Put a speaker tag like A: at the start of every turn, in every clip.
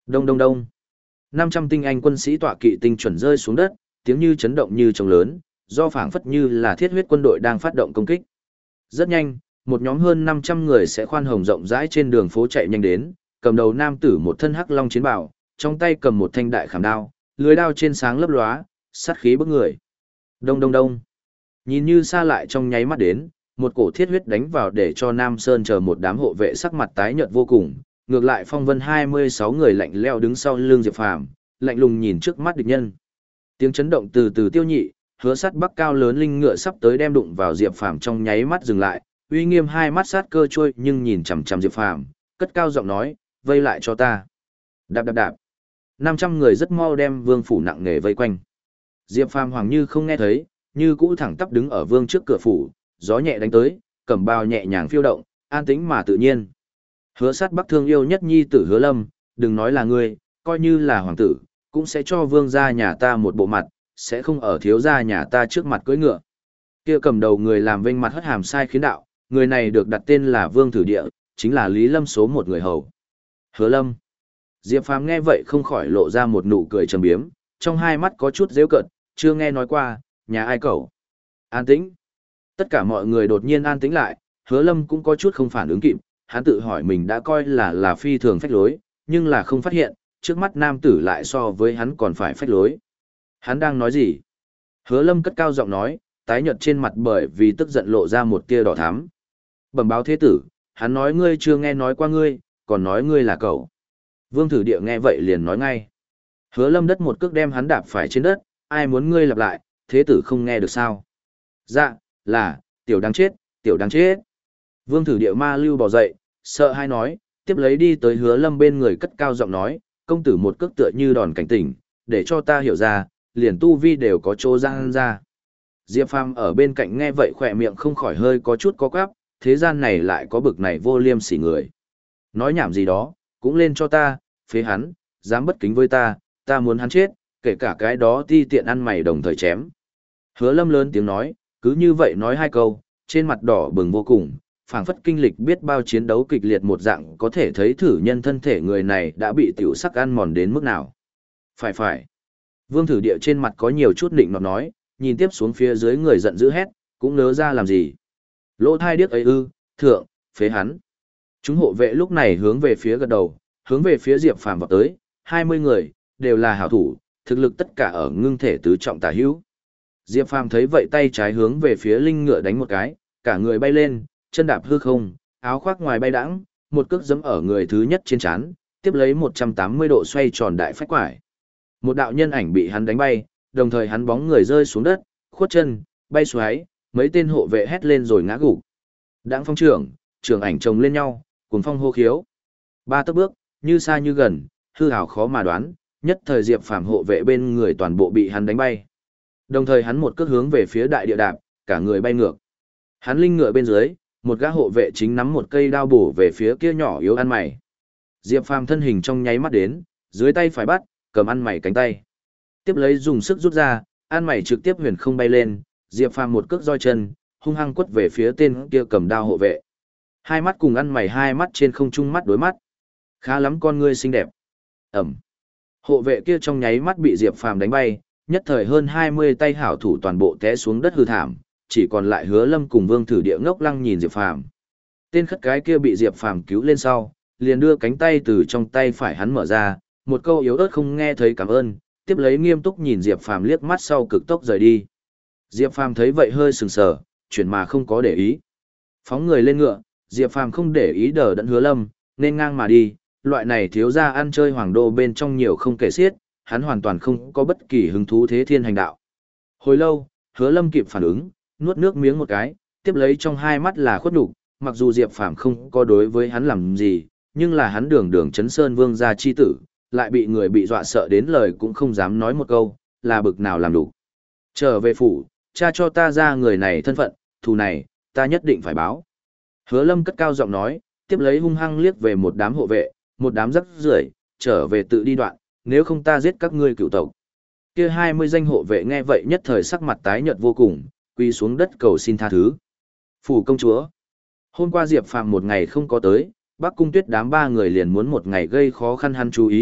A: Đông đông đông. 500 tinh anh quân sĩ tọa kỵ tinh chuẩn rơi xuống đất, tiếng như chấn động như trống lớn, do phảng phất như là thiết huyết quân đội đang phát động công kích. Rất nhanh, một nhóm hơn 500 người sẽ khoan hồng rộng rãi trên đường phố chạy nhanh đến, cầm đầu nam tử một thân hắc long chiến bào, trong tay cầm một thanh đại khảm đao, lưới đao trên sáng lấp lóa, sát khí bức người. Đông đông đông. Nhìn như xa lại trong nháy mắt đến, một cổ thiết huyết đánh vào để cho Nam Sơn chờ một đám hộ vệ sắc mặt tái nhợt vô cùng, ngược lại phong vân 26 người lạnh leo đứng sau lưng Diệp Phàm, lạnh lùng nhìn trước mắt địch nhân. Tiếng chấn động từ từ tiêu nhị, Hứa Sắt Bắc cao lớn linh ngựa sắp tới đem đụng vào Diệp Phàm trong nháy mắt dừng lại, uy nghiêm hai mắt sát cơ trôi nhưng nhìn chằm chằm Diệp Phàm, cất cao giọng nói, vây lại cho ta. Đạp đạp đạp. 500 người rất mau đem vương phủ nặng nề vây quanh. Diệp Phàm hoàng như không nghe thấy, như cũ thẳng tắp đứng ở vương trước cửa phủ, gió nhẹ đánh tới, cẩm bào nhẹ nhàng phiêu động, an tĩnh mà tự nhiên. Hứa Sắt Bắc thương yêu nhất nhi tử Hứa Lâm, đừng nói là ngươi, coi như là hoàng tử, cũng sẽ cho vương gia nhà ta một bộ mặt, sẽ không ở thiếu gia nhà ta trước mặt cưỡi ngựa. Kia cầm đầu người làm vênh mặt hất hàm sai khiến đạo, người này được đặt tên là Vương Thử Địa, chính là Lý Lâm số một người hầu. Hứa Lâm. Diệp Phàm nghe vậy không khỏi lộ ra một nụ cười trầm biếm, trong hai mắt có chút giễu cợt, chưa nghe nói qua, nhà ai cậu. An tĩnh. Tất cả mọi người đột nhiên an tĩnh lại, Hứa Lâm cũng có chút không phản ứng kịp, hắn tự hỏi mình đã coi là phi thường phách lối, nhưng là không phát hiện, trước mắt nam tử lại so với hắn còn phải phách lối. Hắn đang nói gì? Hứa Lâm cất cao giọng nói, tái nhợt trên mặt bởi vì tức giận lộ ra một tia đỏ thắm. Bẩm báo thế tử, hắn nói ngươi chưa nghe nói qua ngươi, còn nói ngươi là cậu. Vương Thử Địa nghe vậy liền nói ngay. Hứa Lâm đất một cước đem hắn đạp phải trên đất, ai muốn ngươi lặp lại, thế tử không nghe được sao? Dạ, là, tiểu đáng chết, tiểu đáng chết. Vương Thử Địa ma lưu bò dậy, sợ hai nói, tiếp lấy đi tới Hứa Lâm bên người cất cao giọng nói, công tử một cước tựa như đòn cảnh tỉnh, để cho ta hiểu ra, liền tu vi đều có chỗ răng ra. Diệp Phàm ở bên cạnh nghe vậy khỏe miệng không khỏi hơi có chút có quắp, thế gian này lại có bực này vô liêm sỉ người. Nói nhảm gì đó, cũng lên cho ta, phế hắn, dám bất kính với ta muốn hắn chết, kể cả cái đó ti tiện ăn mày đồng thời chém. Hứa Lâm lớn tiếng nói, cứ như vậy nói hai câu, trên mặt đỏ bừng vô cùng, phảng phất kinh lịch biết bao chiến đấu kịch liệt một dạng có thể thấy thử nhân thân thể người này đã bị tiểu sắc ăn mòn đến mức nào. Phải. Vương Thử Địa trên mặt có nhiều chút nịnh nọt nói, nhìn tiếp xuống phía dưới người giận dữ hét, cũng nớ ra làm gì. Lỗ thai điếc ấy ư, thượng, phế hắn. Chúng hộ vệ lúc này hướng về phía gật đầu, hướng về phía Diệp Phàm vào tới, 20 người, đều là hảo thủ, thực lực tất cả ở ngưng thể tứ trọng tả hữu. Diệp Phàm thấy vậy tay trái hướng về phía linh ngựa đánh một cái, cả người bay lên, chân đạp hư không, áo khoác ngoài bay đãng, một cước giẫm ở người thứ nhất trên trán, tiếp lấy 180 độ xoay tròn đại phách quải. Một đạo nhân ảnh bị hắn đánh bay, đồng thời hắn bóng người rơi xuống đất, khuất chân, bay xoáy, mấy tên hộ vệ hét lên rồi ngã gục. Đãng phong trưởng ảnh chồng lên nhau, cuồng phong hô khiếu. Ba tấc bước, như xa như gần, hư ảo khó mà đoán, nhất thời Diệp Phàm hộ vệ bên người toàn bộ bị hắn đánh bay. Đồng thời hắn một cước hướng về phía đại địa đạp, cả người bay ngược. Hắn linh ngựa bên dưới, một gã hộ vệ chính nắm một cây đao bổ về phía kia nhỏ yếu ăn mày. Diệp Phàm thân hình trong nháy mắt đến, dưới tay phải bắt, cầm ăn mày cánh tay. Tiếp lấy dùng sức rút ra, ăn mày trực tiếp huyền không bay lên, Diệp Phàm một cước roi chân, hung hăng quất về phía tên kia cầm đao hộ vệ. Hai mắt cùng ăn mày hai mắt trên không trung mắt đối mắt. Khá lắm con ngươi xinh đẹp. Ẩm. Hộ vệ kia trong nháy mắt bị Diệp Phàm đánh bay, nhất thời hơn 20 tay hảo thủ toàn bộ té xuống đất hư thảm, chỉ còn lại Hứa Lâm cùng Vương Thử Địa ngốc lăng nhìn Diệp Phàm. Tên khất cái kia bị Diệp Phàm cứu lên sau, liền đưa cánh tay từ trong tay phải hắn mở ra, một câu yếu ớt không nghe thấy cảm ơn, tiếp lấy nghiêm túc nhìn Diệp Phàm liếc mắt sau cực tốc rời đi. Diệp Phàm thấy vậy hơi sừng sờ, chuyển mà không có để ý. Phóng người lên ngựa, Diệp Phàm không để ý đờ đẫn Hứa Lâm, nên ngang mà đi, loại này thiếu gia ăn chơi hoàng đô bên trong nhiều không kể xiết, hắn hoàn toàn không có bất kỳ hứng thú thế thiên hành đạo. Hồi lâu, Hứa Lâm kịp phản ứng, nuốt nước miếng một cái, tiếp lấy trong hai mắt là khuất nhục, mặc dù Diệp Phàm không có đối với hắn làm gì, nhưng là hắn đường đường Chấn Sơn Vương gia chi tử, lại bị người bị dọa sợ đến lời cũng không dám nói một câu, là bực nào làm đủ. Trở về phủ, cha cho ta ra người này thân phận, thù này, ta nhất định phải báo. Hứa Lâm cất cao giọng nói, tiếp lấy hung hăng liếc về một đám hộ vệ, một đám rắc rưởi, trở về tự đi đoạn, nếu không ta giết các ngươi cửu tộc. Kia 20 danh hộ vệ nghe vậy nhất thời sắc mặt tái nhợt vô cùng, quỳ xuống đất cầu xin tha thứ. Phủ công chúa. Hôm qua Diệp Phàm một ngày không có tới, Bắc Cung Tuyết đám ba người liền muốn một ngày gây khó khăn hắn chú ý,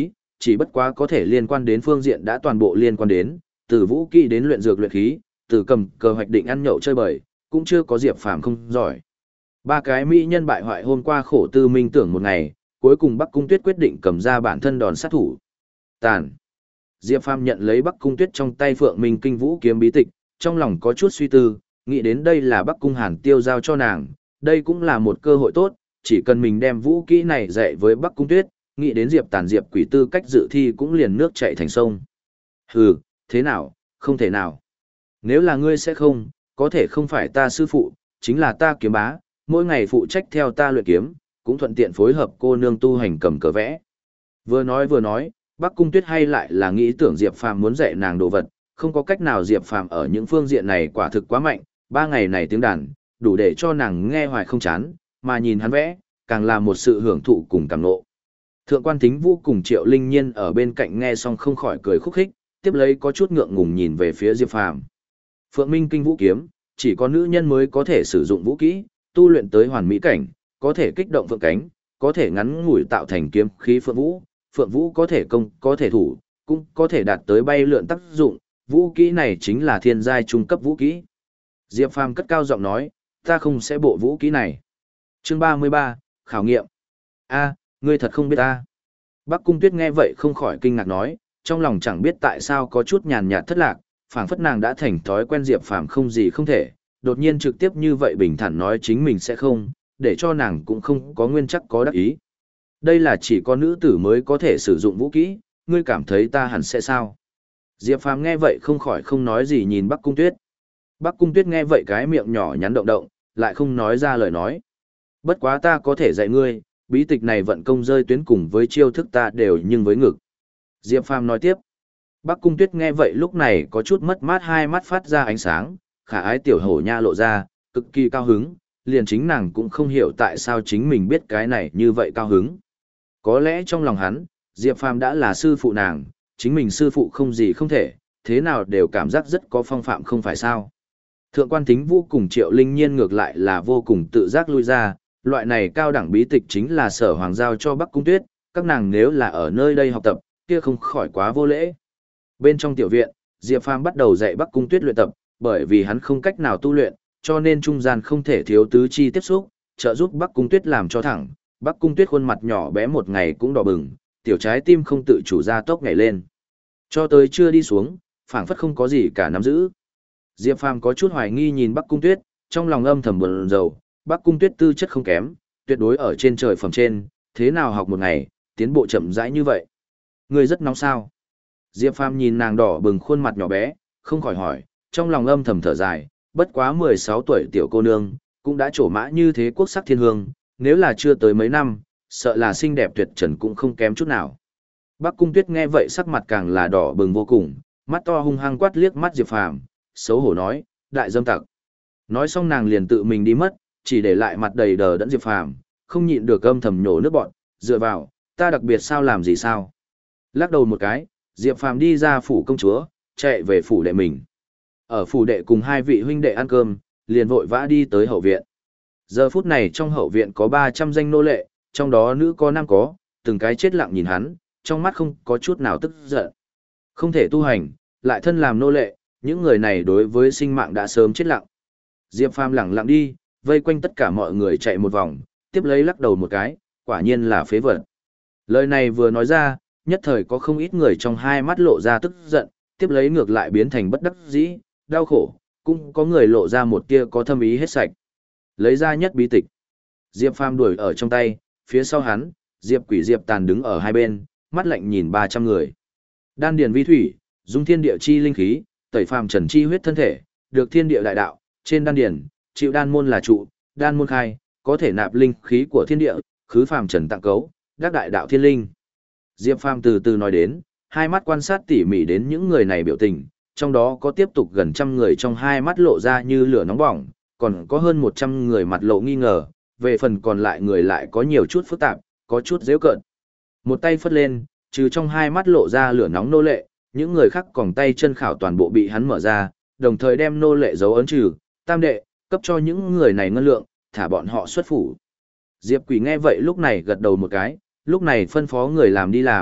A: chỉ bất quá có thể liên quan đến phương diện đã toàn bộ liên quan đến, từ vũ kỹ đến luyện dược luyện khí, từ cầm cờ hoạch định ăn nhậu chơi bời, cũng chưa có Diệp Phàm không giỏi. Ba cái mỹ nhân bại hoại hôm qua khổ tư minh tưởng một ngày, cuối cùng Bắc Cung Tuyết quyết định cầm ra bản thân đòn sát thủ. Tàn. Diệp Phàm nhận lấy Bắc Cung Tuyết trong tay Phượng Minh Kinh Vũ kiếm bí tịch, trong lòng có chút suy tư, nghĩ đến đây là Bắc Cung Hàn Tiêu giao cho nàng, đây cũng là một cơ hội tốt, chỉ cần mình đem vũ kỹ này dạy với Bắc Cung Tuyết, nghĩ đến Diệp Tàn Diệp Quỷ tư cách dự thi cũng liền nước chảy thành sông. Hừ, thế nào, không thể nào. Nếu là ngươi sẽ không, có thể không phải ta sư phụ, chính là ta kiếm bá, mỗi ngày phụ trách theo ta luyện kiếm, cũng thuận tiện phối hợp cô nương tu hành cầm cờ vẽ. Vừa nói, Bắc Cung Tuyết hay lại là nghĩ tưởng Diệp Phàm muốn dạy nàng đồ vật, không có cách nào Diệp Phàm ở những phương diện này quả thực quá mạnh, 3 ngày này tiếng đàn, đủ để cho nàng nghe hoài không chán, mà nhìn hắn vẽ, càng là một sự hưởng thụ cùng cảm ngộ. Thượng quan Thính Vũ cùng Triệu Linh Nhiên ở bên cạnh nghe xong không khỏi cười khúc khích, tiếp lấy có chút ngượng ngùng nhìn về phía Diệp Phàm. Phượng Minh Kinh Vũ kiếm, chỉ có nữ nhân mới có thể sử dụng vũ kỹ, tu luyện tới hoàn mỹ cảnh, có thể kích động phượng cánh, có thể ngắn ngủi tạo thành kiếm khí phượng vũ, phượng vũ có thể công, có thể thủ, cũng có thể đạt tới bay lượn tác dụng, vũ kỹ này chính là thiên giai trung cấp vũ kỹ. Diệp Phàm cất cao giọng nói, ta không sẽ bộ vũ kỹ này. Chương 33, khảo nghiệm. A, ngươi thật không biết ta. Bắc Cung Tuyết nghe vậy không khỏi kinh ngạc nói, trong lòng chẳng biết tại sao có chút nhàn nhạt thất lạc, phảng phất nàng đã thành thói quen Diệp Phàm không gì không thể, đột nhiên trực tiếp như vậy bình thản nói chính mình sẽ không, để cho nàng cũng không có nguyên chắc có đắc ý. Đây là chỉ có nữ tử mới có thể sử dụng vũ kỹ, ngươi cảm thấy ta hẳn sẽ sao? Diệp Phàm nghe vậy không khỏi không nói gì nhìn Bắc Cung Tuyết. Bắc Cung Tuyết nghe vậy cái miệng nhỏ nhắn động động, lại không nói ra lời nói. Bất quá ta có thể dạy ngươi, bí tịch này vận công rơi tuyến cùng với chiêu thức ta đều nhưng với ngực. Diệp Phàm nói tiếp. Bắc Cung Tuyết nghe vậy lúc này có chút mất mát, hai mắt phát ra ánh sáng, khả ái tiểu hổ nha lộ ra, cực kỳ cao hứng, liền chính nàng cũng không hiểu tại sao chính mình biết cái này như vậy cao hứng. Có lẽ trong lòng hắn, Diệp Phàm đã là sư phụ nàng, chính mình sư phụ không gì không thể, thế nào đều cảm giác rất có phong phạm không phải sao. Thượng quan Thính Vũ cùng Triệu Linh Nhiên ngược lại là vô cùng tự giác lui ra, loại này cao đẳng bí tịch chính là Sở Hoàng giao cho Bắc Cung Tuyết, các nàng nếu là ở nơi đây học tập, kia không khỏi quá vô lễ. Bên trong tiểu viện, Diệp Phàm bắt đầu dạy Bắc Cung Tuyết luyện tập, bởi vì hắn không cách nào tu luyện, cho nên trung gian không thể thiếu tứ chi tiếp xúc, trợ giúp Bắc Cung Tuyết làm cho thẳng. Bắc Cung Tuyết khuôn mặt nhỏ bé một ngày cũng đỏ bừng, tiểu trái tim không tự chủ ra tốc nhảy lên. Cho tới chưa đi xuống, phảng phất không có gì cả nắm giữ. Diệp Phàm có chút hoài nghi nhìn Bắc Cung Tuyết, trong lòng âm thầm buồn rầu, Bắc Cung Tuyết tư chất không kém, tuyệt đối ở trên trời phẩm trên, thế nào học một ngày, tiến bộ chậm rãi như vậy. Ngươi rất nóng sao? Diệp Phàm nhìn nàng đỏ bừng khuôn mặt nhỏ bé, không khỏi hỏi, trong lòng âm thầm thở dài, bất quá 16 tuổi tiểu cô nương, cũng đã trổ mã như thế quốc sắc thiên hương, nếu là chưa tới mấy năm, sợ là xinh đẹp tuyệt trần cũng không kém chút nào. Bắc Cung Tuyết nghe vậy sắc mặt càng là đỏ bừng vô cùng, mắt to hung hăng quát liếc mắt Diệp Phàm, xấu hổ nói, đại dâm tặc. Nói xong nàng liền tự mình đi mất, chỉ để lại mặt đầy đờ đẫn Diệp Phàm, không nhịn được âm thầm nhổ nước bọn, dựa vào, ta đặc biệt sao làm gì sao? Lắc đầu một cái, Diệp Phàm đi ra phủ công chúa, chạy về phủ đệ mình. Ở phủ đệ cùng hai vị huynh đệ ăn cơm, liền vội vã đi tới hậu viện. Giờ phút này trong hậu viện có 300 danh nô lệ, trong đó nữ có nam có, từng cái chết lặng nhìn hắn, trong mắt không có chút nào tức giận. Không thể tu hành, lại thân làm nô lệ, những người này đối với sinh mạng đã sớm chết lặng. Diệp Phàm lẳng lặng đi, vây quanh tất cả mọi người chạy một vòng, tiếp lấy lắc đầu một cái, quả nhiên là phế vật. Lời này vừa nói ra, nhất thời có không ít người trong hai mắt lộ ra tức giận, tiếp lấy ngược lại biến thành bất đắc dĩ, đau khổ, cũng có người lộ ra một tia có thâm ý hết sạch. Lấy ra nhất bí tịch. Diệp Phàm đuổi ở trong tay, phía sau hắn, Diệp Quỷ Diệp Tàn đứng ở hai bên, mắt lạnh nhìn 300 người. Đan điền vi thủy, dung thiên địa chi linh khí, tẩy phàm trần chi huyết thân thể, được thiên địa đại đạo, trên đan điền, chịu đan môn là trụ, đan môn khai, có thể nạp linh khí của thiên địa, khứ phàm trần tặng cấu, đắc đại đạo thiên linh. Diệp Phàm từ từ nói đến, hai mắt quan sát tỉ mỉ đến những người này biểu tình, trong đó có tiếp tục gần trăm người trong hai mắt lộ ra như lửa nóng bỏng, còn có hơn 100 người mặt lộ nghi ngờ, về phần còn lại người lại có nhiều chút phức tạp, có chút giễu cợt. Một tay phất lên, trừ trong hai mắt lộ ra lửa nóng nô lệ, những người khác còn tay chân khảo toàn bộ bị hắn mở ra, đồng thời đem nô lệ dấu ấn trừ, tam đệ, cấp cho những người này ngân lượng, thả bọn họ xuất phủ. Diệp Quỷ nghe vậy lúc này gật đầu một cái, lúc này phân phó người làm đi làm,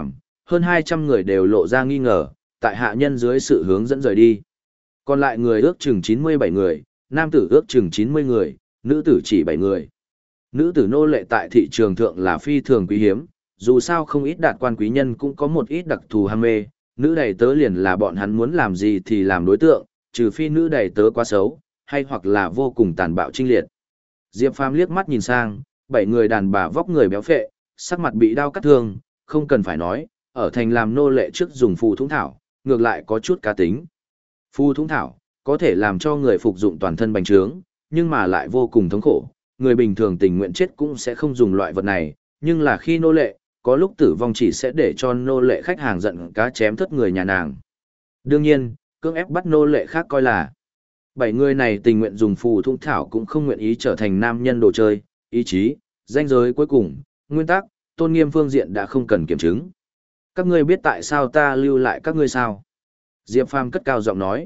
A: hơn 200 người đều lộ ra nghi ngờ, tại hạ nhân dưới sự hướng dẫn rời đi. Còn lại người ước chừng 97 người, nam tử ước chừng 90 người, nữ tử chỉ 7 người. Nữ tử nô lệ tại thị trường thượng là phi thường quý hiếm, dù sao không ít đạt quan quý nhân cũng có một ít đặc thù ham mê, nữ đầy tớ liền là bọn hắn muốn làm gì thì làm đối tượng, trừ phi nữ đầy tớ quá xấu, hay hoặc là vô cùng tàn bạo trinh liệt. Diệp Phàm liếc mắt nhìn sang, 7 người đàn bà vóc người béo phệ, sắc mặt bị đau cắt thương, không cần phải nói, ở thành làm nô lệ trước dùng phù thúng thảo, ngược lại có chút cá tính. Phù thúng thảo có thể làm cho người phục dụng toàn thân bành trướng, nhưng mà lại vô cùng thống khổ, người bình thường tình nguyện chết cũng sẽ không dùng loại vật này, nhưng là khi nô lệ, có lúc tử vong chỉ sẽ để cho nô lệ khách hàng giận cá chém thất người nhà nàng. Đương nhiên, cưỡng ép bắt nô lệ khác coi là 7 người này tình nguyện dùng phù thung thảo cũng không nguyện ý trở thành nam nhân đồ chơi, ý chí, danh giới cuối cùng, nguyên tắc, tôn nghiêm phương diện đã không cần kiểm chứng. Các ngươi biết tại sao ta lưu lại các ngươi sao? Diệp Phàm cất cao giọng nói.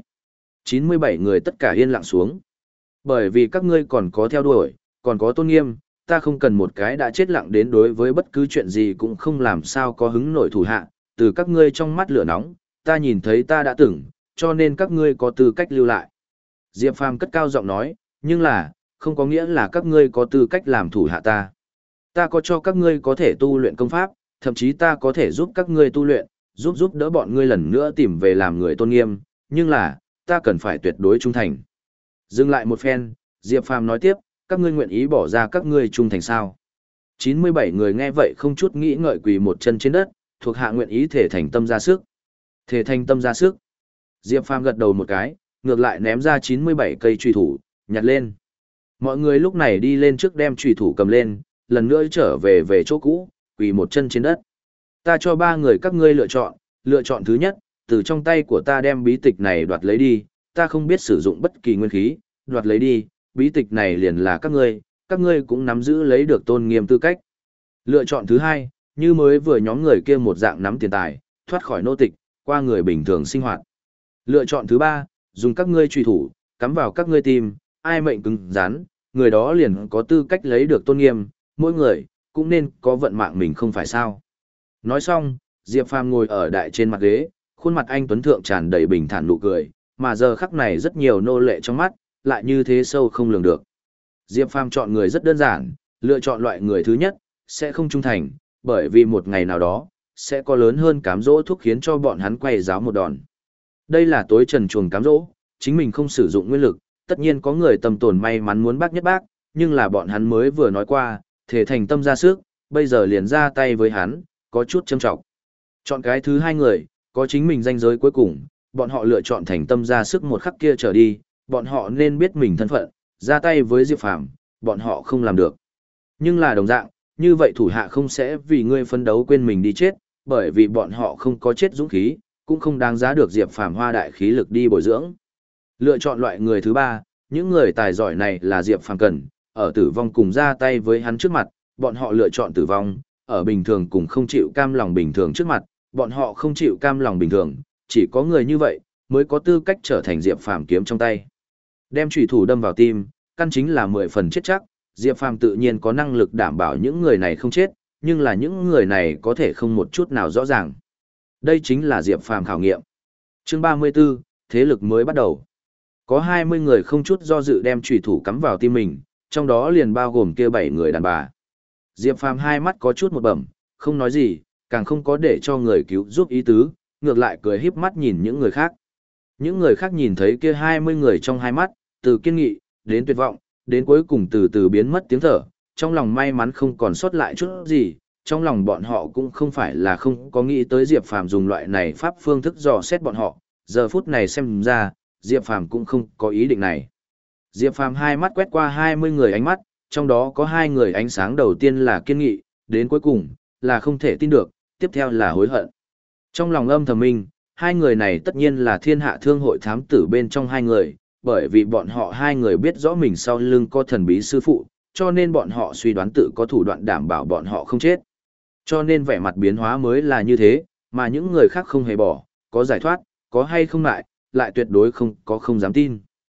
A: 97 người tất cả yên lặng xuống. Bởi vì các ngươi còn có theo đuổi, còn có tôn nghiêm, ta không cần một cái đã chết lặng đến đối với bất cứ chuyện gì cũng không làm sao có hứng nổi thủ hạ, từ các ngươi trong mắt lửa nóng, ta nhìn thấy ta đã từng, cho nên các ngươi có tư cách lưu lại. Diệp Phàm cất cao giọng nói, nhưng là, không có nghĩa là các ngươi có tư cách làm thủ hạ ta. Ta có cho các ngươi có thể tu luyện công pháp, thậm chí ta có thể giúp các ngươi tu luyện, giúp đỡ bọn ngươi lần nữa tìm về làm người tôn nghiêm, nhưng là, ta cần phải tuyệt đối trung thành. Dừng lại một phen, Diệp Phàm nói tiếp, các ngươi nguyện ý bỏ ra các ngươi trung thành sao? 97 người nghe vậy không chút nghĩ ngợi quỳ một chân trên đất, thuộc hạ nguyện ý thể thành tâm ra sức. Thể thành tâm ra sức. Diệp Phàm gật đầu một cái, ngược lại ném ra 97 cây truy thủ, nhặt lên. Mọi người lúc này đi lên trước đem truy thủ cầm lên, lần nữa trở về chỗ cũ, quỳ một chân trên đất. Ta cho 3 người các ngươi lựa chọn thứ nhất, từ trong tay của ta đem bí tịch này đoạt lấy đi, ta không biết sử dụng bất kỳ nguyên khí, đoạt lấy đi, bí tịch này liền là các ngươi cũng nắm giữ lấy được tôn nghiêm tư cách. Lựa chọn thứ hai, như mới vừa nhóm người kia một dạng nắm tiền tài, thoát khỏi nô tịch, qua người bình thường sinh hoạt. Lựa chọn thứ ba, dùng các ngươi truy thủ, cắm vào các ngươi tim, ai mệnh cứng rắn, người đó liền có tư cách lấy được tôn nghiêm, mỗi người cũng nên có vận mạng mình không phải sao. Nói xong, Diệp Phàm ngồi ở đại trên mặt ghế, khuôn mặt anh tuấn thượng tràn đầy bình thản nụ cười, mà giờ khắc này rất nhiều nô lệ trong mắt, lại như thế sâu không lường được. Diệp Phàm chọn người rất đơn giản, lựa chọn loại người thứ nhất, sẽ không trung thành, bởi vì một ngày nào đó, sẽ có lớn hơn cám dỗ thúc khiến cho bọn hắn quay giáo một đòn. Đây là tối trần chuồng cám dỗ, chính mình không sử dụng nguyên lực, tất nhiên có người tâm tồn may mắn muốn bác nhất bác, nhưng là bọn hắn mới vừa nói qua, thể thành tâm ra sức, bây giờ liền ra tay với hắn, có chút châm trọng. Chọn cái thứ hai người, có chính mình danh giới cuối cùng, bọn họ lựa chọn thành tâm ra sức một khắc kia trở đi, bọn họ nên biết mình thân phận, ra tay với Diệp Phàm, bọn họ không làm được. Nhưng là đồng dạng, như vậy thủ hạ không sẽ vì ngươi phấn đấu quên mình đi chết, bởi vì bọn họ không có chết dũng khí, cũng không đáng giá được Diệp Phàm hoa đại khí lực đi bồi dưỡng. Lựa chọn loại người thứ ba, những người tài giỏi này là Diệp Phàm cần, ở tử vong cùng ra tay với hắn trước mặt, bọn họ lựa chọn tử vong, ở bình thường cùng không chịu cam lòng bình thường trước mặt, bọn họ không chịu cam lòng bình thường, chỉ có người như vậy mới có tư cách trở thành Diệp Phàm kiếm trong tay. Đem chủy thủ đâm vào tim, căn chính là 10 phần chết chắc, Diệp Phàm tự nhiên có năng lực đảm bảo những người này không chết, nhưng là những người này có thể không một chút nào rõ ràng. Đây chính là Diệp Phàm khảo nghiệm. Chương 34, thế lực mới bắt đầu. Có 20 người không chút do dự đem chủy thủ cắm vào tim mình, trong đó liền bao gồm kia 7 người đàn bà. Diệp Phàm hai mắt có chút một bẩm, không nói gì, càng không có để cho người cứu giúp ý tứ, ngược lại cười híp mắt nhìn những người khác. Những người khác nhìn thấy kia 20 người trong hai mắt, từ kiên nghị, đến tuyệt vọng, đến cuối cùng từ từ biến mất tiếng thở, trong lòng may mắn không còn sót lại chút gì, trong lòng bọn họ cũng không phải là không có nghĩ tới Diệp Phàm dùng loại này pháp phương thức dò xét bọn họ, giờ phút này xem ra, Diệp Phàm cũng không có ý định này. Diệp Phàm hai mắt quét qua 20 người ánh mắt, trong đó có 2 người ánh sáng đầu tiên là kiên nghị, đến cuối cùng là không thể tin được, tiếp theo là hối hận. Trong lòng âm thầm minh, 2 người này tất nhiên là thiên hạ thương hội thám tử bên trong 2 người, bởi vì bọn họ 2 người biết rõ mình sau lưng có thần bí sư phụ, cho nên bọn họ suy đoán tự có thủ đoạn đảm bảo bọn họ không chết. Cho nên vẻ mặt biến hóa mới là như thế, mà những người khác không hề bỏ, có giải thoát, có hay không lại tuyệt đối không dám tin.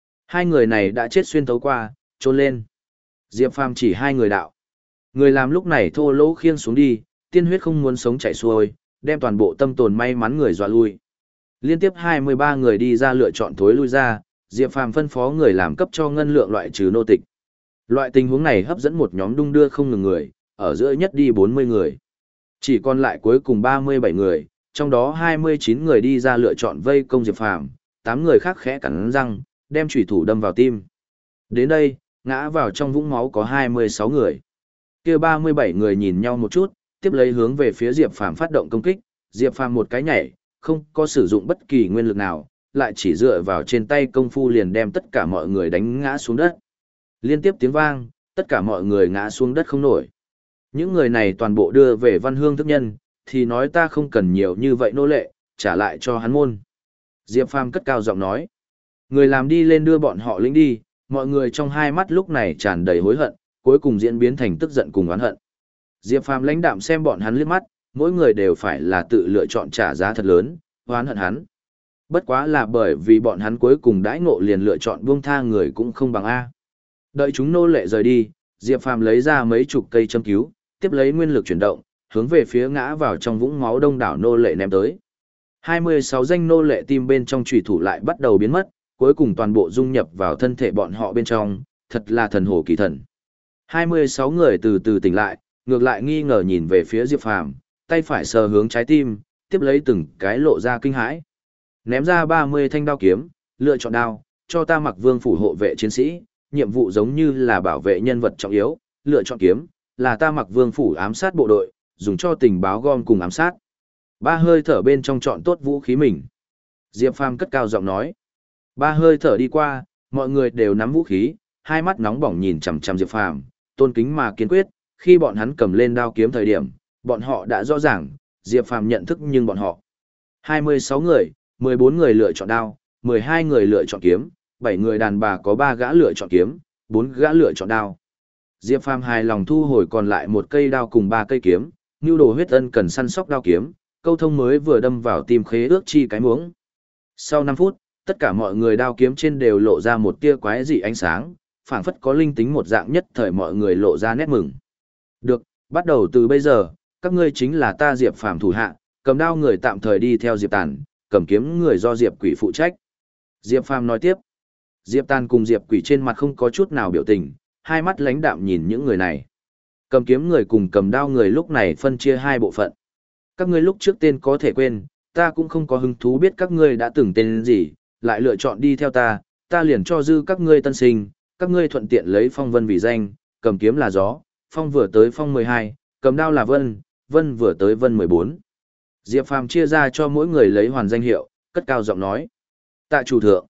A: 2 người này đã chết xuyên thấu qua, trốn lên. Diệp Phàm chỉ 2 người đạo. Người làm lúc này thô lỗ khiêng xuống đi, tiên huyết không muốn sống chảy xuôi, đem toàn bộ tâm tồn may mắn người dọa lui. Liên tiếp 23 người đi ra lựa chọn thối lui ra, Diệp Phàm phân phó người làm cấp cho ngân lượng loại trừ nô tịch. Loại tình huống này hấp dẫn một nhóm đung đưa không ngừng người, ở giữa nhất đi 40 người. Chỉ còn lại cuối cùng 37 người, trong đó 29 người đi ra lựa chọn vây công Diệp Phàm, 8 người khác khẽ cắn răng, đem chủy thủ đâm vào tim. Đến đây, ngã vào trong vũng máu có 26 người. Kia 37 người nhìn nhau một chút, tiếp lấy hướng về phía Diệp Phàm phát động công kích, Diệp Phàm một cái nhảy, không có sử dụng bất kỳ nguyên lực nào, lại chỉ dựa vào trên tay công phu liền đem tất cả mọi người đánh ngã xuống đất. Liên tiếp tiếng vang, tất cả mọi người ngã xuống đất không nổi. Những người này toàn bộ đưa về Văn Hương thức nhân, thì nói ta không cần nhiều như vậy nô lệ, trả lại cho hắn môn. Diệp Phàm cất cao giọng nói. Người làm đi lên đưa bọn họ lĩnh đi, mọi người trong hai mắt lúc này tràn đầy hối hận, cuối cùng diễn biến thành tức giận cùng oán hận. Diệp Phàm lãnh đạm xem bọn hắn liếc mắt, mỗi người đều phải là tự lựa chọn trả giá thật lớn, oán hận hắn. Bất quá là bởi vì bọn hắn cuối cùng đãi ngộ liền lựa chọn buông tha người cũng không bằng A. Đợi chúng nô lệ rời đi, Diệp Phàm lấy ra mấy chục cây châm cứu, tiếp lấy nguyên lực chuyển động, hướng về phía ngã vào trong vũng máu đông đảo nô lệ ném tới. 26 danh nô lệ tim bên trong chủy thủ lại bắt đầu biến mất, cuối cùng toàn bộ dung nhập vào thân thể bọn họ bên trong, thật là thần hồ kỳ thần. 26 người từ từ tỉnh lại, ngược lại nghi ngờ nhìn về phía Diệp Phàm, tay phải sờ hướng trái tim, tiếp lấy từng cái lộ ra kinh hãi. Ném ra 30 thanh đao kiếm, lựa chọn đao, cho ta Mặc Vương phủ hộ vệ chiến sĩ, nhiệm vụ giống như là bảo vệ nhân vật trọng yếu, lựa chọn kiếm, là ta Mặc Vương phủ ám sát bộ đội, dùng cho tình báo gom cùng ám sát. Ba hơi thở bên trong chọn tốt vũ khí mình. Diệp Phàm cất cao giọng nói. Ba hơi thở đi qua, mọi người đều nắm vũ khí, hai mắt nóng bỏng nhìn chằm chằm Diệp Phàm, tôn kính mà kiên quyết, khi bọn hắn cầm lên đao kiếm thời điểm, bọn họ đã rõ ràng, Diệp Phàm nhận thức nhưng bọn họ. 26 người, 14 người lựa chọn đao, 12 người lựa chọn kiếm, 7 người đàn bà có 3 gã lựa chọn kiếm, 4 gã lựa chọn đao. Diệp Phàm hài lòng thu hồi còn lại một cây đao cùng 3 cây kiếm, nưu đồ huyết ân cần săn sóc đao kiếm, câu thông mới vừa đâm vào tim khế ước chi cái muống. Sau 5 phút, tất cả mọi người đao kiếm trên đều lộ ra một tia quái dị ánh sáng, phảng phất có linh tính một dạng nhất thời mọi người lộ ra nét mừng. Được, bắt đầu từ bây giờ, các ngươi chính là ta Diệp Phàm thủ hạ, cầm đao người tạm thời đi theo Diệp Tàn, cầm kiếm người do Diệp Quỷ phụ trách. Diệp Phàm nói tiếp. Diệp Tàn cùng Diệp Quỷ trên mặt không có chút nào biểu tình, hai mắt lãnh đạm nhìn những người này. Cầm kiếm người cùng cầm đao người lúc này phân chia hai bộ phận. Các ngươi lúc trước tên có thể quên, ta cũng không có hứng thú biết các ngươi đã từng tên gì, lại lựa chọn đi theo ta, ta liền cho dư các ngươi tân sinh, các ngươi thuận tiện lấy phong vân vì danh, cầm kiếm là gió, phong vừa tới phong 12, cầm đao là vân, vân vừa tới vân 14. Diệp Phàm chia ra cho mỗi người lấy hoàn danh hiệu, cất cao giọng nói. Tạ chủ thượng.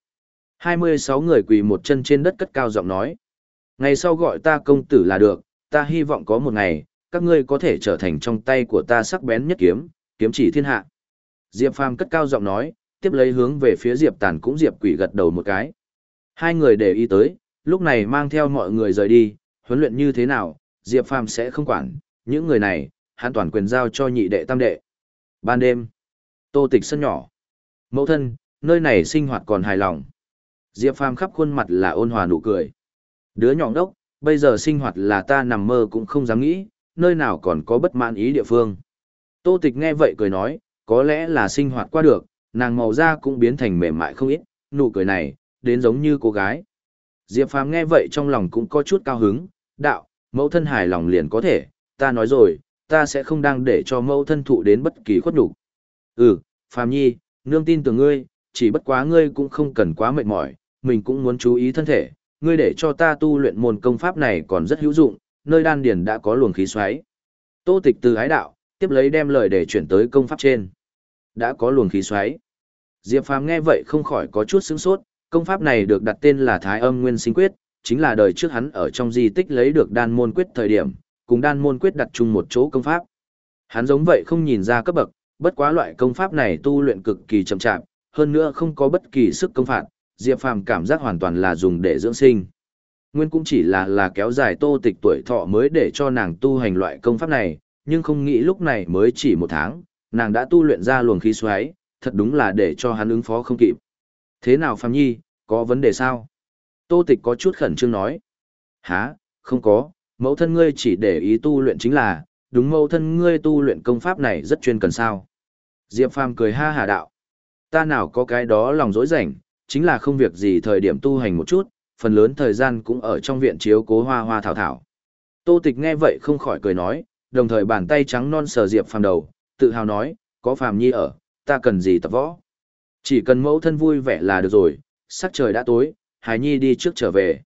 A: 26 người quỳ một chân trên đất cất cao giọng nói. Ngày sau gọi ta công tử là được, ta hy vọng có một ngày, các ngươi có thể trở thành trong tay của ta sắc bén nhất kiếm, kiếm chỉ thiên hạ. Diệp Phàm cất cao giọng nói, tiếp lấy hướng về phía Diệp Tàn cũng Diệp Quỷ gật đầu một cái. Hai người để ý tới, lúc này mang theo mọi người rời đi, huấn luyện như thế nào, Diệp Phàm sẽ không quản, những người này, hắn toàn quyền giao cho nhị đệ tam đệ. Ban đêm, Tô Tịch sân nhỏ. Mẫu thân, nơi này sinh hoạt còn hài lòng. Diệp Phàm khắp khuôn mặt là ôn hòa nụ cười. Đứa nhỏ đốc, bây giờ sinh hoạt là ta nằm mơ cũng không dám nghĩ, nơi nào còn có bất mãn ý địa phương. Tô Tịch nghe vậy cười nói, có lẽ là sinh hoạt qua được, nàng màu da cũng biến thành mềm mại không ít, nụ cười này, đến giống như cô gái. Diệp Phàm nghe vậy trong lòng cũng có chút cao hứng, đạo, mẫu thân hài lòng liền có thể, ta nói rồi, ta sẽ không đang để cho mẫu thân thụ đến bất kỳ khuất nhục. Phàm nhi, nương tin tưởng ngươi, chỉ bất quá ngươi cũng không cần quá mệt mỏi, mình cũng muốn chú ý thân thể, ngươi để cho ta tu luyện môn công pháp này còn rất hữu dụng, nơi đan điền đã có luồng khí xoáy. Tô Tịch từ ái đạo, tiếp lấy đem lời để chuyển tới công pháp trên. Đã có luồng khí xoáy. Diệp Phàm nghe vậy không khỏi có chút sửng sốt, công pháp này được đặt tên là Thái Âm Nguyên Sinh Quyết, chính là đời trước hắn ở trong di tích lấy được đan môn quyết thời điểm, cùng đan môn quyết đặt chung một chỗ công pháp. Hắn giống vậy không nhìn ra cấp bậc, bất quá loại công pháp này tu luyện cực kỳ chậm chạp, hơn nữa không có bất kỳ sức công phạt, Diệp Phàm cảm giác hoàn toàn là dùng để dưỡng sinh. Nguyên cũng chỉ là kéo dài Tô Tịch tuổi thọ mới để cho nàng tu hành loại công pháp này, nhưng không nghĩ lúc này mới chỉ 1 tháng, nàng đã tu luyện ra luồng khí xoáy, thật đúng là để cho hắn ứng phó không kịp. Thế nào Phàm nhi, có vấn đề sao? Tô Tịch có chút khẩn trương nói. Hả, không có, mẫu thân ngươi chỉ để ý tu luyện chính là, đúng mẫu thân ngươi tu luyện công pháp này rất chuyên cần sao. Diệp Phàm cười ha hà đạo. Ta nào có cái đó lòng dỗi rảnh, chính là không việc gì thời điểm tu hành một chút, phần lớn thời gian cũng ở trong viện chiếu cố hoa hoa thảo thảo. Tô Tịch nghe vậy không khỏi cười nói, đồng thời bàn tay trắng non sờ Diệp Phàm đầu, tự hào nói, có Phàm Nhi ở, ta cần gì tập võ. Chỉ cần mẫu thân vui vẻ là được rồi, sắc trời đã tối, Hải Nhi đi trước trở về.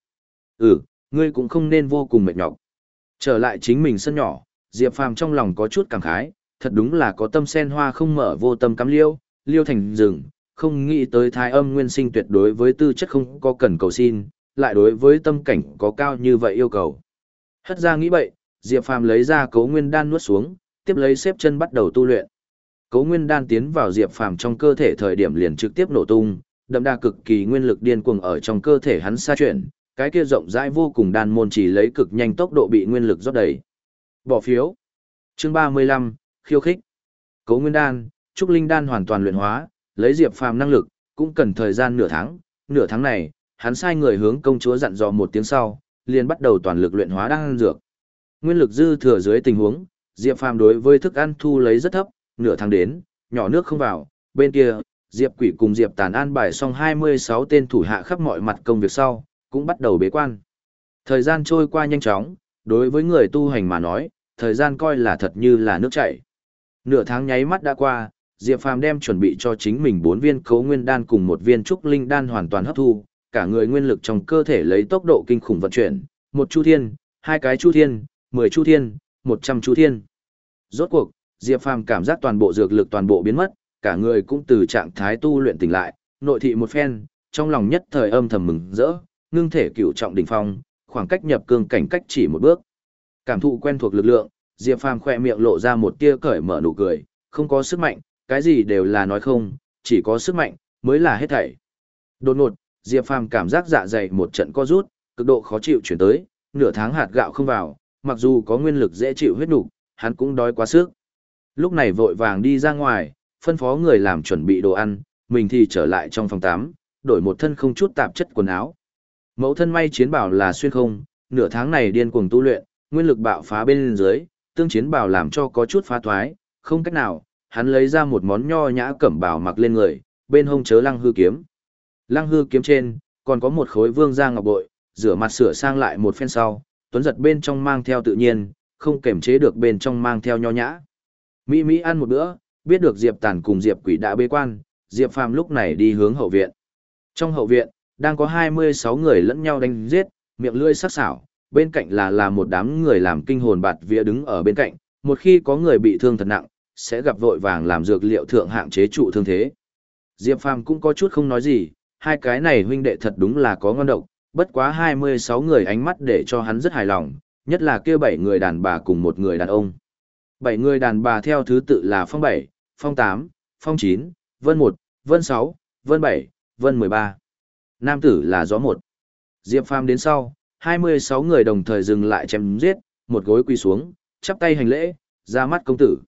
A: Ngươi cũng không nên vô cùng mệt nhọc. Trở lại chính mình sân nhỏ, Diệp Phàm trong lòng có chút cảm khái, thật đúng là có tâm sen hoa không mở vô tâm cắm liêu, liêu thành rừng, không nghĩ tới Thái Âm Nguyên Sinh tuyệt đối với tư chất không có cần cầu xin, lại đối với tâm cảnh có cao như vậy yêu cầu. Hất ra nghĩ vậy, Diệp Phàm lấy ra Cấu Nguyên Đan nuốt xuống, tiếp lấy xếp chân bắt đầu tu luyện. Cấu Nguyên Đan tiến vào Diệp Phàm trong cơ thể thời điểm liền trực tiếp nổ tung, đậm đà cực kỳ nguyên lực điên cuồng ở trong cơ thể hắn xa chuyển, cái kia rộng rãi vô cùng đan môn chỉ lấy cực nhanh tốc độ bị nguyên lực rót đầy. Bỏ phiếu. Chương 35, khiêu khích. Cấu Nguyên Đan, Trúc Linh Đan hoàn toàn luyện hóa, lấy Diệp Phàm năng lực, cũng cần thời gian nửa tháng này, hắn sai người hướng công chúa dặn dò một tiếng sau, liền bắt đầu toàn lực luyện hóa đan dược. Nguyên lực dư thừa dưới tình huống, Diệp Phàm đối với thức ăn thu lấy rất thấp, nửa tháng đến, nhỏ nước không vào, bên kia, Diệp Quỷ cùng Diệp Tàn an bài xong 26 tên thủ hạ khắp mọi mặt công việc sau, cũng bắt đầu bế quan. Thời gian trôi qua nhanh chóng, đối với người tu hành mà nói, thời gian coi là thật như là nước chảy. Nửa tháng nháy mắt đã qua, Diệp Phàm đem chuẩn bị cho chính mình 4 viên Cấu Nguyên Đan cùng một viên Trúc Linh Đan hoàn toàn hấp thu, cả người nguyên lực trong cơ thể lấy tốc độ kinh khủng vận chuyển, một chu thiên, 2 cái chu thiên, 10 chu thiên, 100 chu thiên. Rốt cuộc, Diệp Phàm cảm giác toàn bộ dược lực toàn bộ biến mất, cả người cũng từ trạng thái tu luyện tỉnh lại, nội thị một phen, trong lòng nhất thời âm thầm mừng rỡ, ngưng thể cửu trọng đỉnh phong, khoảng cách nhập cương cảnh cách chỉ một bước. Cảm thụ quen thuộc lực lượng, Diệp Phàm khỏe miệng lộ ra một tia cởi mở nụ cười, không có sức mạnh, cái gì đều là nói không, chỉ có sức mạnh mới là hết thảy. Đột ngột, Diệp Phàm cảm giác dạ dày một trận co rút, cực độ khó chịu chuyển tới, nửa tháng hạt gạo không vào, mặc dù có nguyên lực dễ chịu huyết nục, hắn cũng đói quá sức. Lúc này vội vàng đi ra ngoài, phân phó người làm chuẩn bị đồ ăn, mình thì trở lại trong phòng tắm, đổi một thân không chút tạp chất quần áo. Mẫu thân may chiến bảo là xuyên không, nửa tháng này điên cuồng tu luyện, nguyên lực bạo phá bên dưới, tương chiến bảo làm cho có chút phá thoái, không cách nào, hắn lấy ra một món nho nhã cẩm bào mặc lên người, bên hông chớ lăng hư kiếm. Lăng hư kiếm trên, còn có một khối vương gia ngọc bội, rửa mặt sửa sang lại một phen sau, tuấn giật bên trong mang theo tự nhiên, không kềm chế được bên trong mang theo nho nhã. Mỹ Mỹ ăn một bữa, biết được Diệp Tàn cùng Diệp Quỷ đã bế quan, Diệp Phàm lúc này đi hướng hậu viện. Trong hậu viện, đang có 26 người lẫn nhau đánh giết, miệng lưỡi sắc sảo, bên cạnh là một đám người làm kinh hồn bạt vía đứng ở bên cạnh, một khi có người bị thương thật nặng, sẽ gặp vội vàng làm dược liệu thượng hạng chế trụ thương thế. Diệp Phàm cũng có chút không nói gì, hai cái này huynh đệ thật đúng là có ngon độc, bất quá 26 người ánh mắt để cho hắn rất hài lòng, nhất là kia 7 người đàn bà cùng một người đàn ông. 7 người đàn bà theo thứ tự là Phong 7, Phong 8, Phong 9, Vân 1, Vân 6, Vân 7, Vân 13. Nam tử là Gió 1. Diệp Phàm đến sau, 26 người đồng thời dừng lại chém giết, một gối quỳ xuống, chắp tay hành lễ, ra mắt công tử.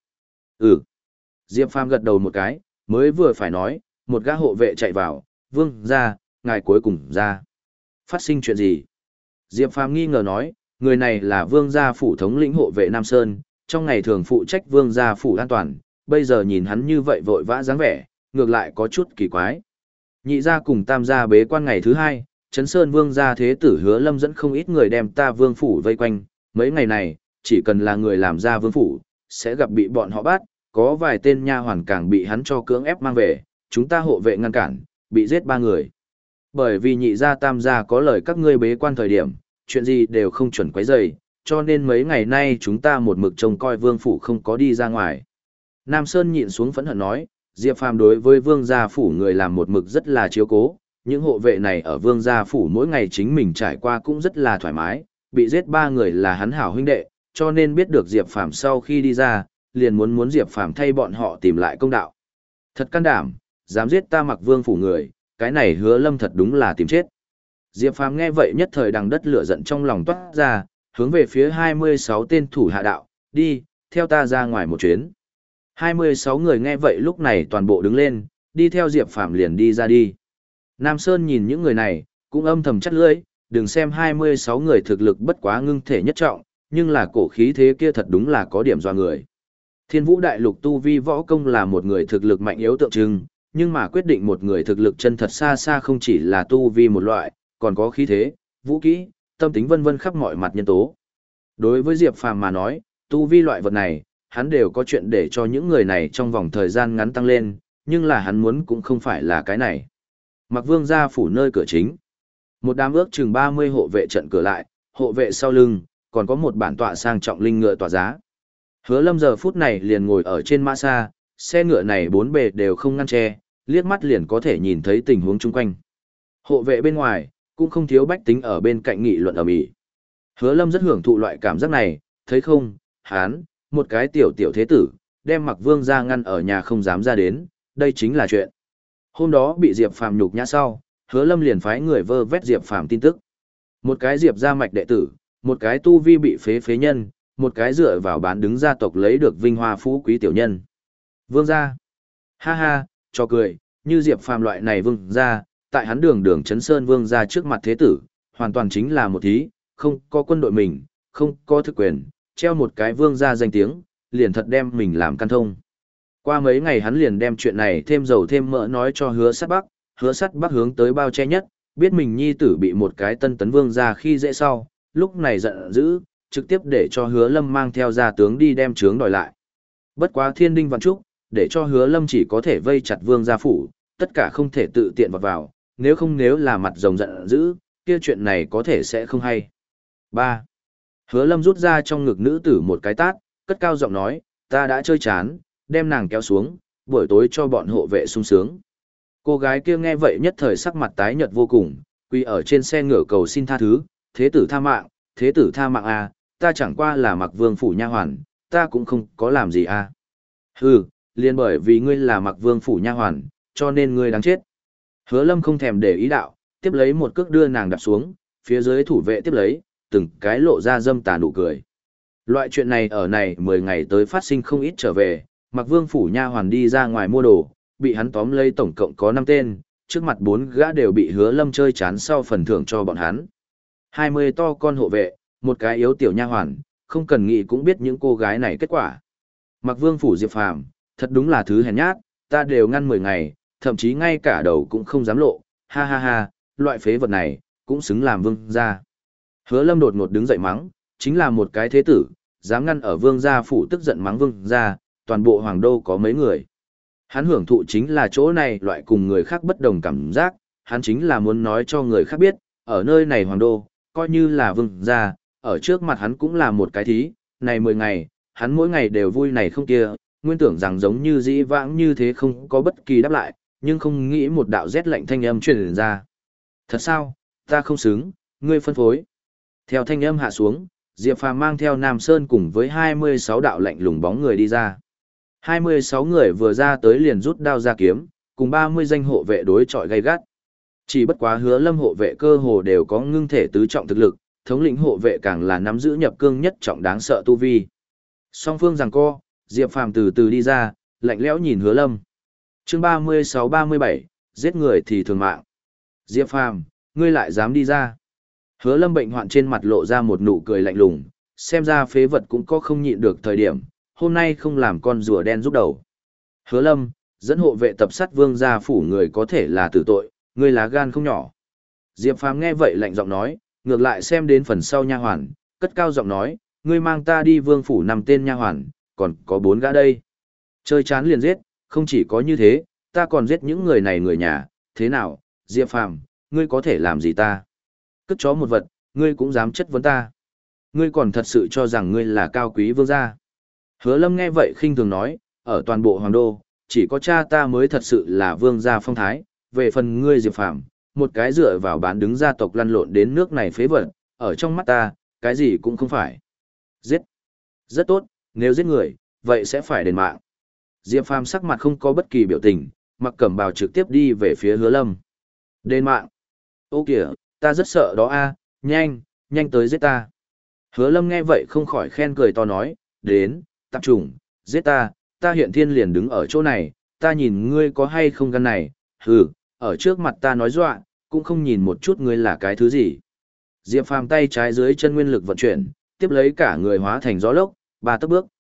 A: Diệp Phàm gật đầu một cái, mới vừa phải nói, một gã hộ vệ chạy vào, vương ra, ngài cuối cùng ra. Phát sinh chuyện gì? Diệp Phàm nghi ngờ nói, người này là vương gia phủ thống lĩnh hộ vệ Nam Sơn, trong ngày thường phụ trách vương gia phủ an toàn, bây giờ nhìn hắn như vậy vội vã dáng vẻ, ngược lại có chút kỳ quái. Nhị gia cùng tam gia bế quan ngày thứ 2, Trấn Sơn vương gia thế tử Hứa Lâm dẫn không ít người đem ta vương phủ vây quanh, mấy ngày này, chỉ cần là người làm ra vương phủ, sẽ gặp bị bọn họ bắt, có vài tên nha hoàn càng bị hắn cho cưỡng ép mang về, chúng ta hộ vệ ngăn cản, bị giết 3 người. Bởi vì nhị gia tam gia có lời các ngươi bế quan thời điểm, chuyện gì đều không chuẩn quấy rầy, cho nên mấy ngày nay chúng ta một mực trông coi vương phủ không có đi ra ngoài. Nam Sơn nhịn xuống phẫn hận nói, Diệp Phàm đối với vương gia phủ người làm một mực rất là chiếu cố, những hộ vệ này ở vương gia phủ mỗi ngày chính mình trải qua cũng rất là thoải mái, bị giết 3 người là hắn hảo huynh đệ, cho nên biết được Diệp Phàm sau khi đi ra, liền muốn Diệp Phàm thay bọn họ tìm lại công đạo. Thật can đảm, dám giết ta Mặc Vương phủ người, cái này Hứa Lâm thật đúng là tìm chết. Diệp Phàm nghe vậy nhất thời đằng đất lửa giận trong lòng toát ra, hướng về phía 26 tên thủ hạ đạo, đi, theo ta ra ngoài một chuyến. 26 người nghe vậy lúc này toàn bộ đứng lên, đi theo Diệp Phàm liền đi ra đi. Nam Sơn nhìn những người này, cũng âm thầm chắt lưỡi, đừng xem 26 người thực lực bất quá ngưng thể nhất trọng, nhưng là cổ khí thế kia thật đúng là có điểm doa người. Thiên Vũ Đại Lục tu vi võ công là một người thực lực mạnh yếu tượng trưng, nhưng mà quyết định một người thực lực chân thật xa xa không chỉ là tu vi một loại, còn có khí thế, vũ kỹ, tâm tính vân vân khắp mọi mặt nhân tố. Đối với Diệp Phàm mà nói, tu vi loại vật này, hắn đều có chuyện để cho những người này trong vòng thời gian ngắn tăng lên, nhưng là hắn muốn cũng không phải là cái này. Mặc Vương ra phủ nơi cửa chính. Một đám ước chừng 30 hộ vệ trận cửa lại, hộ vệ sau lưng, còn có một bản tọa sang trọng linh ngựa tỏa giá. Hứa Lâm giờ phút này liền ngồi ở trên mã xa, xe ngựa này bốn bề đều không ngăn che, liếc mắt liền có thể nhìn thấy tình huống chung quanh. Hộ vệ bên ngoài, cũng không thiếu bách tính ở bên cạnh nghị luận ầm ĩ. Hứa Lâm rất hưởng thụ loại cảm giác này, thấy không, hán, một cái tiểu tiểu thế tử, đem Mặc Vương ra ngăn ở nhà không dám ra đến, đây chính là chuyện. Hôm đó bị Diệp Phàm nhục nhã sau, Hứa Lâm liền phái người vơ vét Diệp Phàm tin tức. Một cái Diệp gia mạch đệ tử, một cái tu vi bị phế nhân, một cái dựa vào bán đứng gia tộc lấy được vinh hoa phú quý tiểu nhân. Vương gia. Ha ha, cho cười, như Diệp Phàm loại này vương gia, tại hắn đường đường chấn sơn vương gia trước mặt thế tử, hoàn toàn chính là một thí, không có quân đội mình, không có thực quyền, treo một cái vương gia danh tiếng, liền thật đem mình làm căn thông. Qua mấy ngày hắn liền đem chuyện này thêm dầu thêm mỡ nói cho Hứa Sắt Bắc hướng tới bao che nhất, biết mình nhi tử bị một cái tân tấn vương gia khi dễ sau, lúc này giận dữ, trực tiếp để cho Hứa Lâm mang theo gia tướng đi đem trướng đòi lại. Bất quá thiên đinh vạn trúc, để cho Hứa Lâm chỉ có thể vây chặt vương gia phủ, tất cả không thể tự tiện vào, nếu là mặt rồng giận dữ, kia chuyện này có thể sẽ không hay. 3. Hứa Lâm rút ra trong ngực nữ tử một cái tát, cất cao giọng nói, ta đã chơi chán, đem nàng kéo xuống, buổi tối cho bọn hộ vệ sung sướng. Cô gái kia nghe vậy nhất thời sắc mặt tái nhợt vô cùng, quỳ ở trên xe ngựa cầu xin tha thứ, thế tử tha mạng à, ta chẳng qua là Mặc Vương phủ nha hoàn, ta cũng không có làm gì à. Hừ, liền bởi vì ngươi là Mặc Vương phủ nha hoàn, cho nên ngươi đáng chết. Hứa Lâm không thèm để ý đạo, tiếp lấy một cước đưa nàng đạp xuống, phía dưới thủ vệ tiếp lấy, từng cái lộ ra dâm tà nụ cười. Loại chuyện này ở này 10 ngày tới phát sinh không ít trở về, Mặc Vương phủ nha hoàn đi ra ngoài mua đồ, bị hắn tóm lấy tổng cộng có 5 tên, trước mặt 4 gã đều bị Hứa Lâm chơi chán sau phần thưởng cho bọn hắn. 20 to con hộ vệ, một cái yếu tiểu nha hoàn, không cần nghĩ cũng biết những cô gái này kết quả. Mặc Vương phủ Diệp Phàm, thật đúng là thứ hèn nhát, ta đều ngăn 10 ngày, thậm chí ngay cả đầu cũng không dám lộ, ha ha ha, loại phế vật này, cũng xứng làm vương gia. Hứa Lâm đột ngột đứng dậy mắng, chính là một cái thế tử, dám ngăn ở vương gia phủ tức giận mắng vương gia, toàn bộ hoàng đô có mấy người. Hắn hưởng thụ chính là chỗ này loại cùng người khác bất đồng cảm giác, hắn chính là muốn nói cho người khác biết, ở nơi này hoàng đô, coi như là vương gia, ở trước mặt hắn cũng là một cái thí, này 10 ngày, hắn mỗi ngày đều vui này không kia, nguyên tưởng rằng giống như dĩ vãng như thế không có bất kỳ đáp lại, nhưng không nghĩ một đạo rét lạnh thanh âm truyền ra. Thật sao, ta không xứng, ngươi phân phối. Theo thanh âm hạ xuống, Diệp Phàm mang theo Nam Sơn cùng với 26 đạo lạnh lùng bóng người đi ra. 26 người vừa ra tới liền rút đao ra kiếm, cùng 30 danh hộ vệ đối chọi gay gắt. Chỉ bất quá Hứa Lâm hộ vệ cơ hồ đều có ngưng thể tứ trọng thực lực, thống lĩnh hộ vệ càng là nắm giữ nhập cương nhất trọng đáng sợ tu vi. Song phương giằng co, Diệp Phàm từ từ đi ra, lạnh lẽo nhìn Hứa Lâm. Chương 36-37, giết người thì thường mạng. Diệp Phàm, ngươi lại dám đi ra? Hứa Lâm bệnh hoạn trên mặt lộ ra một nụ cười lạnh lùng, xem ra phế vật cũng có không nhịn được thời điểm, hôm nay không làm con rùa đen giúp đầu. Hứa Lâm, dẫn hộ vệ tập sát vương gia phủ người có thể là tử tội, ngươi lá gan không nhỏ. Diệp Phàm nghe vậy lạnh giọng nói, ngược lại xem đến phần sau nha hoàn, cất cao giọng nói, ngươi mang ta đi vương phủ 5 tên nha hoàn, còn có 4 gã đây. Chơi chán liền giết, không chỉ có như thế, ta còn giết những người này người nhà, thế nào, Diệp Phàm, ngươi có thể làm gì ta? Cất chó một vật, ngươi cũng dám chất vấn ta. Ngươi còn thật sự cho rằng ngươi là cao quý vương gia. Hứa Lâm nghe vậy khinh thường nói, ở toàn bộ hoàng đô, chỉ có cha ta mới thật sự là vương gia phong thái, về phần ngươi Diệp Phàm, một cái dựa vào bán đứng gia tộc lăn lộn đến nước này phế vật, ở trong mắt ta, cái gì cũng không phải. Giết. Rất tốt, nếu giết người, vậy sẽ phải đền mạng. Diệp Phàm sắc mặt không có bất kỳ biểu tình, mặc cẩm bào trực tiếp đi về phía Hứa Lâm. Đền mạng. Ô kìa, ta rất sợ đó a, nhanh tới giết ta. Hứa Lâm nghe vậy không khỏi khen cười to nói, đến, tạp chủng, giết ta hiện thiên liền đứng ở chỗ này, ta nhìn ngươi có hay không gan này, hừ, ở trước mặt ta nói dọa, cũng không nhìn một chút ngươi là cái thứ gì. Diệp Phàm tay trái dưới chân nguyên lực vận chuyển, tiếp lấy cả người hóa thành gió lốc, 3 tấc bước.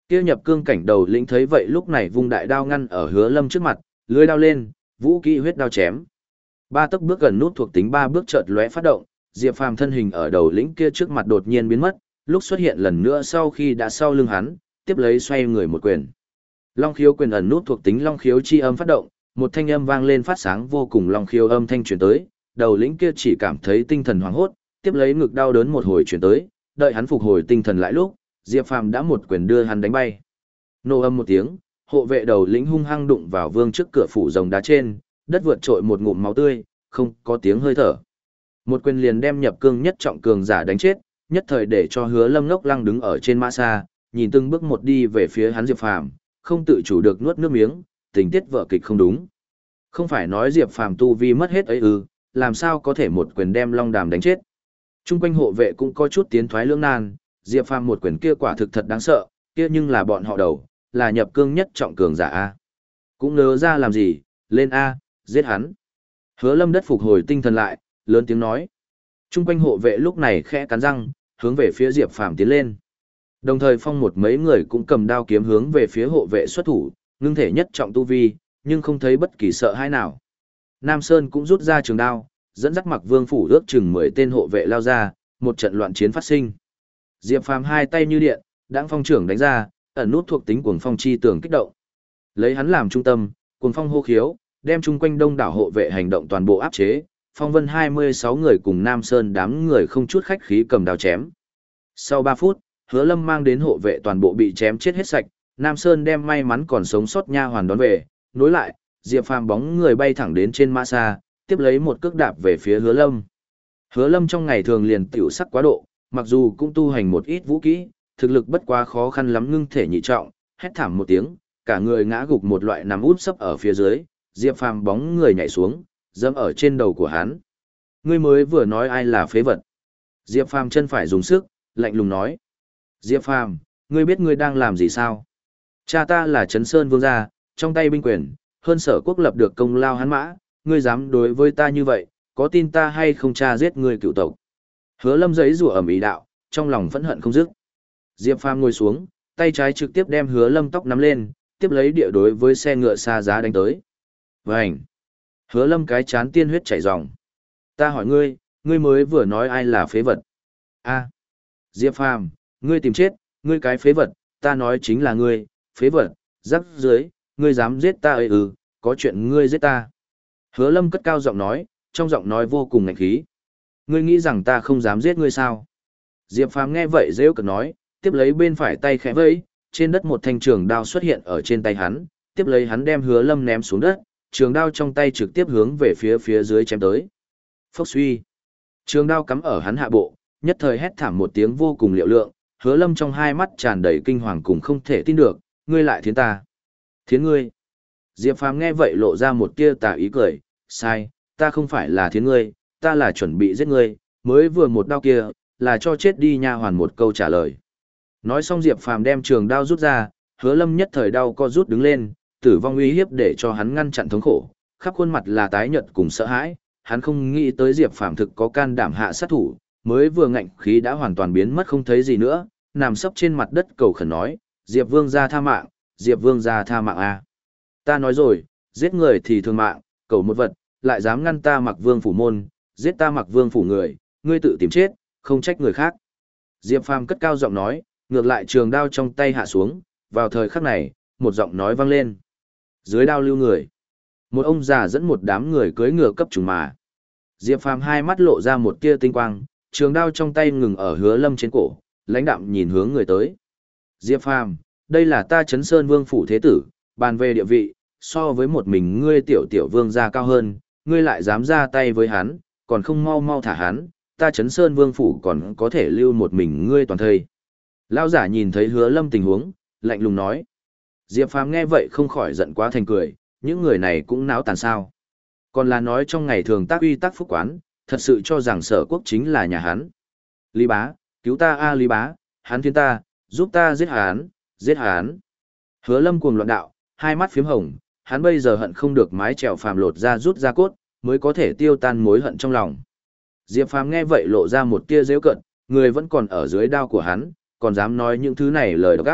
A: Kia nhập cương cảnh đầu lĩnh thấy vậy lúc này vung đại đao ngăn ở Hứa Lâm trước mặt, lưỡi đao lên, vũ kỹ huyết đao chém. Ba tấc bước gần nút thuộc tính ba bước chợt lóe phát động, Diệp Phàm thân hình ở đầu lĩnh kia trước mặt đột nhiên biến mất, lúc xuất hiện lần nữa sau khi đã sau lưng hắn, tiếp lấy xoay người một quyền. Long khiếu quyền ẩn nút thuộc tính long khiếu chi âm phát động, một thanh âm vang lên phát sáng vô cùng long khiếu âm thanh truyền tới, đầu lĩnh kia chỉ cảm thấy tinh thần hoảng hốt, tiếp lấy ngực đau đớn một hồi truyền tới, đợi hắn phục hồi tinh thần lại lúc, Diệp Phàm đã một quyền đưa hắn đánh bay. Nổ âm một tiếng, hộ vệ đầu lĩnh hung hăng đụng vào vương trước cửa phủ rồng đá trên, đất vượt trội một ngụm máu tươi, không có tiếng hơi thở. Một quyền liền đem nhập cương nhất trọng cường giả đánh chết, nhất thời để cho Hứa Lâm ngốc lăng đứng ở trên mã xa, nhìn từng bước một đi về phía hắn Diệp Phàm, không tự chủ được nuốt nước miếng, tình tiết vở kịch không đúng. Không phải nói Diệp Phàm tu vi mất hết ấy ư, làm sao có thể một quyền đem Long Đàm đánh chết. Trung quanh hộ vệ cũng có chút tiến thoái lưỡng nan, Diệp Phàm một quyền kia quả thực thật đáng sợ, kia nhưng là bọn họ đầu, là nhập cương nhất trọng cường giả a. Cũng nỡ ra làm gì, lên a, giết hắn. Hứa Lâm đất phục hồi tinh thần lại, lớn tiếng nói. Trung quanh hộ vệ lúc này khẽ cắn răng, hướng về phía Diệp Phàm tiến lên. Đồng thời phong một mấy người cũng cầm đao kiếm hướng về phía hộ vệ xuất thủ, ngưng thể nhất trọng tu vi, nhưng không thấy bất kỳ sợ hãi nào. Nam Sơn cũng rút ra trường đao, dẫn dắt Mặc Vương phủ ước chừng 10 tên hộ vệ lao ra, một trận loạn chiến phát sinh. Diệp Phàm hai tay như điện, đãng phong trưởng đánh ra, ẩn nút thuộc tính cuồng phong chi tường kích động. Lấy hắn làm trung tâm, cuồng phong hô khiếu, đem chung quanh đông đảo hộ vệ hành động toàn bộ áp chế, phong vân 26 người cùng Nam Sơn đám người không chút khách khí cầm đao chém. Sau 3 phút, Hứa Lâm mang đến hộ vệ toàn bộ bị chém chết hết sạch, Nam Sơn đem may mắn còn sống sót nha hoàn đón về, nối lại, Diệp Phàm bóng người bay thẳng đến trên mã xa, tiếp lấy một cước đạp về phía Hứa Lâm. Hứa Lâm trong ngày thường liền tiểu sắc quá độ, mặc dù cũng tu hành một ít vũ kỹ, thực lực bất quá khó khăn lắm ngưng thể nhị trọng, hét thảm một tiếng, cả người ngã gục một loại nằm úp sấp ở phía dưới, Diệp Phàm bóng người nhảy xuống, dẫm ở trên đầu của hắn. Ngươi mới vừa nói ai là phế vật? Diệp Phàm chân phải dùng sức, lạnh lùng nói. Diệp Phàm, ngươi biết ngươi đang làm gì sao? Cha ta là Trấn Sơn Vương gia, trong tay binh quyền, hơn Sở Quốc lập được công lao hắn mã, ngươi dám đối với ta như vậy, có tin ta hay không cha giết ngươi cựu tộc? Hứa Lâm giấy rủa ầm ĩ đạo, trong lòng phẫn hận không dứt. Diệp Phàm ngồi xuống, tay trái trực tiếp đem Hứa Lâm tóc nắm lên, tiếp lấy địa đối với xe ngựa xa giá đánh tới. Vành! Hứa Lâm cái chán tiên huyết chảy ròng. Ta hỏi ngươi, ngươi mới vừa nói ai là phế vật? A. Diệp Phàm, ngươi tìm chết, ngươi cái phế vật, ta nói chính là ngươi, phế vật, rắc dưới, ngươi dám giết ta ấy ư, có chuyện ngươi giết ta. Hứa Lâm cất cao giọng nói, trong giọng nói vô cùng ngạnh khí. Ngươi nghĩ rằng ta không dám giết ngươi sao? Diệp Phàm nghe vậy rêu cực nói, tiếp lấy bên phải tay khẽ vẫy, trên đất một thanh trường đao xuất hiện ở trên tay hắn, tiếp lấy hắn đem Hứa Lâm ném xuống đất, trường đao trong tay trực tiếp hướng về phía dưới chém tới. Phốc suy. Trường đao cắm ở hắn hạ bộ, nhất thời hét thảm một tiếng vô cùng liệu lượng, Hứa Lâm trong hai mắt tràn đầy kinh hoàng cùng không thể tin được, ngươi lại thiến ta. Thiến ngươi. Diệp Phàm nghe vậy lộ ra một tia tà ý cười, sai, ta không phải là thiến ngươi, ta là chuẩn bị giết ngươi, mới vừa một đao kia, là cho chết đi nha hoàn một câu trả lời. Nói xong Diệp Phàm đem trường đao rút ra, Hứa Lâm nhất thời đau co rút đứng lên, tử vong uy hiếp để cho hắn ngăn chặn thống khổ, khắp khuôn mặt là tái nhợt cùng sợ hãi, hắn không nghĩ tới Diệp Phàm thực có can đảm hạ sát thủ, mới vừa ngạnh khí đã hoàn toàn biến mất không thấy gì nữa, nằm sấp trên mặt đất cầu khẩn nói, Diệp Vương gia tha mạng, Diệp Vương gia tha mạng a. Ta nói rồi, giết người thì thương mạng, cầu một vật, lại dám ngăn ta Mặc Vương phủ môn, giết ta Mặc Vương phủ người, ngươi tự tìm chết, không trách người khác. Diệp Phàm cất cao giọng nói, ngược lại trường đao trong tay hạ xuống, vào thời khắc này, một giọng nói vang lên. Dưới đao lưu người. Một ông già dẫn một đám người cưỡi ngựa cấp trùng mà. Diệp Phàm hai mắt lộ ra một tia tinh quang, trường đao trong tay ngừng ở Hứa Lâm trên cổ, lãnh đạm nhìn hướng người tới. Diệp Phàm, đây là ta Trấn Sơn Vương phủ thế tử, bàn về địa vị, so với một mình ngươi tiểu vương gia cao hơn, ngươi lại dám ra tay với hắn, còn không mau mau thả hắn, ta Trấn Sơn Vương phủ còn có thể lưu một mình ngươi toàn thây. Lão giả nhìn thấy Hứa Lâm tình huống, lạnh lùng nói. Diệp Phàm nghe vậy không khỏi giận quá thành cười, những người này cũng náo tàn sao. Còn là nói trong ngày thường tác uy tác phúc quán, thật sự cho rằng Sở Quốc chính là nhà hắn. Lý bá, cứu ta a Lý bá, hắn thiên ta, giúp ta giết hắn, giết hắn. Hứa Lâm cuồng loạn đạo, hai mắt phiếm hồng, hắn bây giờ hận không được mái chèo Phàm lột ra rút ra cốt, mới có thể tiêu tan mối hận trong lòng. Diệp Phàm nghe vậy lộ ra một tia giễu cợt, người vẫn còn ở dưới đao của hắn, còn dám nói những thứ này lời độc ác,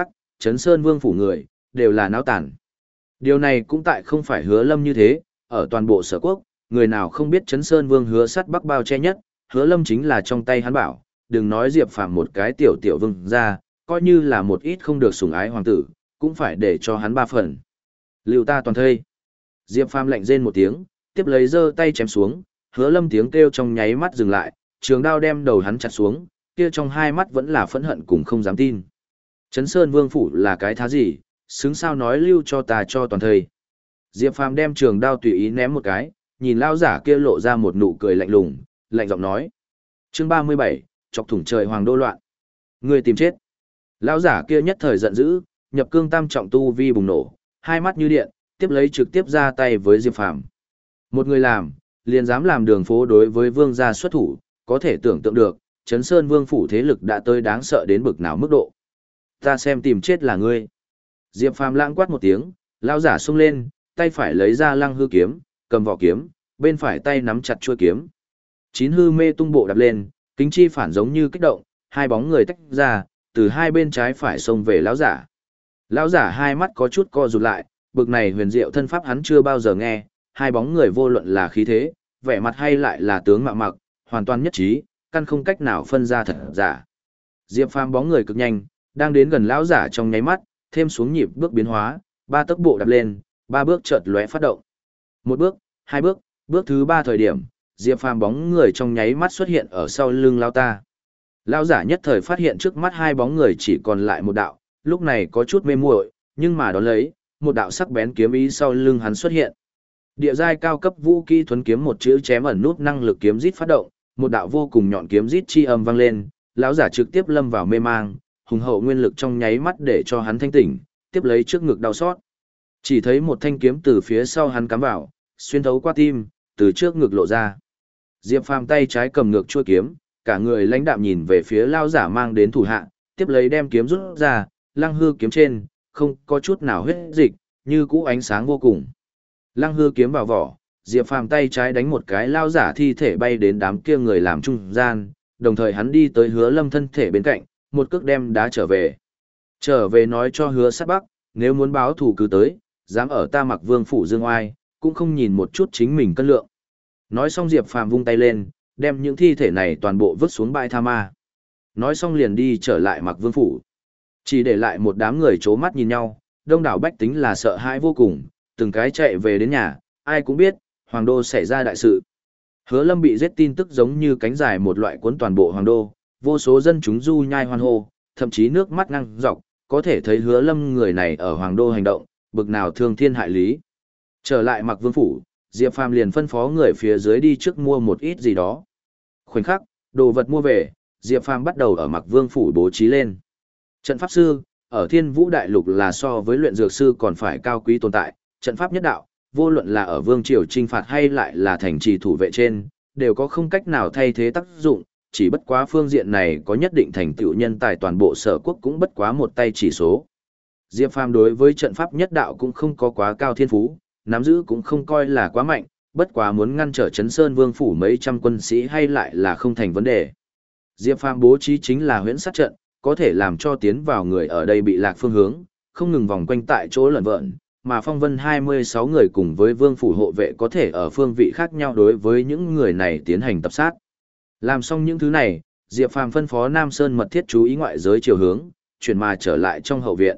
A: Trấn Sơn Vương phủ người, đều là náo tản. Điều này cũng tại không phải Hứa Lâm như thế, ở toàn bộ Sở Quốc, người nào không biết Trấn Sơn Vương Hứa Sắt Bắc bao che nhất, Hứa Lâm chính là trong tay hắn bảo, đừng nói Diệp Phàm một cái tiểu tiểu vương ra, coi như là một ít không được sủng ái hoàng tử, cũng phải để cho hắn 3 phần. Lưu ta toàn thây. Diệp Phàm lạnh rên một tiếng, tiếp lấy giơ tay chém xuống, Hứa Lâm tiếng kêu trong nháy mắt dừng lại, trường đao đem đầu hắn chặt xuống, kia trong hai mắt vẫn là phẫn hận cùng không dám tin. Trấn Sơn Vương phủ là cái thá gì, xứng sao nói lưu cho ta cho toàn thây. Diệp Phàm đem trường đao tùy ý ném một cái, nhìn lão giả kia lộ ra một nụ cười lạnh lùng, lạnh giọng nói: "Chương 37, chọc thủng trời hoàng đô loạn. Ngươi tìm chết." Lão giả kia nhất thời giận dữ, nhập cương tam trọng tu vi bùng nổ, hai mắt như điện, tiếp lấy trực tiếp ra tay với Diệp Phàm. Một người làm, liền dám làm đường phố đối với vương gia xuất thủ, có thể tưởng tượng được, Trấn Sơn Vương phủ thế lực đã tới đáng sợ đến bực nào mức độ. Ta xem tìm chết là ngươi. Diệp Phàm lãng quát một tiếng, lão giả xông lên, tay phải lấy ra lăng hư kiếm, cầm vỏ kiếm, bên phải tay nắm chặt chuôi kiếm. Chín hư mê tung bộ đạp lên, kính chi phản giống như kích động, hai bóng người tách ra, từ hai bên trái phải xông về lão giả. Lão giả hai mắt có chút co rụt lại, bực này huyền diệu thân pháp hắn chưa bao giờ nghe, hai bóng người vô luận là khí thế, vẻ mặt hay lại là tướng mạo mặc, hoàn toàn nhất trí, căn không cách nào phân ra thật giả. Diệp Phàm bóng người cực nhanh, đang đến gần lão giả trong nháy mắt, thêm xuống nhịp bước biến hóa, 3 tấc bộ đạp lên, 3 bước chợt lóe phát động. Một bước, hai bước, bước thứ 3 thời điểm, Diệp Phàm bóng người trong nháy mắt xuất hiện ở sau lưng lão ta. Lão giả nhất thời phát hiện trước mắt hai bóng người chỉ còn lại một đạo, lúc này có chút mê muội, nhưng mà đón lấy, một đạo sắc bén kiếm ý sau lưng hắn xuất hiện. Địa giai cao cấp vũ kỹ thuần kiếm một chữ chém ẩn nút năng lực kiếm rít phát động, một đạo vô cùng nhọn kiếm rít chi âm vang lên, lão giả trực tiếp lâm vào mê mang, hùng hậu nguyên lực trong nháy mắt để cho hắn thanh tỉnh, tiếp lấy trước ngực đau xót. Chỉ thấy một thanh kiếm từ phía sau hắn cắm vào, xuyên thấu qua tim, từ trước ngực lộ ra. Diệp Phàm tay trái cầm ngược chuôi kiếm, cả người lãnh đạm nhìn về phía lão giả mang đến thủ hạ, tiếp lấy đem kiếm rút ra, lăng hư kiếm trên, không có chút nào huyết dịch, như cũ ánh sáng vô cùng. Lăng hư kiếm vào vỏ, Diệp Phàm tay trái đánh một cái lao giả thi thể bay đến đám kia người làm trung gian, đồng thời hắn đi tới Hứa Lâm thân thể bên cạnh, một cước đem đá trở về. Trở về nói cho Hứa Sát Bắc, nếu muốn báo thù cứ tới, dám ở ta Mặc Vương phủ dương oai, cũng không nhìn một chút chính mình cân lượng. Nói xong Diệp Phàm vung tay lên, đem những thi thể này toàn bộ vứt xuống bãi tha ma. Nói xong liền đi trở lại Mặc Vương phủ. Chỉ để lại một đám người chố mắt nhìn nhau, đông đảo bách tính là sợ hãi vô cùng, từng cái chạy về đến nhà, ai cũng biết, Hoàng đô xảy ra đại sự. Hứa Lâm bị giết tin tức giống như cánh dài một loại cuốn toàn bộ Hoàng đô, vô số dân chúng du nhai hoan hô, thậm chí nước mắt ngăng dọc, có thể thấy Hứa Lâm người này ở Hoàng đô hành động, bực nào thương thiên hại lý. Trở lại Mặc Vương phủ, Diệp Phàm liền phân phó người phía dưới đi trước mua một ít gì đó. Khoảnh khắc, đồ vật mua về, Diệp Phàm bắt đầu ở Mặc Vương phủ bố trí lên. Trận pháp sư, ở Thiên Vũ Đại Lục là so với luyện dược sư còn phải cao quý tồn tại, trận pháp nhất đạo, vô luận là ở vương triều trinh phạt hay lại là thành trì thủ vệ trên, đều có không cách nào thay thế tác dụng, chỉ bất quá phương diện này có nhất định thành tựu nhân tài toàn bộ Sở Quốc cũng bất quá một tay chỉ số. Diệp Phàm đối với trận pháp nhất đạo cũng không có quá cao thiên phú, nắm giữ cũng không coi là quá mạnh, bất quá muốn ngăn trở Trấn Sơn Vương phủ mấy trăm quân sĩ hay lại là không thành vấn đề. Diệp Phàm bố trí chính là huyễn sát trận, có thể làm cho tiến vào người ở đây bị lạc phương hướng, không ngừng vòng quanh tại chỗ lẩn vợn, mà phong vân 26 người cùng với vương phủ hộ vệ có thể ở phương vị khác nhau đối với những người này tiến hành tập sát. Làm xong những thứ này, Diệp Phàm phân phó Nam Sơn mật thiết chú ý ngoại giới chiều hướng, chuyển mà trở lại trong hậu viện.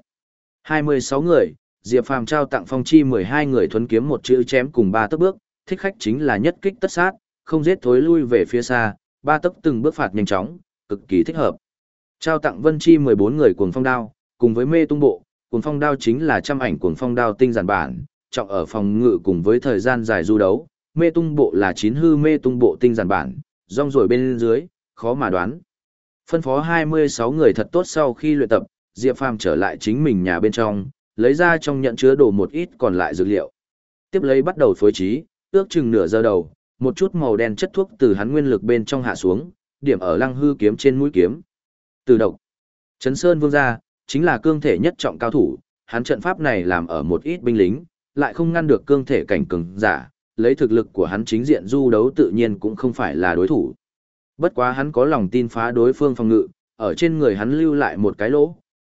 A: 26 người, Diệp Phàm trao tặng phong chi 12 người thuấn kiếm một chữ chém cùng 3 tấc bước, thích khách chính là nhất kích tất sát, không giết thối lui về phía xa, 3 tấc từng bước phạt nhanh chóng, cực kỳ thích hợp. Trao tặng Vân Chi 14 người cuồng phong đao, cùng với mê tung bộ, cuồng phong đao chính là trăm ảnh cuồng phong đao tinh giản bản, trọng ở phòng ngự cùng với thời gian dài du đấu, mê tung bộ là 9 hư mê tung bộ tinh giản bản, rong rồi bên dưới, khó mà đoán. Phân phó 26 người thật tốt sau khi luyện tập, Diệp Phàm trở lại chính mình nhà bên trong, lấy ra trong nhận chứa đồ một ít còn lại dược liệu. Tiếp lấy bắt đầu phối trí, ước chừng nửa giờ đầu, một chút màu đen chất thuốc từ hắn nguyên lực bên trong hạ xuống, điểm ở lăng hư kiếm trên mũi kiếm. Từ độc. Trấn Sơn Vương gia chính là cương thể nhất trọng cao thủ, hắn trận pháp này làm ở một ít binh lính, lại không ngăn được cương thể cảnh cường giả, lấy thực lực của hắn chính diện du đấu tự nhiên cũng không phải là đối thủ. Bất quá hắn có lòng tin phá đối phương phòng ngự, ở trên người hắn lưu lại một cái lỗ,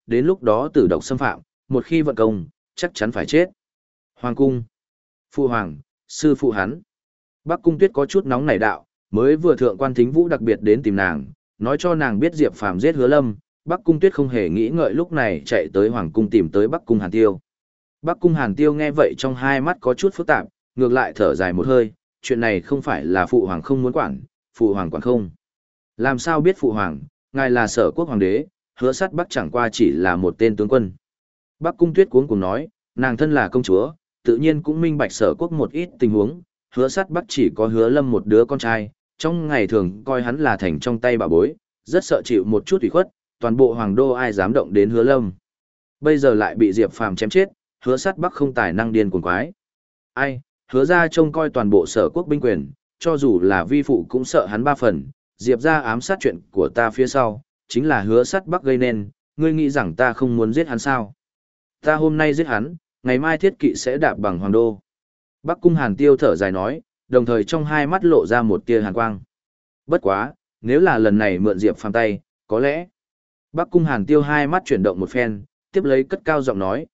A: đến lúc đó tử độc xâm phạm, một khi vận công, chắc chắn phải chết. Hoàng cung. Phụ hoàng, sư phụ hắn. Bắc Cung Tuyết có chút nóng nảy đạo, mới vừa thượng quan Thính Vũ đặc biệt đến tìm nàng, nói cho nàng biết Diệp Phàm giết Hứa Lâm, Bắc Cung Tuyết không hề nghĩ ngợi lúc này chạy tới hoàng cung tìm tới Bắc Cung Hàn Tiêu. Bắc Cung Hàn Tiêu nghe vậy trong hai mắt có chút phức tạp, ngược lại thở dài một hơi, chuyện này không phải là phụ hoàng không muốn quản, phụ hoàng quản không. Làm sao biết phụ hoàng, ngài là Sở Quốc hoàng đế, Hứa Sát Bắc chẳng qua chỉ là một tên tướng quân. Bắc Cung Tuyết cuống cuồng nói, nàng thân là công chúa, tự nhiên cũng minh bạch Sở Quốc một ít tình huống, Hứa Sát Bắc chỉ có Hứa Lâm một đứa con trai, trong ngày thường coi hắn là thành trong tay bà bối, rất sợ chịu một chút ủy khuất, toàn bộ hoàng đô ai dám động đến Hứa Lâm. Bây giờ lại bị Diệp Phàm chém chết, Hứa Sát Bắc không tài năng điên cuồng quái. Ai, Hứa ra trông coi toàn bộ Sở Quốc binh quyền, cho dù là vi phụ cũng sợ hắn ba phần, Diệp ra ám sát chuyện của ta phía sau, chính là Hứa Sát Bắc gây nên, ngươi nghĩ rằng ta không muốn giết hắn sao? Ta hôm nay giết hắn, ngày mai thiết kỵ sẽ đạp bằng hoàng đô. Bắc Cung Hàn Tiêu thở dài nói, đồng thời trong hai mắt lộ ra một tia hàn quang. Bất quá, nếu là lần này mượn Diệp Phàm tay, có lẽ. Bắc Cung Hàn Tiêu hai mắt chuyển động một phen, tiếp lấy cất cao giọng nói,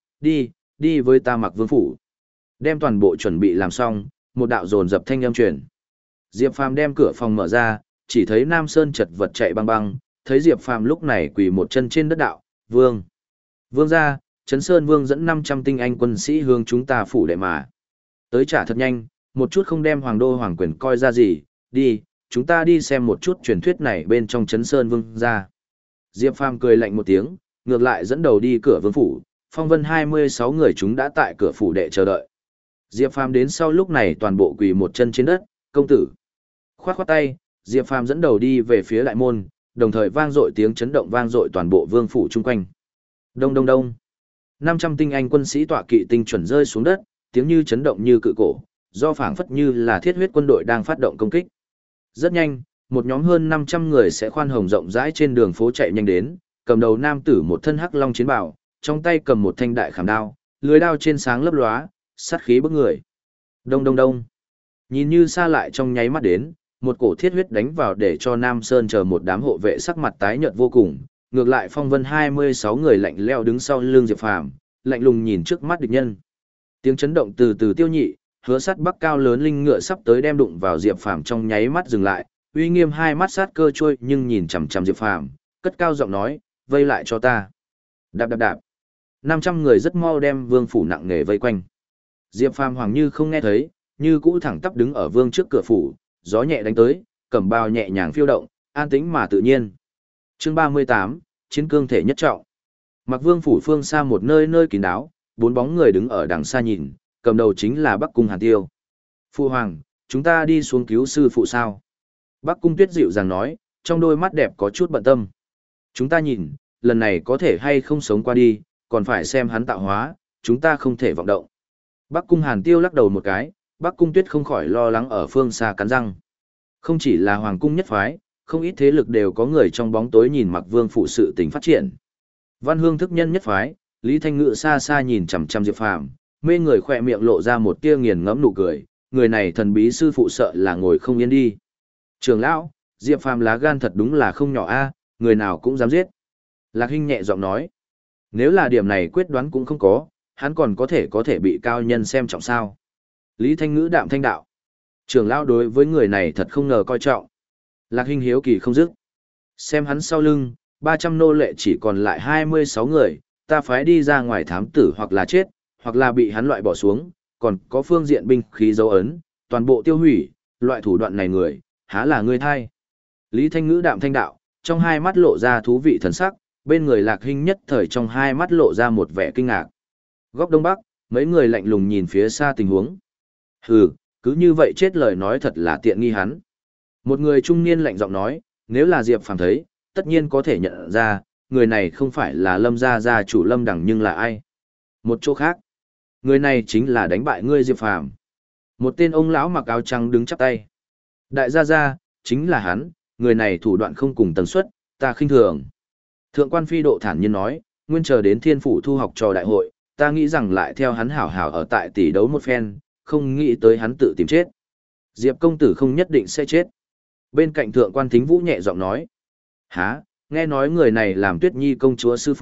A: đi với ta Mặc Vương phủ. Đem toàn bộ chuẩn bị làm xong, một đạo dồn dập thanh âm truyền. Diệp Phàm đem cửa phòng mở ra, chỉ thấy Nam Sơn chật vật chạy băng băng, thấy Diệp Phàm lúc này quỳ một chân trên đất đạo, "Vương, vương gia, Trấn Sơn Vương dẫn 500 tinh anh quân sĩ hướng chúng ta phủ đệ mà. Tới trả thật nhanh, một chút không đem hoàng đô hoàng quyền coi ra gì, đi, chúng ta đi xem một chút truyền thuyết này bên trong Trấn Sơn Vương gia." Diệp Phàm cười lạnh một tiếng, ngược lại dẫn đầu đi cửa vương phủ, phong vân 26 người chúng đã tại cửa phủ đệ chờ đợi. Diệp Phàm đến sau lúc này toàn bộ quỳ một chân trên đất, "Công tử." Khoát khoát tay, Diệp Phàm dẫn đầu đi về phía đại môn, đồng thời vang dội tiếng chấn động vang dội toàn bộ vương phủ chung quanh. Đông đông đông. 500 tinh anh quân sĩ tọa kỵ tinh chuẩn rơi xuống đất, tiếng như chấn động như cự cổ, do phảng phất như là thiết huyết quân đội đang phát động công kích. Rất nhanh, một nhóm hơn 500 người sẽ khoan hồng rộng rãi trên đường phố chạy nhanh đến, cầm đầu nam tử một thân hắc long chiến bào, trong tay cầm một thanh đại khảm đao, lưới đao trên sáng lấp lóa, sát khí bức người. Đông đông đông. Nhìn như xa lại trong nháy mắt đến, một cổ thiết huyết đánh vào để cho Nam Sơn chờ một đám hộ vệ sắc mặt tái nhợt vô cùng, ngược lại phong vân 26 người lạnh leo đứng sau lưng Diệp Phàm, lạnh lùng nhìn trước mắt địch nhân. Tiếng chấn động từ từ tiêu nhị, Hứa Sát Bắc cao lớn linh ngựa sắp tới đem đụng vào Diệp Phàm trong nháy mắt dừng lại, uy nghiêm hai mắt sát cơ trôi nhưng nhìn chằm chằm Diệp Phàm, cất cao giọng nói, "Vây lại cho ta." Đạp đạp đạp. 500 người rất mau đem vương phủ nặng nề vây quanh. Diệp Phàm hoàng như không nghe thấy, như cũ thẳng tắp đứng ở vương trước cửa phủ, gió nhẹ đánh tới, cẩm bào nhẹ nhàng phiêu động, an tĩnh mà tự nhiên. Chương 38, chiến cương thể nhất trọng. Mặc Vương phủ phương xa một nơi nơi kín đáo, bốn bóng người đứng ở đằng xa nhìn, cầm đầu chính là Bắc Cung Hàn Tiêu. "Phu hoàng, chúng ta đi xuống cứu sư phụ sao?" Bắc Cung Tuyết dịu dàng nói, trong đôi mắt đẹp có chút bận tâm. "Chúng ta nhìn, lần này có thể hay không sống qua đi, còn phải xem hắn tạo hóa, chúng ta không thể vọng động." Bắc Cung Hàn Tiêu lắc đầu một cái, Bắc Cung Tuyết không khỏi lo lắng ở phương xa cắn răng. Không chỉ là hoàng cung nhất phái, không ít thế lực đều có người trong bóng tối nhìn Mặc Vương phủ sự tình phát triển. Văn Hương thức nhân nhất phái, Lý Thanh Ngự xa xa nhìn chằm chằm Diệp Phàm, mê người khỏe miệng lộ ra một tia nghiền ngẫm nụ cười, người này thần bí sư phụ sợ là ngồi không yên đi. "Trưởng lão, Diệp Phàm lá gan thật đúng là không nhỏ a, người nào cũng dám giết." Lạc Hinh nhẹ giọng nói. "Nếu là điểm này quyết đoán cũng không có, hắn còn có thể bị cao nhân xem trọng sao?" Lý Thanh Ngữ đạm thanh đạo. "Trưởng lão đối với người này thật không ngờ coi trọng." Lạc Hinh hiếu kỳ không dứt. "Xem hắn sau lưng, 300 nô lệ chỉ còn lại 26 người, ta phái đi ra ngoài thám tử hoặc là chết, hoặc là bị hắn loại bỏ xuống, còn có phương diện binh khí dấu ấn, toàn bộ tiêu hủy, loại thủ đoạn này người, há là ngươi thay." Lý Thanh Ngữ đạm thanh đạo, trong hai mắt lộ ra thú vị thần sắc, bên người Lạc Hinh nhất thời trong hai mắt lộ ra một vẻ kinh ngạc. Góc đông bắc, mấy người lạnh lùng nhìn phía xa tình huống. "Hừ, cứ như vậy chết lời nói thật là tiện nghi hắn." Một người trung niên lạnh giọng nói, nếu là Diệp Phàm thấy, tất nhiên có thể nhận ra, người này không phải là Lâm gia gia chủ Lâm Đằng nhưng là ai. Một chỗ khác, người này chính là đánh bại ngươi Diệp Phàm. Một tên ông lão mặc áo trắng đứng chắp tay. "Đại gia gia, chính là hắn, người này thủ đoạn không cùng tần suất, ta khinh thường." Thượng quan Phi Độ thản nhiên nói, "Nguyên chờ đến Thiên phủ thu học trò đại hội, ta nghĩ rằng lại theo hắn hảo hảo ở tại tỷ đấu một phen, không nghĩ tới hắn tự tìm chết. Diệp công tử không nhất định sẽ chết." Bên cạnh Thượng quan Thính Vũ nhẹ giọng nói, "Hả, nghe nói người này làm Tuyết Nhi công chúa sư phụ,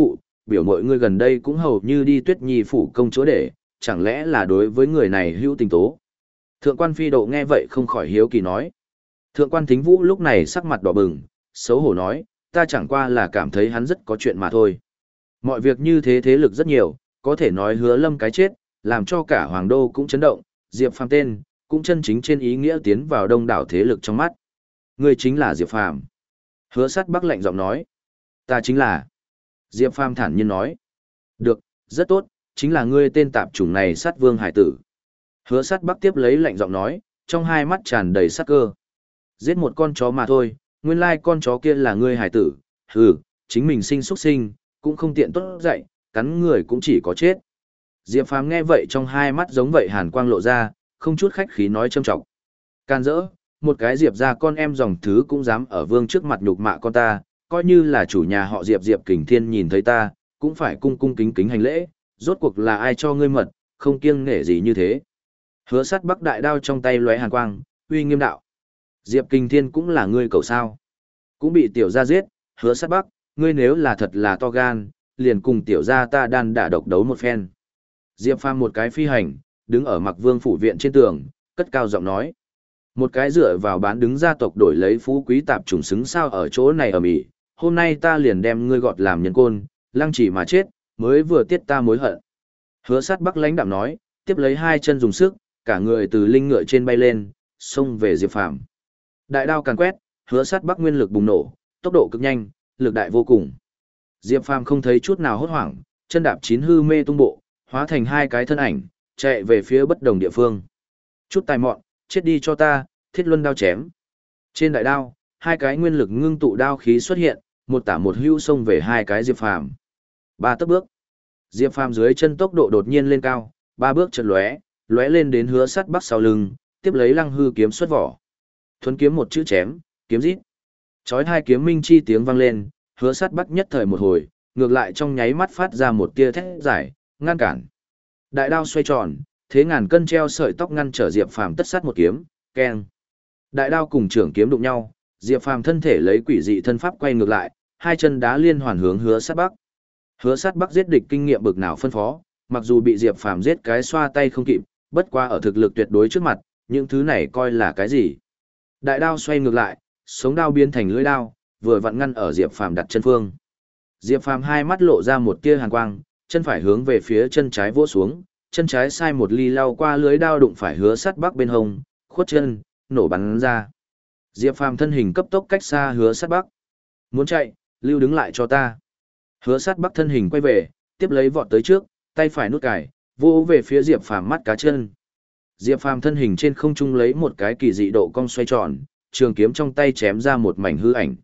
A: biểu mọi người gần đây cũng hầu như đi Tuyết Nhi phủ công chúa để, chẳng lẽ là đối với người này hữu tình tố. Thượng quan Phi Độ nghe vậy không khỏi hiếu kỳ nói. Thượng quan Thính Vũ lúc này sắc mặt đỏ bừng, xấu hổ nói, ta chẳng qua là cảm thấy hắn rất có chuyện mà thôi. Mọi việc như thế thế lực rất nhiều, có thể nói Hứa Lâm cái chết, làm cho cả Hoàng Đô cũng chấn động, Diệp Phàm tên, cũng chân chính trên ý nghĩa tiến vào đông đảo thế lực trong mắt. Ngươi chính là Diệp Phàm. Hứa Sát Bắc lạnh giọng nói. Ta chính là. Diệp Phàm thản nhiên nói. Được, rất tốt, chính là ngươi tên tạp chủng này sát vương hải tử. Hứa Sát Bắc tiếp lấy lạnh giọng nói, trong hai mắt tràn đầy sát cơ. Giết một con chó mà thôi, nguyên lai con chó kia là ngươi hải tử, hừ, chính mình sinh xuất sinh, cũng không tiện tốt dạy, cắn người cũng chỉ có chết. Diệp Phàm nghe vậy trong hai mắt giống vậy hàn quang lộ ra, không chút khách khí nói châm trọng. Can dỡ, một cái Diệp ra con em dòng thứ cũng dám ở vương trước mặt nhục mạ con ta, coi như là chủ nhà họ Diệp Diệp Kình Thiên nhìn thấy ta, cũng phải cung cung kính kính hành lễ, rốt cuộc là ai cho ngươi mật, không kiêng nể gì như thế. Hứa Sát Bắc đại đao trong tay lóe hàn quang, uy nghiêm đạo. Diệp Kình Thiên cũng là ngươi cậu sao? Cũng bị tiểu gia giết, Hứa Sát Bắc, ngươi nếu là thật là to gan, liền cùng tiểu gia ta đan đả độc đấu một phen. Diệp Phàm một cái phi hành, đứng ở Mặc Vương phủ viện trên tường, cất cao giọng nói. Một cái dựa vào bán đứng gia tộc đổi lấy phú quý tạp chủng xứng sao ở chỗ này ở Mỹ, hôm nay ta liền đem ngươi gọt làm nhân côn, lăng chỉ mà chết, mới vừa tiết ta mối hận. Hứa Sát Bắc lãnh đạm nói, tiếp lấy hai chân dùng sức, cả người từ linh ngựa trên bay lên, xông về Diệp Phàm. Đại đao càn quét, Hứa Sát Bắc nguyên lực bùng nổ, tốc độ cực nhanh, lực đại vô cùng. Diệp Phàm không thấy chút nào hốt hoảng, chân đạp chín hư mê tung bộ, hóa thành hai cái thân ảnh, chạy về phía bất đồng địa phương. Chút tài mọn, chết đi cho ta, Thiết Luân đao chém. Trên đại đao, hai cái nguyên lực ngưng tụ đao khí xuất hiện, một tả một hữu xông về hai cái Diệp Phàm. Ba tấc bước. Diệp Phàm dưới chân tốc độ đột nhiên lên cao, ba bước chợt lóe, lóe lên đến Hứa Sát Bắc sau lưng, tiếp lấy Lăng Hư kiếm xuất vỏ. Thuấn kiếm một chữ chém, kiếm rít. Chói hai kiếm minh chi tiếng vang lên, Hứa Sát Bắc nhất thời một hồi, ngược lại trong nháy mắt phát ra một tia thét giải, ngăn cản. Đại đao xoay tròn, thế ngàn cân treo sợi tóc ngăn trở Diệp Phàm tất sát một kiếm, keng. Đại đao cùng trưởng kiếm đụng nhau, Diệp Phàm thân thể lấy quỷ dị thân pháp quay ngược lại, hai chân đá liên hoàn hướng Hứa Sát Bắc. Hứa Sát Bắc giết địch kinh nghiệm bực nào phân phó, mặc dù bị Diệp Phàm giết cái xoa tay không kịp, bất qua ở thực lực tuyệt đối trước mặt, những thứ này coi là cái gì? Đại đao xoay ngược lại, sống đao biến thành lưỡi đao, vừa vặn ngăn ở Diệp Phàm đặt chân phương. Diệp Phàm hai mắt lộ ra một tia hàn quang, chân phải hướng về phía chân trái vỗ xuống, chân trái sai một ly lao qua lưới đao đụng phải Hứa Sát Bắc bên hông, khuất chân, nổ bắn ra. Diệp Phàm thân hình cấp tốc cách xa Hứa Sát Bắc. Muốn chạy, lưu đứng lại cho ta. Hứa Sát Bắc thân hình quay về, tiếp lấy vọt tới trước, tay phải nút cài, vỗ về phía Diệp Phàm mắt cá chân. Diệp Phàm thân hình trên không trung lấy một cái kỳ dị độ cong xoay tròn, trường kiếm trong tay chém ra một mảnh hư ảnh.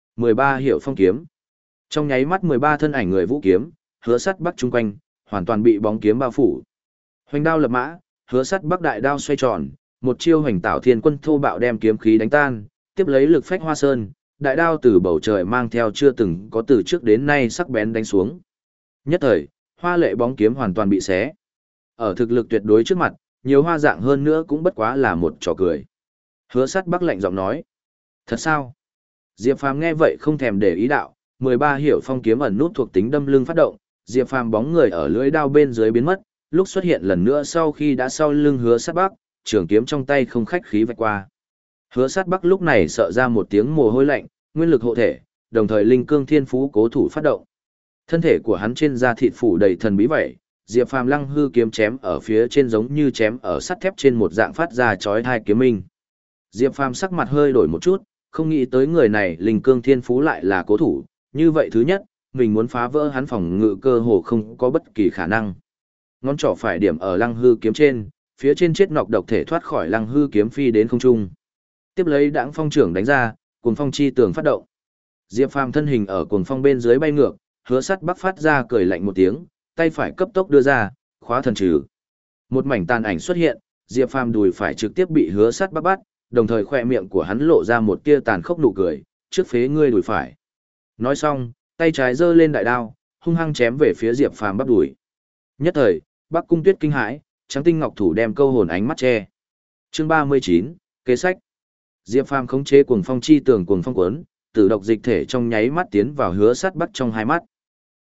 A: 13 hiệu phong kiếm. Trong nháy mắt 13 thân ảnh người vũ kiếm, Hứa Sát Bắc chung quanh, hoàn toàn bị bóng kiếm bao phủ. Hoành đao lập mã, Hứa Sát Bắc đại đao xoay tròn, một chiêu hoành tảo thiên quân thô bạo đem kiếm khí đánh tan, tiếp lấy lực phách hoa sơn, đại đao từ bầu trời mang theo chưa từng có từ trước đến nay sắc bén đánh xuống. Nhất thời, hoa lệ bóng kiếm hoàn toàn bị xé. Ở thực lực tuyệt đối trước mặt, nhiều hoa dạng hơn nữa cũng bất quá là một trò cười. Hứa Sát Bắc lạnh giọng nói. Thật sao? Diệp Phàm nghe vậy không thèm để ý đạo, 13 hiệu phong kiếm ẩn nút thuộc tính đâm lưng phát động, Diệp Phàm bóng người ở lưỡi đao bên dưới biến mất, lúc xuất hiện lần nữa sau khi đã sau lưng Hứa Sát Bắc, trường kiếm trong tay không khách khí vạch qua. Hứa Sát Bắc lúc này sợ ra một tiếng mồ hôi lạnh, nguyên lực hộ thể, đồng thời linh cương thiên phú cố thủ phát động. Thân thể của hắn trên da thịt phủ đầy thần bí vậy, Diệp Phàm Lăng Hư kiếm chém ở phía trên giống như chém ở sắt thép trên một dạng phát ra chói tai kiếm minh. Diệp Phàm sắc mặt hơi đổi một chút, không nghĩ tới người này linh cương thiên phú lại là cố thủ, như vậy thứ nhất, mình muốn phá vỡ hắn phòng ngự cơ hồ không có bất kỳ khả năng. Ngón trỏ phải điểm ở Lăng Hư kiếm trên, phía trên chết nọc độc thể thoát khỏi Lăng Hư kiếm phi đến không trung. Tiếp lấy đãng phong trưởng đánh ra, cuồng phong chi tường phát động. Diệp Phàm thân hình ở cuồng phong bên dưới bay ngược, Hứa Sát Bắc phát ra cười lạnh một tiếng, tay phải cấp tốc đưa ra, khóa thần trừ. Một mảnh tàn ảnh xuất hiện, Diệp Phàm đùi phải trực tiếp bị Hứa Sát Bắc bắt, đồng thời khóe miệng của hắn lộ ra một tia tàn khốc nụ cười, trước phế ngươi đùi phải. Nói xong, tay trái giơ lên đại đao, hung hăng chém về phía Diệp Phàm bắp đùi. Nhất thời, Bắc Cung Tuyết kinh hãi, trắng tinh ngọc thủ đem câu hồn ánh mắt che. Chương 39, kế sách. Diệp Phàm khống chế cuồng phong chi tường cuồng phong cuốn, tử độc dịch thể trong nháy mắt tiến vào Hứa Sát Bắc trong hai mắt.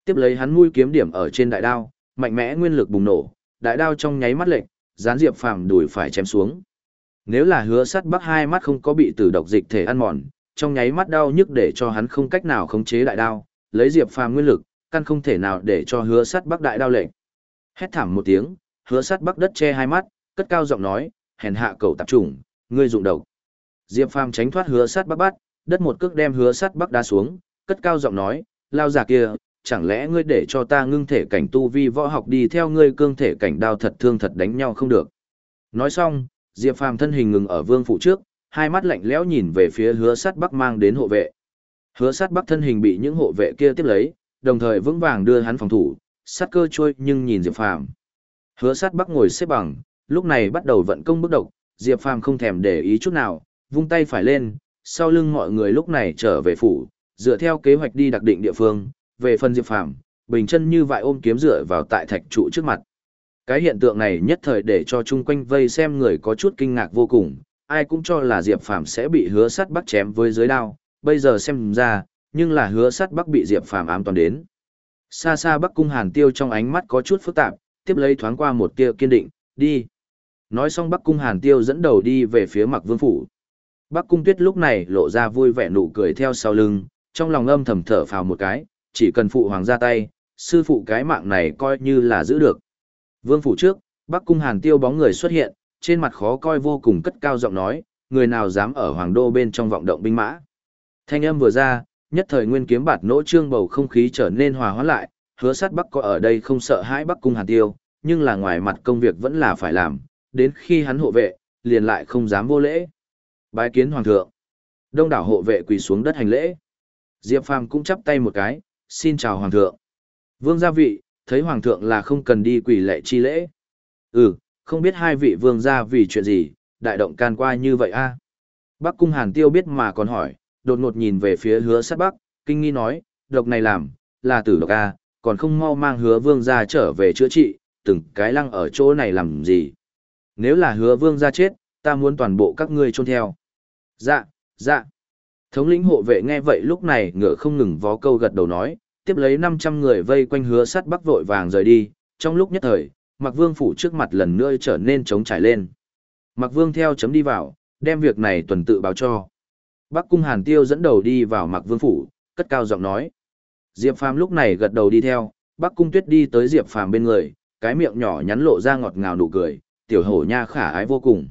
A: Tiếp lấy hắn mũi kiếm điểm ở trên đại đao, mạnh mẽ nguyên lực bùng nổ, đại đao trong nháy mắt lệch, gián Diệp Phàm đùi phải chém xuống. Nếu là Hứa Sắt Bắc hai mắt không có bị tử độc dịch thể ăn mòn, trong nháy mắt đau nhức để cho hắn không cách nào khống chế đại đao, lấy Diệp Phàm nguyên lực, căn không thể nào để cho Hứa Sắt Bắc đại đao lệch. Hét thảm một tiếng, Hứa Sắt Bắc đất che hai mắt, cất cao giọng nói, hèn hạ cẩu tạp chủng, ngươi dụng độc. Diệp Phàm tránh thoát Hứa Sắt Bắc bắt, đất một cước đem Hứa Sắt Bắc đá xuống, cất cao giọng nói, lao già kia, chẳng lẽ ngươi để cho ta ngưng thể cảnh tu vi võ học đi theo ngươi cương thể cảnh đao thật thương thật đánh nhau không được. Nói xong, Diệp Phàm thân hình ngừng ở vương phủ trước, hai mắt lạnh lẽo nhìn về phía Hứa Sắt Bắc mang đến hộ vệ. Hứa Sắt Bắc thân hình bị những hộ vệ kia tiếp lấy, đồng thời vững vàng đưa hắn phòng thủ, sát cơ trôi nhưng nhìn Diệp Phàm. Hứa Sắt Bắc ngồi xếp bằng, lúc này bắt đầu vận công bức độc, Diệp Phàm không thèm để ý chút nào, vung tay phải lên, sau lưng mọi người lúc này trở về phủ, dựa theo kế hoạch đi đặc định địa phương, về phần Diệp Phàm, bình chân như vậy ôm kiếm dựa vào tại thạch trụ trước mặt. Cái hiện tượng này nhất thời để cho chung quanh vây xem người có chút kinh ngạc vô cùng, ai cũng cho là Diệp Phàm sẽ bị Hứa Sắt Bắc chém với dưới đao, bây giờ xem ra, nhưng là Hứa Sắt Bắc bị Diệp Phàm ám toán đến. Xa xa Bắc Cung Hàn Tiêu trong ánh mắt có chút phức tạp, tiếp lấy thoáng qua một tia kiên định, đi. Nói xong Bắc Cung Hàn Tiêu dẫn đầu đi về phía Mặc Vương phủ. Bắc Cung Tuyết lúc này lộ ra vui vẻ nụ cười theo sau lưng, trong lòng âm thầm thở phào một cái, chỉ cần phụ hoàng ra tay, sư phụ cái mạng này coi như là giữ được. Vương phủ trước, Bắc Cung Hàn Tiêu bóng người xuất hiện, trên mặt khó coi vô cùng cất cao giọng nói, người nào dám ở hoàng đô bên trong vọng động binh mã. Thanh âm vừa ra, nhất thời nguyên kiếm bạt nỗ trương bầu không khí trở nên hòa hoãn lại, Hứa Sắt Bắc có ở đây không sợ hãi Bắc Cung Hàn Tiêu, nhưng là ngoài mặt công việc vẫn là phải làm, đến khi hắn hộ vệ, liền lại không dám vô lễ. Bái kiến hoàng thượng. Đông đảo hộ vệ quỳ xuống đất hành lễ. Diệp Phàm cũng chắp tay một cái, xin chào hoàng thượng. Vương gia vị, thấy hoàng thượng là không cần đi quỳ lệ chi lễ. Không biết hai vị vương gia vì chuyện gì, đại động can qua như vậy a? Bắc Cung Hàn Tiêu biết mà còn hỏi, đột ngột nhìn về phía Hứa Sắt Bắc, kinh nghi nói, độc này làm, là tử độc a, còn không mau mang Hứa vương gia trở về chữa trị, từng cái lăng ở chỗ này làm gì? Nếu là Hứa vương gia chết, ta muốn toàn bộ các ngươi chôn theo. Dạ, dạ. Thống lĩnh hộ vệ nghe vậy lúc này ngựa không ngừng vó câu gật đầu nói, tiếp lấy 500 người vây quanh Hứa Sắt Bắc vội vàng rời đi, trong lúc nhất thời, Mặc Vương phủ trước mặt lần nữa trở nên trống trải lên. Mặc Vương theo chấm đi vào, đem việc này tuần tự báo cho. Bắc Cung Hàn Tiêu dẫn đầu đi vào Mặc Vương phủ, cất cao giọng nói. Diệp Phàm lúc này gật đầu đi theo, Bắc Cung Tuyết đi tới Diệp Phàm bên người, cái miệng nhỏ nhắn lộ ra ngọt ngào nụ cười, tiểu hổ nha khả ái vô cùng.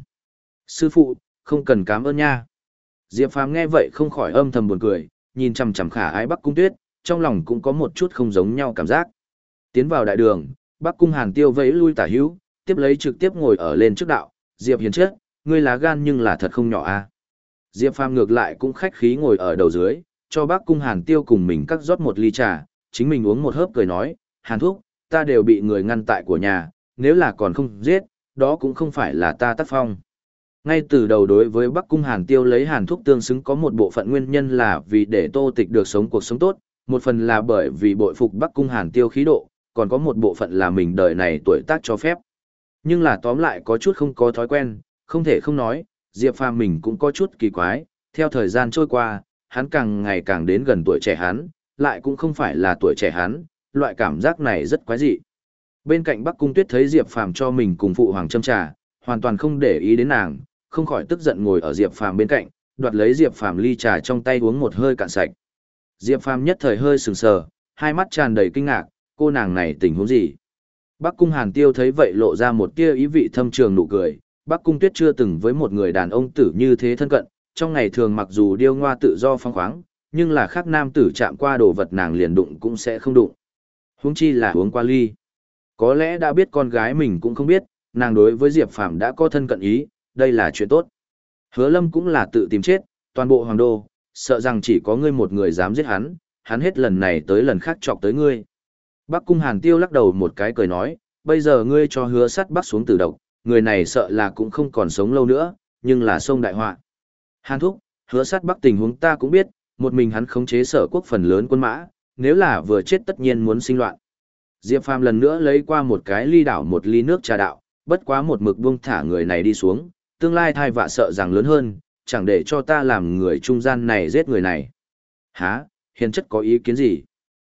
A: Sư phụ, không cần cảm ơn nha. Diệp Phàm nghe vậy không khỏi âm thầm buồn cười, nhìn chằm chằm khả ái Bắc Cung Tuyết, trong lòng cũng có một chút không giống nhau cảm giác. Tiến vào đại đường, Bắc Cung Hàn Tiêu vẫy lui tả hữu, tiếp lấy trực tiếp ngồi ở lên trước đạo, Diệp hiền chất, ngươi lá gan nhưng là thật không nhỏ a. Diệp Phàm ngược lại cũng khách khí ngồi ở đầu dưới, cho Bắc Cung Hàn Tiêu cùng mình cắt rót một ly trà, chính mình uống một hớp cười nói, Hàn thúc, ta đều bị người ngăn tại của nhà, nếu là còn không giết, đó cũng không phải là ta tác phong. Ngay từ đầu đối với Bắc Cung Hàn Tiêu lấy Hàn thúc tương xứng có một bộ phận nguyên nhân là vì để Tô Tịch được sống cuộc sống tốt, một phần là bởi vì bội phục Bắc Cung Hàn Tiêu khí độ, còn có một bộ phận là mình đời này tuổi tác cho phép. Nhưng là tóm lại có chút không có thói quen, không thể không nói, Diệp Phàm mình cũng có chút kỳ quái, theo thời gian trôi qua, hắn càng ngày càng đến gần tuổi trẻ hắn, lại cũng không phải là tuổi trẻ hắn, loại cảm giác này rất quái dị. Bên cạnh Bắc Cung Tuyết thấy Diệp Phàm cho mình cùng phụ hoàng châm trà, hoàn toàn không để ý đến nàng, không khỏi tức giận ngồi ở Diệp Phàm bên cạnh, đoạt lấy Diệp Phàm ly trà trong tay uống một hơi cạn sạch. Diệp Phàm nhất thời hơi sừng sờ, hai mắt tràn đầy kinh ngạc, cô nàng này tình huống gì? Bắc Cung Hàn Tiêu thấy vậy lộ ra một tia ý vị thâm trường nụ cười, Bắc Cung Tuyết chưa từng với một người đàn ông tử như thế thân cận, trong ngày thường mặc dù điêu ngoa tự do phóng khoáng, nhưng là khác nam tử chạm qua đồ vật nàng liền đụng cũng sẽ không đụng. Huống chi là uống qua ly. Có lẽ đã biết con gái mình cũng không biết, nàng đối với Diệp Phàm đã có thân cận ý, đây là chuyện tốt. Hứa Lâm cũng là tự tìm chết, toàn bộ hoàng đô, sợ rằng chỉ có ngươi một người dám giết hắn, hắn hết lần này tới lần khác chọc tới ngươi. Bắc Cung Hàn Tiêu lắc đầu một cái cười nói, bây giờ ngươi cho Hứa Sắt Bắc xuống tử độc, người này sợ là cũng không còn sống lâu nữa, nhưng là sông đại họa. Hàn thúc, Hứa Sắt Bắc tình huống ta cũng biết, một mình hắn khống chế Sở quốc phần lớn quân mã, nếu là vừa chết tất nhiên muốn sinh loạn. Diệp Phàm lần nữa lấy qua một cái ly đảo một ly nước trà đạo, bất quá một mực buông thả người này đi xuống, tương lai thai vạ sợ rằng lớn hơn, chẳng để cho ta làm người trung gian này giết người này. Hả, hiền chất có ý kiến gì?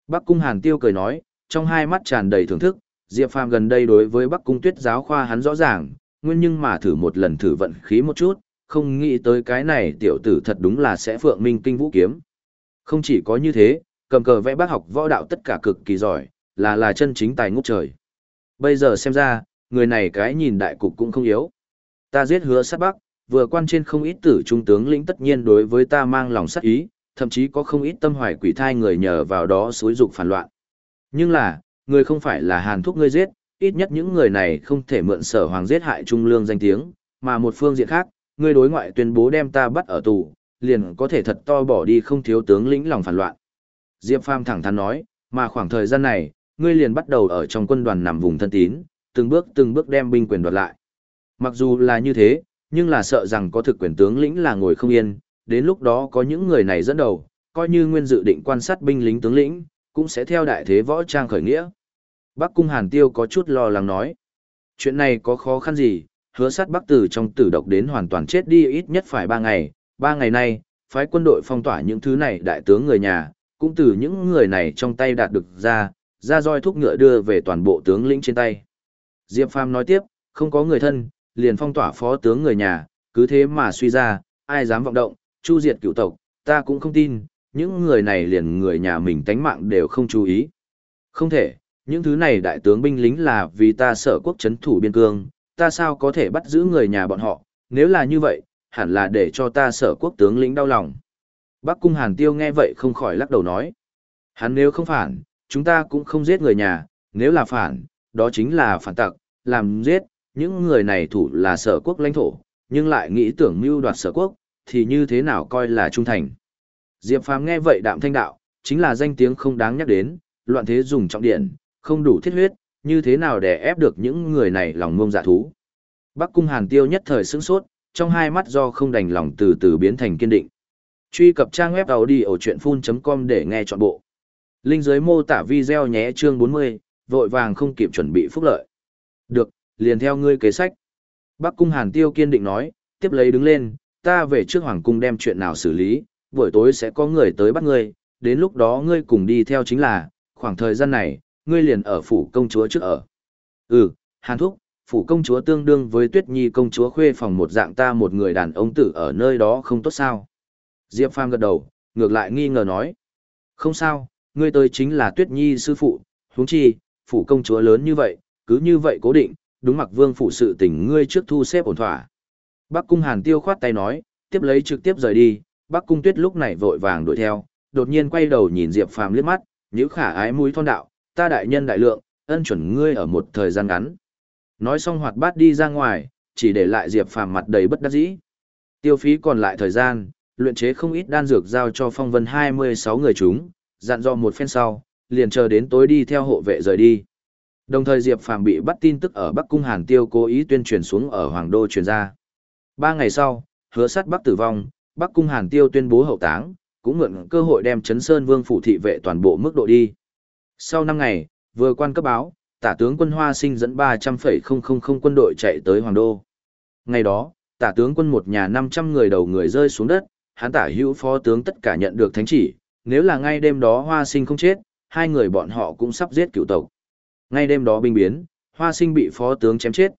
A: Bắc Cung Hàn Tiêu cười nói, trong hai mắt tràn đầy thưởng thức, Diệp Phàm gần đây đối với Bắc Cung Tuyết giáo khoa hắn rõ ràng, nguyên nhưng mà thử một lần thử vận khí một chút, không nghĩ tới cái này tiểu tử thật đúng là sẽ phượng minh kinh vũ kiếm. Không chỉ có như thế, cầm cờ vẽ bác học võ đạo tất cả cực kỳ giỏi, là chân chính tài ngút trời. Bây giờ xem ra, người này cái nhìn đại cục cũng không yếu. Ta giết Hứa Sát Bắc, vừa quan trên không ít tử trung tướng lĩnh tất nhiên đối với ta mang lòng sát ý, thậm chí có không ít tâm hoài quỷ thai người nhờ vào đó xúi dục phản loạn. Nhưng là, người không phải là Hàn Thúc ngươi giết, ít nhất những người này không thể mượn Sở Hoàng giết hại Trung Lương danh tiếng, mà một phương diện khác, ngươi đối ngoại tuyên bố đem ta bắt ở tù, liền có thể thật to bỏ đi không thiếu tướng lĩnh lòng phản loạn. Diệp Phàm thẳng thắn nói, mà khoảng thời gian này, ngươi liền bắt đầu ở trong quân đoàn nằm vùng thân tín, từng bước đem binh quyền đoạt lại. Mặc dù là như thế, nhưng là sợ rằng có thực quyền tướng lĩnh là ngồi không yên, đến lúc đó có những người này dẫn đầu, coi như nguyên dự định quan sát binh lính tướng lĩnh, cũng sẽ theo đại thế võ trang khởi nghĩa. Bắc Cung Hàn Tiêu có chút lo lắng nói, chuyện này có khó khăn gì, Hứa Sát Bắc từ trong tử độc đến hoàn toàn chết đi ít nhất phải 3 ngày, 3 ngày nay, phái quân đội phong tỏa những thứ này đại tướng người nhà, cũng từ những người này trong tay đạt được ra roi thúc ngựa đưa về toàn bộ tướng lĩnh trên tay. Diệp Phàm nói tiếp, không có người thân, liền phong tỏa phó tướng người nhà, cứ thế mà suy ra, ai dám vọng động, chu diệt cửu tộc, ta cũng không tin, những người này liền người nhà mình tánh mạng đều không chú ý. Không thể, những thứ này đại tướng binh lính là vì ta Sở quốc trấn thủ biên cương, ta sao có thể bắt giữ người nhà bọn họ, nếu là như vậy, hẳn là để cho ta Sở quốc tướng lĩnh đau lòng. Bắc Cung Hàn Tiêu nghe vậy không khỏi lắc đầu nói, hắn nếu không phản, chúng ta cũng không giết người nhà, nếu là phản, đó chính là phản tặc, làm giết, những người này thủ là Sở quốc lãnh thổ, nhưng lại nghĩ tưởng mưu đoạt Sở quốc, thì như thế nào coi là trung thành. Diệp Phàm nghe vậy đạm thanh đạo, chính là danh tiếng không đáng nhắc đến, loạn thế dùng trọng điện, không đủ thiết huyết, như thế nào để ép được những người này lòng ngông dạ thú. Bắc Cung Hàn Tiêu nhất thời sững sốt, trong hai mắt do không đành lòng từ từ biến thành kiên định. Truy cập trang web audiochuyenphun.com để nghe trọn bộ. Link dưới mô tả video nhé, chương 40, vội vàng không kịp chuẩn bị phúc lợi. Được, liền theo ngươi kế sách. Bắc Cung Hàn Tiêu kiên định nói, tiếp lấy đứng lên, ta về trước Hoàng cung đem chuyện nào xử lý, buổi tối sẽ có người tới bắt ngươi, đến lúc đó ngươi cùng đi theo chính là, khoảng thời gian này, ngươi liền ở phủ công chúa trước ở. Ừ, Hàn Thúc, phủ công chúa tương đương với Tuyết Nhi công chúa khuê phòng một dạng, ta một người đàn ông tử ở nơi đó không tốt sao? Diệp Phàm gật đầu, ngược lại nghi ngờ nói. Không sao, ngươi tới chính là Tuyết Nhi sư phụ, huống chi, phủ công chúa lớn như vậy, cứ như vậy cố định, đúng mặc vương phụ sự tình ngươi trước thu xếp ổn thỏa. Bắc Cung Hàn Tiêu khoát tay nói, tiếp lấy trực tiếp rời đi, Bắc Cung Tuyết lúc này vội vàng đuổi theo, đột nhiên quay đầu nhìn Diệp Phàm liếc mắt, nhíu khả ái mũi thon đạo, ta đại nhân đại lượng, ân chuẩn ngươi ở một thời gian ngắn. Nói xong hoạt bát đi ra ngoài, chỉ để lại Diệp Phàm mặt đầy bất đắc dĩ. Tiêu phí còn lại thời gian, luyện chế không ít đan dược giao cho Phong Vân 26 người chúng, dặn dò một phen sau, liền chờ đến tối đi theo hộ vệ rời đi. Đồng thời Diệp Phàm bị bắt tin tức ở Bắc Cung Hàn Tiêu cố ý tuyên truyền xuống ở Hoàng Đô truyền ra. 3 ngày sau, Hứa Sát Bắc tử vong, Bắc Cung Hàn Tiêu tuyên bố hậu táng, cũng mượn cơ hội đem Trấn Sơn Vương phủ thị vệ toàn bộ mức độ đi. Sau 5 ngày, vừa quan cấp báo, Tả tướng quân Hoa Sinh dẫn 300,000 quân đội chạy tới Hoàng Đô. Ngày đó, Tả tướng quân một nhà 500 người đầu người rơi xuống đất, hắn Tả hữu phó tướng tất cả nhận được thánh chỉ, nếu là ngay đêm đó Hoa Sinh không chết, hai người bọn họ cũng sắp giết cửu tộc. Ngay đêm đó binh biến, Hoa Sinh bị phó tướng chém chết,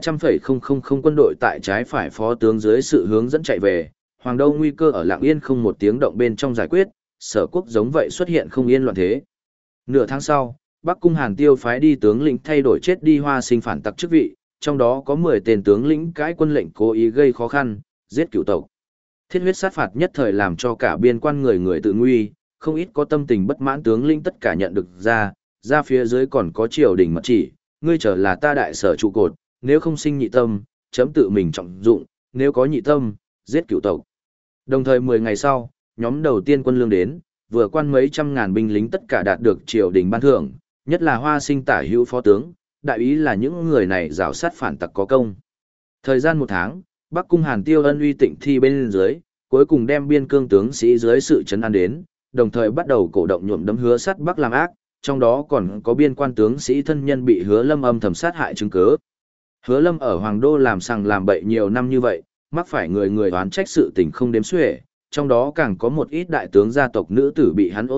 A: 300,000 quân đội tại trái phải phó tướng dưới sự hướng dẫn chạy về, Hoàng Đô nguy cơ ở lặng yên không một tiếng động bên trong giải quyết, Sở quốc giống vậy xuất hiện không yên loạn thế. Nửa tháng sau, Bắc Cung Hàn Tiêu phái đi tướng lĩnh thay đổi chết đi Hoa Sinh phản tặc chức vị, trong đó có 10 tên tướng lĩnh cãi quân lệnh cố ý gây khó khăn, giết cửu tộc. Thiết huyết sát phạt nhất thời làm cho cả biên quan người người tự nguy, không ít có tâm tình bất mãn tướng lĩnh tất cả nhận được ra phía dưới còn có triều đình mật chỉ, ngươi trở là ta đại sở trụ cột, nếu không sinh nhị tâm, chấm tự mình trọng dụng, nếu có nhị tâm, giết cửu tộc. Đồng thời 10 ngày sau, nhóm đầu tiên quân lương đến, vừa quan mấy trăm ngàn binh lính tất cả đạt được triều đình ban thưởng, nhất là Hoa Sinh Tả hữu phó tướng, đại ý là những người này rào sát phản tặc có công. Thời gian 1 tháng, Bắc Cung Hàn Tiêu ân uy tịnh thi bên dưới, cuối cùng đem biên cương tướng sĩ dưới sự trấn an đến, đồng thời bắt đầu cổ động nhuộm đấm Hứa Sát Bắc làm ác, trong đó còn có biên quan tướng sĩ thân nhân bị Hứa Lâm âm thầm sát hại chứng cứ. Hứa Lâm ở Hoàng Đô làm sằng làm bậy nhiều năm như vậy, mắc phải người người oán trách sự tình không đếm xuể, trong đó càng có một ít đại tướng gia tộc nữ tử bị hắn ô nhục,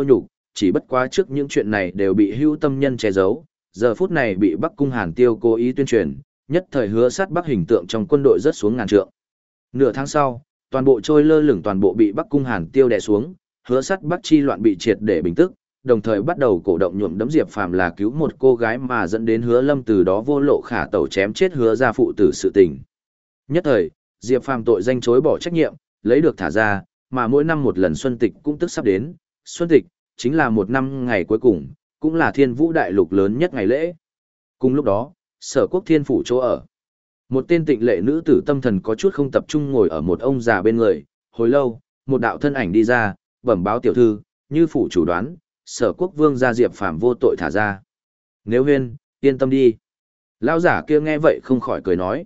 A: chỉ bất quá trước những chuyện này đều bị hữu tâm nhân che giấu, giờ phút này bị Bắc Cung Hàn Tiêu cố ý tuyên truyền, nhất thời Hứa Sát Bắc hình tượng trong quân đội rất xuống ngàn trượng. Nửa tháng sau, toàn bộ trôi lơ lửng toàn bộ bị Bắc Cung Hàn Tiêu đè xuống, Hứa Sát Bắc chi loạn bị triệt để bình tức, đồng thời bắt đầu cổ động nhuộm đấm Diệp Phàm là cứu một cô gái mà dẫn đến Hứa Lâm từ đó vô lộ khả tẩu chém chết Hứa gia phụ tử sự tình. Nhất thời, Diệp Phàm tội danh chối bỏ trách nhiệm, lấy được thả ra, mà mỗi năm một lần xuân tịch cũng tức sắp đến, xuân tịch chính là một năm ngày cuối cùng, cũng là Thiên Vũ đại lục lớn nhất ngày lễ. Cùng lúc đó, Sở Quốc Thiên phủ chỗ ở, một tên tịnh lệ nữ tử tâm thần có chút không tập trung ngồi ở một ông già bên người, hồi lâu, một đạo thân ảnh đi ra, bẩm báo tiểu thư, như phủ chủ đoán, Sở Quốc vương gia Diệp Phàm vô tội thả ra. Nếu Huyên, yên tâm đi. Lão giả kia nghe vậy không khỏi cười nói.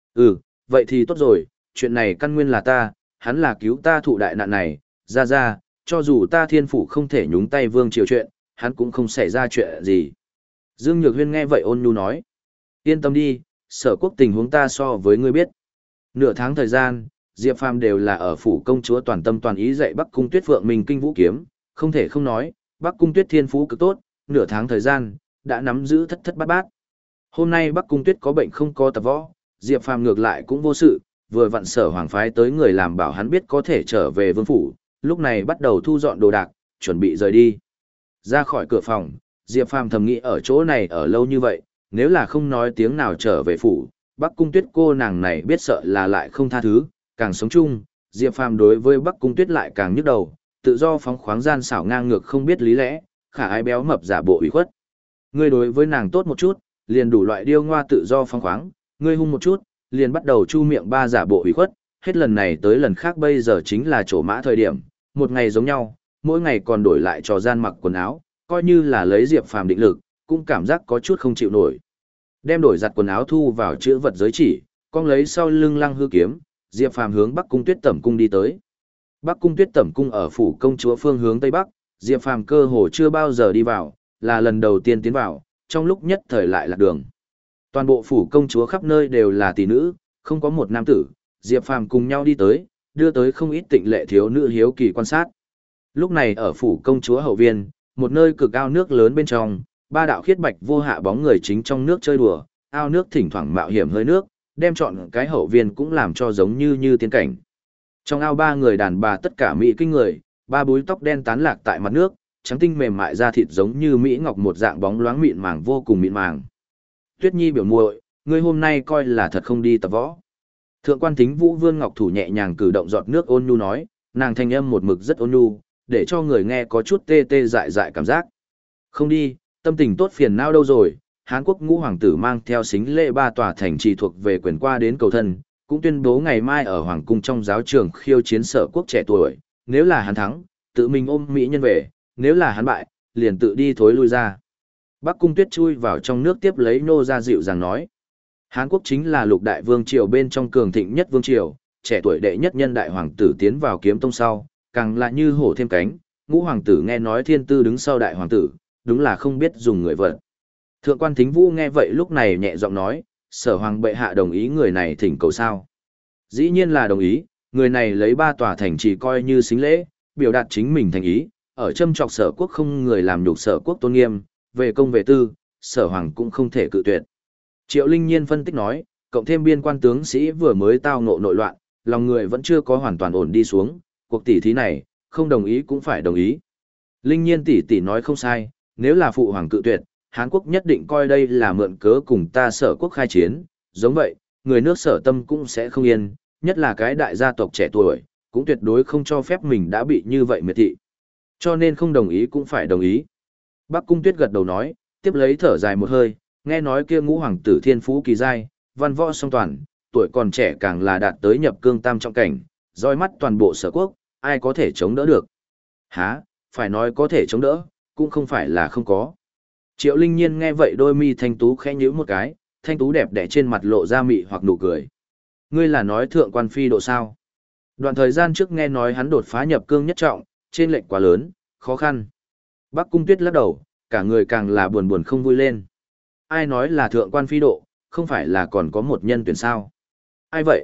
A: Vậy thì tốt rồi, chuyện này căn nguyên là ta, hắn là cứu ta thụ đại nạn này, ra, cho dù ta Thiên phủ không thể nhúng tay vương triều chuyện, hắn cũng không xảy ra chuyện gì. Dương Nhược Huyên nghe vậy ôn nhu nói. Yên tâm đi, Sở Quốc tình huống ta so với ngươi biết. Nửa tháng thời gian, Diệp Phàm đều là ở phủ công chúa toàn tâm toàn ý dạy Bắc Cung Tuyết Phượng Minh kinh vũ kiếm, không thể không nói, Bắc Cung Tuyết thiên phú cực tốt, nửa tháng thời gian, đã nắm giữ thất thất bát bát. Hôm nay Bắc Cung Tuyết có bệnh không có tập võ, Diệp Phàm ngược lại cũng vô sự, vừa vặn Sở Hoàng phái tới người làm bảo hắn biết có thể trở về vương phủ, lúc này bắt đầu thu dọn đồ đạc, chuẩn bị rời đi. Ra khỏi cửa phòng, Diệp Phàm thầm nghĩ ở chỗ này ở lâu như vậy, nếu là không nói tiếng nào trở về phủ, Bắc Cung Tuyết cô nàng này biết sợ là lại không tha thứ, càng sống chung, Diệp Phàm đối với Bắc Cung Tuyết lại càng nhức đầu, tự do phóng khoáng gian xảo ngang ngược không biết lý lẽ, khả ái béo mập giả bộ ủy khuất. Ngươi đối với nàng tốt một chút, liền đủ loại điêu ngoa tự do phóng khoáng, ngươi hung một chút, liền bắt đầu chu miệng ba giả bộ ủy khuất, hết lần này tới lần khác bây giờ chính là chỗ mã thời điểm, một ngày giống nhau, mỗi ngày còn đổi lại trò gian mặc quần áo, coi như là lấy Diệp Phàm định lực, cũng cảm giác có chút không chịu nổi. Đem đổi giặt quần áo thu vào chữ vật giới chỉ, con lấy sau lưng lăng hư kiếm, Diệp Phàm hướng Bắc Cung Tuyết Tẩm cung đi tới. Bắc Cung Tuyết Tẩm cung ở phủ công chúa phương hướng tây bắc, Diệp Phàm cơ hồ chưa bao giờ đi vào, là lần đầu tiên tiến vào, trong lúc nhất thời lại lạc đường. Toàn bộ phủ công chúa khắp nơi đều là tỷ nữ, không có một nam tử, Diệp Phàm cùng nhau đi tới, đưa tới không ít tịnh lệ thiếu nữ hiếu kỳ quan sát. Lúc này ở phủ công chúa hậu viên, một nơi cực ao nước lớn bên trong, ba đạo khiết bạch vô hạ bóng người chính trong nước chơi đùa, ao nước thỉnh thoảng mạo hiểm hơi nước, đem trọn cái hậu viên cũng làm cho giống như tiên cảnh. Trong ao ba người đàn bà tất cả mỹ kinh người, ba búi tóc đen tán lạc tại mặt nước, trắng tinh mềm mại da thịt giống như mỹ ngọc một dạng bóng loáng mịn màng vô cùng mịn màng. Tuyết Nhi biểu muội, ngươi hôm nay coi là thật không đi tập võ. Thượng quan Thính Vũ vươn ngọc thủ nhẹ nhàng cử động giọt nước ôn nhu nói, nàng thanh âm một mực rất ôn nhu, để cho người nghe có chút tê tê dại dại cảm giác. Không đi, tâm tình tốt phiền não đâu rồi. Hán Quốc ngũ hoàng tử mang theo xính lễ ba tòa thành trì thuộc về quyền qua đến cầu thân, cũng tuyên bố ngày mai ở hoàng cung trong giáo trường khiêu chiến Sở Quốc trẻ tuổi, nếu là hắn thắng, tự mình ôm mỹ nhân về, nếu là hắn bại, liền tự đi thối lui ra. Bắc Cung Tuyết chui vào trong nước tiếp lấy nô ra dịu dàng nói. Hán Quốc chính là lục đại vương triều bên trong cường thịnh nhất vương triều, trẻ tuổi đệ nhất nhân đại hoàng tử tiến vào kiếm tông sau, càng là như hổ thêm cánh, ngũ hoàng tử nghe nói thiên tư đứng sau đại hoàng tử, đúng là không biết dùng người vật. Thượng quan Thính Vũ nghe vậy lúc này nhẹ giọng nói, Sở hoàng bệ hạ đồng ý người này thỉnh cầu sao? Dĩ nhiên là đồng ý, người này lấy ba tòa thành trì coi như xính lễ, biểu đạt chính mình thành ý, ở châm chọc Sở Quốc không người làm nhục Sở Quốc tôn nghiêm, về công về tư, Sở hoàng cũng không thể cự tuyệt. Triệu Linh Nhiên phân tích nói, cộng thêm biên quan tướng sĩ vừa mới tao ngộ nội loạn, lòng người vẫn chưa có hoàn toàn ổn đi xuống, cuộc tỷ thí này, không đồng ý cũng phải đồng ý. Linh Nhiên tỷ tỷ nói không sai, nếu là phụ hoàng cự tuyệt, Hán Quốc nhất định coi đây là mượn cớ cùng ta Sở Quốc khai chiến, giống vậy, người nước Sở Tâm cũng sẽ không yên, nhất là cái đại gia tộc trẻ tuổi, cũng tuyệt đối không cho phép mình đã bị như vậy miệt thị. Cho nên không đồng ý cũng phải đồng ý. Bắc Cung Tuyết gật đầu nói, tiếp lấy thở dài một hơi, nghe nói kia ngũ hoàng tử thiên phú kỳ giai, văn võ song toàn, tuổi còn trẻ càng là đạt tới nhập cương tam trọng cảnh, roi mắt toàn bộ Sở Quốc, ai có thể chống đỡ được. Hả, phải nói có thể chống đỡ, cũng không phải là không có. Triệu Linh Nhiên nghe vậy đôi mi thanh tú khẽ nhíu một cái, thanh tú đẹp đẽ trên mặt lộ ra mị hoặc nụ cười. Ngươi là nói thượng quan phi độ sao? Đoạn thời gian trước nghe nói hắn đột phá nhập cương nhất trọng, trên lệnh quá lớn, khó khăn. Bắc Cung Tuyết lắc đầu, cả người càng là buồn buồn không vui lên. Ai nói là thượng quan phi độ, không phải là còn có một nhân tuyển sao? Ai vậy?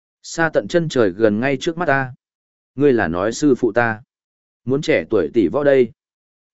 A: Xa tận chân trời gần ngay trước mắt ta. Ngươi là nói sư phụ ta. Muốn trẻ tuổi tỷ võ đây.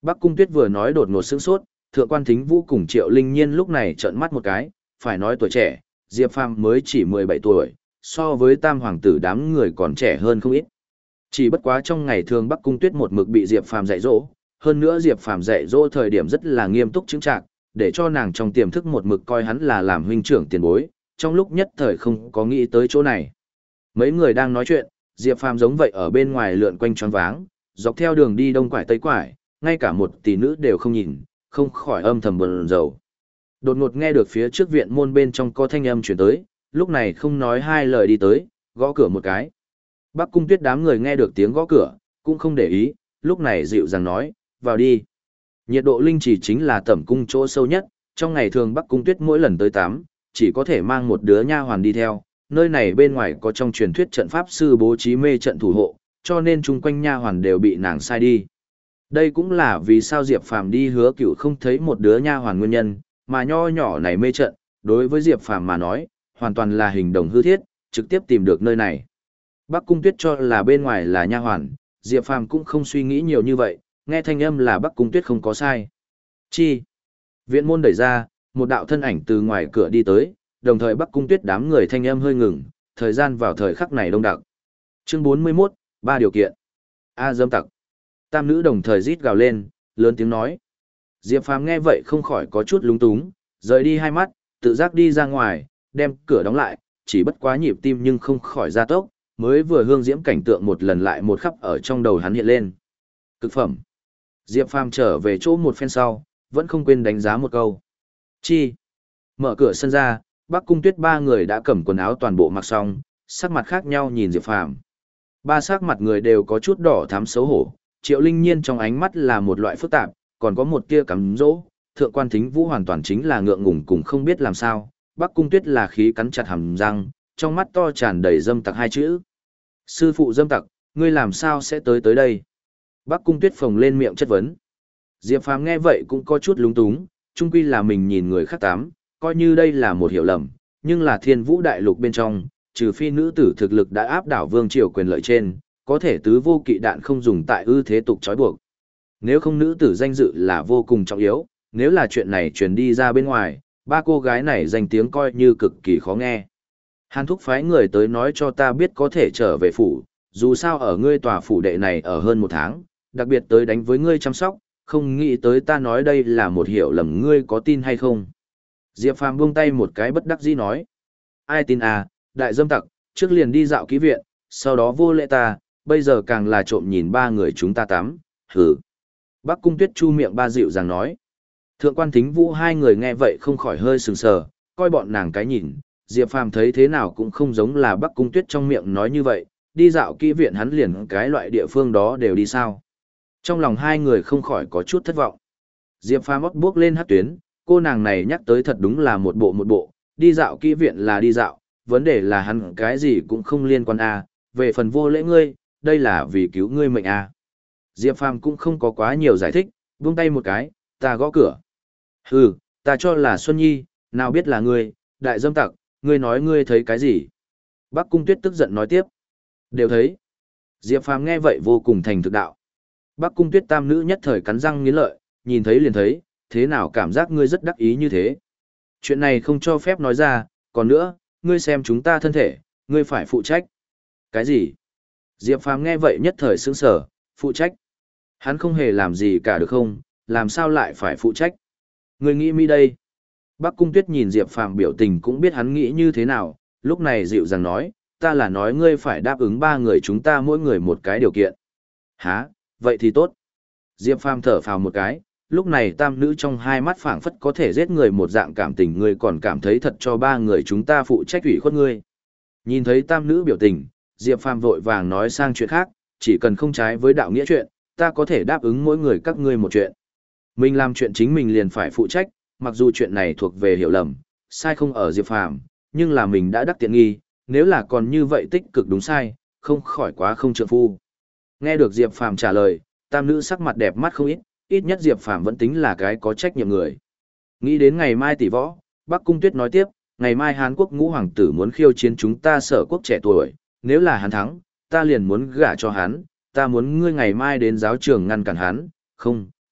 A: Bắc Cung Tuyết vừa nói đột ngột sững sốt, Thượng quan Thính Vũ cùng Triệu Linh Nhiên lúc này trợn mắt một cái, phải nói tuổi trẻ, Diệp Phàm mới chỉ 17 tuổi, so với tam hoàng tử đám người còn trẻ hơn không ít. Chỉ bất quá trong ngày thường Bắc Cung Tuyết một mực bị Diệp Phàm dạy dỗ, hơn nữa Diệp Phàm dạy dỗ thời điểm rất là nghiêm túc chững chạc, để cho nàng trong tiềm thức một mực coi hắn là làm huynh trưởng tiền bối, trong lúc nhất thời không có nghĩ tới chỗ này. Mấy người đang nói chuyện, Diệp Phàm giống vậy ở bên ngoài lượn quanh choáng váng, dọc theo đường đi đông quải tây quải, ngay cả một tỷ nữ đều không nhìn, không khỏi âm thầm buồn rầu. Đột ngột nghe được phía trước viện môn bên trong có thanh âm truyền tới, lúc này không nói hai lời đi tới, gõ cửa một cái. Bắc Cung Tuyết đám người nghe được tiếng gõ cửa, cũng không để ý, lúc này dịu dàng nói, vào đi. Nhiệt độ linh chỉ chính là tẩm cung chỗ sâu nhất, trong ngày thường Bắc Cung Tuyết mỗi lần tới tắm, chỉ có thể mang một đứa nha hoàn đi theo, nơi này bên ngoài có trong truyền thuyết trận pháp sư bố trí mê trận thủ hộ, cho nên chung quanh nha hoàn đều bị nàng sai đi. Đây cũng là vì sao Diệp Phàm đi Hứa Cựu không thấy một đứa nha hoàn nguyên nhân, mà nho nhỏ này mê trận, đối với Diệp Phàm mà nói, hoàn toàn là hình đồng hư thiết, trực tiếp tìm được nơi này. Bắc Cung Tuyết cho là bên ngoài là nha hoàn, Diệp Phàm cũng không suy nghĩ nhiều như vậy, nghe thanh âm là Bắc Cung Tuyết không có sai. Chi? Viện môn đẩy ra, một đạo thân ảnh từ ngoài cửa đi tới, đồng thời Bắc Cung Tuyết đám người thanh âm hơi ngừng, thời gian vào thời khắc này đông đặc. Chương 41, ba điều kiện. A dâm tặc. Tam nữ đồng thời rít gào lên, lớn tiếng nói. Diệp Phàm nghe vậy không khỏi có chút lúng túng, rời đi hai mắt, tự giác đi ra ngoài, đem cửa đóng lại, chỉ bất quá nhịp tim nhưng không khỏi gia tốc, mới vừa hương diễm cảnh tượng một lần lại một khắp ở trong đầu hắn hiện lên. Cực phẩm. Diệp Phàm trở về chỗ một phen sau, vẫn không quên đánh giá một câu. Chi. Mở cửa sân ra, Bắc Cung Tuyết ba người đã cầm quần áo toàn bộ mặc xong, sắc mặt khác nhau nhìn Diệp Phàm. Ba sắc mặt người đều có chút đỏ thắm xấu hổ, Triệu Linh Nhiên trong ánh mắt là một loại phức tạp, còn có một tia cắm dỗ, Thượng quan Thính Vũ hoàn toàn chính là ngượng ngùng cùng không biết làm sao, Bắc Cung Tuyết là khí cắn chặt hàm răng, trong mắt to tràn đầy dâm tặc hai chữ. Sư phụ dâm tặc, ngươi làm sao sẽ tới đây? Bắc Cung Tuyết phồng lên miệng chất vấn. Diệp Phàm nghe vậy cũng có chút lúng túng, chung quy là mình nhìn người khác tám, coi như đây là một hiểu lầm, nhưng là Thiên Vũ đại lục bên trong, trừ phi nữ tử thực lực đã áp đảo vương triều quyền lợi trên, có thể tứ vô kỵ đạn không dùng tại ư thế tục trói buộc. Nếu không nữ tử danh dự là vô cùng trọng yếu, nếu là chuyện này truyền đi ra bên ngoài, ba cô gái này danh tiếng coi như cực kỳ khó nghe. Hàn Thúc phái người tới nói cho ta biết có thể trở về phủ, dù sao ở ngươi tòa phủ đệ này ở hơn một tháng, đặc biệt tới đánh với ngươi chăm sóc, không nghĩ tới ta nói đây là một hiểu lầm, ngươi có tin hay không? Diệp Phàm buông tay một cái bất đắc dĩ nói. Ai tin à, đại dâm tặc, trước liền đi dạo ký viện, sau đó vô lễ ta, bây giờ càng là trộm nhìn ba người chúng ta tắm, hử. Bắc Cung Tuyết chu miệng ba dịu dàng nói. Thượng quan Thính Vũ hai người nghe vậy không khỏi hơi sừng sờ, coi bọn nàng cái nhìn, Diệp Phàm thấy thế nào cũng không giống là Bắc Cung Tuyết trong miệng nói như vậy, đi dạo kỹ viện hắn liền cái loại địa phương đó đều đi sao. Trong lòng hai người không khỏi có chút thất vọng. Diệp Phàm mót bước lên hát tuyến, cô nàng này nhắc tới thật đúng là một bộ, đi dạo kỹ viện là đi dạo, vấn đề là hắn cái gì cũng không liên quan à, về phần vô lễ ngươi, đây là vì cứu ngươi mệnh à. Diệp Phàm cũng không có quá nhiều giải thích, buông tay một cái, ta gõ cửa. Hừ, ta cho là Xuân Nhi, nào biết là ngươi, đại dâm tặc, ngươi nói ngươi thấy cái gì? Bắc Cung Tuyết tức giận nói tiếp. Đều thấy. Diệp Phàm nghe vậy vô cùng thành thực đạo. Bắc Cung Tuyết tam nữ nhất thời cắn răng nghiến lợi, nhìn thấy liền thấy, thế nào cảm giác ngươi rất đắc ý như thế? Chuyện này không cho phép nói ra, còn nữa, ngươi xem chúng ta thân thể, ngươi phải phụ trách. Cái gì? Diệp Phàm nghe vậy nhất thời sững sờ, phụ trách. Hắn không hề làm gì cả được không, làm sao lại phải phụ trách? Ngươi nghĩ mi đây? Bắc Cung Tuyết nhìn Diệp Phàm biểu tình cũng biết hắn nghĩ như thế nào, lúc này dịu dàng nói, ta là nói ngươi phải đáp ứng ba người chúng ta mỗi người một cái điều kiện. Hả, vậy thì tốt. Diệp Phàm thở phào một cái, lúc này tam nữ trong hai mắt phảng phất có thể giết người một dạng cảm tình, ngươi còn cảm thấy thật cho ba người chúng ta phụ trách ủy khuất ngươi. Nhìn thấy tam nữ biểu tình, Diệp Phàm vội vàng nói sang chuyện khác, chỉ cần không trái với đạo nghĩa chuyện, ta có thể đáp ứng mỗi người các ngươi một chuyện. Mình làm chuyện chính mình liền phải phụ trách, mặc dù chuyện này thuộc về hiểu lầm, sai không ở Diệp Phàm, nhưng là mình đã đắc tiện nghi, nếu là còn như vậy tích cực đúng sai, không khỏi quá không trượng phu. Nghe được Diệp Phàm trả lời, tam nữ sắc mặt đẹp mắt không ít, ít nhất Diệp Phàm vẫn tính là cái có trách nhiệm người. Nghĩ đến ngày mai tỷ võ, Bắc Cung Tuyết nói tiếp, ngày mai Hàn Quốc ngũ hoàng tử muốn khiêu chiến chúng ta Sở quốc trẻ tuổi, nếu là hắn thắng, ta liền muốn gả cho hắn, ta muốn ngươi ngày mai đến giáo trường ngăn cản hắn, không,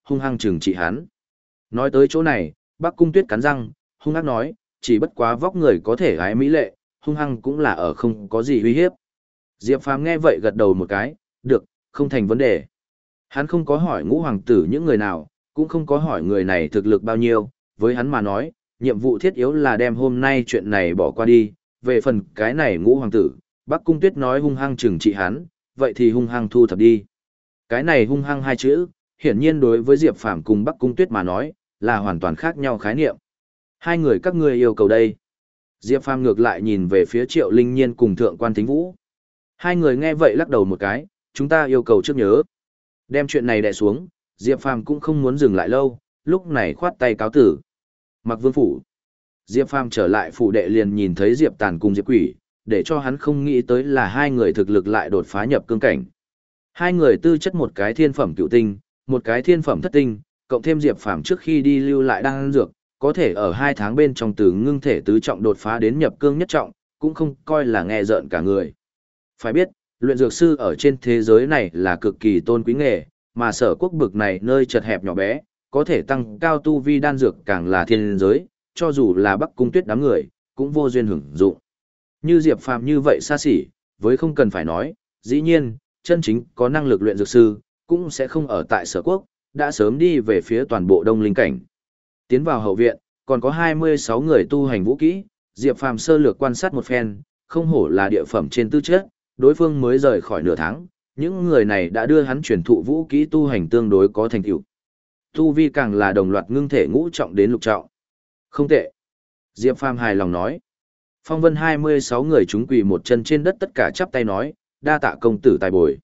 A: hung hăng trừng trị hắn. Nói tới chỗ này, Bắc Cung Tuyết cắn răng, hung ác nói, chỉ bất quá vóc người có thể gái mỹ lệ, hung hăng cũng là ở không có gì uy hiếp. Diệp Phàm nghe vậy gật đầu một cái, được, không thành vấn đề. Hắn không có hỏi ngũ hoàng tử những người nào, cũng không có hỏi người này thực lực bao nhiêu, với hắn mà nói, nhiệm vụ thiết yếu là đem hôm nay chuyện này bỏ qua đi, về phần cái này ngũ hoàng tử, Bắc Cung Tuyết nói hung hăng trừng trị hắn, vậy thì hung hăng thu thập đi. Cái này hung hăng hai chữ, hiển nhiên đối với Diệp Phàm cùng Bắc Cung Tuyết mà nói, là hoàn toàn khác nhau khái niệm. Hai người các ngươi yêu cầu đây. Diệp Phàm ngược lại nhìn về phía Triệu Linh Nhiên cùng Thượng quan Thính Vũ. Hai người nghe vậy lắc đầu một cái, chúng ta yêu cầu trước nhớ. Đem chuyện này đè xuống, Diệp Phàm cũng không muốn dừng lại lâu, lúc này khoát tay cáo tử. Mặc Vương phủ. Diệp Phàm trở lại phủ đệ liền nhìn thấy Diệp Tàn cùng Diệp Quỷ, để cho hắn không nghĩ tới là hai người thực lực lại đột phá nhập cương cảnh. Hai người tư chất một cái thiên phẩm cựu tinh, một cái thiên phẩm thất tinh, cộng thêm Diệp Phàm trước khi đi lưu lại đan dược, có thể ở 2 tháng bên trong từ ngưng thể tứ trọng đột phá đến nhập cương nhất trọng, cũng không coi là nghe rợn cả người. Phải biết, luyện dược sư ở trên thế giới này là cực kỳ tôn quý nghề, mà Sở Quốc bực này nơi chật hẹp nhỏ bé, có thể tăng cao tu vi đan dược càng là thiên giới, cho dù là Bắc Cung Tuyết đám người, cũng vô duyên hưởng dụng. Như Diệp Phàm như vậy xa xỉ, với không cần phải nói, dĩ nhiên, chân chính có năng lực luyện dược sư, cũng sẽ không ở tại Sở Quốc, đã sớm đi về phía toàn bộ Đông Linh cảnh. Tiến vào hậu viện, còn có 26 người tu hành vũ kỹ, Diệp Phàm sơ lược quan sát một phen, không hổ là địa phẩm trên tư chất, đối phương mới rời khỏi nửa tháng, những người này đã đưa hắn truyền thụ vũ kỹ tu hành tương đối có thành tựu. Tu vi càng là đồng loạt ngưng thể ngũ trọng đến lục trọng. Không tệ. Diệp Phàm hài lòng nói. Phong Vân 26 người chúng quỳ một chân trên đất tất cả chắp tay nói, đa tạ công tử tài bồi.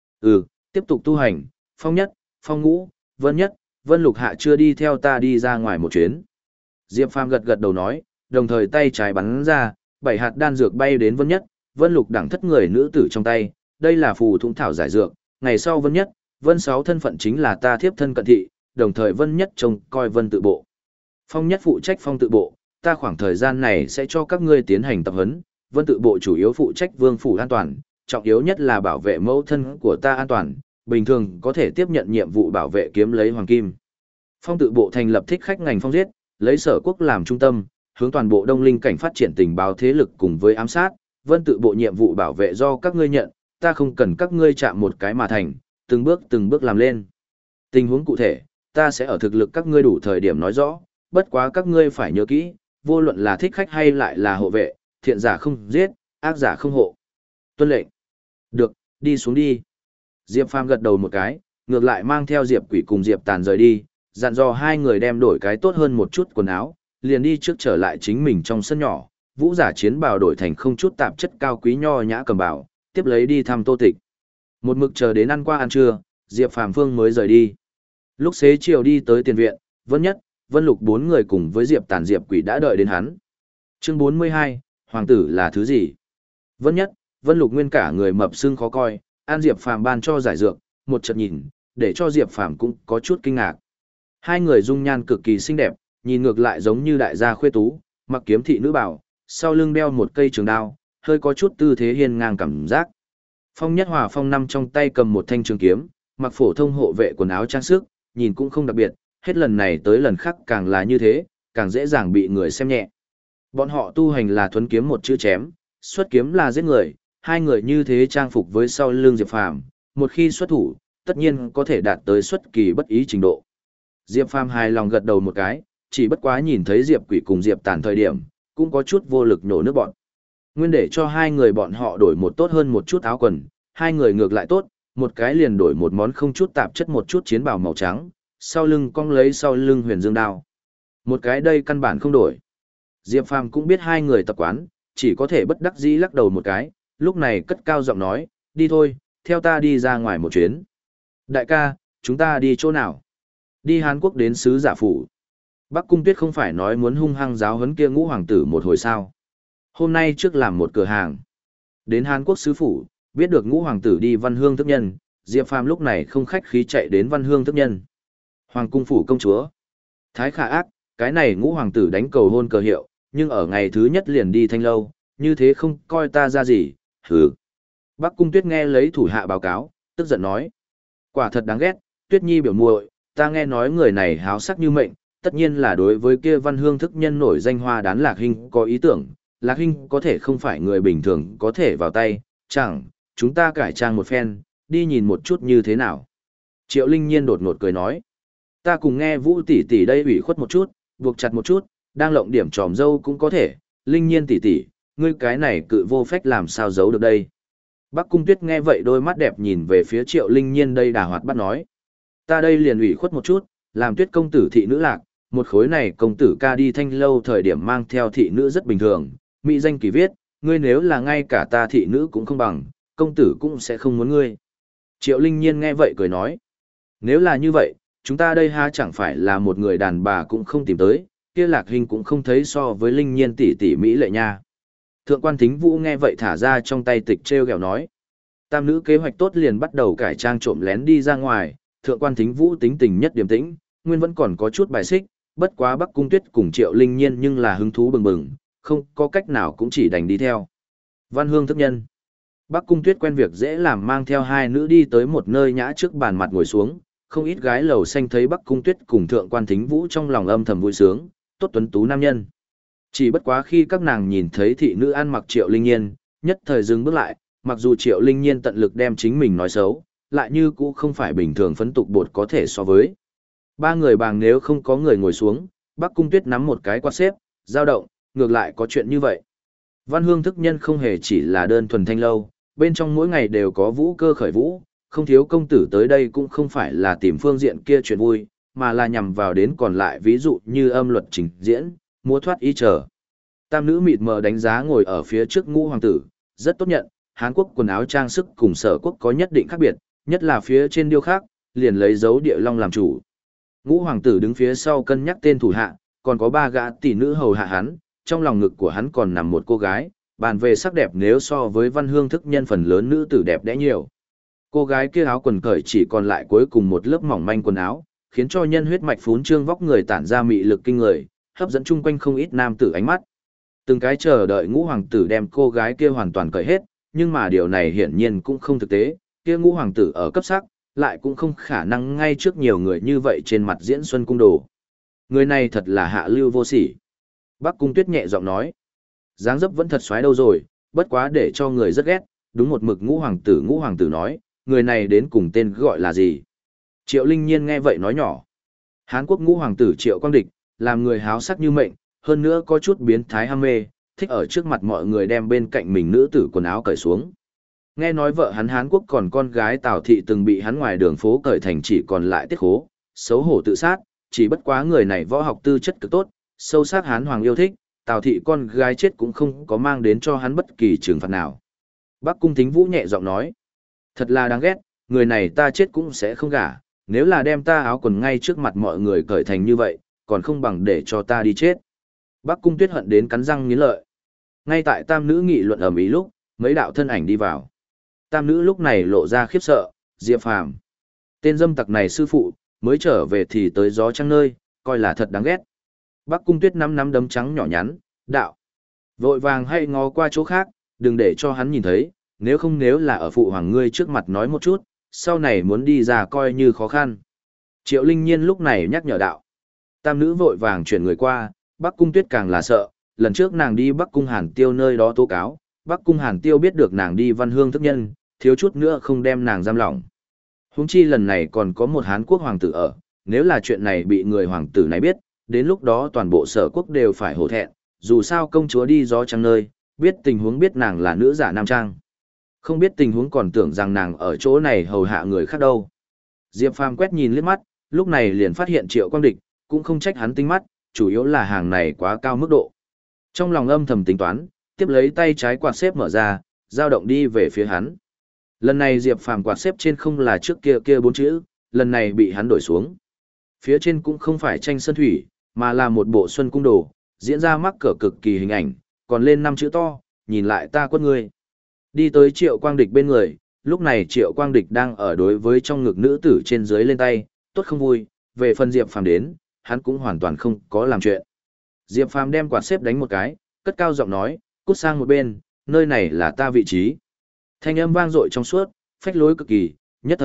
A: Tiếp tục tu hành, Phong Nhất, Phong Ngũ, Vân Nhất, Vân Lục hạ chưa đi theo ta đi ra ngoài một chuyến. Diệp Phàm gật gật đầu nói, đồng thời tay trái bắn ra, 7 hạt đan dược bay đến Vân Nhất, Vân Lục đẳng thất người nữ tử trong tay, đây là phù thung thảo giải dược, ngày sau Vân Nhất, Vân Sáu thân phận chính là ta thiếp thân cận thị, đồng thời Vân Nhất trông coi Vân tự bộ. Phong Nhất phụ trách Phong tự bộ, ta khoảng thời gian này sẽ cho các ngươi tiến hành tập huấn, Vân tự bộ chủ yếu phụ trách vương phủ an toàn, trọng yếu nhất là bảo vệ mẫu thân của ta an toàn, bình thường có thể tiếp nhận nhiệm vụ bảo vệ kiếm lấy hoàng kim. Phong tự bộ thành lập thích khách ngành phong giết, lấy Sở Quốc làm trung tâm, hướng toàn bộ Đông Linh cảnh phát triển tình báo thế lực cùng với ám sát, Vân tự bộ nhiệm vụ bảo vệ do các ngươi nhận, ta không cần các ngươi chạm một cái mà thành, từng bước làm lên. Tình huống cụ thể, ta sẽ ở thực lực các ngươi đủ thời điểm nói rõ, bất quá các ngươi phải nhớ kỹ, vô luận là thích khách hay lại là hộ vệ, thiện giả không giết, ác giả không hộ. Tuân lệnh. Được, đi xuống đi. Diệp Phàm gật đầu một cái, ngược lại mang theo Diệp Quỷ cùng Diệp Tàn rời đi, dặn dò hai người đem đổi cái tốt hơn một chút quần áo, liền đi trước trở lại chính mình trong sân nhỏ, vũ giả chiến bào đổi thành không chút tạp chất cao quý nho nhã cầm bào, tiếp lấy đi thăm Tô Tịch. Một mực chờ đến ăn qua ăn trưa, Diệp Phàm Phương mới rời đi. Lúc xế chiều đi tới tiền viện, Vân Nhất, Vân Lục 4 người cùng với Diệp Tàn Diệp Quỷ đã đợi đến hắn. Chương 42, Hoàng tử là thứ gì? Vân Nhất, Vân Lục nguyên cả người mập sưng khó coi, ăn Diệp Phàm ban cho giải dược, một chợt nhìn, để cho Diệp Phàm cũng có chút kinh ngạc. Hai người dung nhan cực kỳ xinh đẹp, nhìn ngược lại giống như đại gia khuê tú, mặc kiếm thị nữ bảo, sau lưng đeo một cây trường đao, hơi có chút tư thế hiên ngang cảm giác. Phong Nhất Hòa Phong Năm trong tay cầm một thanh trường kiếm, mặc phổ thông hộ vệ quần áo trang sức, nhìn cũng không đặc biệt, hết lần này tới lần khác càng là như thế, càng dễ dàng bị người xem nhẹ. Bọn họ tu hành là thuấn kiếm một chữ chém, xuất kiếm là giết người, hai người như thế trang phục với sau lưng Diệp Phàm, một khi xuất thủ, tất nhiên có thể đạt tới xuất kỳ bất ý trình độ. Diệp Phàm hài lòng gật đầu một cái, chỉ bất quá nhìn thấy Diệp Quỷ cùng Diệp Tàn thời điểm, cũng có chút vô lực nổ nước bọn. Nguyên để cho hai người bọn họ đổi một tốt hơn một chút áo quần, hai người ngược lại tốt, một cái liền đổi một món không chút tạp chất một chút chiến bào màu trắng, sau lưng cong lấy sau lưng huyền dương đao. Một cái đây căn bản không đổi. Diệp Phàm cũng biết hai người tập quán, chỉ có thể bất đắc dĩ lắc đầu một cái, lúc này cất cao giọng nói, đi thôi, theo ta đi ra ngoài một chuyến. Đại ca, chúng ta đi chỗ nào? Đi Hán Quốc đến sứ giả phủ. Bắc Cung Tuyết không phải nói muốn hung hăng giáo huấn kia ngũ hoàng tử một hồi sao. Hôm nay trước làm một cửa hàng. Đến Hán Quốc sứ phủ, biết được ngũ hoàng tử đi Văn Hương thức nhân, Diệp Phàm lúc này không khách khí chạy đến Văn Hương thức nhân. Hoàng cung phủ công chúa. Thái khả ác, cái này ngũ hoàng tử đánh cầu hôn cờ hiệu, nhưng ở ngày thứ nhất liền đi Thanh Lâu, như thế không coi ta ra gì, hừ. Bắc Cung Tuyết nghe lấy thủ hạ báo cáo, tức giận nói. Quả thật đáng ghét, Tuyết Nhi biểu muội, ta nghe nói người này háo sắc như mệnh, tất nhiên là đối với kia văn hương thức nhân nổi danh hoa đán Lạc Hinh có ý tưởng, Lạc Hinh có thể không phải người bình thường có thể vào tay, chẳng, chúng ta cải trang một phen, đi nhìn một chút như thế nào. Triệu Linh Nhiên đột ngột cười nói, ta cùng nghe Vũ tỷ tỷ đây ủy khuất một chút, buộc chặt một chút, đang lộng điểm tròm dâu cũng có thể, Linh Nhiên tỷ tỷ, ngươi cái này cự vô phách làm sao giấu được đây. Bắc Cung Tuyết nghe vậy đôi mắt đẹp nhìn về phía Triệu Linh Nhiên đây đà hoạt bắt nói, ta đây liền ủy khuất một chút, làm Tuyết công tử thị nữ lạc, một khối này công tử ca đi thanh lâu thời điểm mang theo thị nữ rất bình thường, mỹ danh kỳ viết, ngươi nếu là ngay cả ta thị nữ cũng không bằng, công tử cũng sẽ không muốn ngươi. Triệu Linh Nhiên nghe vậy cười nói, nếu là như vậy, chúng ta đây ha chẳng phải là một người đàn bà cũng không tìm tới, kia Lạc Hình cũng không thấy so với Linh Nhiên tỷ tỷ mỹ lệ nha. Thượng quan Thính Vũ nghe vậy thả ra trong tay tịch treo gẹo nói, tam nữ kế hoạch tốt liền bắt đầu cải trang trộm lén đi ra ngoài, thượng quan Thính Vũ tính tình nhất điềm tĩnh, nguyên vẫn còn có chút bài xích, bất quá Bắc Cung Tuyết cùng Triệu Linh Nhiên nhưng là hứng thú bừng bừng, không có cách nào cũng chỉ đành đi theo. Văn Hương thức nhân. Bắc Cung Tuyết quen việc dễ làm mang theo hai nữ đi tới một nơi nhã trước bàn mặt ngồi xuống, không ít gái lầu xanh thấy Bắc Cung Tuyết cùng thượng quan Thính Vũ trong lòng âm thầm vui sướng, tốt tuấn tú nam nhân. Chỉ bất quá khi các nàng nhìn thấy thị nữ ăn mặc Triệu Linh Nhiên, nhất thời dừng bước lại, mặc dù Triệu Linh Nhiên tận lực đem chính mình nói xấu, lại như cũ không phải bình thường phấn tục bột có thể so với. Ba người bàng nếu không có người ngồi xuống, Bắc Cung Tuyết nắm một cái quạt xếp, dao động, ngược lại có chuyện như vậy. Văn Hương thức nhân không hề chỉ là đơn thuần thanh lâu, bên trong mỗi ngày đều có vũ cơ khởi vũ, không thiếu công tử tới đây cũng không phải là tìm phương diện kia chuyện vui, mà là nhằm vào đến còn lại ví dụ như âm luật trình diễn, múa thoát y trở. Tam nữ mịt mờ đánh giá ngồi ở phía trước Ngũ hoàng tử, rất tốt nhận, Hán Quốc quần áo trang sức cùng Sở Quốc có nhất định khác biệt, nhất là phía trên điêu khắc, liền lấy dấu địa long làm chủ. Ngũ hoàng tử đứng phía sau cân nhắc tên thủ hạ, còn có ba gã tỷ nữ hầu hạ hắn, trong lòng ngực của hắn còn nằm một cô gái, bàn về sắc đẹp nếu so với Văn Hương thức nhân phần lớn nữ tử đẹp đẽ nhiều. Cô gái kia áo quần cởi chỉ còn lại cuối cùng một lớp mỏng manh quần áo, khiến cho nhân huyết mạch phún trương vóc người tản ra mị lực kinh người, hấp dẫn chung quanh không ít nam tử ánh mắt. Từng cái chờ đợi Ngũ hoàng tử đem cô gái kia hoàn toàn cởi hết, nhưng mà điều này hiển nhiên cũng không thực tế, kia Ngũ hoàng tử ở cấp sắc, lại cũng không khả năng ngay trước nhiều người như vậy trên mặt diễn xuân cung đồ. Người này thật là hạ lưu vô sỉ. Bắc Cung Tuyết nhẹ giọng nói, dáng dấp vẫn thật xoái đâu rồi, bất quá để cho người rất ghét, đúng một mực Ngũ hoàng tử nói, người này đến cùng tên gọi là gì. Triệu Linh Nhiên nghe vậy nói nhỏ, Hán Quốc Ngũ hoàng tử Triệu Quang Địch, làm người háo sắc như mệnh, hơn nữa có chút biến thái ham mê, thích ở trước mặt mọi người đem bên cạnh mình nữ tử quần áo cởi xuống. Nghe nói vợ hắn Hán Quốc còn con gái Tào Thị từng bị hắn ngoài đường phố cởi thành chỉ còn lại tiết khố, xấu hổ tự sát, chỉ bất quá người này võ học tư chất cực tốt, sâu sắc Hán Hoàng yêu thích, Tào Thị con gái chết cũng không có mang đến cho hắn bất kỳ trừng phạt nào. Bắc Cung Thính Vũ nhẹ giọng nói, thật là đáng ghét, người này ta chết cũng sẽ không gả, nếu là đem ta áo quần ngay trước mặt mọi người cởi thành như vậy, còn không bằng để cho ta đi chết. Bắc Cung Tuyết hận đến cắn răng nghiến lợi. Ngay tại tam nữ nghị luận ầm ĩ lúc, mấy đạo thân ảnh đi vào. Tam nữ lúc này lộ ra khiếp sợ, Diệp Phàm. Tên dâm tặc này sư phụ, mới trở về thì tới gió trăng nơi, coi là thật đáng ghét. Bắc Cung Tuyết nắm đấm trắng nhỏ nhắn, đạo. Vội vàng hay ngó qua chỗ khác, đừng để cho hắn nhìn thấy, nếu là ở phụ hoàng ngươi trước mặt nói một chút, sau này muốn đi ra coi như khó khăn. Triệu Linh Nhiên lúc này nhắc nhở đạo. Tam nữ vội vàng chuyển người qua, Bắc Cung Tuyết càng là sợ, lần trước nàng đi Bắc Cung Hàn Tiêu nơi đó tố cáo, Bắc Cung Hàn Tiêu biết được nàng đi Văn Hương thức nhân, thiếu chút nữa không đem nàng giam lỏng. Huống chi lần này còn có một Hán Quốc hoàng tử ở, nếu là chuyện này bị người hoàng tử này biết, đến lúc đó toàn bộ Sở Quốc đều phải hổ thẹn, dù sao công chúa đi gió trăng nơi, biết tình huống biết nàng là nữ giả nam trang. Không biết tình huống còn tưởng rằng nàng ở chỗ này hầu hạ người khác đâu. Diệp Phàm quét nhìn liếc mắt, lúc này liền phát hiện Triệu Quang Địch, cũng không trách hắn tinh mắt, chủ yếu là hàng này quá cao mức độ. Trong lòng âm thầm tính toán, tiếp lấy tay trái quạt xếp mở ra, dao động đi về phía hắn. Lần này Diệp Phàm quạt xếp trên không là trước kia bốn chữ, lần này bị hắn đổi xuống. Phía trên cũng không phải tranh sơn thủy, mà là một bộ xuân cung đồ, diễn ra mắc cỡ cực kỳ hình ảnh, còn lên 5 chữ to, nhìn lại ta quất ngươi. Đi tới Triệu Quang Địch bên người, lúc này Triệu Quang Địch đang ở đối với trong ngực nữ tử trên dưới lên tay, tốt không vui, về phần Diệp Phàm đến, hắn cũng hoàn toàn không có làm chuyện. Diệp Phàm đem quạt xếp đánh một cái, cất cao giọng nói, cút sang một bên, nơi này là ta vị trí. Thanh âm vang dội trong suốt, phách lối cực kỳ, nhất thời,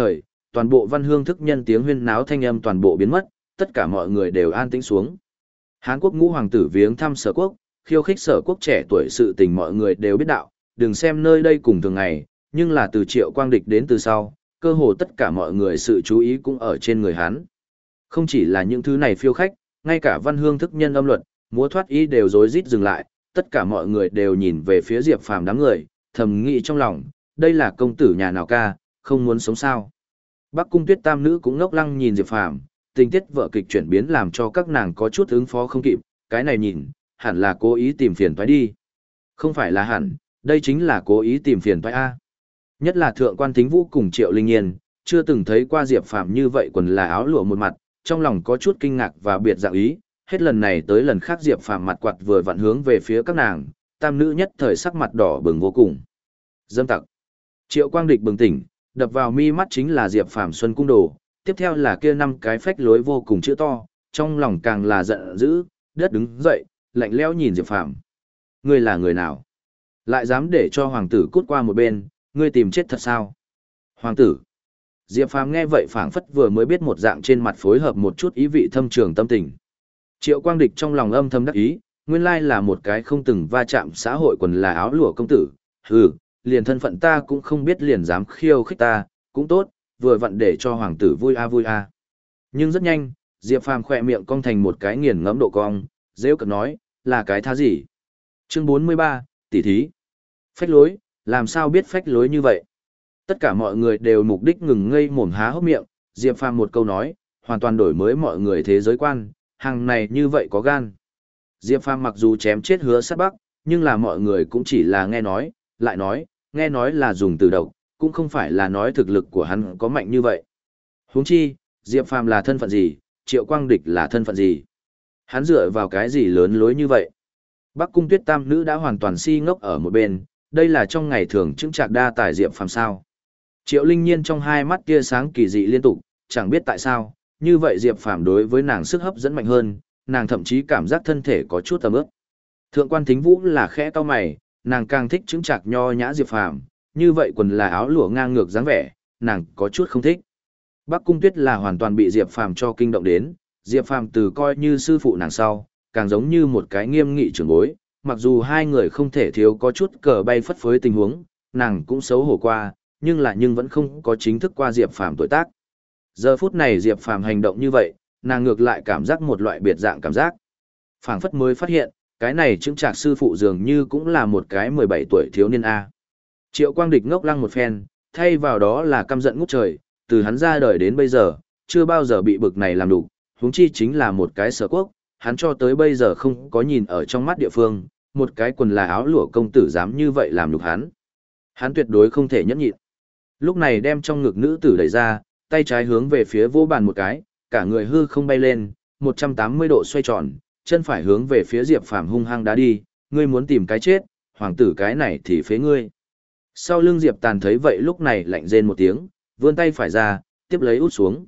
A: toàn bộ Văn Hương thức nhân tiếng huyên náo thanh âm toàn bộ biến mất, tất cả mọi người đều an tĩnh xuống. Hán Quốc ngũ hoàng tử viếng thăm Sở Quốc, khiêu khích Sở Quốc trẻ tuổi, sự tình mọi người đều biết đạo, đừng xem nơi đây cùng thường ngày, nhưng là từ Triệu Quang Địch đến từ sau, cơ hồ tất cả mọi người sự chú ý cũng ở trên người hắn. Không chỉ là những thứ này phiêu khách, ngay cả Văn Hương thức nhân âm luật, múa thoát y đều rối rít dừng lại, tất cả mọi người đều nhìn về phía Diệp Phàm đám người, thầm nghĩ trong lòng, đây là công tử nhà nào ca, không muốn sống sao. Bắc Cung Tuyết tam nữ cũng ngốc lăng nhìn Diệp Phàm, tình tiết vở kịch chuyển biến làm cho các nàng có chút ứng phó không kịp, cái này nhìn, hẳn là cố ý tìm phiền toái đi. Không phải là hẳn, đây chính là cố ý tìm phiền toái a. Nhất là Thượng quan Thính Vũ cùng Triệu Linh Nhiên, chưa từng thấy qua Diệp Phàm như vậy quần là áo lụa một mặt, trong lòng có chút kinh ngạc và biệt dạng ý, hết lần này tới lần khác Diệp Phàm mặt quạt vừa vặn hướng về phía các nàng, tam nữ nhất thời sắc mặt đỏ bừng vô cùng. Dâm tặc. Triệu Quang Địch bừng tỉnh, đập vào mi mắt chính là Diệp Phàm xuân cung đồ, tiếp theo là kia 5 cái phách lối vô cùng chữ to, trong lòng càng là giận dữ, đất đứng dậy, lạnh lẽo nhìn Diệp Phàm. Ngươi là người nào? Lại dám để cho hoàng tử cút qua một bên, ngươi tìm chết thật sao? Hoàng tử. Diệp Phàm nghe vậy phảng phất vừa mới biết một dạng, trên mặt phối hợp một chút ý vị thâm trường tâm tình. Triệu Quang Địch trong lòng âm thầm đắc ý, nguyên lai là một cái không từng va chạm xã hội quần là áo lụa công tử, hừ, liền thân phận ta cũng không biết liền dám khiêu khích ta, cũng tốt, vừa vặn để cho hoàng tử vui a vui a. Nhưng rất nhanh, Diệp Phàm khỏe miệng cong thành một cái nghiền ngẫm độ cong, rêu cợt nói, là cái thá gì? Chương 43, tỷ thí. Phách lối, làm sao biết phách lối như vậy? Tất cả mọi người đều mục đích ngừng ngây mồm há hốc miệng, Diệp Phàm một câu nói, hoàn toàn đổi mới mọi người thế giới quan, hàng này như vậy có gan. Diệp Phàm mặc dù chém chết Hứa Sát Bắc, nhưng là mọi người cũng chỉ là nghe nói, lại nói, nghe nói là dùng từ độc, cũng không phải là nói thực lực của hắn có mạnh như vậy. Huống chi, Diệp Phàm là thân phận gì, Triệu Quang Địch là thân phận gì? Hắn dựa vào cái gì lớn lối như vậy? Bắc Cung Tuyết tam nữ đã hoàn toàn si ngốc ở một bên, đây là trong ngày thường chứng trạc đa tài Diệp Phàm sao? Triệu Linh Nhiên trong hai mắt tia sáng kỳ dị liên tục, chẳng biết tại sao, như vậy Diệp Phàm đối với nàng sức hấp dẫn mạnh hơn, nàng thậm chí cảm giác thân thể có chút ấm ướt. Thượng quan Thính Vũ là khẽ cau mày, nàng càng thích chứng trạc nho nhã Diệp Phàm, như vậy quần là áo lụa ngang ngược dáng vẻ, nàng có chút không thích. Bắc Cung Tuyết là hoàn toàn bị Diệp Phàm cho kinh động đến, Diệp Phàm từ coi như sư phụ nàng sau, càng giống như một cái nghiêm nghị trưởng bối, mặc dù hai người không thể thiếu có chút cờ bay phất phới tình huống, nàng cũng xấu hổ qua, nhưng vẫn không có chính thức qua Diệp Phàm tuổi tác. Giờ phút này Diệp Phàm hành động như vậy, nàng ngược lại cảm giác một loại biệt dạng cảm giác. Phảng phất mới phát hiện, cái này chứng trạc sư phụ dường như cũng là một cái 17 tuổi thiếu niên A. Triệu Quang Địch ngốc lăng một phen, thay vào đó là căm giận ngút trời, từ hắn ra đời đến bây giờ, chưa bao giờ bị bực này làm đủ, huống chi chính là một cái Sở Quốc, hắn cho tới bây giờ không có nhìn ở trong mắt địa phương, một cái quần là áo lụa công tử dám như vậy làm nhục hắn. Hắn tuyệt đối không thể nhẫn nhịn. Lúc này đem trong ngực nữ tử đẩy ra, tay trái hướng về phía vô bàn một cái, cả người hư không bay lên, 180 độ xoay tròn, chân phải hướng về phía Diệp Phàm hung hăng đá đi, ngươi muốn tìm cái chết, hoàng tử cái này thì phế ngươi. Sau lưng Diệp Tàn thấy vậy lúc này lạnh rên một tiếng, vươn tay phải ra, tiếp lấy út xuống.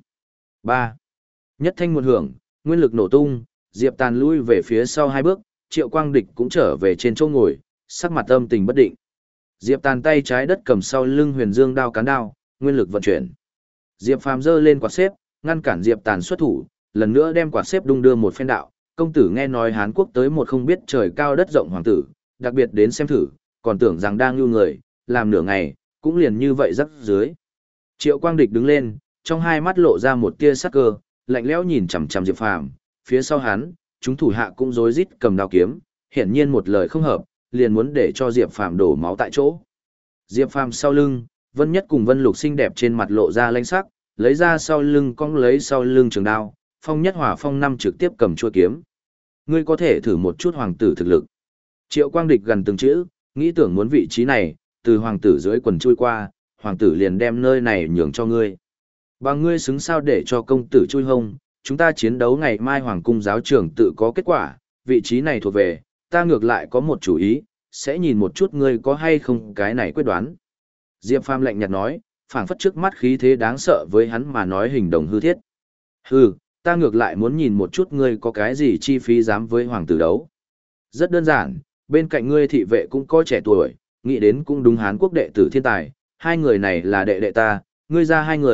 A: 3. Nhất thanh một hưởng, nguyên lực nổ tung, Diệp Tàn lui về phía sau 2 bước, Triệu Quang Địch cũng trở về trên chỗ ngồi, sắc mặt âm tình bất định. Diệp Tàn tay trái đất cầm sau lưng Huyền Dương đao cán đao, nguyên lực vận chuyển. Diệp Phàm giơ lên quạt xếp, ngăn cản Diệp Tàn xuất thủ, lần nữa đem quạt xếp đung đưa một phen đạo, công tử nghe nói Hán Quốc tới một không biết trời cao đất rộng hoàng tử, đặc biệt đến xem thử, còn tưởng rằng đang lưu người, làm nửa ngày, cũng liền như vậy rắc dưới. Triệu Quang Địch đứng lên, trong hai mắt lộ ra một tia sắc cơ, lạnh lẽo nhìn chằm chằm Diệp Phàm, phía sau hắn, chúng thủ hạ cũng rối rít cầm đao kiếm, hiển nhiên một lời không hợp, liền muốn để cho Diệp Phàm đổ máu tại chỗ. Diệp Phàm sau lưng, Vân Nhất cùng Vân Lục xinh đẹp trên mặt lộ ra lanh sắc, lấy ra sau lưng cong lấy sau lưng trường đao, Phong Nhất Hỏa Phong Năm trực tiếp cầm chuôi kiếm. Ngươi có thể thử một chút hoàng tử thực lực. Triệu Quang Địch gần từng chữ, nghĩ tưởng muốn vị trí này, từ hoàng tử dưới quần chui qua, hoàng tử liền đem nơi này nhường cho ngươi. Bằng ngươi xứng sao để cho công tử chui hông, chúng ta chiến đấu ngày mai hoàng cung giáo trưởng tự có kết quả, vị trí này thuộc về, ta ngược lại có một chủ ý, sẽ nhìn một chút ngươi có hay không cái này quyết đoán. Diệp Phàm lạnh nhạt nói, phảng phất trước mắt khí thế đáng sợ với hắn mà nói hình đồng hư thiết. Hừ, ta ngược lại muốn nhìn một chút ngươi có cái gì chi phí dám với hoàng tử đấu. Rất đơn giản, bên cạnh ngươi thị vệ cũng có trẻ tuổi, nghĩ đến cũng đúng Hán Quốc đệ tử thiên tài, hai người này là đệ đệ ta, ngươi ra hai người,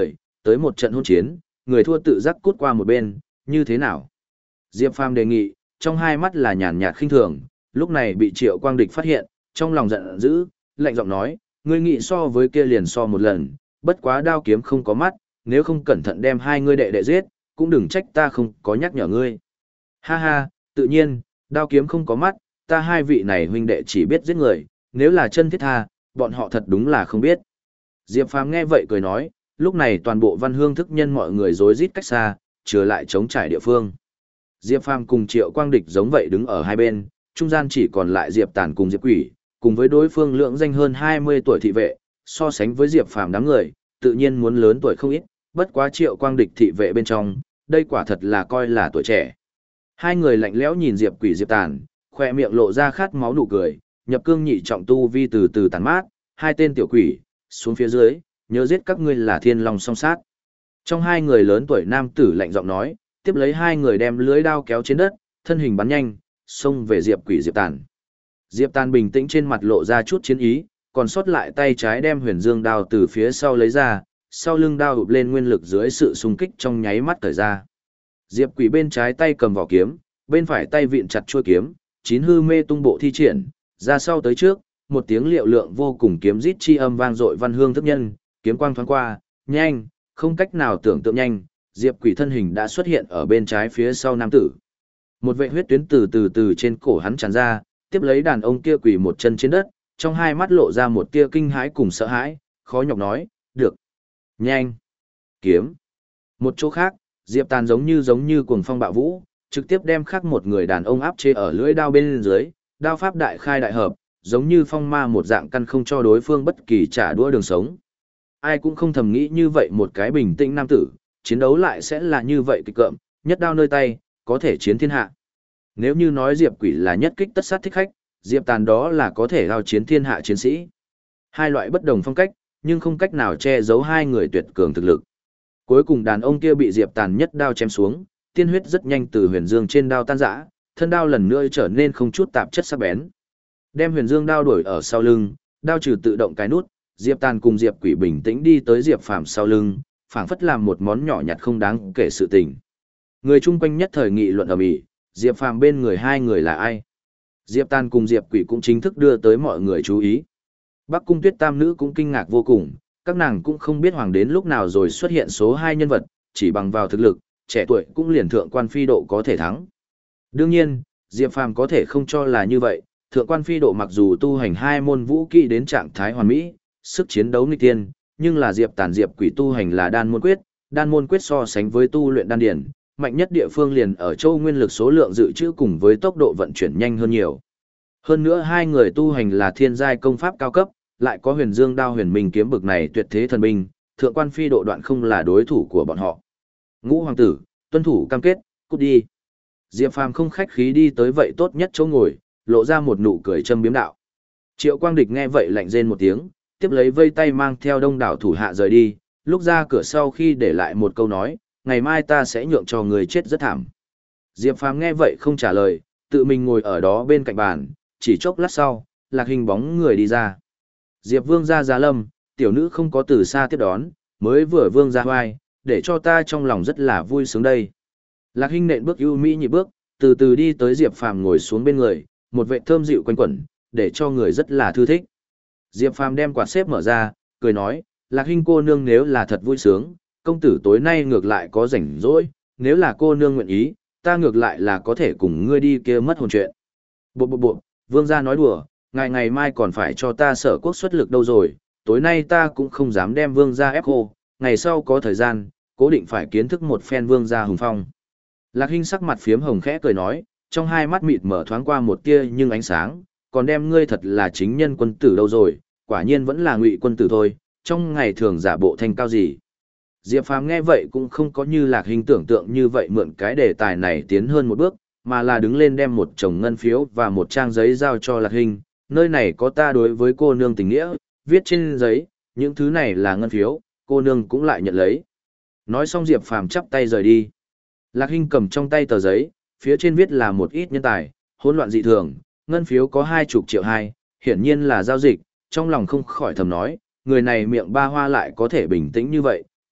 A: tới một trận hôn chiến, người thua tự giác cút qua một bên, như thế nào? Diệp Phàm đề nghị, trong hai mắt là nhàn nhạt khinh thường, lúc này bị Triệu Quang Địch phát hiện, trong lòng giận dữ, lạnh giọng nói, ngươi nghị so với kia liền so một lần, bất quá đao kiếm không có mắt, nếu không cẩn thận đem hai ngươi đệ đệ giết, cũng đừng trách ta không có nhắc nhở ngươi. Ha ha, tự nhiên, đao kiếm không có mắt, ta hai vị này huynh đệ chỉ biết giết người, nếu là chân thiết tha, bọn họ thật đúng là không biết. Diệp Phàm nghe vậy cười nói, lúc này toàn bộ Văn Hương thức nhân mọi người rối rít cách xa, trở lại chống trải địa phương. Diệp Phàm cùng Triệu Quang Địch giống vậy đứng ở hai bên, trung gian chỉ còn lại Diệp Tàn cùng Diệp Quỷ, cùng với đối phương lượng danh hơn 20 tuổi thị vệ, so sánh với Diệp Phàm đám người, tự nhiên muốn lớn tuổi không ít, bất quá Triệu Quang Địch thị vệ bên trong, đây quả thật là coi là tuổi trẻ. Hai người lạnh lẽo nhìn Diệp Quỷ Diệp Tàn, khoe miệng lộ ra khát máu nụ cười, nhập cương nhị trọng tu vi từ từ tàn mát, hai tên tiểu quỷ, xuống phía dưới, nhớ giết các ngươi là thiên long song sát. Trong hai người lớn tuổi nam tử lạnh giọng nói, tiếp lấy hai người đem lưới đao kéo trên đất, thân hình bắn nhanh, xông về Diệp Quỷ Diệp Tàn. Diệp Tàn bình tĩnh trên mặt lộ ra chút chiến ý, còn sót lại tay trái đem huyền dương đao từ phía sau lấy ra, sau lưng đao ụp lên nguyên lực dưới sự xung kích trong nháy mắt cởi ra. Diệp Quỷ bên trái tay cầm vỏ kiếm, bên phải tay vịn chặt chuôi kiếm, chín hư mê tung bộ thi triển, ra sau tới trước, một tiếng liệu lượng vô cùng kiếm rít chi âm vang dội Văn Hương thức nhân, kiếm quang thoáng qua, nhanh, không cách nào tưởng tượng nhanh, Diệp Quỷ thân hình đã xuất hiện ở bên trái phía sau nam tử. Một vệ huyết tuyến từ trên cổ hắn tràn ra, tiếp lấy đàn ông kia quỳ một chân trên đất, trong hai mắt lộ ra một tia kinh hãi cùng sợ hãi, khó nhọc nói, được, nhanh, kiếm. Một chỗ khác, Diệp Tàn giống như cuồng phong bạo vũ, trực tiếp đem khắc một người đàn ông áp chế ở lưỡi đao bên dưới, đao pháp đại khai đại hợp, giống như phong ma một dạng căn không cho đối phương bất kỳ trả đũa đường sống. Ai cũng không thầm nghĩ như vậy một cái bình tĩnh nam tử, chiến đấu lại sẽ là như vậy kịch cợm, nhất đao nơi tay, có thể chiến thiên hạ. Nếu như nói Diệp Quỷ là nhất kích tất sát thích khách, Diệp Tàn đó là có thể giao chiến thiên hạ chiến sĩ. Hai loại bất đồng phong cách, nhưng không cách nào che giấu hai người tuyệt cường thực lực. Cuối cùng đàn ông kia bị Diệp Tàn nhất đao chém xuống, tiên huyết rất nhanh từ huyền dương trên đao tan rã, thân đao lần nữa trở nên không chút tạp chất sắc bén. Đem huyền dương đao đuổi ở sau lưng, đao trừ tự động cái nút, Diệp Tàn cùng Diệp Quỷ bình tĩnh đi tới Diệp Phàm sau lưng, phảng phất làm một món nhỏ nhặt không đáng kể sự tình. Người chung quanh nhất thời nghị luận ầm ĩ, Diệp Phàm bên người hai người là ai? Diệp Tàn cùng Diệp Quỷ cũng chính thức đưa tới mọi người chú ý. Bắc Cung Tuyết tam nữ cũng kinh ngạc vô cùng, các nàng cũng không biết hoàng đến lúc nào rồi xuất hiện số 2 nhân vật, chỉ bằng vào thực lực, trẻ tuổi cũng liền thượng quan phi độ có thể thắng. Đương nhiên, Diệp Phàm có thể không cho là như vậy, thượng quan phi độ mặc dù tu hành hai môn vũ kỹ đến trạng thái hoàn mỹ, sức chiến đấu nghịch tiên, nhưng là Diệp Tàn Diệp Quỷ tu hành là đan môn quyết so sánh với tu luyện đan điển, mạnh nhất địa phương liền ở châu nguyên lực số lượng dự trữ cùng với tốc độ vận chuyển nhanh hơn nhiều. Hơn nữa hai người tu hành là thiên giai công pháp cao cấp, lại có huyền dương đao huyền minh kiếm bực này tuyệt thế thần binh, thượng quan phi độ đoạn không là đối thủ của bọn họ. Ngũ hoàng tử, tuân thủ cam kết, cút đi. Diệp Phàm không khách khí đi tới vậy tốt nhất chỗ ngồi, lộ ra một nụ cười châm biếm đạo. Triệu Quang Địch nghe vậy lạnh rên một tiếng, tiếp lấy vây tay mang theo đông đảo thủ hạ rời đi, lúc ra cửa sau khi để lại một câu nói, ngày mai ta sẽ nhượng cho người chết rất thảm. Diệp Phàm nghe vậy không trả lời, tự mình ngồi ở đó bên cạnh bàn, chỉ chốc lát sau, Lạc Hình bóng người đi ra. Diệp Vương ra giá lâm, tiểu nữ không có từ xa tiếp đón, mới vừa Vương ra hoài, để cho ta trong lòng rất là vui sướng đây. Lạc Hình nện bước ưu mỹ nhị bước, từ từ đi tới Diệp Phàm ngồi xuống bên người, một vệ thơm dịu quanh quẩn, để cho người rất là thư thích. Diệp Phàm đem quạt xếp mở ra, cười nói, Lạc Hình cô nương nếu là thật vui sướng, công tử tối nay ngược lại có rảnh rỗi, nếu là cô nương nguyện ý, ta ngược lại là có thể cùng ngươi đi kia mất hồn chuyện. Bộ, Vương gia nói đùa, ngày mai còn phải cho ta Sở Quốc xuất lực đâu rồi, tối nay ta cũng không dám đem Vương gia ép khô, ngày sau có thời gian, cố định phải kiến thức một phen Vương gia hùng phong. Lạc Hinh sắc mặt phiếm hồng khẽ cười nói, trong hai mắt mịt mở thoáng qua một tia nhưng ánh sáng, còn đem ngươi thật là chính nhân quân tử đâu rồi, quả nhiên vẫn là ngụy quân tử thôi, trong ngày thường giả bộ thanh cao gì. Diệp Phàm nghe vậy cũng không có như Lạc Hinh tưởng tượng như vậy mượn cái đề tài này tiến hơn một bước, mà là đứng lên đem một chồng ngân phiếu và một trang giấy giao cho Lạc Hinh, nơi này có ta đối với cô nương tình nghĩa, viết trên giấy, những thứ này là ngân phiếu, cô nương cũng lại nhận lấy. Nói xong Diệp Phàm chắp tay rời đi. Lạc Hinh cầm trong tay tờ giấy, phía trên viết là một ít nhân tài, hỗn loạn dị thường, ngân phiếu có 20 triệu hai, hiển nhiên là giao dịch, trong lòng không khỏi thầm nói, người này miệng ba hoa lại có thể bình tĩnh như vậy,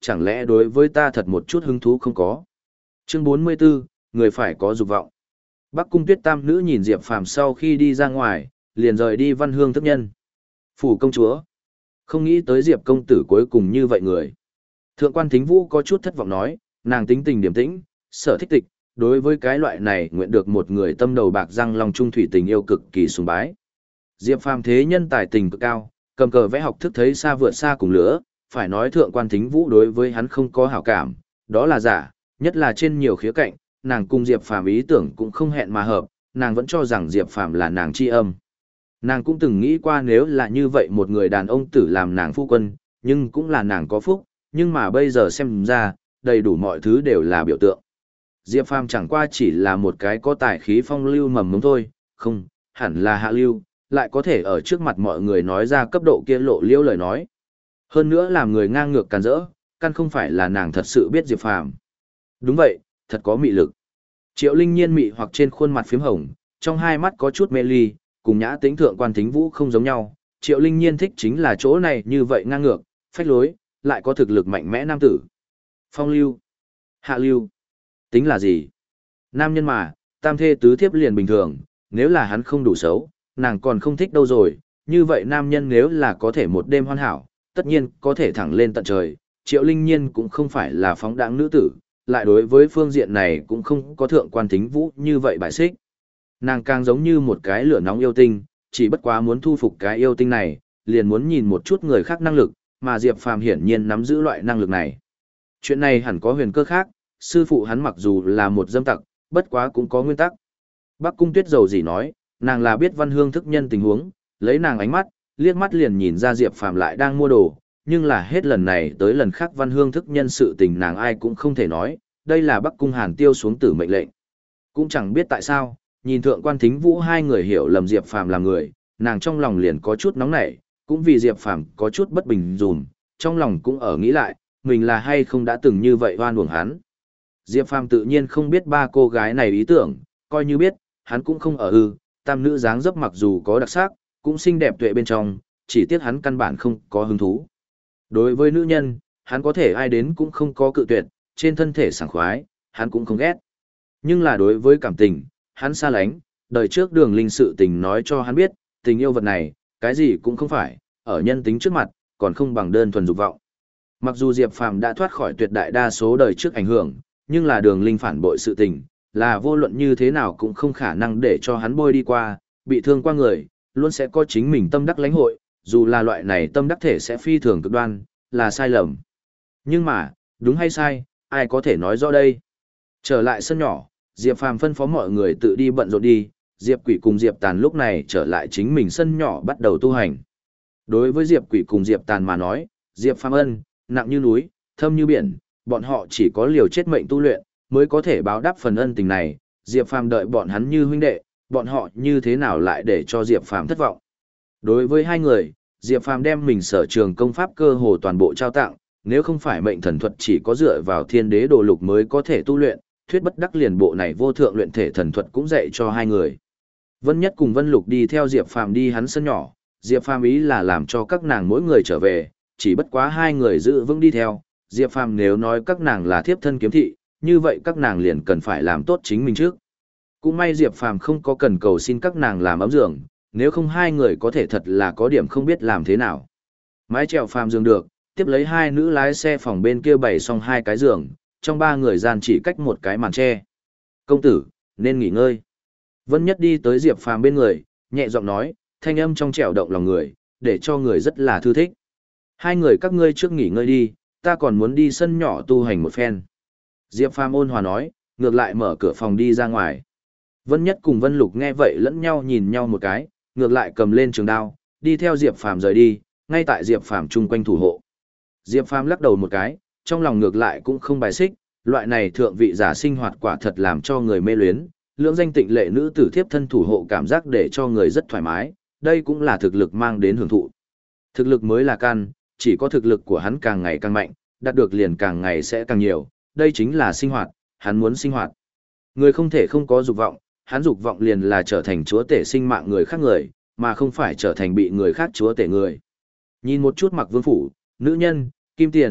A: chẳng lẽ đối với ta thật một chút hứng thú không có. Chương 44, người phải có dục vọng. Bắc Cung Tuyết Tam nữ nhìn Diệp Phàm sau khi đi ra ngoài, liền rời đi Văn Hương thức nhân. Phủ công chúa. Không nghĩ tới Diệp công tử cuối cùng như vậy người. Thượng quan Thính Vũ có chút thất vọng nói, nàng tính tình điềm tĩnh, sở thích tịch, đối với cái loại này nguyện được một người tâm đầu bạc răng lòng trung thủy tình yêu cực kỳ sùng bái. Diệp Phàm thế nhân tài tình cực cao, cầm cờ vẽ học thức thấy xa vượt xa cùng lứa, phải nói thượng quan Thính Vũ đối với hắn không có hảo cảm, đó là giả, nhất là trên nhiều khía cạnh, nàng cùng Diệp Phàm ý tưởng cũng không hẹn mà hợp, nàng vẫn cho rằng Diệp Phàm là nàng tri âm. Nàng cũng từng nghĩ qua nếu là như vậy một người đàn ông tử làm nàng phu quân, nhưng cũng là nàng có phúc, nhưng mà bây giờ xem ra, đầy đủ mọi thứ đều là biểu tượng. Diệp Phàm chẳng qua chỉ là một cái có tài khí phong lưu mầm mống thôi, không, hẳn là hạ lưu, lại có thể ở trước mặt mọi người nói ra cấp độ kia lộ liễu lời nói. Hơn nữa làm người ngang ngược càn rỡ, căn không phải là nàng thật sự biết Diệp Phàm. Đúng vậy, thật có mị lực. Triệu Linh Nhiên mị hoặc trên khuôn mặt phím hồng, trong hai mắt có chút mê ly, cùng nhã tĩnh thượng quan Thính Vũ không giống nhau. Triệu Linh Nhiên thích chính là chỗ này như vậy ngang ngược, phách lối, lại có thực lực mạnh mẽ nam tử. Phong lưu, hạ lưu, tính là gì? Nam nhân mà, tam thê tứ thiếp liền bình thường, nếu là hắn không đủ xấu, nàng còn không thích đâu rồi. Như vậy nam nhân nếu là có thể một đêm hoàn hảo, tất nhiên có thể thẳng lên tận trời. Triệu Linh Nhiên cũng không phải là phóng đãng nữ tử, lại đối với phương diện này cũng không có thượng quan Thính Vũ như vậy bài xích. Nàng càng giống như một cái lửa nóng yêu tinh, chỉ bất quá muốn thu phục cái yêu tinh này, liền muốn nhìn một chút người khác năng lực, mà Diệp Phàm hiển nhiên nắm giữ loại năng lực này. Chuyện này hẳn có huyền cơ khác, sư phụ hắn mặc dù là một dâm tặc, bất quá cũng có nguyên tắc. Bắc Cung Tuyết dầu gì nói, nàng là biết Văn Hương thức nhân tình huống, lấy nàng ánh mắt, liếc mắt liền nhìn ra Diệp Phàm lại đang mua đồ, nhưng là hết lần này tới lần khác Văn Hương thức nhân sự tình nàng ai cũng không thể nói, đây là Bắc Cung Hàn Tiêu xuống tử mệnh lệnh. Cũng chẳng biết tại sao, nhìn thượng quan Thính Vũ hai người hiểu lầm Diệp Phàm là người, nàng trong lòng liền có chút nóng nảy, cũng vì Diệp Phàm có chút bất bình dùm, trong lòng cũng ở nghĩ lại, mình là hay không đã từng như vậy oan uổng hắn. Diệp Phàm tự nhiên không biết ba cô gái này ý tưởng, coi như biết, hắn cũng không ở tam nữ dáng dấp mặc dù có đặc sắc, cũng xinh đẹp tuệ bên trong, chỉ tiếc hắn căn bản không có hứng thú. Đối với nữ nhân, hắn có thể ai đến cũng không có cự tuyệt, trên thân thể sảng khoái, hắn cũng không ghét. Nhưng là đối với cảm tình, hắn xa lánh, đời trước Đường Linh sự tình nói cho hắn biết, tình yêu vật này, cái gì cũng không phải, ở nhân tính trước mặt, còn không bằng đơn thuần dục vọng. Mặc dù Diệp Phàm đã thoát khỏi tuyệt đại đa số đời trước ảnh hưởng, nhưng là Đường Linh phản bội sự tình, là vô luận như thế nào cũng không khả năng để cho hắn bôi đi qua, bị thương qua người, luôn sẽ có chính mình tâm đắc lãnh hội, dù là loại này tâm đắc thể sẽ phi thường cực đoan, là sai lầm. Nhưng mà, đúng hay sai, ai có thể nói rõ đây? Trở lại sân nhỏ, Diệp Phàm phân phó mọi người tự đi bận rộn đi, Diệp Quỷ cùng Diệp Tàn lúc này trở lại chính mình sân nhỏ bắt đầu tu hành. Đối với Diệp Quỷ cùng Diệp Tàn mà nói, Diệp Phàm ân, nặng như núi, thâm như biển, bọn họ chỉ có liều chết mệnh tu luyện, mới có thể báo đáp phần ân tình này. Diệp Phàm đợi bọn hắn như huynh đệ, bọn họ như thế nào lại để cho Diệp Phàm thất vọng. Đối với hai người, Diệp Phàm đem mình sở trường công pháp cơ hồ toàn bộ trao tặng, nếu không phải mệnh thần thuật chỉ có dựa vào thiên đế đồ lục mới có thể tu luyện, thuyết bất đắc liền bộ này vô thượng luyện thể thần thuật cũng dạy cho hai người. Vân Nhất cùng Vân Lục đi theo Diệp Phàm đi hắn sân nhỏ, Diệp Phàm ý là làm cho các nàng mỗi người trở về, chỉ bất quá hai người giữ vững đi theo, Diệp Phàm nếu nói các nàng là thiếp thân kiếm thị, như vậy các nàng liền cần phải làm tốt chính mình trước. Cũng may Diệp Phàm không có cần cầu xin các nàng làm ấm giường, nếu không hai người có thể thật là có điểm không biết làm thế nào. Mái chèo Phàm giường được, tiếp lấy hai nữ lái xe phòng bên kia bày xong hai cái giường, trong ba người gian chỉ cách một cái màn tre. Công tử, nên nghỉ ngơi. Vân Nhất đi tới Diệp Phàm bên người, nhẹ giọng nói, thanh âm trong trẻo động lòng người, để cho người rất là thư thích. Hai người các ngươi trước nghỉ ngơi đi, ta còn muốn đi sân nhỏ tu hành một phen. Diệp Phàm ôn hòa nói, ngược lại mở cửa phòng đi ra ngoài. Vân Nhất cùng Vân Lục nghe vậy lẫn nhau nhìn nhau một cái, ngược lại cầm lên trường đao, đi theo Diệp Phàm rời đi, ngay tại Diệp Phàm chung quanh thủ hộ. Diệp Phàm lắc đầu một cái, trong lòng ngược lại cũng không bài xích, loại này thượng vị giả sinh hoạt quả thật làm cho người mê luyến, lưỡng danh tịnh lệ nữ tử thiếp thân thủ hộ cảm giác để cho người rất thoải mái, đây cũng là thực lực mang đến hưởng thụ. Thực lực mới là căn, chỉ có thực lực của hắn càng ngày càng mạnh, đạt được liền càng ngày sẽ càng nhiều, đây chính là sinh hoạt, hắn muốn sinh hoạt. Người không thể không có dục vọng, hắn dục vọng liền là trở thành chúa tể sinh mạng người khác người, mà không phải trở thành bị người khác chúa tể người. Nhìn một chút Mặc Vương phủ, nữ nhân, kim tiền,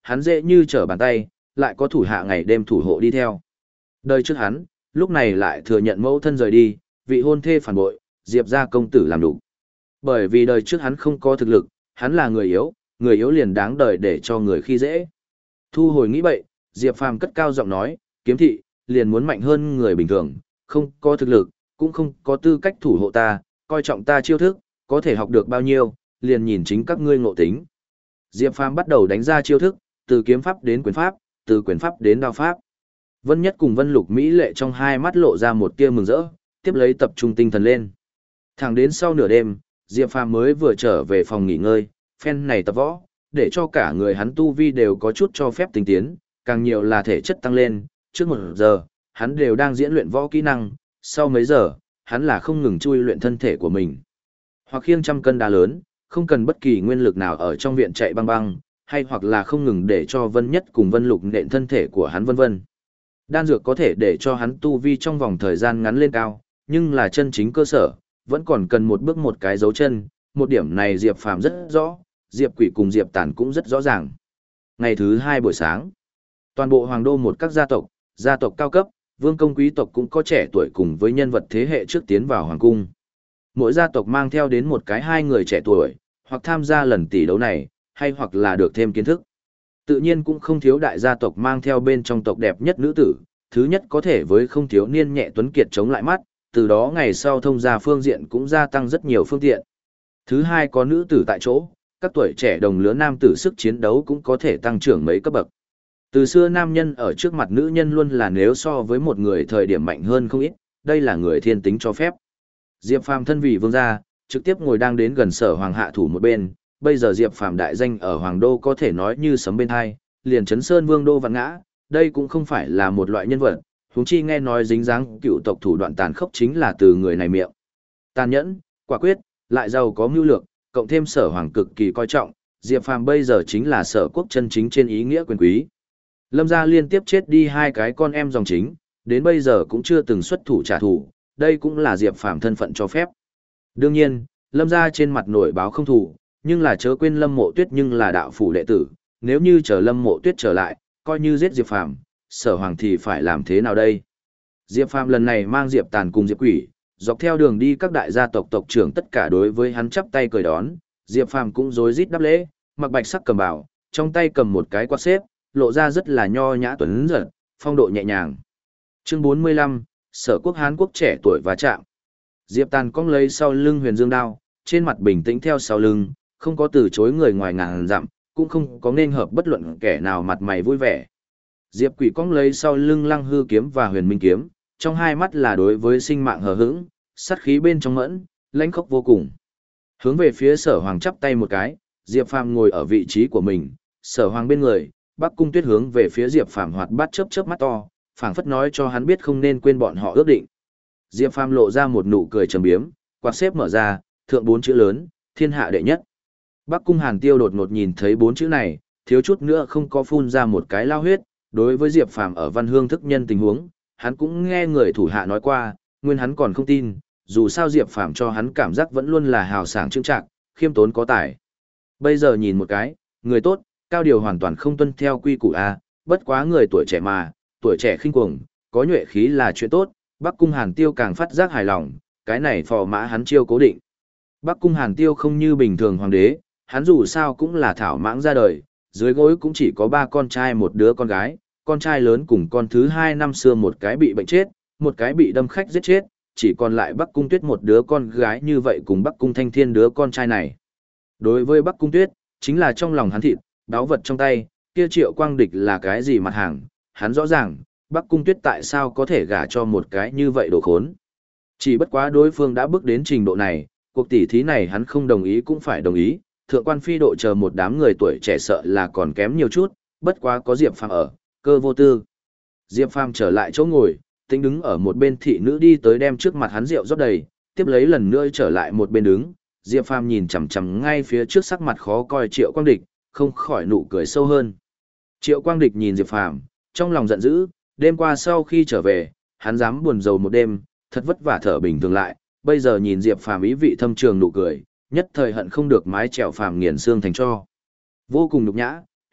A: hắn dễ như trở bàn tay, lại có thủ hạ ngày đêm thủ hộ đi theo. Đời trước hắn, lúc này lại thừa nhận mẫu thân rời đi, vị hôn thê phản bội, Diệp gia công tử làm đủ. Bởi vì đời trước hắn không có thực lực, hắn là người yếu liền đáng đời để cho người khi dễ. Thu hồi nghĩ bậy, Diệp Phàm cất cao giọng nói, kiếm thị, liền muốn mạnh hơn người bình thường, không có thực lực, cũng không có tư cách thủ hộ ta, coi trọng ta chiêu thức, có thể học được bao nhiêu, liền nhìn chính các ngươi ngộ tính. Diệp Phàm bắt đầu đánh ra chiêu thức, từ kiếm pháp đến quyền pháp, từ quyền pháp đến đao pháp. Vân Nhất cùng Vân Lục Mỹ lệ trong hai mắt lộ ra một tia mừng rỡ, tiếp lấy tập trung tinh thần lên. Thẳng đến sau nửa đêm, Diệp Phàm mới vừa trở về phòng nghỉ ngơi, phen này tập võ, để cho cả người hắn tu vi đều có chút cho phép tinh tiến, càng nhiều là thể chất tăng lên, trước 1 giờ, hắn đều đang diễn luyện võ kỹ năng, sau mấy giờ, hắn là không ngừng chui luyện thân thể của mình. Hoặc khiêng trăm cân đá lớn, không cần bất kỳ nguyên lực nào ở trong viện chạy băng băng, hay hoặc là không ngừng để cho Vân Nhất cùng Vân Lục nện thân thể của hắn vân vân. Đan dược có thể để cho hắn tu vi trong vòng thời gian ngắn lên cao, nhưng là chân chính cơ sở, vẫn còn cần một bước một cái dấu chân, một điểm này Diệp Phàm rất rõ, Diệp Quỷ cùng Diệp Tản cũng rất rõ ràng. Ngày thứ 2 buổi sáng, toàn bộ hoàng đô một các gia tộc cao cấp, vương công quý tộc cũng có trẻ tuổi cùng với nhân vật thế hệ trước tiến vào hoàng cung. Mỗi gia tộc mang theo đến một cái 2 người trẻ tuổi, hoặc tham gia lần tỷ đấu này, hay hoặc là được thêm kiến thức. Tự nhiên cũng không thiếu đại gia tộc mang theo bên trong tộc đẹp nhất nữ tử, thứ nhất có thể với không thiếu niên nhẹ tuấn kiệt chống lại mắt, từ đó ngày sau thông gia phương diện cũng gia tăng rất nhiều phương tiện. Thứ hai có nữ tử tại chỗ, các tuổi trẻ đồng lứa nam tử sức chiến đấu cũng có thể tăng trưởng mấy cấp bậc. Từ xưa nam nhân ở trước mặt nữ nhân luôn là nếu so với một người thời điểm mạnh hơn không ít, đây là người thiên tính cho phép. Diệp Phàm thân vị vương gia, trực tiếp ngồi đang đến gần Sở Hoàng hạ thủ một bên, bây giờ Diệp Phàm đại danh ở Hoàng đô có thể nói như sấm bên hai, liền Chấn Sơn Vương đô vạn ngã, đây cũng không phải là một loại nhân vật, huống chi nghe nói dính dáng cựu tộc thủ đoạn tàn khốc chính là từ người này miệng. Tàn nhẫn, quả quyết, lại giàu có mưu lược, cộng thêm Sở Hoàng cực kỳ coi trọng, Diệp Phàm bây giờ chính là Sở quốc chân chính trên ý nghĩa quyền quý. Lâm gia liên tiếp chết đi 2 cái con em dòng chính, đến bây giờ cũng chưa từng xuất thủ trả thù, đây cũng là Diệp Phàm thân phận cho phép. Đương nhiên, Lâm gia trên mặt nổi báo không thù, nhưng là chớ quên Lâm Mộ Tuyết nhưng là đạo phủ đệ tử, nếu như chờ Lâm Mộ Tuyết trở lại, coi như giết Diệp Phàm, Sở Hoàng thì phải làm thế nào đây? Diệp Phàm lần này mang Diệp Tàn cùng Diệp Quỷ, dọc theo đường đi các đại gia tộc tộc trưởng tất cả đối với hắn chắp tay cười đón, Diệp Phàm cũng rối rít đáp lễ, mặc bạch sắc cầm bảo, trong tay cầm một cái quạt xếp, lộ ra rất là nho nhã tuấn giật, phong độ nhẹ nhàng. Chương 45, Sở quốc Hán quốc trẻ tuổi và chạm. Diệp Tàn cong lấy sau lưng Huyền Dương đao, trên mặt bình tĩnh theo sau lưng, không có từ chối người ngoài ngàn dặm, cũng không có nên hợp bất luận kẻ nào mặt mày vui vẻ. Diệp Quỷ cong lấy sau lưng Lăng Hư kiếm và Huyền Minh kiếm, trong hai mắt là đối với sinh mạng hờ hững, sát khí bên trong mẫn, lãnh khốc vô cùng. Hướng về phía Sở Hoàng chắp tay một cái, Diệp Phàm ngồi ở vị trí của mình, Sở Hoàng bên người, Bắc Cung Tuyết hướng về phía Diệp Phàm hoạt bát chớp chớp mắt to, phảng phất nói cho hắn biết không nên quên bọn họ ước định. Diệp Phàm lộ ra một nụ cười trầm biếm, quạt xếp mở ra, thượng 4 chữ lớn, thiên hạ đệ nhất. Bắc Cung Hàn Tiêu đột ngột nhìn thấy 4 chữ này, thiếu chút nữa không có phun ra một cái lao huyết, đối với Diệp Phàm ở Văn Hương thức nhân tình huống, hắn cũng nghe người thủ hạ nói qua, nguyên hắn còn không tin, dù sao Diệp Phàm cho hắn cảm giác vẫn luôn là hào sảng trưng trạc, khiêm tốn có tài. Bây giờ nhìn một cái, người tốt, cao điều hoàn toàn không tuân theo quy củ a, bất quá người tuổi trẻ mà, tuổi trẻ khinh cuồng, có nhuệ khí là chuyện tốt, Bắc Cung Hàn Tiêu càng phát giác hài lòng, cái này phò mã hắn chiêu cố định. Bắc Cung Hàn Tiêu không như bình thường hoàng đế, hắn dù sao cũng là thảo mãng ra đời, dưới gối cũng chỉ có 3 con trai một đứa con gái, con trai lớn cùng con thứ 2 năm xưa một cái bị bệnh chết, một cái bị đâm khách giết chết, chỉ còn lại Bắc Cung Tuyết một đứa con gái như vậy cùng Bắc Cung Thanh Thiên đứa con trai này. Đối với Bắc Cung Tuyết, chính là trong lòng hắn thịt, đáo vật trong tay, kia Triệu Quang Địch là cái gì mặt hàng, hắn rõ ràng, Bắc Cung Tuyết tại sao có thể gả cho một cái như vậy đồ khốn. Chỉ bất quá đối phương đã bước đến trình độ này, cuộc tỉ thí này hắn không đồng ý cũng phải đồng ý, thượng quan phi độ chờ một đám người tuổi trẻ sợ là còn kém nhiều chút, bất quá có Diệp Phàm ở, cơ vô tư. Diệp Phàm trở lại chỗ ngồi, tính đứng ở một bên thị nữ đi tới đem trước mặt hắn rượu rót đầy, tiếp lấy lần nữa trở lại một bên đứng, Diệp Phàm nhìn chằm chằm ngay phía trước sắc mặt khó coi Triệu Quang Địch, không khỏi nụ cười sâu hơn. Triệu Quang Địch nhìn Diệp Phàm, trong lòng giận dữ, đêm qua sau khi trở về, hắn dám buồn rầu một đêm, thật vất vả thở bình thường lại, bây giờ nhìn Diệp Phàm ý vị thâm trường nụ cười, nhất thời hận không được mái chèo Phàm nghiền xương thành tro. Vô cùng nhục nhã,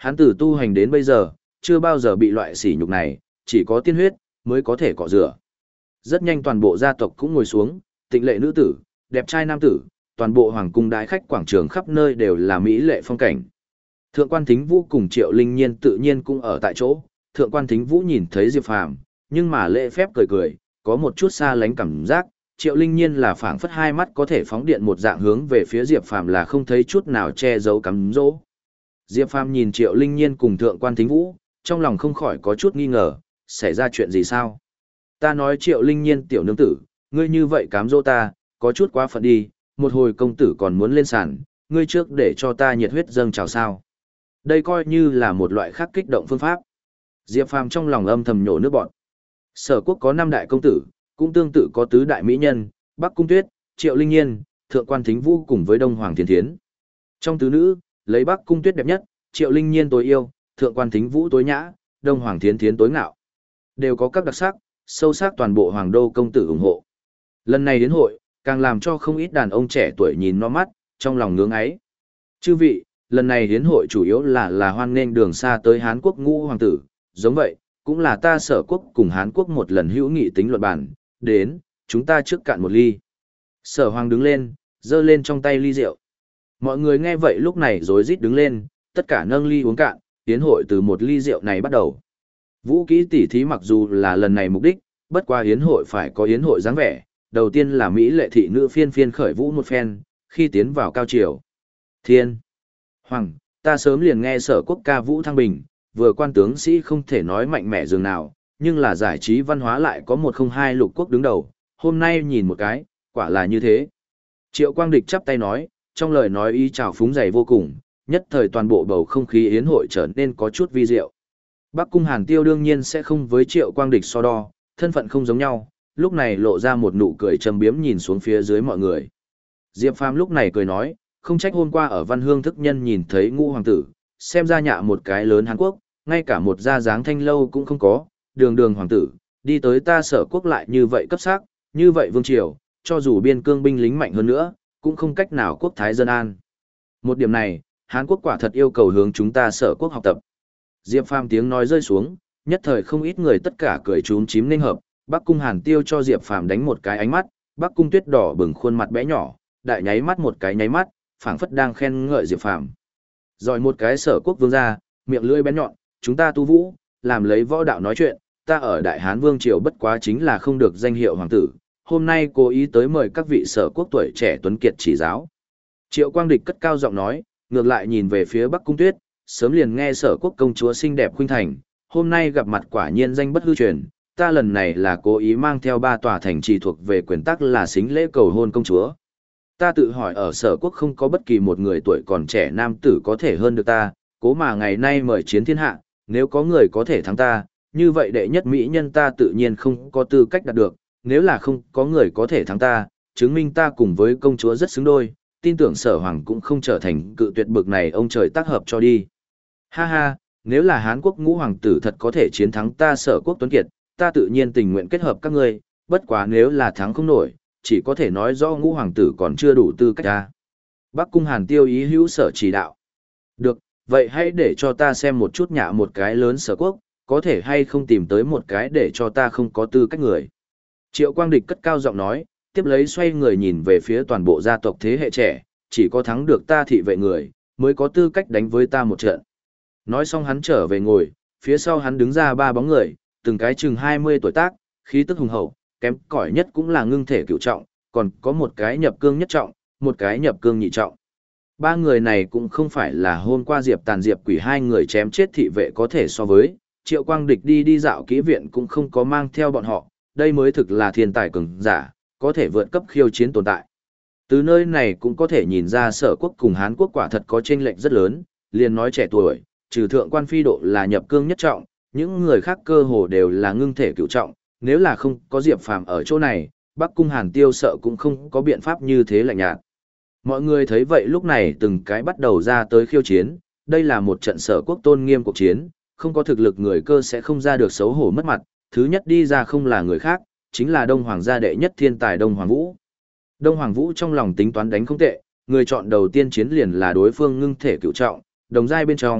A: Hắn từ tu hành đến bây giờ, chưa bao giờ bị loại sỉ nhục này, chỉ có tiên huyết, mới có thể cọ rửa. Rất nhanh toàn bộ gia tộc cũng ngồi xuống, tịnh lệ nữ tử, đẹp trai nam tử, toàn bộ hoàng cung đại khách quảng trường khắp nơi đều là mỹ lệ phong cảnh. Thượng quan Thính Vũ cùng Triệu Linh Nhiên tự nhiên cũng ở tại chỗ, Thượng quan Thính Vũ nhìn thấy Diệp Phàm, nhưng mà lễ phép cười cười, có một chút xa lánh cảm giác, Triệu Linh Nhiên là phảng phất hai mắt có thể phóng điện một dạng hướng về phía Diệp Phàm là không thấy chút nào che giấu cắm dỗ. Diệp Phàm nhìn Triệu Linh Nhiên cùng Thượng quan Thính Vũ, trong lòng không khỏi có chút nghi ngờ, xảy ra chuyện gì sao? Ta nói Triệu Linh Nhiên tiểu nương tử, ngươi như vậy cám dỗ ta, có chút quá phận đi, một hồi công tử còn muốn lên sàn, ngươi trước để cho ta nhiệt huyết dâng trào sao. Đây coi như là một loại khác kích động phương pháp. Diệp Phàm trong lòng âm thầm nhổ nước bọt. Sở quốc có 5 đại công tử, cũng tương tự có tứ đại mỹ nhân, Bắc Cung Tuyết, Triệu Linh Nhiên, Thượng quan Thính Vũ cùng với Đông Hoàng Thiên Thiến. Trong tứ nữ, lấy Bắc Cung Tuyết đẹp nhất, Triệu Linh Nhiên tối yêu, Thượng quan Thính Vũ tối nhã, Đông Hoàng Thiên Thiến tối ngạo. Đều có các đặc sắc, sâu sắc toàn bộ hoàng đô công tử ủng hộ. Lần này đến hội, càng làm cho không ít đàn ông trẻ tuổi nhìn no mắt, trong lòng ngưỡng ấy. Chư vị, lần này hiến hội chủ yếu là hoan nghênh đường xa tới Hán Quốc ngũ hoàng tử, giống vậy, cũng là ta Sở quốc cùng Hán Quốc một lần hữu nghị tính luận bản, đến, chúng ta trước cạn một ly. Sở Hoàng đứng lên, giơ lên trong tay ly rượu. Mọi người nghe vậy lúc này rối rít đứng lên, tất cả nâng ly uống cạn, hiến hội từ một ly rượu này bắt đầu. Vũ kỹ tỉ thí mặc dù là lần này mục đích, bất qua hiến hội phải có hiến hội dáng vẻ, đầu tiên là Mỹ lệ thị nữ phiên phiên khởi vũ một phen, khi tiến vào cao triều. Thiên Hoàng, ta sớm liền nghe Sở quốc ca vũ thăng bình, vừa quan tướng sĩ không thể nói mạnh mẽ dường nào, nhưng là giải trí văn hóa lại có 102 lục quốc đứng đầu, hôm nay nhìn một cái, quả là như thế. Triệu Quang Địch chắp tay nói, trong lời nói ý trào phúng dày vô cùng, nhất thời toàn bộ bầu không khí yến hội trở nên có chút vi diệu. Bắc Cung Hàn Tiêu đương nhiên sẽ không với Triệu Quang Địch so đo, thân phận không giống nhau, lúc này lộ ra một nụ cười trầm biếm nhìn xuống phía dưới mọi người. Diệp Phàm lúc này cười nói, không trách hôm qua ở Văn Hương thức nhân nhìn thấy ngũ hoàng tử, xem ra nhạ một cái lớn Hàn Quốc, ngay cả một gia dáng thanh lâu cũng không có, đường đường hoàng tử, đi tới ta Sở quốc lại như vậy cấp sắc, như vậy vương triều, cho dù biên cương binh lính mạnh hơn nữa, cũng không cách nào quốc thái dân an. Một điểm này, Hán Quốc quả thật yêu cầu hướng chúng ta Sở quốc học tập. Diệp Phàm tiếng nói rơi xuống, nhất thời không ít người tất cả cười trúm chím nên hợp, Bắc Cung Hàn Tiêu cho Diệp Phàm đánh một cái ánh mắt, Bắc Cung Tuyết đỏ bừng khuôn mặt bé nhỏ, đại nháy mắt một cái nháy mắt, phảng phất đang khen ngợi Diệp Phàm. Rồi một cái Sở quốc vương gia, miệng lưỡi bén nhọn, chúng ta tu vũ, làm lấy võ đạo nói chuyện, ta ở Đại Hán vương triều bất quá chính là không được danh hiệu hoàng tử, hôm nay cố ý tới mời các vị Sở quốc tuổi trẻ tuấn kiệt chỉ giáo. Triệu Quang Địch cất cao giọng nói, ngược lại nhìn về phía Bắc Cung Tuyết, sớm liền nghe Sở quốc công chúa xinh đẹp khuynh thành, hôm nay gặp mặt quả nhiên danh bất hư truyền, ta lần này là cố ý mang theo 3 tòa thành trì thuộc về quyền tắc là xính lễ cầu hôn công chúa. Ta tự hỏi ở Sở quốc không có bất kỳ một người tuổi còn trẻ nam tử có thể hơn được ta, cố mà ngày nay mời chiến thiên hạ, nếu có người có thể thắng ta, như vậy đệ nhất mỹ nhân ta tự nhiên không có tư cách đạt được, nếu là không có người có thể thắng ta, chứng minh ta cùng với công chúa rất xứng đôi, tin tưởng Sở hoàng cũng không trở thành cự tuyệt bực này ông trời tác hợp cho đi. Ha ha, nếu là Hán quốc ngũ hoàng tử thật có thể chiến thắng ta Sở quốc tuấn kiệt, ta tự nhiên tình nguyện kết hợp các ngươi, bất quá nếu là thắng không nổi, chỉ có thể nói do ngũ hoàng tử còn chưa đủ tư cách ta. Bắc Cung Hàn Tiêu ý hữu sở chỉ đạo. Được, vậy hãy để cho ta xem một chút nhạ một cái lớn Sở quốc, có thể hay không tìm tới một cái để cho ta không có tư cách người. Triệu Quang Địch cất cao giọng nói, tiếp lấy xoay người nhìn về phía toàn bộ gia tộc thế hệ trẻ, chỉ có thắng được ta thị vệ người, mới có tư cách đánh với ta một trận. Nói xong hắn trở về ngồi, phía sau hắn đứng ra 3 bóng người, từng cái chừng 20 tuổi tác, khí tức hùng hậu, kém cỏi nhất cũng là ngưng thể cửu trọng, còn có một cái nhập cương nhất trọng, một cái nhập cương nhị trọng. 3 người này cũng không phải là hôm qua Diệp Tàn Diệp Quỷ 2 người chém chết thị vệ có thể so với, Triệu Quang Địch đi dạo kỹ viện cũng không có mang theo bọn họ, đây mới thực là thiên tài cường giả, có thể vượt cấp khiêu chiến tồn tại. Từ nơi này cũng có thể nhìn ra Sở quốc cùng Hán quốc quả thật có chênh lệch rất lớn, liền nói trẻ tuổi, trừ thượng quan phi độ là nhập cương nhất trọng, những người khác cơ hồ đều là ngưng thể cửu trọng, nếu là không có Diệp Phàm ở chỗ này, Bắc Cung Hàn Tiêu sợ cũng không có biện pháp như thế lạnh nhạt. Mọi người thấy vậy lúc này từng cái bắt đầu ra tới khiêu chiến, đây là một trận Sở quốc tôn nghiêm cuộc chiến, không có thực lực người cơ sẽ không ra được xấu hổ mất mặt, thứ nhất đi ra không là người khác, chính là Đông Hoàng gia đệ nhất thiên tài Đông Hoàng Vũ. Đông Hoàng Vũ trong lòng tính toán đánh không tệ, người chọn đầu tiên chiến liền là đối phương ngưng thể cửu trọng, đồng giai bên trong,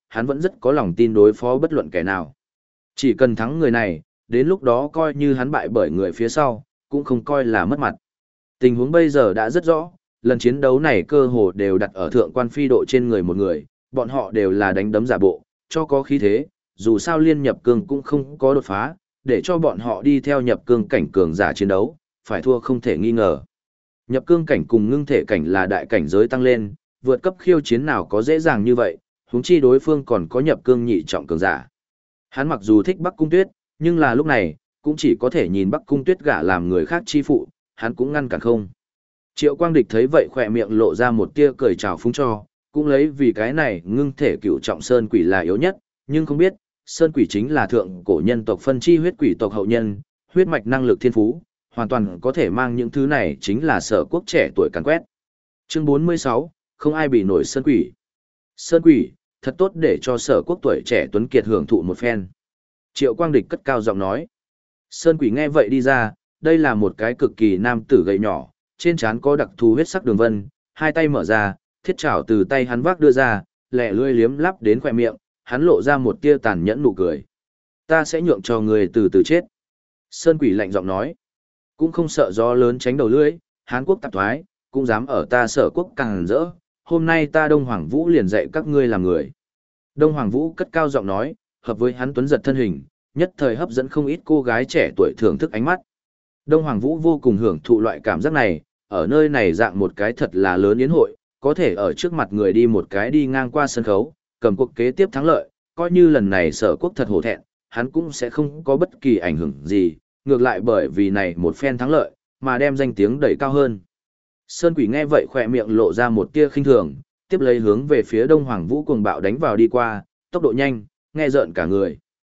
A: hắn vẫn rất có lòng tin đối phó bất luận kẻ nào. Chỉ cần thắng người này, đến lúc đó coi như hắn bại bởi người phía sau, cũng không coi là mất mặt. Tình huống bây giờ đã rất rõ, lần chiến đấu này cơ hồ đều đặt ở thượng quan phi độ trên người một người, bọn họ đều là đánh đấm giả bộ, cho có khí thế, dù sao liên nhập cương cũng không có đột phá, để cho bọn họ đi theo nhập cương cảnh cường giả chiến đấu, phải thua không thể nghi ngờ. Nhập cương cảnh cùng ngưng thể cảnh là đại cảnh giới tăng lên, vượt cấp khiêu chiến nào có dễ dàng như vậy, huống chi đối phương còn có nhập cương nhị trọng cường giả. Hắn mặc dù thích Bắc Cung Tuyết, nhưng là lúc này, cũng chỉ có thể nhìn Bắc Cung Tuyết gả làm người khác chi phụ, hắn cũng ngăn cản không. Triệu Quang Địch thấy vậy khỏe miệng lộ ra một tia cười chào phúng cho, cũng lấy vì cái này ngưng thể cựu trọng sơn quỷ là yếu nhất, nhưng không biết, sơn quỷ chính là thượng cổ nhân tộc phân chi huyết quỷ tộc hậu nhân, huyết mạch năng lực thiên phú, hoàn toàn có thể mang những thứ này chính là Sở Quốc trẻ tuổi càn quét. Chương 46, không ai bị nổi sơn quỷ. Sơn quỷ, thật tốt để cho Sở Quốc tuổi trẻ tuấn kiệt hưởng thụ một phen. Triệu Quang Địch cất cao giọng nói. Sơn quỷ nghe vậy đi ra, đây là một cái cực kỳ nam tử gầy nhỏ, trên trán có đặc thù huyết sắc đường vân, hai tay mở ra, thiết trảo từ tay hắn vác đưa ra, lẹ lươi liếm lắp đến khỏe miệng, hắn lộ ra một tia tàn nhẫn nụ cười. Ta sẽ nhượng cho người từ từ chết. Sơn quỷ lạnh giọng nói. Cũng không sợ gió lớn tránh đầu lưỡi, Hán Quốc tạp thoái, cũng dám ở ta Sở Quốc càng rỡ. Hôm nay ta Đông Hoàng Vũ liền dạy các ngươi làm người. Đông Hoàng Vũ cất cao giọng nói, hợp với hắn tuấn giật thân hình, nhất thời hấp dẫn không ít cô gái trẻ tuổi thưởng thức ánh mắt. Đông Hoàng Vũ vô cùng hưởng thụ loại cảm giác này, ở nơi này dạng một cái thật là lớn yến hội, có thể ở trước mặt người đi một cái đi ngang qua sân khấu, cầm cuộc kế tiếp thắng lợi, coi như lần này Sở Quốc thật hổ thẹn, hắn cũng sẽ không có bất kỳ ảnh hưởng gì, ngược lại bởi vì này một phen thắng lợi, mà đem danh tiếng đẩy cao hơn. Sơn quỷ nghe vậy khỏe miệng lộ ra một tia khinh thường, tiếp lấy hướng về phía Đông Hoàng Vũ cuồng bạo đánh vào đi qua, tốc độ nhanh, nghe rợn cả người.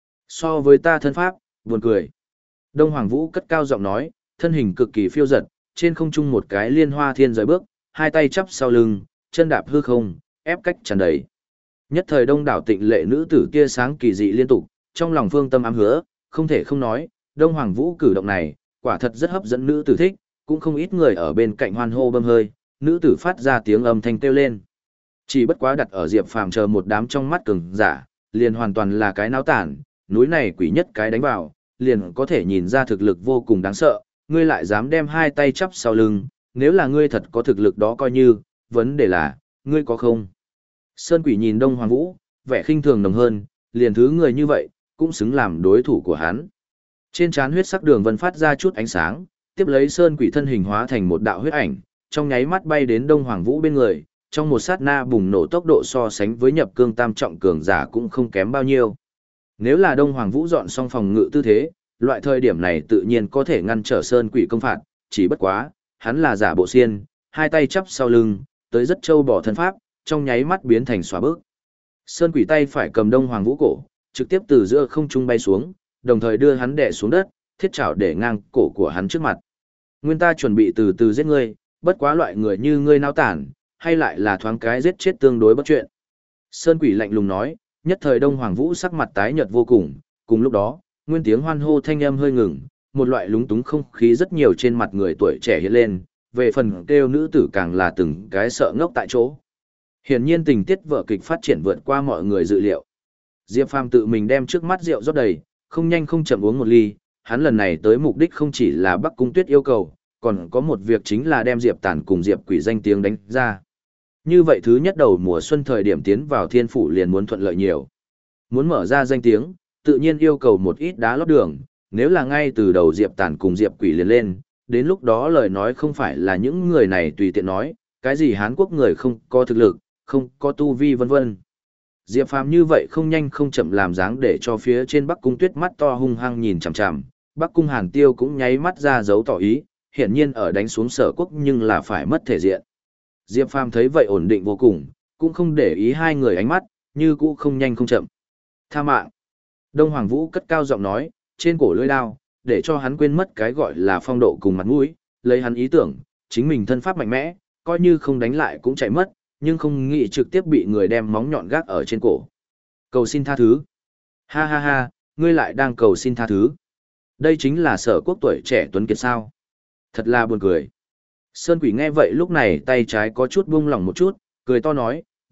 A: So với ta thân pháp, buồn cười. Đông Hoàng Vũ cất cao giọng nói, thân hình cực kỳ phiêu dật, trên không trung một cái liên hoa thiên rời bước, hai tay chắp sau lưng, chân đạp hư không, ép cách tràn đầy. Nhất thời đông đảo tịnh lệ nữ tử tia sáng kỳ dị liên tục, trong lòng phương tâm ám hứa, không thể không nói, Đông Hoàng Vũ cử động này, quả thật rất hấp dẫn nữ tử thích, cũng không ít người ở bên cạnh hoan hô bơm hơi, nữ tử phát ra tiếng âm thanh kêu lên. Chỉ bất quá đặt ở Diệp Phàm chờ một đám trong mắt cường giả, liền hoàn toàn là cái náo tản, núi này quỷ nhất cái đánh vào, liền có thể nhìn ra thực lực vô cùng đáng sợ, ngươi lại dám đem hai tay chắp sau lưng, nếu là ngươi thật có thực lực đó coi như, vấn đề là, ngươi có không? Sơn quỷ nhìn Đông Hoàng Vũ, vẻ khinh thường nồng hơn, liền thứ người như vậy, cũng xứng làm đối thủ của hắn. Trên trán huyết sắc đường vân phát ra chút ánh sáng, tiếp lấy Sơn quỷ thân hình hóa thành một đạo huyết ảnh, trong nháy mắt bay đến Đông Hoàng Vũ bên người, trong một sát na bùng nổ tốc độ so sánh với nhập cương tam trọng cường giả cũng không kém bao nhiêu. Nếu là Đông Hoàng Vũ dọn xong phòng ngự tư thế, loại thời điểm này tự nhiên có thể ngăn trở Sơn quỷ công phạt, chỉ bất quá, hắn là giả bộ xiên, hai tay chắp sau lưng, tới rất trâu bỏ thân pháp, trong nháy mắt biến thành xóa bước. Sơn quỷ tay phải cầm Đông Hoàng Vũ cổ, trực tiếp từ giữa không trung bay xuống, đồng thời đưa hắn đè xuống đất, thiết chảo để ngang cổ của hắn trước mặt. Nguyên ta chuẩn bị từ từ giết ngươi, bất quá loại người như ngươi nao tản, hay lại là thoáng cái giết chết tương đối bất chuyện. Sơn quỷ lạnh lùng nói, nhất thời Đông Hoàng Vũ sắc mặt tái nhợt vô cùng, cùng lúc đó, nguyên tiếng hoan hô thanh âm hơi ngừng, một loại lúng túng không khí rất nhiều trên mặt người tuổi trẻ hiện lên, về phần kêu nữ tử càng là từng cái sợ ngốc tại chỗ. Hiển nhiên tình tiết vở kịch phát triển vượt qua mọi người dự liệu. Diệp Phàm tự mình đem trước mắt rượu rót đầy, không nhanh không chậm uống một ly, hắn lần này tới mục đích không chỉ là Bắc Cung Tuyết yêu cầu, còn có một việc chính là đem Diệp Tản cùng Diệp Quỷ danh tiếng đánh ra. Như vậy thứ nhất đầu mùa xuân thời điểm tiến vào thiên phủ liền muốn thuận lợi nhiều. Muốn mở ra danh tiếng, tự nhiên yêu cầu một ít đá lót đường, nếu là ngay từ đầu Diệp Tản cùng Diệp Quỷ liền lên, đến lúc đó lời nói không phải là những người này tùy tiện nói, cái gì Hán Quốc người không có thực lực, không có tu vi vân vân. Diệp Phàm như vậy không nhanh không chậm làm dáng để cho phía trên Bắc Cung Tuyết mắt to hung hăng nhìn chằm chằm, Bắc Cung Hàn Tiêu cũng nháy mắt ra dấu tỏ ý, hiển nhiên ở đánh xuống Sở Quốc nhưng là phải mất thể diện. Diệp Phàm thấy vậy ổn định vô cùng, cũng không để ý hai người ánh mắt, như cũ không nhanh không chậm. Tha mạng. Đông Hoàng Vũ cất cao giọng nói, trên cổ lưỡi đao, để cho hắn quên mất cái gọi là phong độ cùng mặt mũi, lấy hắn ý tưởng, chính mình thân pháp mạnh mẽ, coi như không đánh lại cũng chạy mất, nhưng không nghĩ trực tiếp bị người đem móng nhọn gác ở trên cổ. Cầu xin tha thứ. Ha ha ha, ngươi lại đang cầu xin tha thứ. Đây chính là Sở Quốc tuổi trẻ tuấn kiệt sao. Thật là buồn cười. Sơn quỷ nghe vậy lúc này tay trái có chút buông lỏng một chút, cười to nói, được,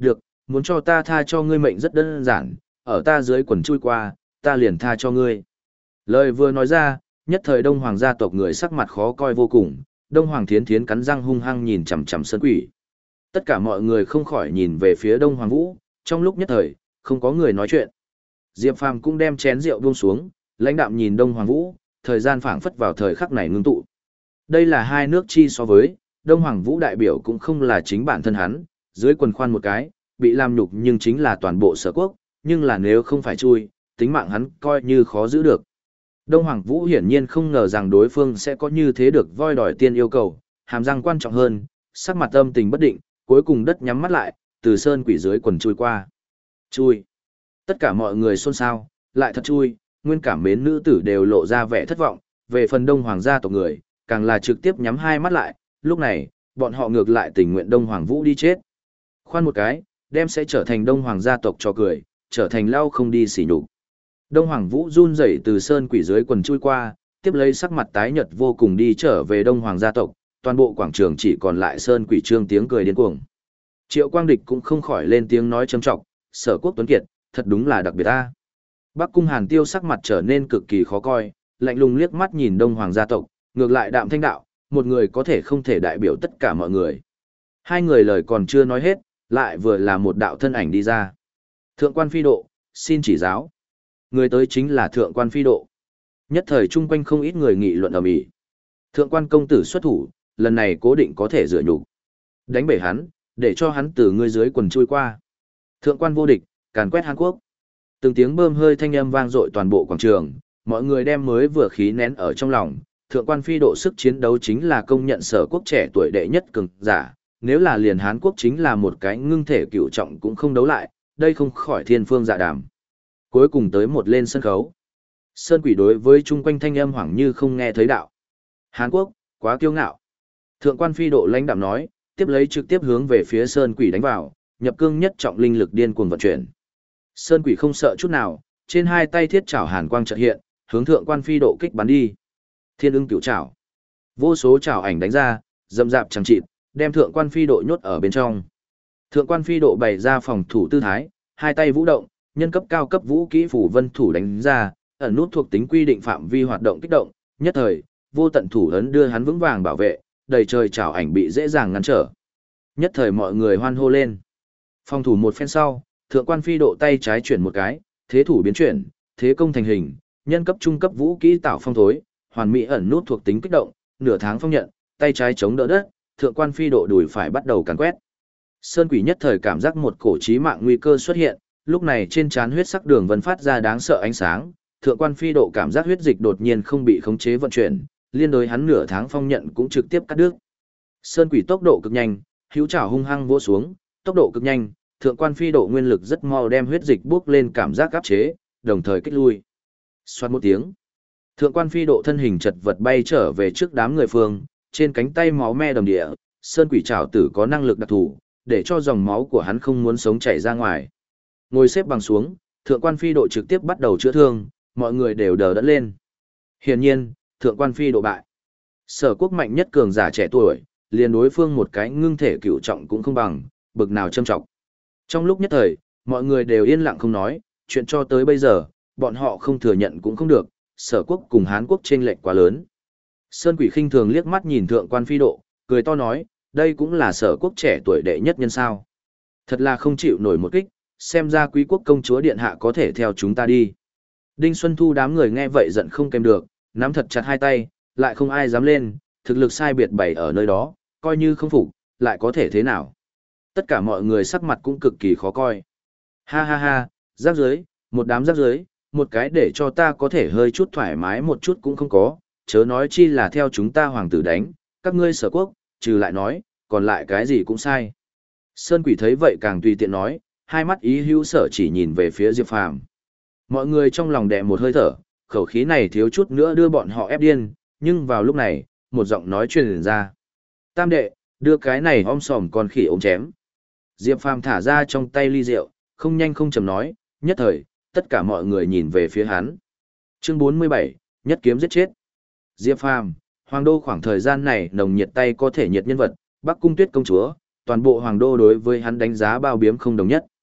A: muốn cho ta tha cho ngươi mệnh rất đơn giản, ở ta dưới quần chui qua, ta liền tha cho ngươi. Lời vừa nói ra, nhất thời Đông Hoàng gia tộc người sắc mặt khó coi vô cùng, Đông Hoàng Thiến Thiến cắn răng hung hăng nhìn chằm chằm Sơn Quỷ. Tất cả mọi người không khỏi nhìn về phía Đông Hoàng Vũ, trong lúc nhất thời, không có người nói chuyện. Diệp Phàm cũng đem chén rượu buông xuống, lãnh đạm nhìn Đông Hoàng Vũ, thời gian phảng phất vào thời khắc này ngưng tụ. Đây là hai nước chi so với, Đông Hoàng Vũ đại biểu cũng không là chính bản thân hắn, dưới quần khoan một cái, bị làm nhục nhưng chính là toàn bộ Sở quốc, nhưng là nếu không phải chui, tính mạng hắn coi như khó giữ được. Đông Hoàng Vũ hiển nhiên không ngờ rằng đối phương sẽ có như thế được voi đòi tiên yêu cầu, hàm răng quan trọng hơn, sắc mặt âm tình bất định, cuối cùng đất nhắm mắt lại, từ Sơn Quỷ dưới quần chui qua. Chui. Tất cả mọi người xôn xao, lại thật chui, nguyên cảm mến nữ tử đều lộ ra vẻ thất vọng, về phần Đông Hoàng gia tộc người, càng là trực tiếp nhắm hai mắt lại, lúc này, bọn họ ngược lại tình nguyện Đông Hoàng Vũ đi chết. Khoan một cái, đem sẽ trở thành Đông Hoàng gia tộc cho cười, trở thành lau không đi xỉ nhục. Đông Hoàng Vũ run rẩy từ Sơn Quỷ dưới quần chui qua, tiếp lấy sắc mặt tái nhợt vô cùng đi trở về Đông Hoàng gia tộc, toàn bộ quảng trường chỉ còn lại Sơn Quỷ trương tiếng cười điên cuồng. Triệu Quang Địch cũng không khỏi lên tiếng nói trầm trọng, Sở Quốc Tuấn Kiệt, thật đúng là đặc biệt ta. Bắc Cung Hàn Tiêu sắc mặt trở nên cực kỳ khó coi, lạnh lùng liếc mắt nhìn Đông Hoàng gia tộc, ngược lại đạm thanh đạo, một người có thể không thể đại biểu tất cả mọi người. Hai người lời còn chưa nói hết, lại vừa là một đạo thân ảnh đi ra. Thượng quan Phi Độ, xin chỉ giáo. Người tới chính là Thượng quan Phi Độ. Nhất thời chung quanh không ít người nghị luận ầm ĩ. Thượng quan công tử xuất thủ, lần này cố định có thể dựa nhục. Đánh bể hắn, để cho hắn từ ngươi dưới quần chui qua. Thượng quan vô địch, càn quét Hàn Quốc. Từng tiếng bơm hơi thanh âm vang dội toàn bộ quảng trường, mọi người đem mới vừa khí nén ở trong lòng. Thượng quan Phi Độ sức chiến đấu chính là công nhận Sở quốc trẻ tuổi đệ nhất cường giả, nếu là liền Hán quốc chính là một cái ngưng thể cựu trọng cũng không đấu lại, đây không khỏi thiên phương dạ đàm. Cuối cùng tới một lên sân khấu. Sơn Quỷ đối với chung quanh thanh âm hoảng như không nghe thấy đạo. Hán quốc, quá kiêu ngạo. Thượng quan Phi Độ lãnh đạm nói, tiếp lấy trực tiếp hướng về phía Sơn Quỷ đánh vào, nhập cương nhất trọng linh lực điên cuồng vận chuyển. Sơn Quỷ không sợ chút nào, trên hai tay thiết chảo hàn quang chợt hiện, hướng Thượng quan Phi Độ kích bắn đi. Thiên ưng cửu chảo. Vô số chảo ảnh đánh ra, dầm dạp chẳng chịt, đem Thượng quan Phi Độ nhốt ở bên trong. Thượng quan Phi Độ bày ra phòng thủ tư thái, hai tay vũ động, nhân cấp cao cấp vũ kỹ phủ vân thủ đánh ra, ẩn nút thuộc tính quy định phạm vi hoạt động kích động, nhất thời, vô tận thủ ấn đưa hắn vững vàng bảo vệ, đầy trời chảo ảnh bị dễ dàng ngăn trở. Nhất thời mọi người hoan hô lên. Phòng thủ một phen sau, Thượng quan Phi Độ tay trái chuyển một cái, thế thủ biến chuyển, thế công thành hình, nhân cấp trung cấp vũ kỹ tạo phong thối, hoàn mỹ ẩn nút thuộc tính kích động, nửa tháng phong nhận, tay trái chống đỡ đất, Thượng quan Phi Độ đùi phải bắt đầu càn quét. Sơn Quỷ nhất thời cảm giác một cổ chí mạng nguy cơ xuất hiện, lúc này trên trán huyết sắc đường vân phát ra đáng sợ ánh sáng, Thượng quan Phi Độ cảm giác huyết dịch đột nhiên không bị khống chế vận chuyển, liên đối hắn nửa tháng phong nhận cũng trực tiếp cắt đứt. Sơn Quỷ tốc độ cực nhanh, hữu chảo hung hăng vỗ xuống, tốc độ cực nhanh, Thượng quan Phi Độ nguyên lực rất mau đem huyết dịch bốc lên cảm giác áp chế, đồng thời kích lui. Xoát một tiếng, Thượng quan Phi Độ thân hình chật vật bay trở về trước đám người phương, trên cánh tay máu me đầm địa, Sơn Quỷ trảo tử có năng lực đặc thù, để cho dòng máu của hắn không muốn sống chảy ra ngoài. Ngồi xếp bằng xuống, Thượng quan Phi Độ trực tiếp bắt đầu chữa thương, mọi người đều đờ đẫn lên. Hiển nhiên, Thượng quan Phi Độ bại. Sở quốc mạnh nhất cường giả trẻ tuổi, liền đối phương một cái ngưng thể cửu trọng cũng không bằng, bực nào châm trọng. Trong lúc nhất thời, mọi người đều yên lặng không nói, chuyện cho tới bây giờ, bọn họ không thừa nhận cũng không được, Sở quốc cùng Hán quốc chênh lệch quá lớn. Sơn Quỷ khinh thường liếc mắt nhìn Thượng quan Phi Độ, cười to nói, đây cũng là Sở quốc trẻ tuổi đệ nhất nhân sao. Thật là không chịu nổi một kích, xem ra quý quốc công chúa điện hạ có thể theo chúng ta đi. Đinh Xuân Thu đám người nghe vậy giận không kèm được, nắm thật chặt hai tay, lại không ai dám lên, thực lực sai biệt bày ở nơi đó, coi như không phục, lại có thể thế nào. Tất cả mọi người sắc mặt cũng cực kỳ khó coi. Ha ha ha, rác dưới, một đám rác dưới, một cái để cho ta có thể hơi chút thoải mái một chút cũng không có, chớ nói chi là theo chúng ta hoàng tử đánh, các ngươi Sở quốc, trừ lại nói, còn lại cái gì cũng sai. Sơn Quỷ thấy vậy càng tùy tiện nói, hai mắt ý hữu sở chỉ nhìn về phía Diệp Phàm. Mọi người trong lòng đè một hơi thở, khẩu khí này thiếu chút nữa đưa bọn họ ép điên, nhưng vào lúc này, một giọng nói truyền ra. Tam đệ, đưa cái này om sòm con khỉ ống chém. Diệp Phàm thả ra trong tay ly rượu, không nhanh không chậm nói, nhất thời, tất cả mọi người nhìn về phía hắn. Chương 47, nhất kiếm giết chết. Diệp Phàm, hoàng đô khoảng thời gian này nồng nhiệt tay có thể nhiệt nhân vật, Bắc Cung Tuyết công chúa, toàn bộ hoàng đô đối với hắn đánh giá bao biếm không đồng nhất.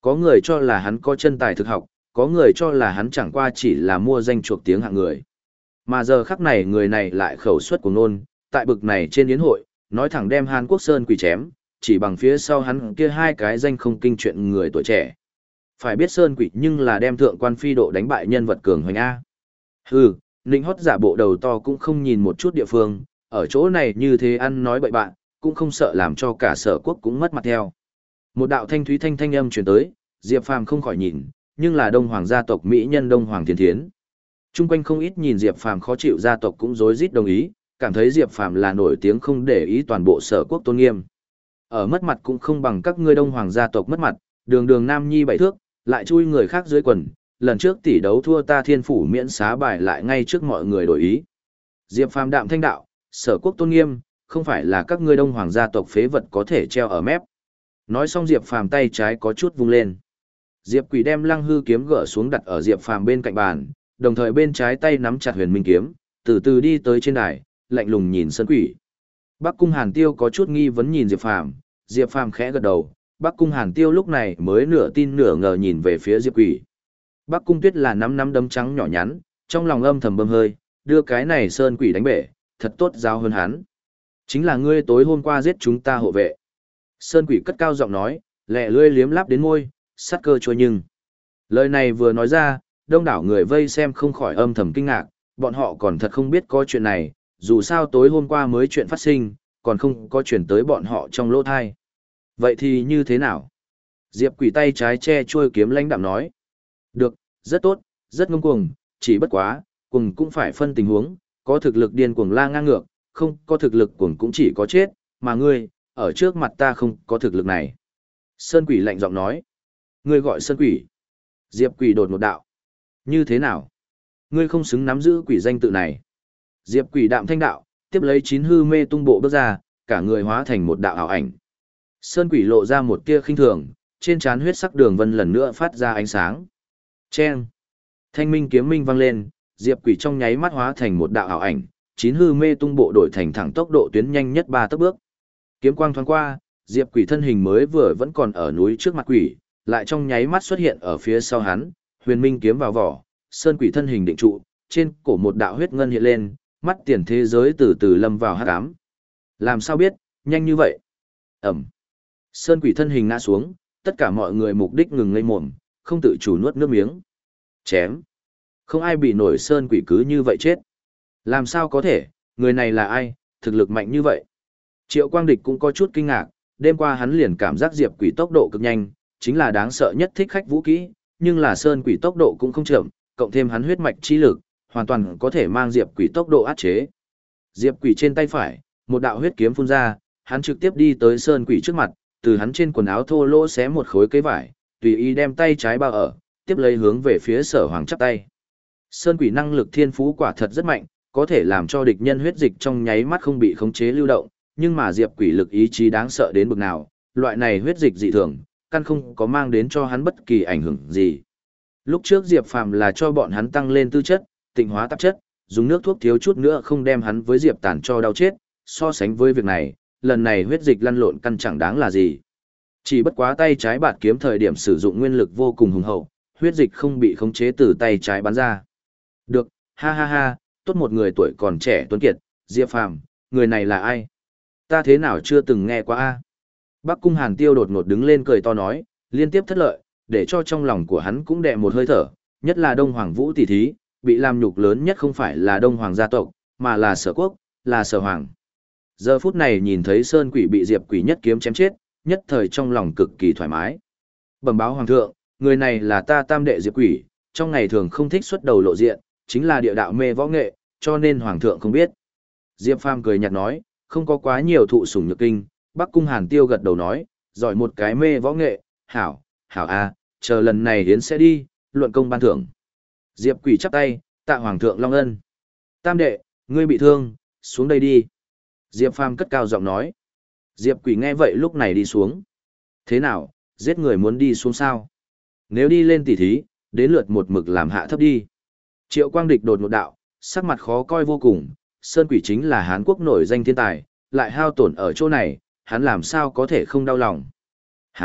A: Có người cho là hắn có chân tài thực học, có người cho là hắn chẳng qua chỉ là mua danh chuộc tiếng hạng người. Mà giờ khắc này người này lại khẩu suất của nôn, tại bực này trên yến hội, nói thẳng đem Hàn Quốc Sơn Quỷ chém, chỉ bằng phía sau hắn kia hai cái danh không kinh chuyện người tuổi trẻ. Phải biết Sơn Quỷ nhưng là đem thượng quan phi độ đánh bại nhân vật cường hoành A. Hừ, nịnh hót giả bộ đầu to cũng không nhìn một chút địa phương, ở chỗ này như thế ăn nói bậy bạn, cũng không sợ làm cho cả Sở Quốc cũng mất mặt theo. Một đạo thanh thúy thanh âm truyền tới, Diệp Phàm không khỏi nhìn, nhưng là Đông Hoàng gia tộc mỹ nhân Đông Hoàng Thiên Thiến. Trung quanh không ít nhìn Diệp Phàm khó chịu, gia tộc cũng rối rít đồng ý, cảm thấy Diệp Phàm là nổi tiếng không để ý toàn bộ Sở Quốc tôn nghiêm. Ở mất mặt cũng không bằng các ngươi Đông Hoàng gia tộc mất mặt, đường đường nam nhi bảy thước, lại chui người khác dưới quần, lần trước tỷ đấu thua ta Thiên phủ miễn xá bài lại ngay trước mọi người đổi ý. Diệp Phàm đạm thanh đạo, Sở Quốc tôn nghiêm, không phải là các ngươi Đông Hoàng gia tộc phế vật có thể treo ở mép. Nói xong Diệp Phàm tay trái có chút vung lên. Diệp Quỷ đem Lăng Hư kiếm gỡ xuống đặt ở Diệp Phàm bên cạnh bàn, đồng thời bên trái tay nắm chặt Huyền Minh kiếm, từ từ đi tới trên đài, lạnh lùng nhìn Sơn Quỷ. Bắc Cung Hàn Tiêu có chút nghi vấn nhìn Diệp Phàm khẽ gật đầu, Bắc Cung Hàn Tiêu lúc này mới nửa tin nửa ngờ nhìn về phía Diệp Quỷ. Bắc Cung Tuyết là nắm đấm trắng nhỏ nhắn, trong lòng âm thầm bơm hơi, đưa cái này Sơn Quỷ đánh bể, thật tốt giao hơn hắn. Chính là ngươi tối hôm qua giết chúng ta hộ vệ. Sơn Quỷ cất cao giọng nói, lẹ lươi liếm láp đến môi, sát cơ trôi nhưng. Lời này vừa nói ra, đông đảo người vây xem không khỏi âm thầm kinh ngạc, bọn họ còn thật không biết có chuyện này, dù sao tối hôm qua mới chuyện phát sinh, còn không có chuyển tới bọn họ trong lỗ thai. Vậy thì như thế nào? Diệp Quỷ tay trái che chuôi kiếm lãnh đạm nói. Được, rất tốt, rất ngông cuồng, chỉ bất quá, cuồng cũng phải phân tình huống, có thực lực điên cuồng la ngang ngược, không có thực lực cuồng cũng chỉ có chết, mà ngươi, ở trước mặt ta không có thực lực này. Sơn Quỷ lạnh giọng nói. Ngươi gọi Sơn Quỷ. Diệp Quỷ đột một đạo. Như thế nào? Ngươi không xứng nắm giữ quỷ danh tự này. Diệp Quỷ đạm thanh đạo, tiếp lấy chín hư mê tung bộ bước ra, cả người hóa thành một đạo ảo ảnh. Sơn Quỷ lộ ra một tia khinh thường, trên trán huyết sắc đường vân lần nữa phát ra ánh sáng. Chen! Thanh minh kiếm minh vang lên, Diệp Quỷ trong nháy mắt hóa thành một đạo ảo ảnh, chín hư mê tung bộ đổi thành thẳng tốc độ tuyến nhanh nhất 3 tấc bước. Kiếm quang thoáng qua, Diệp Quỷ thân hình mới vừa vẫn còn ở núi trước mặt quỷ, lại trong nháy mắt xuất hiện ở phía sau hắn, huyền minh kiếm vào vỏ, Sơn Quỷ thân hình định trụ, trên cổ một đạo huyết ngân hiện lên, mắt tiền thế giới từ từ lâm vào hắc ám. Làm sao biết, nhanh như vậy? Ẩm. Sơn Quỷ thân hình ngã xuống, tất cả mọi người mục đích ngừng ngây mồm, không tự chủ nuốt nước miếng. Chém. Không ai bị nổi Sơn Quỷ cứ như vậy chết. Làm sao có thể, người này là ai, thực lực mạnh như vậy? Triệu Quang Địch cũng có chút kinh ngạc, đêm qua hắn liền cảm giác Diệp Quỷ tốc độ cực nhanh, chính là đáng sợ nhất thích khách vũ kỹ, nhưng là Sơn Quỷ tốc độ cũng không chậm, cộng thêm hắn huyết mạch chi lực, hoàn toàn có thể mang Diệp Quỷ tốc độ áp chế. Diệp Quỷ trên tay phải, một đạo huyết kiếm phun ra, hắn trực tiếp đi tới Sơn Quỷ trước mặt, từ hắn trên quần áo thô lỗ xé một khối cây vải, tùy ý đem tay trái bao ở, tiếp lấy hướng về phía Sở Hoàng chắp tay. Sơn Quỷ năng lực thiên phú quả thật rất mạnh, có thể làm cho địch nhân huyết dịch trong nháy mắt không bị khống chế lưu động, nhưng mà Diệp Quỷ lực ý chí đáng sợ đến bực nào, loại này huyết dịch dị thường, căn không có mang đến cho hắn bất kỳ ảnh hưởng gì. Lúc trước Diệp Phàm là cho bọn hắn tăng lên tư chất, tịnh hóa tạp chất, dùng nước thuốc thiếu chút nữa không đem hắn với Diệp Tản cho đau chết, so sánh với việc này, lần này huyết dịch lăn lộn căn chẳng đáng là gì. Chỉ bất quá tay trái bạt kiếm thời điểm sử dụng nguyên lực vô cùng hùng hậu, huyết dịch không bị khống chế từ tay trái bắn ra. Được, ha ha ha, tốt một người tuổi còn trẻ tuấn kiệt, Diệp Phàm, người này là ai? Ta thế nào chưa từng nghe qua a? Bắc Cung Hàn Tiêu đột ngột đứng lên cười to nói, liên tiếp thất lợi, để cho trong lòng của hắn cũng đè một hơi thở, nhất là Đông Hoàng Vũ tỷ thí, bị làm nhục lớn nhất không phải là Đông Hoàng gia tộc, mà là Sở Quốc, là Sở Hoàng. Giờ phút này nhìn thấy Sơn Quỷ bị Diệp Quỷ nhất kiếm chém chết, nhất thời trong lòng cực kỳ thoải mái. Bẩm báo Hoàng thượng, người này là ta tam đệ Diệp Quỷ, trong ngày thường không thích xuất đầu lộ diện, chính là địa đạo mê võ nghệ, cho nên Hoàng thượng không biết. Diệp Phàm cười nhạt nói, không có quá nhiều thụ sủng nhược kinh, Bắc Cung Hàn Tiêu gật đầu nói, giỏi một cái mê võ nghệ, hảo, hảo a, chờ lần này hiến sẽ đi, luận công ban thưởng. Diệp Quỷ chắp tay, tạ Hoàng thượng long ân. Tam đệ, ngươi bị thương, xuống đây đi. Diệp Phàm cất cao giọng nói. Diệp Quỷ nghe vậy lúc này đi xuống. Thế nào, giết người muốn đi xuống sao? Nếu đi lên tỉ thí, đến lượt một mực làm hạ thấp đi. Triệu Quang Địch đột ngột đạo, sắc mặt khó coi vô cùng, Sơn Quỷ chính là Hán Quốc nổi danh thiên tài, lại hao tổn ở chỗ này, hắn làm sao có thể không đau lòng. Hả,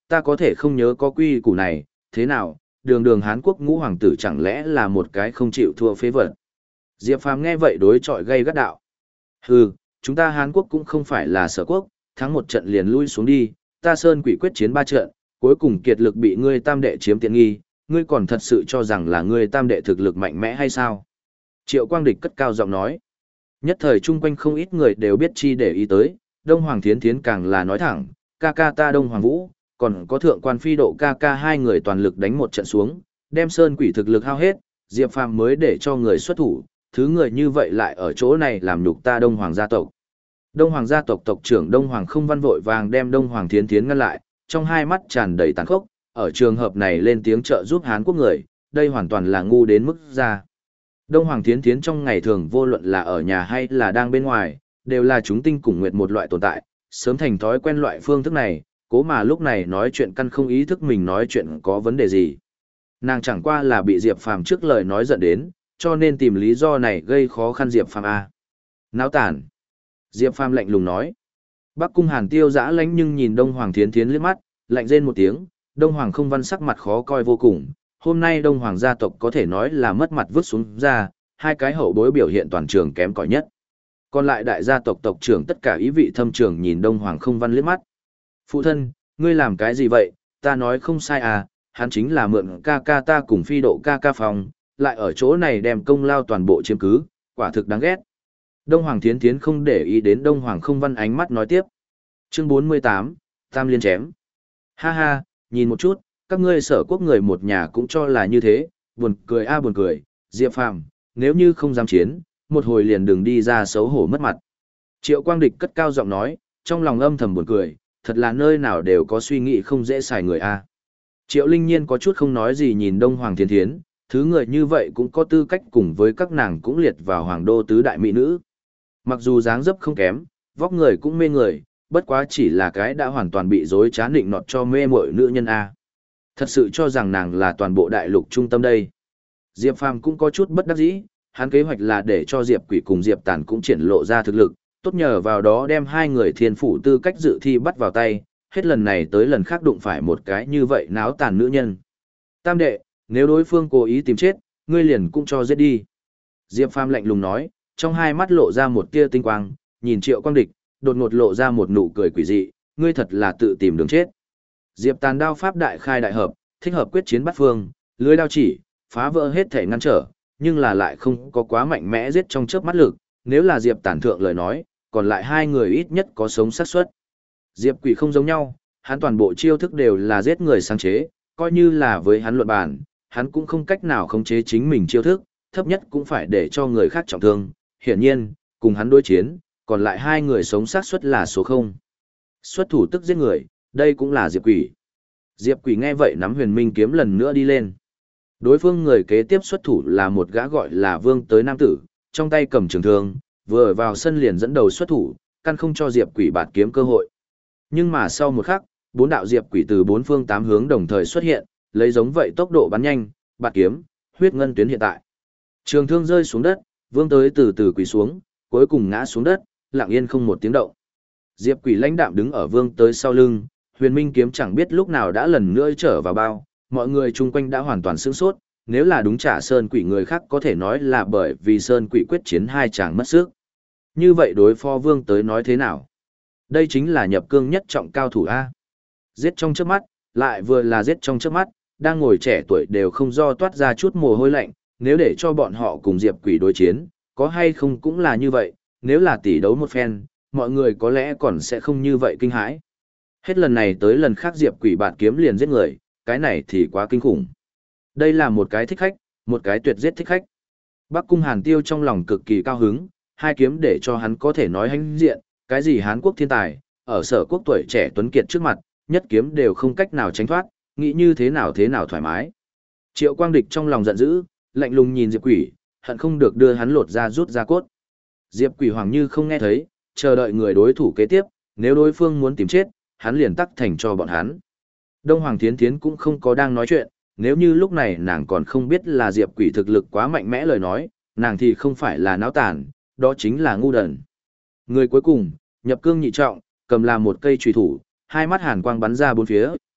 A: Ta có thể không nhớ có quy củ này, thế nào, đường đường Hán Quốc ngũ hoàng tử chẳng lẽ là một cái không chịu thua phế vật. Diệp Phàm nghe vậy đối chọi gây gắt đạo. Hừ, chúng ta Hán Quốc cũng không phải là Sở Quốc, thắng một trận liền lui xuống đi, ta Sơn Quỷ quyết chiến 3 trận, cuối cùng kiệt lực bị ngươi tam đệ chiếm tiện nghi, ngươi còn thật sự cho rằng là ngươi tam đệ thực lực mạnh mẽ hay sao? Triệu Quang Địch cất cao giọng nói. Nhất thời chung quanh không ít người đều biết chi để ý tới, Đông Hoàng Thiến Thiến càng là nói thẳng, ca ca ta Đông Hoàng Vũ, còn có thượng quan phi độ ca ca hai người toàn lực đánh một trận xuống, đem Sơn Quỷ thực lực hao hết, Diệp Phàm mới để cho người xuất thủ, thứ người như vậy lại ở chỗ này làm nhục ta Đông Hoàng gia tộc. Đông Hoàng gia tộc tộc trưởng Đông Hoàng Không Văn vội vàng đem Đông Hoàng Thiến Thiến ngăn lại, trong hai mắt tràn đầy tàn khốc, ở trường hợp này lên tiếng trợ giúp Hán Quốc người, đây hoàn toàn là ngu đến mức ra. Đông Hoàng Thiến Thiến trong ngày thường vô luận là ở nhà hay là đang bên ngoài, đều là chúng tinh cùng nguyệt một loại tồn tại, sớm thành thói quen loại phương thức này, cố mà lúc này nói chuyện căn không ý thức mình nói chuyện có vấn đề gì. Nàng chẳng qua là bị Diệp Phàm trước lời nói giận đến, cho nên tìm lý do này gây khó khăn Diệp Phàm a. Náo tản. Diệp Phàm lạnh lùng nói. Bắc Cung Hàn Tiêu giã lánh nhưng nhìn Đông Hoàng Thiến Thiến liếc mắt, lạnh rên một tiếng, Đông Hoàng Không Văn sắc mặt khó coi vô cùng. Hôm nay Đông Hoàng gia tộc có thể nói là mất mặt vứt xuống ra, hai cái hậu bối biểu hiện toàn trường kém cỏi nhất. Còn lại đại gia tộc tộc trưởng tất cả ý vị thâm trường nhìn Đông Hoàng Không Văn liếc mắt. Phụ thân, ngươi làm cái gì vậy, ta nói không sai à, hắn chính là mượn ca ca ta cùng phi độ ca ca phòng, lại ở chỗ này đem công lao toàn bộ chiếm cứ, quả thực đáng ghét. Đông Hoàng Thiến Thiến không để ý đến Đông Hoàng Không Văn ánh mắt nói tiếp. Chương 48, Tam Liên chém. Ha ha, nhìn một chút, các ngươi Sở Quốc người một nhà cũng cho là như thế, buồn cười a buồn cười, Diệp Phàm, nếu như không dám chiến, một hồi liền đừng đi ra xấu hổ mất mặt. Triệu Quang Địch cất cao giọng nói, trong lòng âm thầm buồn cười, thật là nơi nào đều có suy nghĩ không dễ xài người a. Triệu Linh Nhiên có chút không nói gì nhìn Đông Hoàng Thiến Thiến, thứ người như vậy cũng có tư cách cùng với các nàng cũng liệt vào hoàng đô tứ đại mỹ nữ. Mặc dù dáng dấp không kém, vóc người cũng mê người, bất quá chỉ là cái đã hoàn toàn bị dối trá định nọt cho mê mội nữ nhân A. Thật sự cho rằng nàng là toàn bộ đại lục trung tâm đây. Diệp Phàm cũng có chút bất đắc dĩ, hắn kế hoạch là để cho Diệp Quỷ cùng Diệp Tản cũng triển lộ ra thực lực, tốt nhờ vào đó đem hai người thiên phủ tư cách dự thi bắt vào tay, hết lần này tới lần khác đụng phải một cái như vậy náo tàn nữ nhân. Tam đệ, nếu đối phương cố ý tìm chết, ngươi liền cũng cho giết đi. Diệp Phàm lạnh lùng nói, trong hai mắt lộ ra một tia tinh quang, nhìn Triệu Quang Địch, đột ngột lộ ra một nụ cười quỷ dị, ngươi thật là tự tìm đường chết. Diệp Tàn đao pháp đại khai đại hợp, thích hợp quyết chiến bắt phương, lưới đao chỉ, phá vỡ hết thể ngăn trở, nhưng là lại không có quá mạnh mẽ giết trong chớp mắt lực, nếu là Diệp Tàn thượng lời nói, còn lại hai người ít nhất có sống xác suất. Diệp Quỷ không giống nhau, hắn toàn bộ chiêu thức đều là giết người sáng chế, coi như là với hắn luận bàn, hắn cũng không cách nào khống chế chính mình chiêu thức, thấp nhất cũng phải để cho người khác trọng thương. Hiển nhiên, cùng hắn đối chiến, còn lại hai người sống xác suất là số 0. Xuất thủ tức giết người, đây cũng là Diệp Quỷ. Diệp Quỷ nghe vậy nắm huyền minh kiếm lần nữa đi lên. Đối phương người kế tiếp xuất thủ là một gã gọi là Vương tới nam tử, trong tay cầm trường thương, vừa vào sân liền dẫn đầu xuất thủ, căn không cho Diệp Quỷ bạt kiếm cơ hội. Nhưng mà sau một khắc, 4 đạo Diệp Quỷ từ 4 phương 8 hướng đồng thời xuất hiện, lấy giống vậy tốc độ bắn nhanh, bạt kiếm, huyết ngân tuyến hiện tại. Trường thương rơi xuống đất, Vương tới từ từ quỳ xuống, cuối cùng ngã xuống đất, lặng yên không một tiếng động. Diệp Quỷ lãnh đạm đứng ở Vương tới sau lưng, huyền minh kiếm chẳng biết lúc nào đã lần nữa trở vào bao, mọi người chung quanh đã hoàn toàn sửng sốt, nếu là đúng trả Sơn Quỷ người khác có thể nói là bởi vì Sơn Quỷ quyết chiến hai chàng mất sức. Như vậy đối phó Vương tới nói thế nào? Đây chính là nhập cương nhất trọng cao thủ A. Giết trong chớp mắt, lại vừa là giết trong chớp mắt, đang ngồi trẻ tuổi đều không do toát ra chút mồ hôi lạnh, nếu để cho bọn họ cùng Diệp Quỷ đối chiến, có hay không cũng là như vậy, nếu là tỷ đấu một phen, mọi người có lẽ còn sẽ không như vậy kinh hãi. Hết lần này tới lần khác Diệp Quỷ bạt kiếm liền giết người, cái này thì quá kinh khủng. Đây là một cái thích khách, một cái tuyệt giết thích khách. Bắc Cung Hàn Tiêu trong lòng cực kỳ cao hứng, hai kiếm để cho hắn có thể nói hãnh diện, cái gì Hán Quốc thiên tài, ở Sở Quốc tuổi trẻ tuấn kiệt trước mặt, nhất kiếm đều không cách nào tránh thoát, nghĩ như thế nào thoải mái. Triệu Quang Địch trong lòng giận dữ, lạnh lùng nhìn Diệp Quỷ, hận không được đưa hắn lột ra rút ra cốt. Diệp Quỷ hoàng như không nghe thấy, chờ đợi người đối thủ kế tiếp, nếu đối phương muốn tìm chết, hắn liền tắc thành cho bọn hắn. Đông Hoàng Thiến Thiến cũng không có đang nói chuyện, nếu như lúc này nàng còn không biết là Diệp Quỷ thực lực quá mạnh mẽ lời nói, nàng thì không phải là náo tàn, đó chính là ngu đần. Người cuối cùng, nhập cương nhị trọng, cầm là một cây chùy thủ, hai mắt hàn quang bắn ra bốn phía,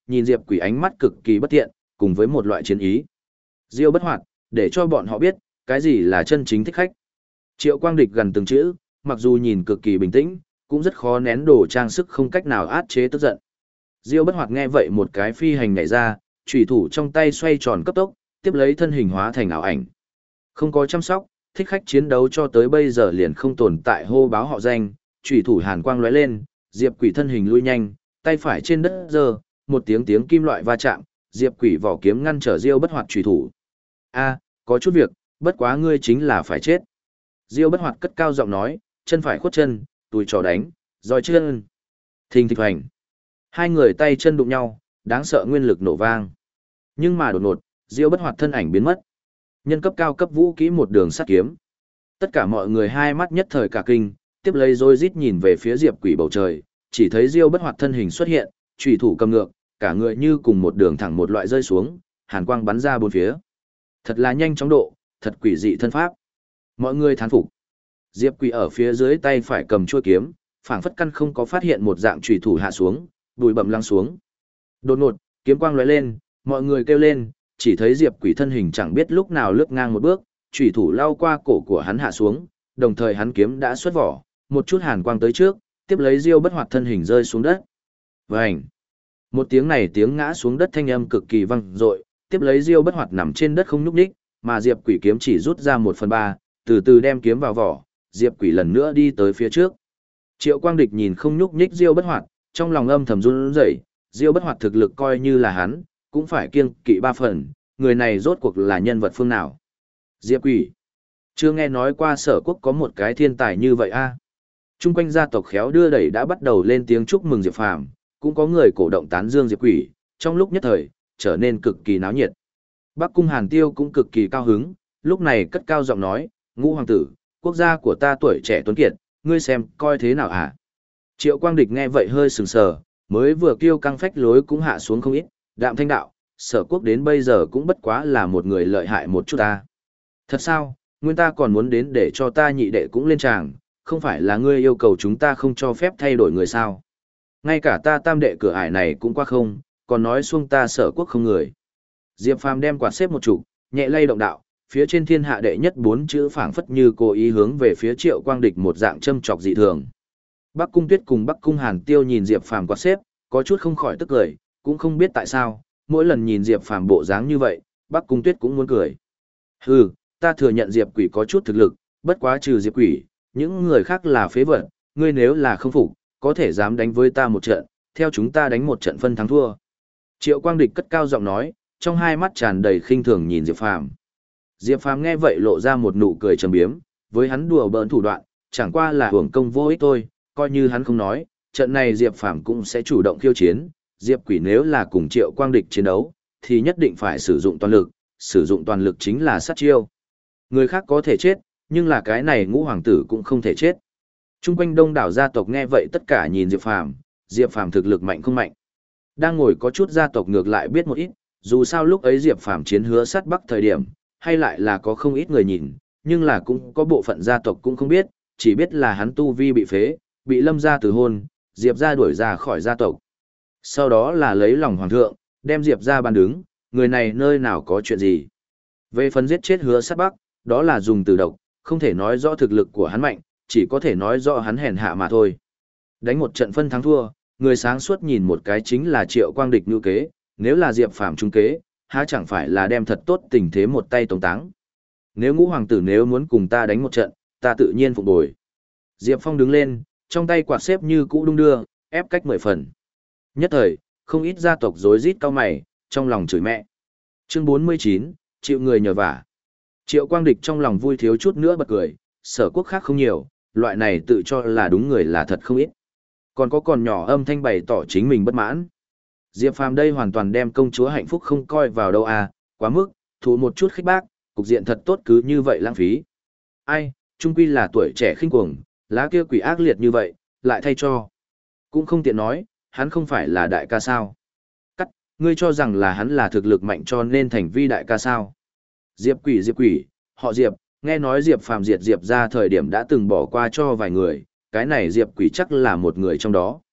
A: nhìn Diệp Quỷ ánh mắt cực kỳ bất tiện, cùng với một loại chiến ý. Diêu Bất Hoạt, để cho bọn họ biết, cái gì là chân chính thích khách. Triệu Quang Địch gần từng chữ, mặc dù nhìn cực kỳ bình tĩnh, cũng rất khó nén đồ trang sức không cách nào át chế tức giận. Diêu Bất Hoạt nghe vậy một cái phi hành nhảy ra, chủy thủ trong tay xoay tròn cấp tốc, tiếp lấy thân hình hóa thành ảo ảnh. Không có chăm sóc, thích khách chiến đấu cho tới bây giờ liền không tồn tại hô báo họ danh, chủy thủ hàn quang lóe lên, Diệp Quỷ thân hình lui nhanh, tay phải trên đất giơ, một tiếng kim loại va chạm, Diệp Quỷ vỏ kiếm ngăn trở Diêu Bất Hoạt chủy thủ. A, có chút việc, bất quá ngươi chính là phải chết. Diêu Bất Hoạt cất cao giọng nói, chân phải khuất chân, tùi trò đánh, roi chân. Thình thịch hoành. Hai người tay chân đụng nhau, đáng sợ nguyên lực nổ vang. Nhưng mà đột ngột, Diêu Bất Hoạt thân ảnh biến mất. Nhân cấp cao cấp vũ kỹ một đường sắt kiếm. Tất cả mọi người hai mắt nhất thời cả kinh, tiếp lấy rồi rít nhìn về phía Diệp Quỷ bầu trời, chỉ thấy Diêu Bất Hoạt thân hình xuất hiện, chủy thủ cầm ngược, cả người như cùng một đường thẳng một loại rơi xuống, hàn quang bắn ra bốn phía. Thật là nhanh chóng độ, thật quỷ dị thân pháp. Mọi người thán phục. Diệp Quỷ ở phía dưới tay phải cầm chuôi kiếm, phảng phất căn không có phát hiện một dạng chủy thủ hạ xuống, bụi bặm lăn xuống. Đột ngột, kiếm quang lóe lên, mọi người kêu lên, chỉ thấy Diệp Quỷ thân hình chẳng biết lúc nào lướt ngang một bước, chủy thủ lao qua cổ của hắn hạ xuống, đồng thời hắn kiếm đã xuất vỏ, một chút hàn quang tới trước, tiếp lấy Diêu Bất Hoạt thân hình rơi xuống đất. Vành. Một tiếng này tiếng ngã xuống đất thanh âm cực kỳ vang dội, tiếp lấy Diêu Bất Hoạt nằm trên đất không nhúc nhích, mà Diệp Quỷ kiếm chỉ rút ra 1/3, từ từ đem kiếm vào vỏ, Diệp Quỷ lần nữa đi tới phía trước. Triệu Quang Địch nhìn không nhúc nhích Diêu Bất Hoạt, trong lòng âm thầm run rẩy, Diêu Bất Hoạt thực lực coi như là hắn, cũng phải kiêng kỵ 3 phần, người này rốt cuộc là nhân vật phương nào. Diệp Quỷ. Chưa nghe nói qua Sở Quốc có một cái thiên tài như vậy a. Trung quanh gia tộc khéo đưa đẩy đã bắt đầu lên tiếng chúc mừng Diệp Phàm, cũng có người cổ động tán dương Diệp Quỷ, trong lúc nhất thời, trở nên cực kỳ náo nhiệt. Bắc Cung Hàn Tiêu cũng cực kỳ cao hứng, lúc này cất cao giọng nói, Ngũ Hoàng tử, quốc gia của ta tuổi trẻ tuấn kiệt, ngươi xem, coi thế nào hả? Triệu Quang Địch nghe vậy hơi sừng sờ, mới vừa kêu căng phách lối cũng hạ xuống không ít, đạm thanh đạo, Sở Quốc đến bây giờ cũng bất quá là một người lợi hại một chút ta. Thật sao, nguyên ta còn muốn đến để cho ta nhị đệ cũng lên tràng, không phải là ngươi yêu cầu chúng ta không cho phép thay đổi người sao? Ngay cả ta tam đệ cửa ải này cũng qua không, còn nói xuông ta Sở Quốc không người. Diệp Phàm đem quạt xếp một chục, nhẹ lay động đạo, phía trên thiên hạ đệ nhất 4 chữ phảng phất như cố ý hướng về phía Triệu Quang Địch một dạng châm chọc dị thường. Bắc Cung Tuyết cùng Bắc Cung Hàn Tiêu nhìn Diệp Phàm quạt xếp, có chút không khỏi tức cười, cũng không biết tại sao, mỗi lần nhìn Diệp Phàm bộ dáng như vậy, Bắc Cung Tuyết cũng muốn cười. Hừ, ta thừa nhận Diệp Quỷ có chút thực lực, bất quá trừ Diệp Quỷ, những người khác là phế vật, ngươi nếu là không phục, có thể dám đánh với ta một trận, theo chúng ta đánh một trận phân thắng thua. Triệu Quang Địch cất cao giọng nói, trong hai mắt tràn đầy khinh thường nhìn Diệp Phàm. Diệp Phàm nghe vậy lộ ra một nụ cười trầm biếm, với hắn đùa bỡn thủ đoạn, chẳng qua là hưởng công vô ích thôi, coi như hắn không nói, trận này Diệp Phàm cũng sẽ chủ động khiêu chiến, Diệp Quỷ nếu là cùng Triệu Quang Địch chiến đấu, thì nhất định phải sử dụng toàn lực chính là sát chiêu. Người khác có thể chết, nhưng là cái này Ngũ Hoàng tử cũng không thể chết. Trung quanh đông đảo gia tộc nghe vậy tất cả nhìn Diệp Phàm thực lực mạnh không mạnh. Đang ngồi có chút gia tộc ngược lại biết một ít, dù sao lúc ấy Diệp Phàm chiến Hứa Sát Bắc thời điểm, hay lại là có không ít người nhìn, nhưng là cũng có bộ phận gia tộc cũng không biết, chỉ biết là hắn tu vi bị phế, bị Lâm gia từ hôn, Diệp gia đuổi ra khỏi gia tộc. Sau đó là lấy lòng hoàng thượng, đem Diệp gia bàn đứng, người này nơi nào có chuyện gì. Về phần giết chết Hứa Sát Bắc, đó là dùng từ độc, không thể nói rõ thực lực của hắn mạnh, chỉ có thể nói rõ hắn hèn hạ mà thôi. Đánh một trận phân thắng thua, người sáng suốt nhìn một cái chính là Triệu Quang Địch như kế, nếu là Diệp Phàm trung kế, há chẳng phải là đem thật tốt tình thế một tay tống táng. Nếu Ngũ Hoàng tử nếu muốn cùng ta đánh một trận, ta tự nhiên phục bồi. Diệp Phong đứng lên, trong tay quạt xếp như cũ đung đưa, ép cách 10 phần. Nhất thời, không ít gia tộc rối rít cau mày, trong lòng chửi mẹ. Chương 49, chịu người nhờ vả. Triệu Quang Địch trong lòng vui thiếu chút nữa bật cười, Sở Quốc khác không nhiều, loại này tự cho là đúng người là thật không ít. Còn nhỏ âm thanh bày tỏ chính mình bất mãn. Diệp Phàm đây hoàn toàn đem công chúa hạnh phúc không coi vào đâu à, quá mức, thụ một chút khích bác, cục diện thật tốt cứ như vậy lãng phí. Ai, trung quy là tuổi trẻ khinh cuồng, lá kia quỷ ác liệt như vậy, lại thay cho. Cũng không tiện nói, hắn không phải là đại ca sao. Cắt, ngươi cho rằng là hắn là thực lực mạnh cho nên thành vi đại ca sao. Diệp quỷ, họ Diệp, nghe nói Diệp Phàm diệt Diệp ra thời điểm đã từng bỏ qua cho vài người, cái này Diệp quỷ chắc là một người trong đó.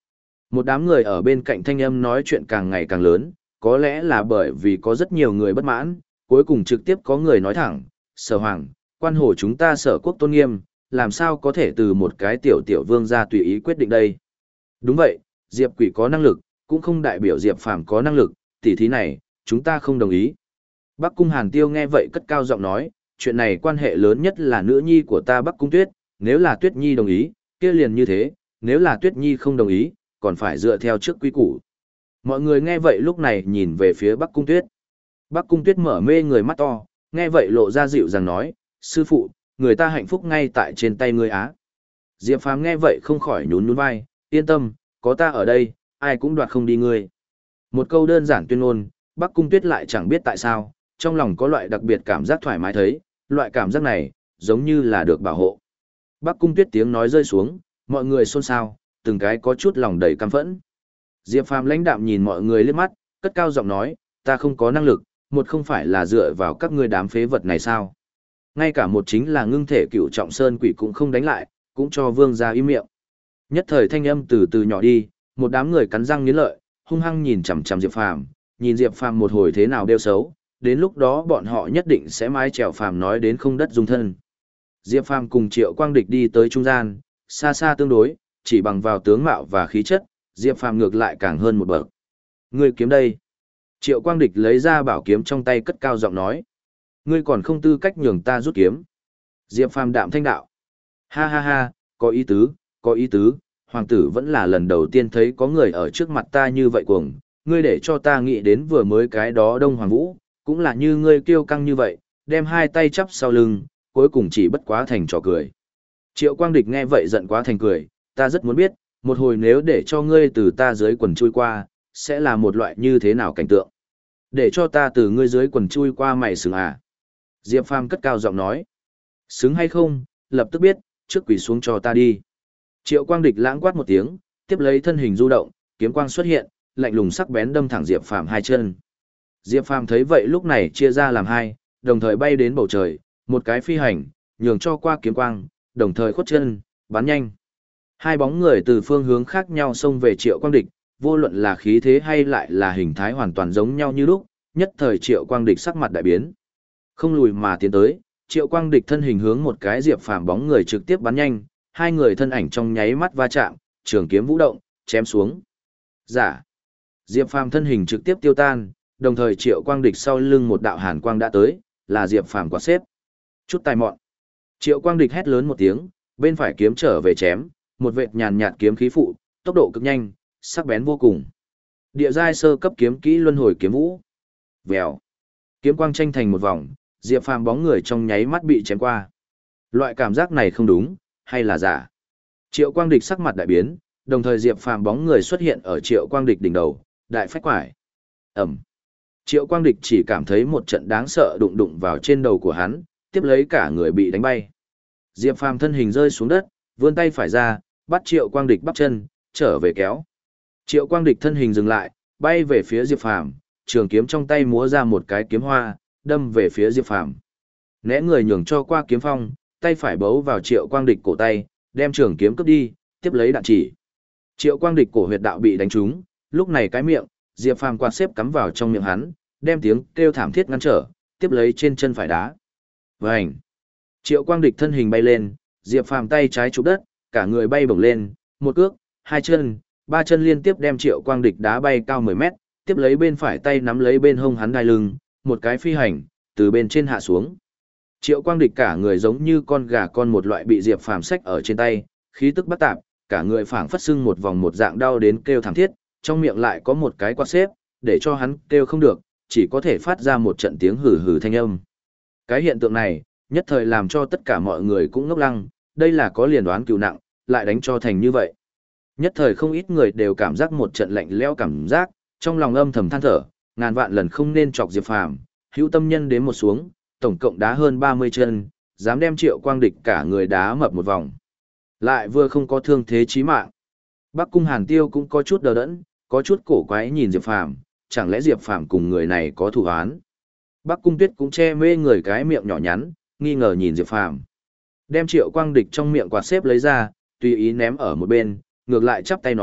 A: Một đám người ở bên cạnh thanh âm nói chuyện càng ngày càng lớn, có lẽ là bởi vì có rất nhiều người bất mãn, cuối cùng trực tiếp có người nói thẳng, Sở Hoàng, quan hồ chúng ta Sở quốc tôn nghiêm, làm sao có thể từ một cái tiểu tiểu vương ra tùy ý quyết định đây. Đúng vậy, Diệp Quỷ có năng lực, cũng không đại biểu Diệp Phàm có năng lực, tỉ thí này, chúng ta không đồng ý. Bắc Cung Hàn Tiêu nghe vậy cất cao giọng nói, chuyện này quan hệ lớn nhất là nữ nhi của ta Bắc Cung Tuyết, nếu là Tuyết Nhi đồng ý, kia liền như thế, nếu là Tuyết Nhi không đồng ý, còn phải dựa theo trước quy củ. Mọi người nghe vậy lúc này nhìn về phía Bắc Cung Tuyết. Bắc Cung Tuyết mở mê người mắt to, nghe vậy lộ ra dịu dàng nói, sư phụ, người ta hạnh phúc ngay tại trên tay ngươi á. Diệp Phàm nghe vậy không khỏi nhún nhún vai, yên tâm, có ta ở đây, ai cũng đoạt không đi ngươi. Một câu đơn giản tuyên ngôn, Bắc Cung Tuyết lại chẳng biết tại sao, trong lòng có loại đặc biệt cảm giác thoải mái thấy, loại cảm giác này, giống như là được bảo hộ. Bắc Cung Tuyết tiếng nói rơi xuống, mọi người xôn xao, từng cái có chút lòng đầy căm phẫn. Diệp Phàm lãnh đạm nhìn mọi người liếc mắt, cất cao giọng nói, ta không có năng lực, một không phải là dựa vào các ngươi đám phế vật này sao? Ngay cả một chính là ngưng thể cựu trọng sơn quỷ cũng không đánh lại, cũng cho vương gia im miệng. Nhất thời thanh âm từ từ nhỏ đi, một đám người cắn răng nghiến lợi, hung hăng nhìn chằm chằm Diệp Phàm, nhìn Diệp Phàm một hồi thế nào đeo xấu, đến lúc đó bọn họ nhất định sẽ mái chèo Phàm nói đến không đất dung thân. Diệp Phàm cùng Triệu Quang Địch đi tới trung gian, xa xa tương đối, chỉ bằng vào tướng mạo và khí chất, Diệp Phàm ngược lại càng hơn một bậc. Ngươi kiếm đây. Triệu Quang Địch lấy ra bảo kiếm trong tay cất cao giọng nói. Ngươi còn không tư cách nhường ta rút kiếm. Diệp Phàm đạm thanh đạo. Ha ha ha, có ý tứ, có ý tứ, hoàng tử vẫn là lần đầu tiên thấy có người ở trước mặt ta như vậy cuồng, ngươi để cho ta nghĩ đến vừa mới cái đó Đông Hoàng Vũ, cũng là như ngươi kiêu căng như vậy, đem hai tay chắp sau lưng, cuối cùng chỉ bất quá thành trò cười. Triệu Quang Địch nghe vậy giận quá thành cười, ta rất muốn biết, một hồi nếu để cho ngươi từ ta dưới quần chui qua, sẽ là một loại như thế nào cảnh tượng. Để cho ta từ ngươi dưới quần chui qua mày xứng à? Diệp Phàm cất cao giọng nói. Xứng hay không, lập tức biết, trước quỳ xuống cho ta đi. Triệu Quang Địch lãng quát một tiếng, tiếp lấy thân hình du động, kiếm quang xuất hiện, lạnh lùng sắc bén đâm thẳng Diệp Phàm hai chân. Diệp Phàm thấy vậy lúc này chia ra làm hai, đồng thời bay đến bầu trời, một cái phi hành, nhường cho qua kiếm quang, đồng thời khuất chân, bắn nhanh. Hai bóng người từ phương hướng khác nhau xông về Triệu Quang Địch, vô luận là khí thế hay lại là hình thái hoàn toàn giống nhau như lúc, nhất thời Triệu Quang Địch sắc mặt đại biến. Không lùi mà tiến tới, Triệu Quang Địch thân hình hướng một cái Diệp Phàm bóng người trực tiếp bắn nhanh, hai người thân ảnh trong nháy mắt va chạm, trường kiếm vũ động, chém xuống. Giả. Diệp Phàm thân hình trực tiếp tiêu tan, đồng thời Triệu Quang Địch sau lưng một đạo hàn quang đã tới, là Diệp Phàm quạt xếp. Chút tài mọn. Triệu Quang Địch hét lớn một tiếng, bên phải kiếm trở về chém, một vệt nhàn nhạt kiếm khí phụ, tốc độ cực nhanh, sắc bén vô cùng. Địa giai sơ cấp kiếm kỹ luân hồi kiếm vũ. Vèo. Kiếm quang tranh thành một vòng, Diệp Phàm bóng người trong nháy mắt bị chém qua. Loại cảm giác này không đúng, hay là giả? Triệu Quang Địch sắc mặt đại biến, đồng thời Diệp Phàm bóng người xuất hiện ở Triệu Quang Địch đỉnh đầu, đại phách quải. Ẩm. Triệu Quang Địch chỉ cảm thấy một trận đáng sợ đụng đụng vào trên đầu của hắn, tiếp lấy cả người bị đánh bay. Diệp Phàm thân hình rơi xuống đất, vươn tay phải ra, bắt Triệu Quang Địch bắp chân, trở về kéo. Triệu Quang Địch thân hình dừng lại, bay về phía Diệp Phàm, trường kiếm trong tay múa ra một cái kiếm hoa, đâm về phía Diệp Phàm. Né người nhường cho qua kiếm phong, tay phải bấu vào Triệu Quang Địch cổ tay, đem trường kiếm cướp đi, tiếp lấy đạn chỉ. Triệu Quang Địch cổ huyệt đạo bị đánh trúng, lúc này cái miệng, Diệp Phàm quạt xếp cắm vào trong miệng hắn, đem tiếng kêu thảm thiết ngăn trở, tiếp lấy trên chân phải đá. Vành. Triệu Quang Địch thân hình bay lên, Diệp Phàm tay trái chụp đất, cả người bay bổng lên, một cước, hai chân, ba chân liên tiếp đem Triệu Quang Địch đá bay cao 10 mét, tiếp lấy bên phải tay nắm lấy bên hông hắn đai lưng, một cái phi hành, từ bên trên hạ xuống. Triệu Quang Địch cả người giống như con gà con một loại bị Diệp Phàm xách ở trên tay, khí tức bất tạp, cả người phảng phất sưng một vòng một dạng đau đến kêu thảm thiết, trong miệng lại có một cái quạt xếp, để cho hắn kêu không được, chỉ có thể phát ra một trận tiếng hừ hừ thanh âm. Cái hiện tượng này, nhất thời làm cho tất cả mọi người cũng ngốc lăng, đây là có liền đoán cừu nặng, lại đánh cho thành như vậy. Nhất thời không ít người đều cảm giác một trận lạnh lẽo cảm giác, trong lòng âm thầm than thở, ngàn vạn lần không nên chọc Diệp Phàm, hữu tâm nhân đến một xuống, tổng cộng đá hơn 30 chân, dám đem Triệu Quang Địch cả người đá mập một vòng. Lại vừa không có thương thế chí mạng. Bắc Cung Hàn Tiêu cũng có chút đờ đẫn, có chút cổ quái nhìn Diệp Phàm, chẳng lẽ Diệp Phàm cùng người này có thù oán? Bắc Cung Tuyết cũng che mê người cái miệng nhỏ nhắn, nghi ngờ nhìn Diệp Phàm. Đem Triệu Quang Địch trong miệng quạt xếp lấy ra, tùy ý ném ở một bên, ngược lại chắp tay nói,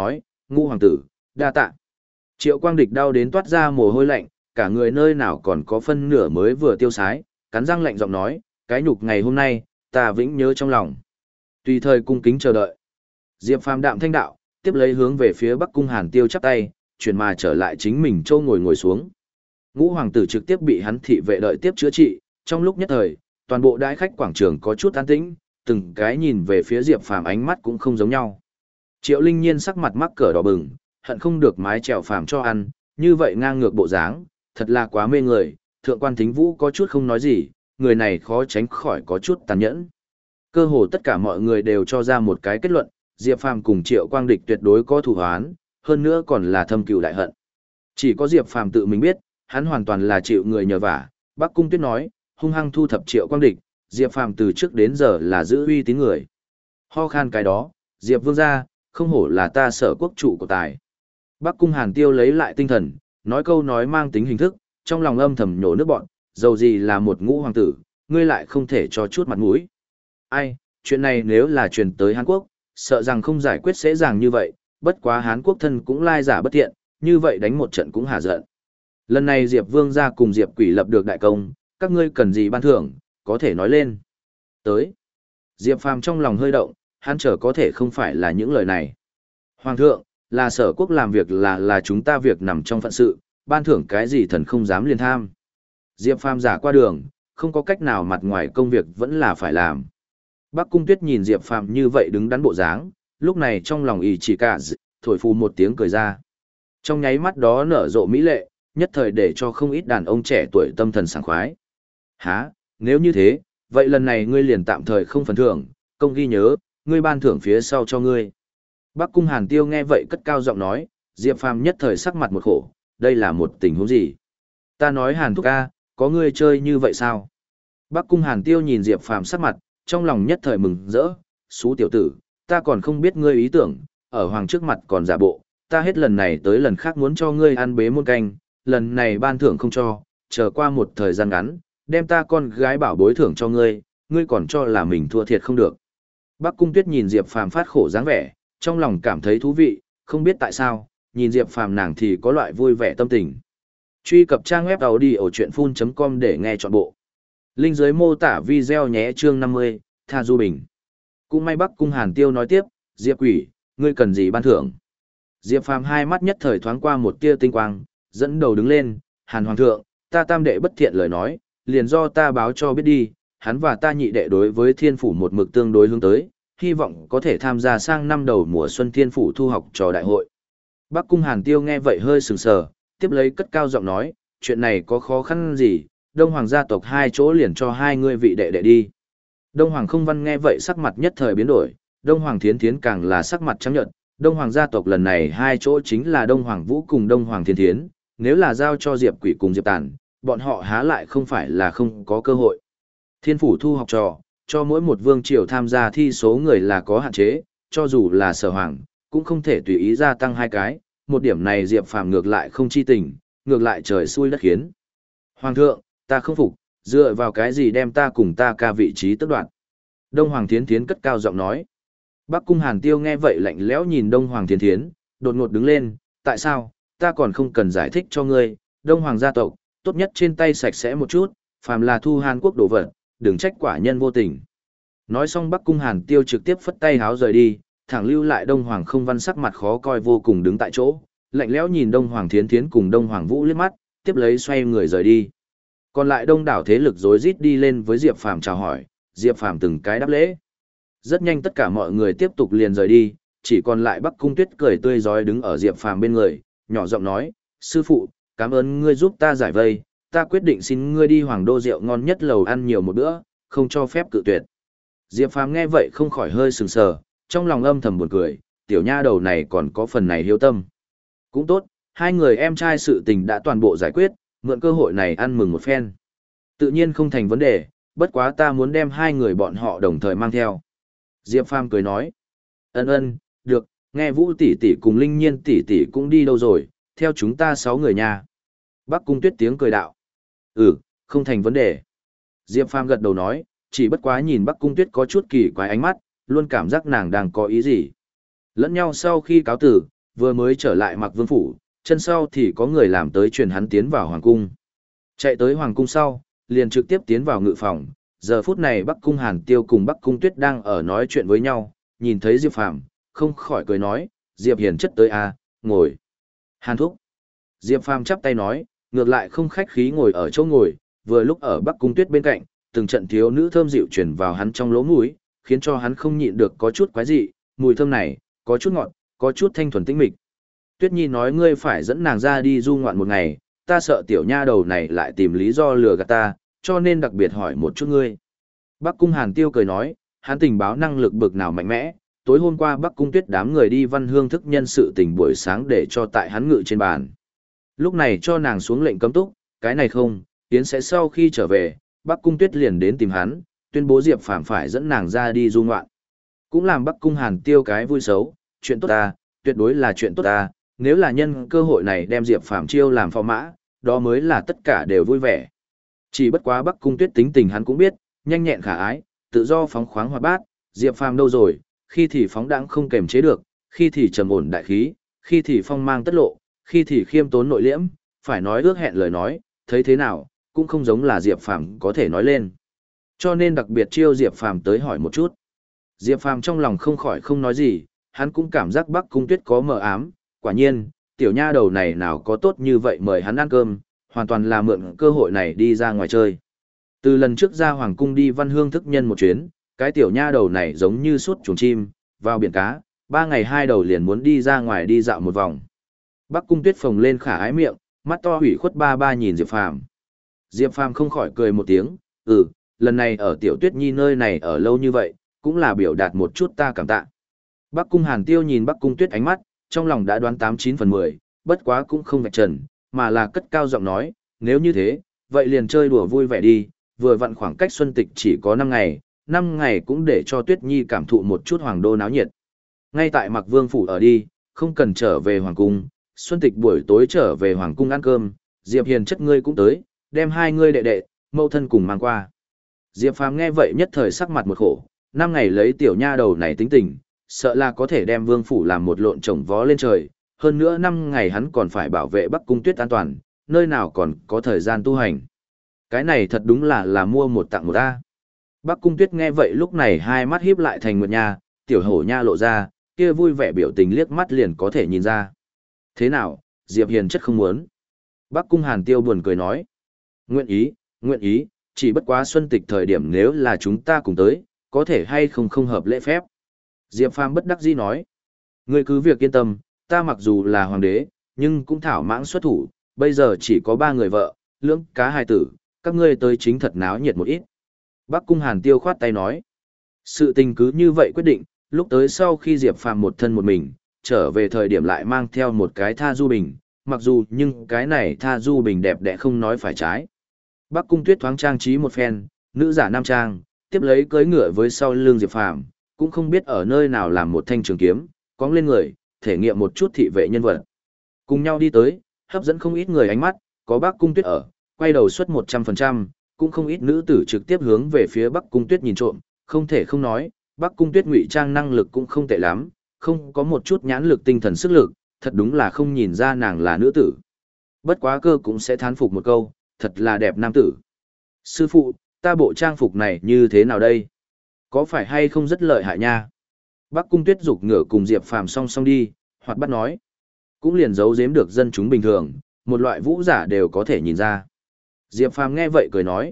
A: Ngũ hoàng tử, đa tạ. Triệu Quang Địch đau đến toát ra mồ hôi lạnh, cả người nơi nào còn có phân nửa mới vừa tiêu sái, cắn răng lạnh giọng nói, cái nhục ngày hôm nay, ta vĩnh nhớ trong lòng. Tùy thời cung kính chờ đợi. Diệp Phàm đạm thanh đạo, tiếp lấy hướng về phía Bắc Cung Hàn Tiêu chắp tay, chuyển mà trở lại chính mình châu ngồi xuống. Ngũ hoàng tử trực tiếp bị hắn thị vệ đợi tiếp chữa trị, trong lúc nhất thời, toàn bộ đại khách quảng trường có chút an tĩnh, từng cái nhìn về phía Diệp Phàm ánh mắt cũng không giống nhau. Triệu Linh Nhiên sắc mặt mắc cỡ đỏ bừng, hận không được mái chèo Phàm cho ăn, như vậy ngang ngược bộ dáng, thật là quá mê người. Thượng quan Thính Vũ có chút không nói gì, người này khó tránh khỏi có chút tàn nhẫn. Cơ hồ tất cả mọi người đều cho ra một cái kết luận, Diệp Phàm cùng Triệu Quang Địch tuyệt đối có thù oán, hơn nữa còn là thâm cừu đại hận. Chỉ có Diệp Phàm tự mình biết, hắn hoàn toàn là chịu người nhờ vả. Bắc Cung Tuyết nói, hung hăng thu thập Triệu Quang Địch, Diệp Phàm từ trước đến giờ là giữ uy tín người. Ho khan cái đó, Diệp vương gia, không hổ là ta Sở quốc chủ của tài. Bắc Cung Hàn Tiêu lấy lại tinh thần, nói câu nói mang tính hình thức, trong lòng âm thầm nhổ nước bọn, dầu gì là một ngũ hoàng tử, ngươi lại không thể cho chút mặt mũi. Ai, chuyện này nếu là truyền tới Hán Quốc, sợ rằng không giải quyết dễ dàng như vậy, bất quá Hán Quốc thân cũng lai giả bất thiện, như vậy đánh một trận cũng hả giận. Lần này Diệp Vương gia cùng Diệp Quỷ lập được đại công, các ngươi cần gì ban thưởng, có thể nói lên. Tới. Diệp Phàm trong lòng hơi động, hắn chờ có thể không phải là những lời này. Hoàng thượng, là Sở quốc làm việc là chúng ta việc nằm trong phận sự, ban thưởng cái gì thần không dám liên tham. Diệp Phàm giả qua đường, không có cách nào mặt ngoài công việc vẫn là phải làm. Bắc Cung Tuyết nhìn Diệp Phàm như vậy đứng đắn bộ dáng, lúc này trong lòng ý chỉ cả thổi phù một tiếng cười ra. Trong nháy mắt đó nở rộ mỹ lệ, nhất thời để cho không ít đàn ông trẻ tuổi tâm thần sảng khoái. Hả, nếu như thế, vậy lần này ngươi liền tạm thời không phần thưởng, công ghi nhớ, ngươi ban thưởng phía sau cho ngươi. Bắc Cung Hàn Tiêu nghe vậy cất cao giọng nói, Diệp Phàm nhất thời sắc mặt một khổ, đây là một tình huống gì? Ta nói Hàn thúc ca, có ngươi chơi như vậy sao? Bắc Cung Hàn Tiêu nhìn Diệp Phàm sắc mặt, trong lòng nhất thời mừng rỡ, xú tiểu tử, ta còn không biết ngươi ý tưởng, ở hoàng trước mặt còn giả bộ, ta hết lần này tới lần khác muốn cho ngươi ăn bế muôn canh, lần này ban thưởng không cho, chờ qua một thời gian ngắn, đem ta con gái bảo bối thưởng cho ngươi, ngươi còn cho là mình thua thiệt không được. Bắc Cung Tuyết nhìn Diệp Phàm phát khổ dáng vẻ, trong lòng cảm thấy thú vị, không biết tại sao, nhìn Diệp Phàm nàng thì có loại vui vẻ tâm tình. Truy cập trang web audiochuyenphun.com để nghe trọn bộ. Link dưới mô tả video nhé chương 50, Tha Du Bình. Cũng may Bắc Cung Hàn Tiêu nói tiếp, Diệp Quỷ, ngươi cần gì ban thưởng? Diệp Phàm hai mắt nhất thời thoáng qua một tia tinh quang, dẫn đầu đứng lên, Hàn Hoàng thượng, ta tam đệ bất thiện lời nói, liền do ta báo cho biết đi, hắn và ta nhị đệ đối với thiên phủ một mực tương đối hướng tới, hy vọng có thể tham gia sang năm đầu mùa xuân thiên phủ thu học trò đại hội. Bắc Cung Hàn Tiêu nghe vậy hơi sừng sờ, tiếp lấy cất cao giọng nói, chuyện này có khó khăn gì, Đông Hoàng gia tộc hai chỗ liền cho hai ngươi vị đệ đệ đi. Đông Hoàng Không Văn nghe vậy sắc mặt nhất thời biến đổi, Đông Hoàng Thiến Thiến càng là sắc mặt trắng nhợt, Đông Hoàng gia tộc lần này hai chỗ chính là Đông Hoàng Vũ cùng Đông Hoàng Thiến Thiến, nếu là giao cho Diệp Quỷ cùng Diệp Tản, bọn họ há lại không phải là không có cơ hội. Thiên phủ thu học trò, cho mỗi một vương triều tham gia thi số người là có hạn chế, cho dù là Sở Hoàng, cũng không thể tùy ý gia tăng hai cái, một điểm này Diệp Phàm ngược lại không chi tình, ngược lại trời xui đất khiến. Hoàng thượng, ta không phục, dựa vào cái gì đem ta cùng ta ca vị trí tước đoạt. Đông Hoàng Thiến Thiến cất cao giọng nói. Bắc Cung Hàn Tiêu nghe vậy lạnh lẽo nhìn Đông Hoàng Thiến Thiến, đột ngột đứng lên, tại sao, ta còn không cần giải thích cho ngươi, Đông Hoàng gia tộc, tốt nhất trên tay sạch sẽ một chút, phàm là thu Hàn Quốc đồ vật, đừng trách quả nhân vô tình. Nói xong Bắc Cung Hàn Tiêu trực tiếp phất tay háo rời đi, thẳng lưu lại Đông Hoàng Không Văn sắc mặt khó coi vô cùng đứng tại chỗ, lạnh lẽo nhìn Đông Hoàng Thiến Thiến cùng Đông Hoàng Vũ liếc mắt, tiếp lấy xoay người rời đi. Còn lại đông đảo thế lực rối rít đi lên với Diệp Phàm chào hỏi, Diệp Phàm từng cái đáp lễ. Rất nhanh tất cả mọi người tiếp tục liền rời đi, chỉ còn lại Bắc Cung Tuyết cười tươi rói đứng ở Diệp Phàm bên người, nhỏ giọng nói, sư phụ, cảm ơn ngươi giúp ta giải vây, ta quyết định xin ngươi đi Hoàng Đô rượu ngon nhất lầu ăn nhiều một bữa, không cho phép cự tuyệt. Diệp Phàm nghe vậy không khỏi hơi sừng sờ, trong lòng âm thầm buồn cười, tiểu nha đầu này còn có phần này hiếu tâm. Cũng tốt, hai người em trai sự tình đã toàn bộ giải quyết, mượn cơ hội này ăn mừng một phen. Tự nhiên không thành vấn đề, bất quá ta muốn đem hai người bọn họ đồng thời mang theo. Diệp Phàm cười nói, ân, được, nghe Vũ tỷ tỷ cùng Linh Nhiên tỷ tỷ cũng đi đâu rồi, theo chúng ta 6 người nha. Bắc Cung Tuyết tiếng cười đạo, không thành vấn đề. Diệp Phàm gật đầu nói, chỉ bất quá nhìn Bắc Cung Tuyết có chút kỳ quái ánh mắt, luôn cảm giác nàng đang có ý gì. Lẫn nhau sau khi cáo tử, vừa mới trở lại Mặc Vương phủ, chân sau thì có người làm tới truyền hắn tiến vào hoàng cung. Chạy tới hoàng cung sau, liền trực tiếp tiến vào ngự phòng. Giờ phút này Bắc Cung Hàn Tiêu cùng Bắc Cung Tuyết đang ở nói chuyện với nhau, nhìn thấy Diệp Phàm, không khỏi cười nói, Diệp Hiền chất tới à, ngồi. Hàn thúc. Diệp Phàm chắp tay nói, ngược lại không khách khí ngồi ở chỗ ngồi, vừa lúc ở Bắc Cung Tuyết bên cạnh, từng trận thiếu nữ thơm dịu truyền vào hắn trong lỗ mũi, khiến cho hắn không nhịn được có chút quái dị, mùi thơm này, có chút ngọt, có chút thanh thuần tĩnh mịch. Tuyết Nhi nói ngươi phải dẫn nàng ra đi du ngoạn một ngày, ta sợ tiểu nha đầu này lại tìm lý do lừa gạt ta, cho nên đặc biệt hỏi một chút ngươi. Bắc Cung Hàn Tiêu cười nói, hắn tình báo năng lực bực nào mạnh mẽ, tối hôm qua Bắc Cung Tuyết đám người đi Văn Hương thức nhân sự tình buổi sáng để cho tại hắn ngự trên bàn. Lúc này cho nàng xuống lệnh cấm túc, cái này không, Yến sẽ sau khi trở về, Bắc Cung Tuyết liền đến tìm hắn, tuyên bố Diệp Phàm phải dẫn nàng ra đi du ngoạn. Cũng làm Bắc Cung Hàn Tiêu cái vui xấu, chuyện tốt ta, tuyệt đối là chuyện tốt ta, nếu là nhân cơ hội này đem Diệp Phàm chiêu làm phò mã, đó mới là tất cả đều vui vẻ. Chỉ bất quá Bắc Cung Tuyết tính tình hắn cũng biết, nhanh nhẹn khả ái, tự do phóng khoáng hoạt bát, Diệp Phàm đâu rồi, khi thì phóng đãng không kềm chế được, khi thì trầm ổn đại khí, khi thì phong mang tất lộ, khi thì khiêm tốn nội liễm, phải nói ước hẹn lời nói, thấy thế nào, cũng không giống là Diệp Phàm có thể nói lên. Cho nên đặc biệt chiêu Diệp Phàm tới hỏi một chút. Diệp Phàm trong lòng không khỏi không nói gì, hắn cũng cảm giác Bắc Cung Tuyết có mờ ám, quả nhiên, tiểu nha đầu này nào có tốt như vậy mời hắn ăn cơm, hoàn toàn là mượn cơ hội này đi ra ngoài chơi. Từ lần trước ra hoàng cung đi Văn Hương thức nhân một chuyến, cái tiểu nha đầu này giống như suốt chuồng chim, vào biển cá, 3 ngày 2 đầu liền muốn đi ra ngoài đi dạo một vòng. Bắc Cung Tuyết phồng lên khả ái miệng, mắt to hủy khuất ba ba nhìn Diệp Phàm. Diệp Phàm không khỏi cười một tiếng, lần này ở tiểu Tuyết Nhi nơi này ở lâu như vậy, cũng là biểu đạt một chút ta cảm tạ. Bắc Cung Hàn Tiêu nhìn Bắc Cung Tuyết ánh mắt, trong lòng đã đoán 89/10, bất quá cũng không vạch trần, mà là cất cao giọng nói, nếu như thế, vậy liền chơi đùa vui vẻ đi, vừa vặn khoảng cách xuân tịch chỉ có 5 ngày, 5 ngày cũng để cho Tuyết Nhi cảm thụ một chút hoàng đô náo nhiệt. Ngay tại Mặc Vương phủ ở đi, không cần trở về hoàng cung, xuân tịch buổi tối trở về hoàng cung ăn cơm, Diệp Hiền chất ngươi cũng tới, đem hai ngươi đệ đệ, mẫu thân cùng mang qua. Diệp Phàm nghe vậy nhất thời sắc mặt một khổ, 5 ngày lấy tiểu nha đầu này tính tình, sợ là có thể đem Vương phủ làm một lộn trồng vó lên trời, hơn nữa 5 ngày hắn còn phải bảo vệ Bắc Cung Tuyết an toàn, nơi nào còn có thời gian tu hành. Cái này thật đúng là mua một tặng một a. Bắc Cung Tuyết nghe vậy lúc này hai mắt híp lại thành nguyệt nha, tiểu hổ nha lộ ra, kia vui vẻ biểu tình liếc mắt liền có thể nhìn ra. Thế nào, Diệp Hiền chất không muốn. Bắc Cung Hàn Tiêu buồn cười nói. Nguyện ý, chỉ bất quá xuân tịch thời điểm nếu là chúng ta cùng tới, có thể hay không hợp lễ phép. Diệp Phàm bất đắc dĩ nói. Ngươi cứ việc yên tâm, ta mặc dù là hoàng đế, nhưng cũng thảo mãng xuất thủ, bây giờ chỉ có 3 người vợ, lưỡng cá hài tử, các ngươi tới chính thật náo nhiệt một ít. Bắc Cung Hàn Tiêu khoát tay nói. Sự tình cứ như vậy quyết định, lúc tới sau khi Diệp Phàm một thân một mình, trở về thời điểm lại mang theo một cái Tha Du Bình, mặc dù nhưng cái này Tha Du Bình đẹp đẽ không nói phải trái. Bắc Cung Tuyết thoáng trang trí một phen, nữ giả nam trang, tiếp lấy cưỡi ngựa với sau lưng Diệp Phàm, cũng không biết ở nơi nào làm một thanh trường kiếm, cóng lên người, thể nghiệm một chút thị vệ nhân vật. Cùng nhau đi tới, hấp dẫn không ít người ánh mắt, có Bắc Cung Tuyết ở, quay đầu suất 100%, cũng không ít nữ tử trực tiếp hướng về phía Bắc Cung Tuyết nhìn trộm, không thể không nói, Bắc Cung Tuyết ngụy trang năng lực cũng không tệ lắm, không có một chút nhãn lực tinh thần sức lực, thật đúng là không nhìn ra nàng là nữ tử. Bất quá cơ cũng sẽ thán phục một câu, thật là đẹp nam tử. Sư phụ, ta bộ trang phục này như thế nào đây? Có phải hay không rất lợi hại nha? Bắc Cung Tuyết giục ngựa cùng Diệp Phàm song song đi, hoặc bắt nói. Cũng liền giấu giếm được dân chúng bình thường, một loại vũ giả đều có thể nhìn ra. Diệp Phàm nghe vậy cười nói.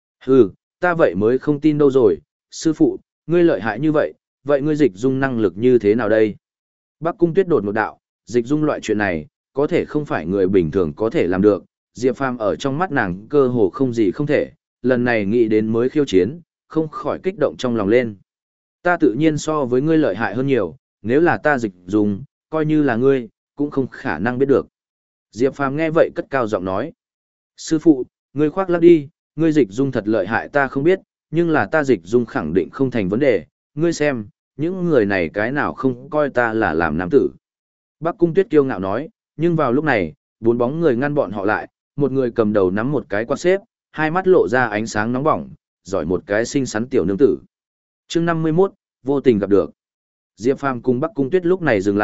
A: Ta vậy mới không tin đâu rồi, sư phụ, ngươi lợi hại như vậy, vậy ngươi dịch dung năng lực như thế nào đây? Bắc Cung Tuyết đột một đạo, dịch dung loại chuyện này, có thể không phải người bình thường có thể làm được, Diệp Phàm ở trong mắt nàng cơ hồ không gì không thể, lần này nghĩ đến mới khiêu chiến, không khỏi kích động trong lòng lên. Ta tự nhiên so với ngươi lợi hại hơn nhiều, nếu là ta dịch dung, coi như là ngươi, cũng không khả năng biết được. Diệp Phàm nghe vậy cất cao giọng nói. Sư phụ, ngươi khoác lác đi, ngươi dịch dung thật lợi hại ta không biết, nhưng là ta dịch dung khẳng định không thành vấn đề, ngươi xem, những người này cái nào không coi ta là làm nam tử. Bắc Cung Tuyết kiêu ngạo nói, nhưng vào lúc này, 4 bóng người ngăn bọn họ lại, một người cầm đầu nắm một cái quạt xếp, hai mắt lộ ra ánh sáng nóng bỏng, giỏi một cái xinh xắn tiểu nương tử. Chương 51, vô tình gặp được. Diệp Phàm cùng Bắc Cung Tuyết lúc này dừng lại,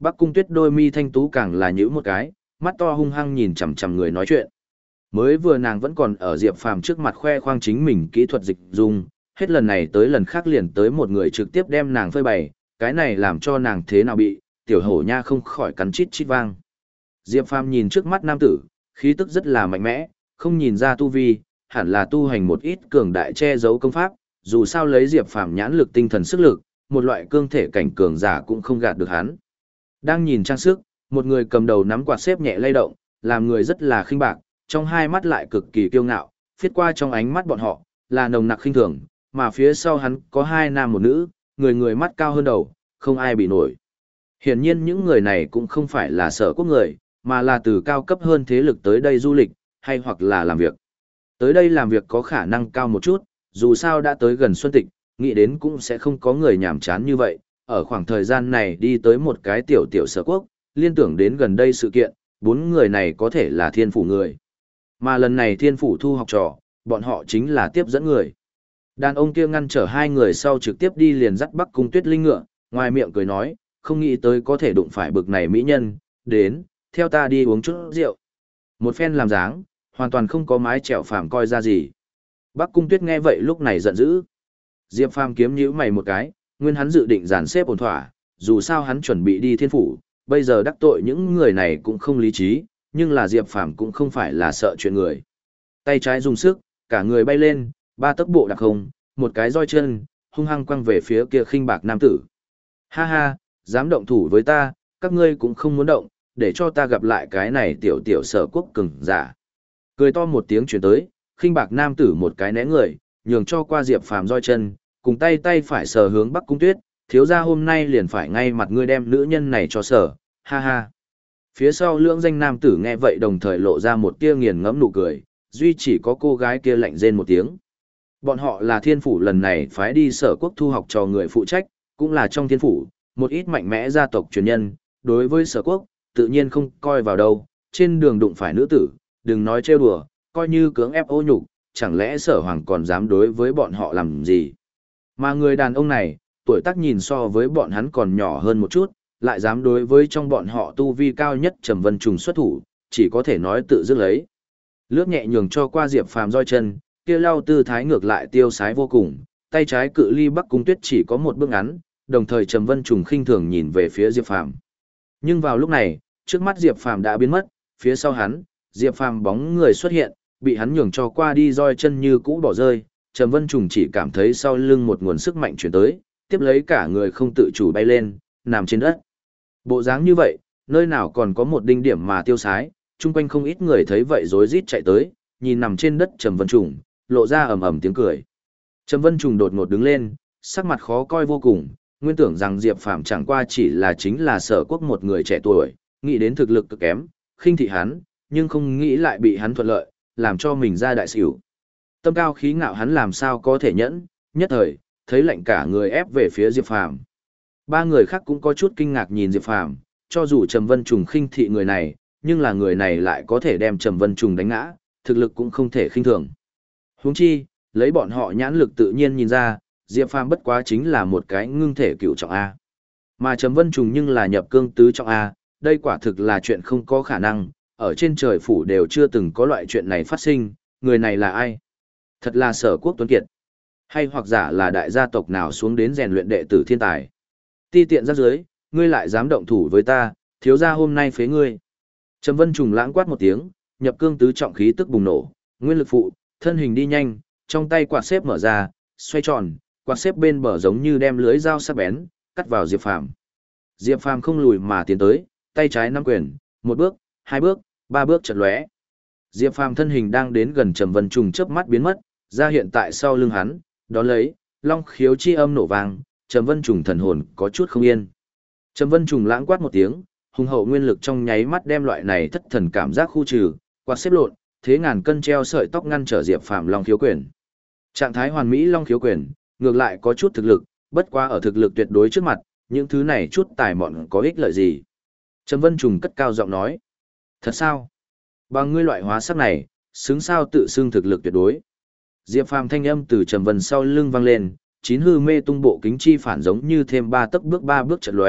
A: Bắc Cung Tuyết đôi mi thanh tú càng là nhíu một cái, mắt to hung hăng nhìn chằm chằm người nói chuyện. Mới vừa nàng vẫn còn ở Diệp Phàm trước mặt khoe khoang chính mình kỹ thuật dịch dung, hết lần này tới lần khác liền tới một người trực tiếp đem nàng phơi bày, cái này làm cho nàng thế nào bị, tiểu hổ nha không khỏi cắn chít chít vang. Diệp Phàm nhìn trước mắt nam tử, khí tức rất là mạnh mẽ, không nhìn ra tu vi, hẳn là tu hành một ít cường đại che giấu công pháp, dù sao lấy Diệp Phàm nhãn lực tinh thần sức lực, một loại cương thể cảnh cường giả cũng không gạt được hắn. Đang nhìn trang sức, một người cầm đầu nắm quạt xếp nhẹ lay động, làm người rất là khinh bạc, trong hai mắt lại cực kỳ kiêu ngạo, phiết qua trong ánh mắt bọn họ, là nồng nặc khinh thường, mà phía sau hắn có hai nam một nữ, người người mắt cao hơn đầu, không ai bị nổi. Hiển nhiên những người này cũng không phải là Sở Quốc người, mà là từ cao cấp hơn thế lực tới đây du lịch, hay hoặc là làm việc. Tới đây làm việc có khả năng cao một chút, dù sao đã tới gần xuân tịch, nghĩ đến cũng sẽ không có người nhàm chán như vậy. Ở khoảng thời gian này đi tới một cái tiểu tiểu Sở Quốc, liên tưởng đến gần đây sự kiện, bốn người này có thể là thiên phủ người. Mà lần này thiên phủ thu học trò, bọn họ chính là tiếp dẫn người. Đàn ông kia ngăn trở hai người sau trực tiếp đi liền dắt Bắc Cung Tuyết Linh ngựa, ngoài miệng cười nói, không nghĩ tới có thể đụng phải bực này mỹ nhân, đến, theo ta đi uống chút rượu. Một phen làm dáng, hoàn toàn không có mái chèo Phàm coi ra gì. Bắc Cung Tuyết nghe vậy lúc này giận dữ. Diệp Phàm kiếm nhíu mày một cái, nguyên hắn dự định dàn xếp ổn thỏa, dù sao hắn chuẩn bị đi thiên phủ, bây giờ đắc tội những người này cũng không lý trí, nhưng là Diệp Phàm cũng không phải là sợ chuyện người. Tay trái dùng sức, cả người bay lên, ba tấc bộ đặc không, một cái roi chân, hung hăng quăng về phía kia khinh bạc nam tử. Ha ha, dám động thủ với ta, các ngươi cũng không muốn động, để cho ta gặp lại cái này tiểu tiểu Sở Quốc cường giả. Cười to một tiếng truyền tới, khinh bạc nam tử một cái né người, nhường cho qua Diệp Phàm roi chân, cùng tay tay phải sờ hướng Bắc Cung Tuyết, thiếu gia hôm nay liền phải ngay mặt ngươi đem nữ nhân này cho sở, ha ha. Phía sau lưỡng danh nam tử nghe vậy đồng thời lộ ra một tia nghiền ngẫm nụ cười, duy chỉ có cô gái kia lạnh rên một tiếng. Bọn họ là thiên phủ lần này phái đi Sở Quốc thu học cho người phụ trách, cũng là trong thiên phủ, một ít mạnh mẽ gia tộc truyền nhân, đối với Sở Quốc, tự nhiên không coi vào đâu, trên đường đụng phải nữ tử, đừng nói trêu đùa, coi như cưỡng ép ô nhục, chẳng lẽ Sở Hoàng còn dám đối với bọn họ làm gì. Mà người đàn ông này, tuổi tác nhìn so với bọn hắn còn nhỏ hơn một chút, lại dám đối với trong bọn họ tu vi cao nhất Trầm Vân Trùng xuất thủ, chỉ có thể nói tự dứt lấy. Lướt nhẹ nhường cho qua Diệp Phàm roi chân, kia lao tư thái ngược lại tiêu sái vô cùng, tay trái cự ly Bắc Cung Tuyết chỉ có một bước ngắn, đồng thời Trầm Vân Trùng khinh thường nhìn về phía Diệp Phàm. Nhưng vào lúc này, trước mắt Diệp Phàm đã biến mất, phía sau hắn, Diệp Phàm bóng người xuất hiện, bị hắn nhường cho qua đi roi chân như cũ bỏ rơi, Trầm Vân Trùng chỉ cảm thấy sau lưng một nguồn sức mạnh chuyển tới, tiếp lấy cả người không tự chủ bay lên, nằm trên đất. Bộ dáng như vậy, nơi nào còn có một đinh điểm mà tiêu sái, chung quanh không ít người thấy vậy rối rít chạy tới, nhìn nằm trên đất Trầm Vân Trùng, lộ ra ầm ầm tiếng cười. Trầm Vân Trùng đột ngột đứng lên, sắc mặt khó coi vô cùng, nguyên tưởng rằng Diệp Phàm chẳng qua chỉ là chính là Sở Quốc một người trẻ tuổi, nghĩ đến thực lực cực kém, khinh thị hắn, nhưng không nghĩ lại bị hắn thuận lợi, làm cho mình ra đại xỉu. Tâm cao khí ngạo hắn làm sao có thể nhẫn, nhất thời, thấy lạnh cả người ép về phía Diệp Phàm. Ba người khác cũng có chút kinh ngạc nhìn Diệp Phàm, cho dù Trầm Vân Trùng khinh thị người này, nhưng là người này lại có thể đem Trầm Vân Trùng đánh ngã, thực lực cũng không thể khinh thường. Huống chi, lấy bọn họ nhãn lực tự nhiên nhìn ra, Diệp Phàm bất quá chính là một cái ngưng thể cửu trọng A. Mà Trầm Vân Trùng nhưng là nhập cương tứ trọng A, đây quả thực là chuyện không có khả năng, ở trên trời phủ đều chưa từng có loại chuyện này phát sinh, người này là ai? Thật là Sở Quốc tuấn kiệt. Hay hoặc giả là đại gia tộc nào xuống đến rèn luyện đệ tử thiên tài. Ti tiện ra dưới, ngươi lại dám động thủ với ta, thiếu gia hôm nay phế ngươi. Trầm Vân Trùng lãng quát một tiếng, nhập cương tứ trọng khí tức bùng nổ, nguyên lực phụ, thân hình đi nhanh, trong tay quạt xếp mở ra, xoay tròn, quạt xếp bên bờ giống như đem lưới dao sắc bén, cắt vào Diệp Phàm. Diệp Phàm không lùi mà tiến tới, tay trái nắm quyền, một bước, hai bước, ba bước chợt lóe. Diệp Phàm thân hình đang đến gần Trầm Vân Trùng chớp mắt biến mất, ra hiện tại sau lưng hắn, đón lấy, long khiếu chi âm nổ vang, Trầm Vân Trùng thần hồn có chút không yên. Trầm Vân Trùng lãng quát một tiếng, hùng hậu nguyên lực trong nháy mắt đem loại này thất thần cảm giác khu trừ, quạt xếp lộn, thế ngàn cân treo sợi tóc ngăn trở Diệp Phàm long khiếu quyền. Trạng thái hoàn mỹ long khiếu quyền, ngược lại có chút thực lực, bất quá ở thực lực tuyệt đối trước mặt, những thứ này chút tài mọn có ích lợi gì. Trầm Vân Trùng cất cao giọng nói, thật sao? Bằng ngươi loại hóa sắc này, xứng sao tự xưng thực lực tuyệt đối. Diệp Phàm thanh âm từ Trầm Vân sau lưng vang lên, chín hư mê tung bộ kính chi phản giống như thêm ba bước chợt lóe,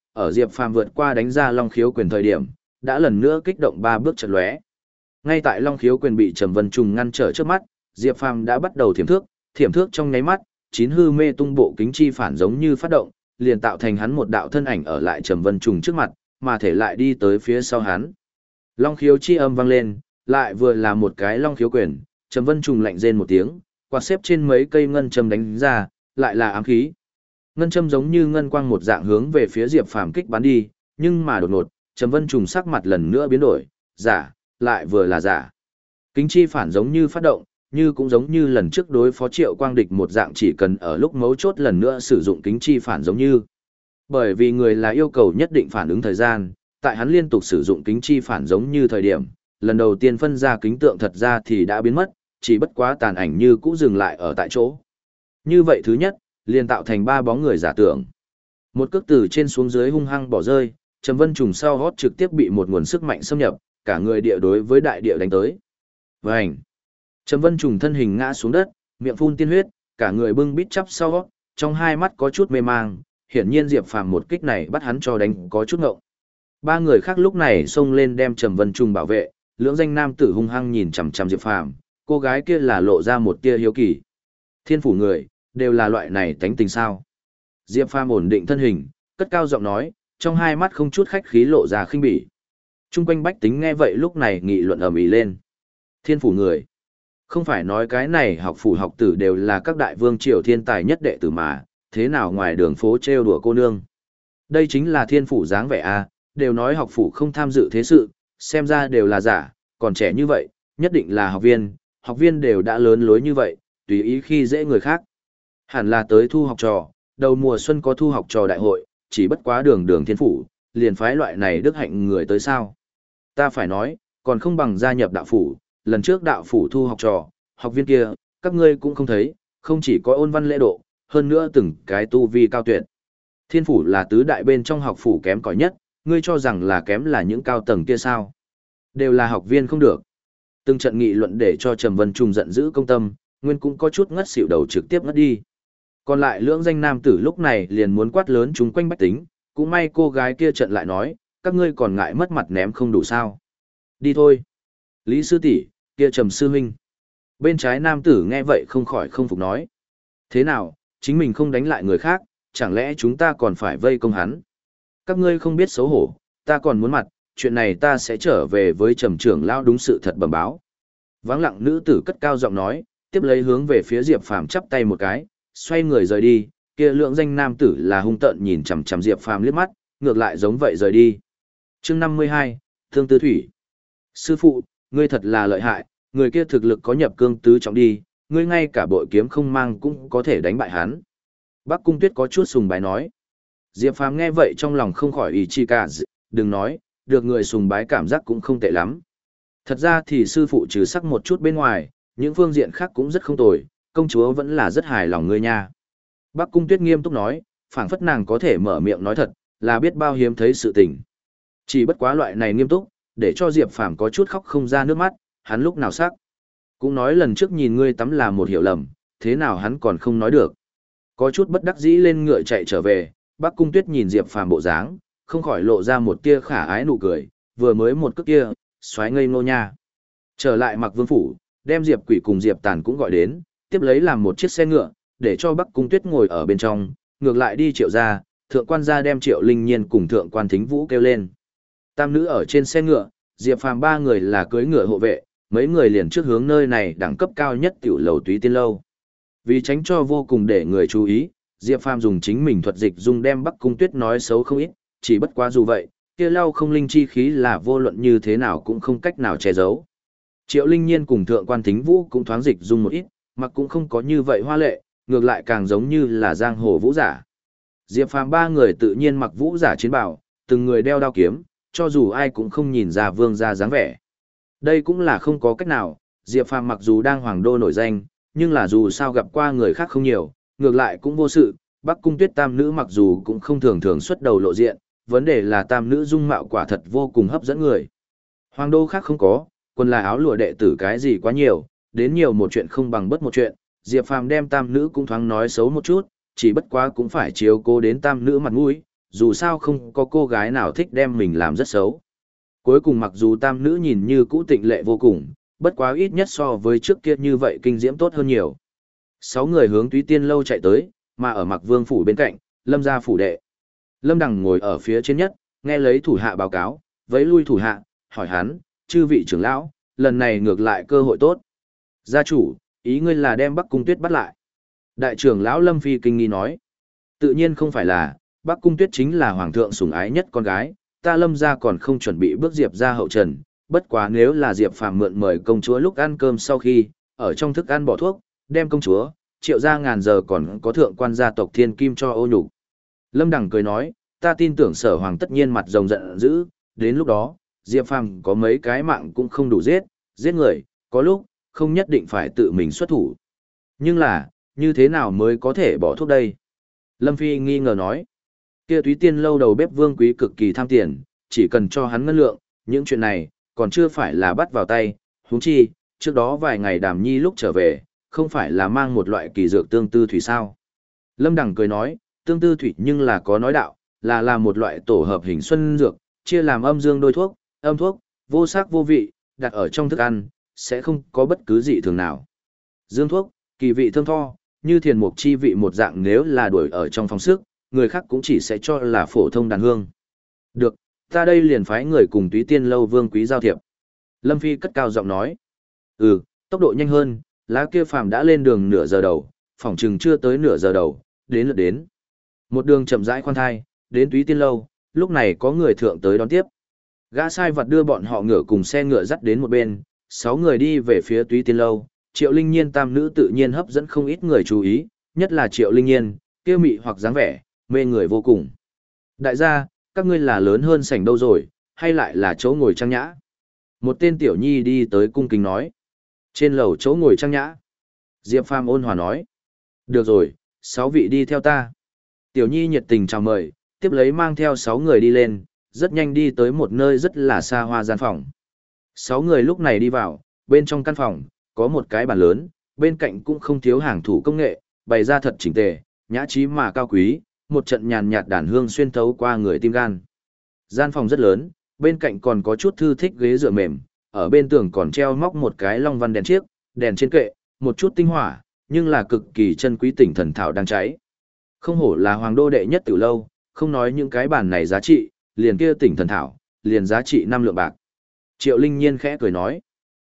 A: ở Diệp Phàm vượt qua đánh ra Long Khiếu quyền thời điểm, đã lần nữa kích động 3 bước chợt lóe. Ngay tại Long Khiếu quyền bị Trầm Vân Trùng ngăn trở trước mắt, Diệp Phàm đã bắt đầu thiểm thước trong nháy mắt, chín hư mê tung bộ kính chi phản giống như phát động, liền tạo thành hắn một đạo thân ảnh ở lại Trầm Vân Trùng trước mặt, mà thể lại đi tới phía sau hắn. Long Khiếu chi âm vang lên, lại vừa là một cái Long Khiếu quyền, Trầm Vân Trùng lạnh rên một tiếng, quạt xếp trên mấy cây ngân châm đánh ra, lại là ám khí. Ngân châm giống như ngân quang một dạng hướng về phía Diệp Phàm kích bắn đi, nhưng mà đột ngột, Trầm Vân Trùng sắc mặt lần nữa biến đổi, giả, lại vừa là giả. Kính chi phản giống như phát động, như cũng giống như lần trước đối phó Triệu Quang địch một dạng, chỉ cần ở lúc mấu chốt lần nữa sử dụng kính chi phản giống như. Bởi vì người là yêu cầu nhất định phản ứng thời gian, tại hắn liên tục sử dụng kính chi phản giống như thời điểm, lần đầu tiên phân ra kính tượng thật ra thì đã biến mất, chỉ bất quá tàn ảnh như cũ dừng lại ở tại chỗ. Như vậy thứ nhất, liền tạo thành 3 bóng người giả tưởng. Một cước từ trên xuống dưới hung hăng bỏ rơi, Trầm Vân Trùng sau hót trực tiếp bị một nguồn sức mạnh xâm nhập, cả người địa đối với đại địa đánh tới. Vành! Trầm Vân Trùng thân hình ngã xuống đất, miệng phun tiên huyết, cả người bưng bít chắp sau hót, trong hai mắt có chút mê mang, hiển nhiên Diệp Phàm một kích này bắt hắn cho đánh có chút ngộng. 3 người khác lúc này xông lên đem Trầm Vân Trùng bảo vệ, lưỡng danh nam tử hung hăng nhìn chằm chằm Diệp Phàm, cô gái kia là lộ ra một tia hiếu kỳ. Thiên phủ người, đều là loại này tánh tình sao? Diệp Phàm ổn định thân hình, cất cao giọng nói, trong hai mắt không chút khách khí lộ ra khinh bỉ. Trung quanh bách tính nghe vậy lúc này nghị luận ầm ĩ lên. Thiên phủ người, không phải nói cái này học phủ học tử đều là các đại vương triều thiên tài nhất đệ tử mà, thế nào ngoài đường phố trêu đùa cô nương? Đây chính là thiên phủ dáng vẻ a, đều nói học phủ không tham dự thế sự, xem ra đều là giả, còn trẻ như vậy, nhất định là học viên đều đã lớn lối như vậy, tùy ý khi dễ người khác. Hẳn là tới thu học trò, đầu mùa xuân có thu học trò đại hội, chỉ bất quá đường thiên phủ, liền phái loại này đức hạnh người tới sao. Ta phải nói, còn không bằng gia nhập đạo phủ, lần trước đạo phủ thu học trò, học viên kia, các ngươi cũng không thấy, không chỉ có ôn văn lễ độ, hơn nữa từng cái tu vi cao tuyệt. Thiên phủ là tứ đại bên trong học phủ kém cỏi nhất, ngươi cho rằng là kém là những cao tầng kia sao? Đều là học viên không được. Từng trận nghị luận để cho Trầm Vân Trùng giận dữ công tâm, nguyên cũng có chút ngất xỉu đầu trực tiếp ngất đi. Còn lại lưỡng danh nam tử lúc này liền muốn quát lớn chúng quanh bách tính, cũng may cô gái kia trận lại nói, các ngươi còn ngại mất mặt ném không đủ sao. Đi thôi. Lý sư tỷ, kia Trầm sư huynh. Bên trái nam tử nghe vậy không khỏi không phục nói. Thế nào, chính mình không đánh lại người khác, chẳng lẽ chúng ta còn phải vây công hắn? Các ngươi không biết xấu hổ, ta còn muốn mặt, chuyện này ta sẽ trở về với Trầm trưởng lão đúng sự thật bẩm báo. Vắng lặng nữ tử cất cao giọng nói, tiếp lấy hướng về phía Diệp Phàm chắp tay một cái, xoay người rời đi, kia lượng danh nam tử là hung tợn nhìn chằm chằm Diệp Phàm liếc mắt, ngược lại giống vậy rời đi. Chương 52, Thương Tư Thủy. Sư phụ, ngươi thật là lợi hại, người kia thực lực có nhập cương tứ trọng đi, ngươi ngay cả bội kiếm không mang cũng có thể đánh bại hắn. Bắc Cung Tuyết có chút sùng bái nói. Diệp Phàm nghe vậy trong lòng không khỏi ý chi cả, đừng nói, được người sùng bái cảm giác cũng không tệ lắm. Thật ra thì sư phụ trừ sắc một chút bên ngoài, những phương diện khác cũng rất không tồi, công chúa vẫn là rất hài lòng ngươi nha. Bắc Cung Tuyết nghiêm túc nói, phảng phất nàng có thể mở miệng nói thật, là biết bao hiếm thấy sự tình. Chỉ bất quá loại này nghiêm túc, để cho Diệp Phàm có chút khóc không ra nước mắt, hắn lúc nào sắc. Cũng nói lần trước nhìn ngươi tắm là một hiểu lầm, thế nào hắn còn không nói được. Có chút bất đắc dĩ lên ngựa chạy trở về, Bắc Cung Tuyết nhìn Diệp Phàm bộ dáng, không khỏi lộ ra một tia khả ái nụ cười, vừa mới một cước kia, xoáy ngây ngô nha. Trở lại Mặc Vương phủ, đem Diệp Quỷ cùng Diệp Tàn cũng gọi đến, tiếp lấy làm một chiếc xe ngựa, để cho Bắc Cung Tuyết ngồi ở bên trong, ngược lại đi Triệu gia, thượng quan gia đem Triệu Linh Nhiên cùng thượng quan Thính Vũ kêu lên. Tam nữ ở trên xe ngựa, Diệp Phàm 3 người là cưỡi ngựa hộ vệ, mấy người liền trước hướng nơi này đẳng cấp cao nhất tiểu lầu Túy Tiên lâu. Vì tránh cho vô cùng để người chú ý, Diệp Phàm dùng chính mình thuật dịch dung đem Bắc Cung Tuyết nói xấu không ít, chỉ bất quá dù vậy, kia lau không linh chi khí là vô luận như thế nào cũng không cách nào che giấu. Triệu Linh Nhiên cùng thượng quan Thính Vũ cũng thoáng dịch dung một ít, mặc cũng không có như vậy hoa lệ, ngược lại càng giống như là giang hồ vũ giả. Diệp Phàm 3 người tự nhiên mặc vũ giả chiến bào, từng người đeo đao kiếm, cho dù ai cũng không nhìn ra vương gia dáng vẻ. Đây cũng là không có cách nào, Diệp Phàm mặc dù đang hoàng đô nổi danh, nhưng là dù sao gặp qua người khác không nhiều, ngược lại cũng vô sự. Bắc Cung Tuyết tam nữ mặc dù cũng không thường thường xuất đầu lộ diện, vấn đề là tam nữ dung mạo quả thật vô cùng hấp dẫn người. Hoàng đô khác không có, quần là áo lụa đệ tử cái gì quá nhiều, đến nhiều một chuyện không bằng bất một chuyện, Diệp Phàm đem tam nữ cũng thoáng nói xấu một chút, chỉ bất quá cũng phải chiếu cố đến tam nữ mặt mũi, dù sao không có cô gái nào thích đem mình làm rất xấu. Cuối cùng mặc dù tam nữ nhìn như cũ tịnh lệ vô cùng, bất quá ít nhất so với trước kia như vậy kinh diễm tốt hơn nhiều. 6 người hướng Túy Tiên lâu chạy tới, mà ở Mặc Vương phủ bên cạnh, Lâm gia phủ đệ. Lâm Đằng ngồi ở phía trên nhất, nghe lấy thủ hạ báo cáo, vẫy lui thủ hạ, hỏi hắn, chư vị trưởng lão, lần này ngược lại cơ hội tốt. Gia chủ, ý ngươi là đem Bắc Cung Tuyết bắt lại. Đại trưởng lão Lâm Phi kinh nghi nói, tự nhiên không phải là, Bắc Cung Tuyết chính là hoàng thượng sủng ái nhất con gái, ta Lâm gia còn không chuẩn bị bước Diệp ra hậu trần, bất quá nếu là Diệp Phàm mượn mời công chúa lúc ăn cơm sau khi, ở trong thức ăn bỏ thuốc, đem công chúa, triệu ra ngàn giờ còn có thượng quan gia tộc thiên kim cho ô nhục. Lâm Đằng cười nói, ta tin tưởng sở hoàng tất nhiên mặt rồng giận dữ, đến lúc đó, Diệp Phàm có mấy cái mạng cũng không đủ giết người, có lúc, không nhất định phải tự mình xuất thủ. Nhưng là, như thế nào mới có thể bỏ thuốc đây? Lâm Phi nghi ngờ nói, kia Túy Tiên lâu đầu bếp Vương Quý cực kỳ tham tiền, chỉ cần cho hắn ngân lượng, những chuyện này, còn chưa phải là bắt vào tay, huống chi, trước đó vài ngày Đàm Nhi lúc trở về, không phải là mang một loại kỳ dược tương tư thủy sao. Lâm Đằng cười nói, tương tư thủy nhưng là có nói đạo, là một loại tổ hợp hình xuân dược, chia làm âm dương đôi thuốc, âm thuốc, vô sắc vô vị, đặt ở trong thức ăn, sẽ không có bất cứ dị thường nào. Dương thuốc, kỳ vị thơm tho, như thiền mục chi vị một dạng nếu là đuổi ở trong phòng sức, người khác cũng chỉ sẽ cho là phổ thông đàn hương. Được, ta đây liền phái người cùng Túy Tiên lâu Vương Quý giao thiệp. Lâm Phi cất cao giọng nói. Tốc độ nhanh hơn, lá kia phàm đã lên đường nửa giờ đầu, phỏng chừng chưa tới nửa giờ đầu, đến lượt đến. Một đường chậm rãi khoan thai, đến Túy Tiên lâu, lúc này có người thượng tới đón tiếp. Gã sai vật đưa bọn họ ngựa cùng xe ngựa dắt đến một bên, 6 người đi về phía Túy Tiên lâu, Triệu Linh Nhiên tam nữ tự nhiên hấp dẫn không ít người chú ý, nhất là Triệu Linh Nhiên, kia mị hoặc dáng vẻ, mê người vô cùng. Đại gia, các ngươi là lớn hơn sảnh đâu rồi, hay lại là chỗ ngồi trang nhã? Một tên tiểu nhi đi tới cung kính nói. Trên lầu chỗ ngồi trang nhã. Diệp Phàm ôn hòa nói. Được rồi, 6 vị đi theo ta. Tiểu nhi nhiệt tình chào mời, tiếp lấy mang theo 6 người đi lên, rất nhanh đi tới một nơi rất là xa hoa gian phòng. 6 người lúc này đi vào, bên trong căn phòng, có một cái bàn lớn, bên cạnh cũng không thiếu hàng thủ công nghệ, bày ra thật chỉnh tề, nhã trí mà cao quý, một trận nhàn nhạt đàn hương xuyên thấu qua người tim gan. Gian phòng rất lớn, bên cạnh còn có chút thư thích ghế dựa mềm, ở bên tường còn treo móc một cái long văn đèn chiếc, đèn trên kệ, một chút tinh hỏa, nhưng là cực kỳ chân quý tỉnh thần thảo đang cháy. Không hổ là hoàng đô đệ nhất từ lâu, không nói những cái bàn này giá trị, liền kia tỉnh thần thảo, liền giá trị 5 lượng bạc. Triệu Linh Nhiên khẽ cười nói,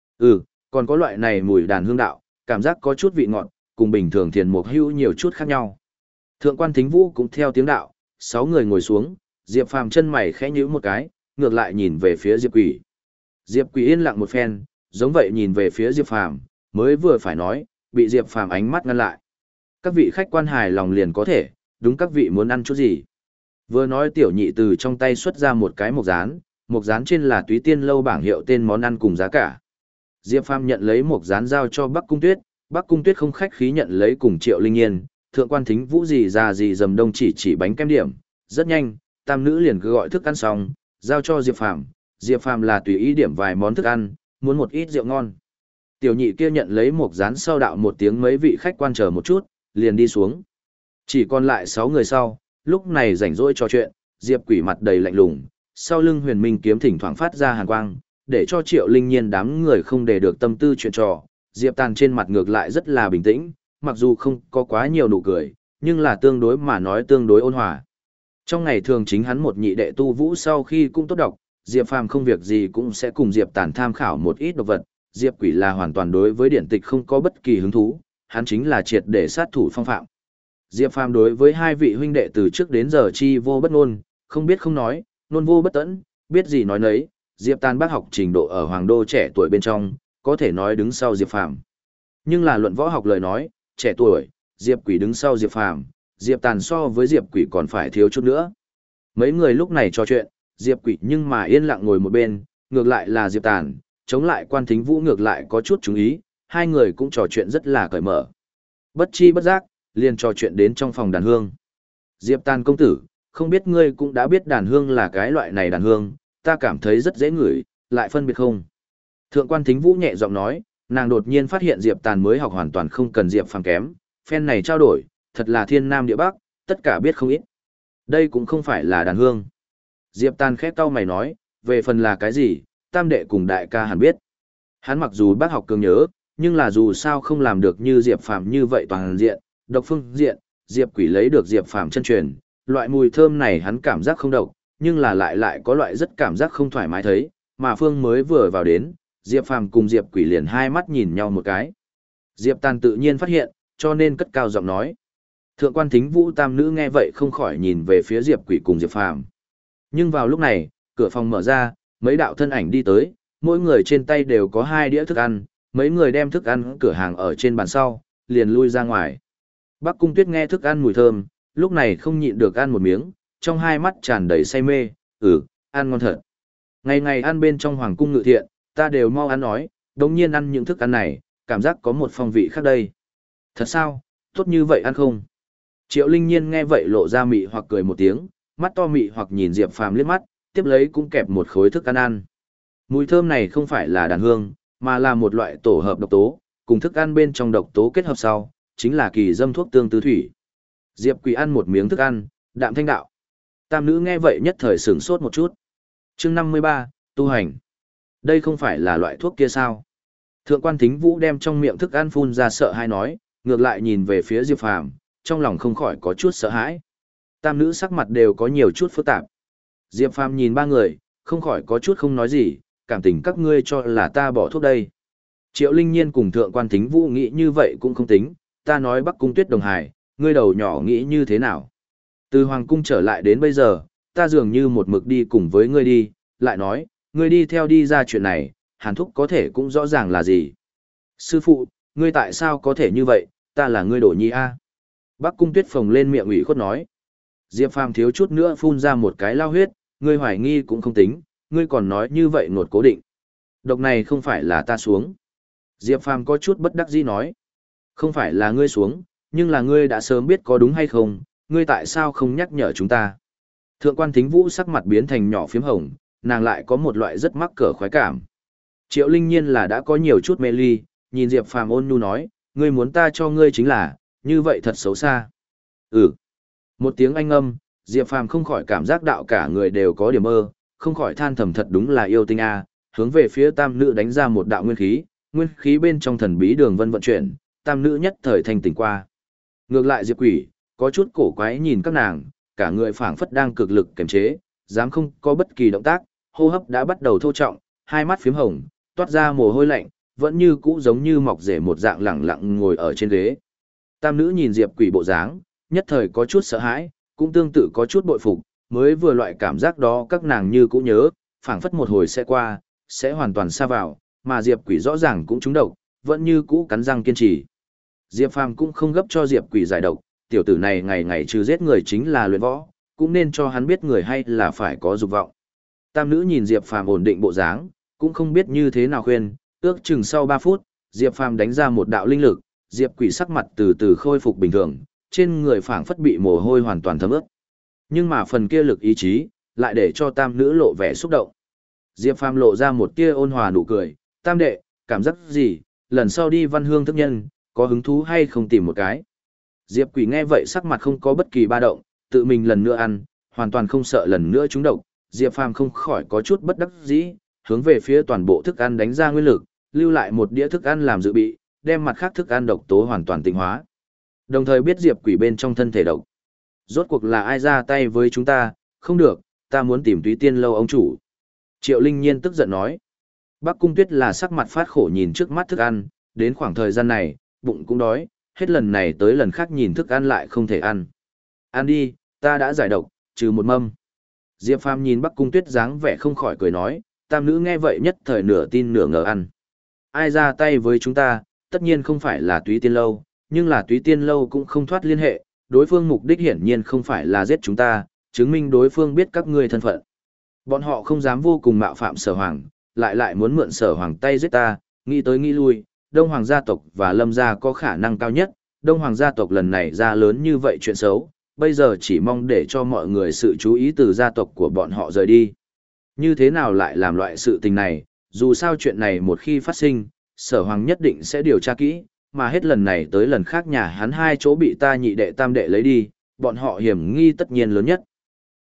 A: còn có loại này mùi đàn hương đạo, cảm giác có chút vị ngọt, cùng bình thường thiền mục hữu nhiều chút khác nhau. Thượng quan Thính Vũ cũng theo tiếng đạo, 6 người ngồi xuống, Diệp Phàm chân mày khẽ nhíu một cái, ngược lại nhìn về phía Diệp Quỷ. Diệp Quỷ yên lặng một phen, giống vậy nhìn về phía Diệp Phàm, mới vừa phải nói, bị Diệp Phàm ánh mắt ngăn lại. Các vị khách quan hài lòng liền có thể, đúng các vị muốn ăn chút gì. Vừa nói tiểu nhị từ trong tay xuất ra một cái mộc dán trên là Túy Tiên lâu bảng hiệu tên món ăn cùng giá cả. Diệp Phàm nhận lấy mộc dán giao cho Bắc Cung Tuyết, Bắc Cung Tuyết không khách khí nhận lấy cùng Triệu Linh Nhiên, Thượng quan Thính Vũ gì già gì dầm đông chỉ bánh kem điểm, rất nhanh, tam nữ liền cứ gọi thức ăn xong, giao cho Diệp Phàm. Diệp Phàm là tùy ý điểm vài món thức ăn, muốn một ít rượu ngon. Tiểu nhị kia nhận lấy mộc dán sau đạo một tiếng mấy vị khách quan chờ một chút, liền đi xuống. Chỉ còn lại 6 người sau, lúc này rảnh rỗi trò chuyện, Diệp Quỷ mặt đầy lạnh lùng, sau lưng Huyền Minh kiếm thỉnh thoảng phát ra hàn quang, để cho Triệu Linh Nhiên đám người không để được tâm tư chuyện trò. Diệp Tàn trên mặt ngược lại rất là bình tĩnh, mặc dù không có quá nhiều nụ cười, nhưng là tương đối mà nói tương đối ôn hòa. Trong ngày thường chính hắn một nhị đệ tu vũ sau khi cũng tốt đọc, Diệp Phàm không việc gì cũng sẽ cùng Diệp Tàn tham khảo một ít độc vật, Diệp Quỷ là hoàn toàn đối với điển tịch không có bất kỳ hứng thú, hắn chính là triệt để sát thủ phong phạm. Diệp Phàm đối với hai vị huynh đệ từ trước đến giờ chi vô bất ngôn, không biết không nói, nôn vô bất tẫn, biết gì nói nấy, Diệp Tàn bác học trình độ ở hoàng đô trẻ tuổi bên trong, có thể nói đứng sau Diệp Phàm. Nhưng là luận võ học lời nói, trẻ tuổi, Diệp Quỷ đứng sau Diệp Phàm, Diệp Tàn so với Diệp Quỷ còn phải thiếu chút nữa. Mấy người lúc này trò chuyện, Diệp Quỷ nhưng mà yên lặng ngồi một bên, ngược lại là Diệp Tàn, chống lại quan Thính Vũ ngược lại có chút chú ý, hai người cũng trò chuyện rất là cởi mở. Bất chi bất giác, liền trò chuyện đến trong phòng đàn hương. Diệp Tàn công tử, không biết ngươi cũng đã biết đàn hương là cái loại này đàn hương, ta cảm thấy rất dễ ngửi, lại phân biệt không? Thượng quan Thính Vũ nhẹ giọng nói, nàng đột nhiên phát hiện Diệp Tàn mới học hoàn toàn không cần Diệp Phàm kém, phen này trao đổi, thật là thiên nam địa bắc, tất cả biết không ít. Đây cũng không phải là đàn hương. Diệp Tàn khép cau mày nói, về phần là cái gì, tam đệ cùng đại ca hẳn biết. Hắn mặc dù bác học cường nhớ, nhưng là dù sao không làm được như Diệp Phàm như vậy toàn diện, độc phương diện, Diệp Quỷ lấy được Diệp Phàm chân truyền, loại mùi thơm này hắn cảm giác không độc, nhưng là lại có loại rất cảm giác không thoải mái thấy, mà Phương mới vừa vào đến, Diệp Phàm cùng Diệp Quỷ liền hai mắt nhìn nhau một cái. Diệp Tàn tự nhiên phát hiện, cho nên cất cao giọng nói. Thượng quan Thính Vũ tam nữ nghe vậy không khỏi nhìn về phía Diệp Quỷ cùng Diệp Phàm. Nhưng vào lúc này, cửa phòng mở ra, mấy đạo thân ảnh đi tới, mỗi người trên tay đều có 2 đĩa thức ăn, mấy người đem thức ăn cửa hàng ở trên bàn sau, liền lui ra ngoài. Bắc Cung Tuyết nghe thức ăn mùi thơm, lúc này không nhịn được ăn một miếng, trong hai mắt tràn đầy say mê, ăn ngon thật. Ngày ngày ăn bên trong hoàng cung ngự thiện, ta đều mau ăn nói, đồng nhiên ăn những thức ăn này, cảm giác có một phong vị khác đây. Thật sao, tốt như vậy ăn không? Triệu Linh Nhiên nghe vậy lộ ra mị hoặc cười một tiếng, mắt to mị hoặc nhìn Diệp Phàm liếc mắt, tiếp lấy cũng kẹp một khối thức ăn ăn. Mùi thơm này không phải là đàn hương, mà là một loại tổ hợp độc tố, cùng thức ăn bên trong độc tố kết hợp sau, chính là kỳ dâm thuốc tương tư thủy. Diệp Quỷ ăn một miếng thức ăn, đạm thanh đạo. Tam nữ nghe vậy nhất thời sửng sốt một chút. Chương 53, tu hành. Đây không phải là loại thuốc kia sao? Thượng quan Thính Vũ đem trong miệng thức ăn phun ra sợ hãi nói, ngược lại nhìn về phía Diệp Phàm, trong lòng không khỏi có chút sợ hãi. Tam nữ sắc mặt đều có nhiều chút phức tạp. Diệp Phàm nhìn ba người, không khỏi có chút không nói gì, cảm tình các ngươi cho là ta bỏ thuốc đây. Triệu Linh Nhiên cùng Thượng quan Thính Vũ nghĩ như vậy cũng không tính, ta nói Bắc Cung Tuyết Đồng Hải, ngươi đầu nhỏ nghĩ như thế nào? Từ Hoàng Cung trở lại đến bây giờ, ta dường như một mực đi cùng với ngươi đi, lại nói, ngươi đi theo đi ra chuyện này, Hàn Thúc có thể cũng rõ ràng là gì. Sư phụ, ngươi tại sao có thể như vậy, ta là ngươi đổ nhi a. Bắc Cung Tuyết phồng lên miệng ủy khuất nói. Diệp Phàm thiếu chút nữa phun ra một cái lao huyết, ngươi hoài nghi cũng không tính, ngươi còn nói như vậy ngột cố định. Độc này không phải là ta xuống. Diệp Phàm có chút bất đắc dĩ nói. Không phải là ngươi xuống, nhưng là ngươi đã sớm biết có đúng hay không, ngươi tại sao không nhắc nhở chúng ta. Thượng quan Thính Vũ sắc mặt biến thành nhỏ phiếm hồng, nàng lại có một loại rất mắc cỡ khoái cảm. Triệu Linh Nhiên là đã có nhiều chút mê ly, nhìn Diệp Phàm ôn nhu nói, ngươi muốn ta cho ngươi chính là, như vậy thật xấu xa. Một tiếng anh âm, Diệp Phàm không khỏi cảm giác đạo cả người đều có điểm mơ, không khỏi than thầm thật đúng là yêu tinh a, hướng về phía tam nữ đánh ra một đạo nguyên khí bên trong thần bí đường vân vận chuyển, tam nữ nhất thời thành tỉnh qua. Ngược lại Diệp Quỷ, có chút cổ quái nhìn các nàng, cả người phảng phất đang cực lực kiềm chế, dám không có bất kỳ động tác, hô hấp đã bắt đầu thô trọng, hai mắt phím hồng, toát ra mồ hôi lạnh, vẫn như cũ giống như mọc rể một dạng lẳng lặng ngồi ở trên ghế. Tam nữ nhìn Diệp Quỷ bộ dáng, nhất thời có chút sợ hãi, cũng tương tự có chút bội phục, mới vừa loại cảm giác đó các nàng như cũ nhớ, phảng phất một hồi sẽ qua, sẽ hoàn toàn xa vào, mà Diệp Quỷ rõ ràng cũng trúng độc, vẫn như cũ cắn răng kiên trì. Diệp Phàm cũng không gấp cho Diệp Quỷ giải độc, tiểu tử này ngày ngày trừ giết người chính là luyện võ, cũng nên cho hắn biết người hay là phải có dục vọng. Tam nữ nhìn Diệp Phàm ổn định bộ dáng, cũng không biết như thế nào khuyên, ước chừng sau 3 phút, Diệp Phàm đánh ra một đạo linh lực, Diệp Quỷ sắc mặt từ từ khôi phục bình thường, trên người phảng phất bị mồ hôi hoàn toàn thấm ướt. Nhưng mà phần kia lực ý chí, lại để cho tam nữ lộ vẻ xúc động. Diệp Phàm lộ ra một tia ôn hòa nụ cười, tam đệ, cảm giác gì, lần sau đi Văn Hương thức nhân, có hứng thú hay không tìm một cái. Diệp Quỷ nghe vậy sắc mặt không có bất kỳ ba động, tự mình lần nữa ăn, hoàn toàn không sợ lần nữa trúng độc. Diệp Phàm không khỏi có chút bất đắc dĩ, hướng về phía toàn bộ thức ăn đánh ra nguyên lực, lưu lại một đĩa thức ăn làm dự bị, đem mặt khác thức ăn độc tố hoàn toàn tịnh hóa. Đồng thời biết Diệp Quỷ bên trong thân thể độc. Rốt cuộc là ai ra tay với chúng ta, không được, ta muốn tìm Túy Tiên lâu ông chủ. Triệu Linh Nhiên tức giận nói. Bắc Cung Tuyết là sắc mặt phát khổ nhìn trước mắt thức ăn, đến khoảng thời gian này, bụng cũng đói, hết lần này tới lần khác nhìn thức ăn lại không thể ăn. Ăn đi, ta đã giải độc, trừ một mâm. Diệp Phàm nhìn Bắc Cung Tuyết dáng vẻ không khỏi cười nói, tam nữ nghe vậy nhất thời nửa tin nửa ngờ ăn. Ai ra tay với chúng ta, tất nhiên không phải là Túy Tiên lâu, nhưng là Túy Tiên lâu cũng không thoát liên hệ, đối phương mục đích hiển nhiên không phải là giết chúng ta, chứng minh đối phương biết các ngươi thân phận. Bọn họ không dám vô cùng mạo phạm Sở Hoàng, lại muốn mượn Sở Hoàng tay giết ta, nghĩ tới nghĩ lui, Đông Hoàng gia tộc và Lâm gia có khả năng cao nhất, Đông Hoàng gia tộc lần này ra lớn như vậy chuyện xấu, bây giờ chỉ mong để cho mọi người sự chú ý từ gia tộc của bọn họ rời đi. Như thế nào lại làm loại sự tình này, dù sao chuyện này một khi phát sinh, Sở Hoàng nhất định sẽ điều tra kỹ, mà hết lần này tới lần khác nhà hắn hai chỗ bị ta nhị đệ tam đệ lấy đi, bọn họ hiểm nghi tất nhiên lớn nhất.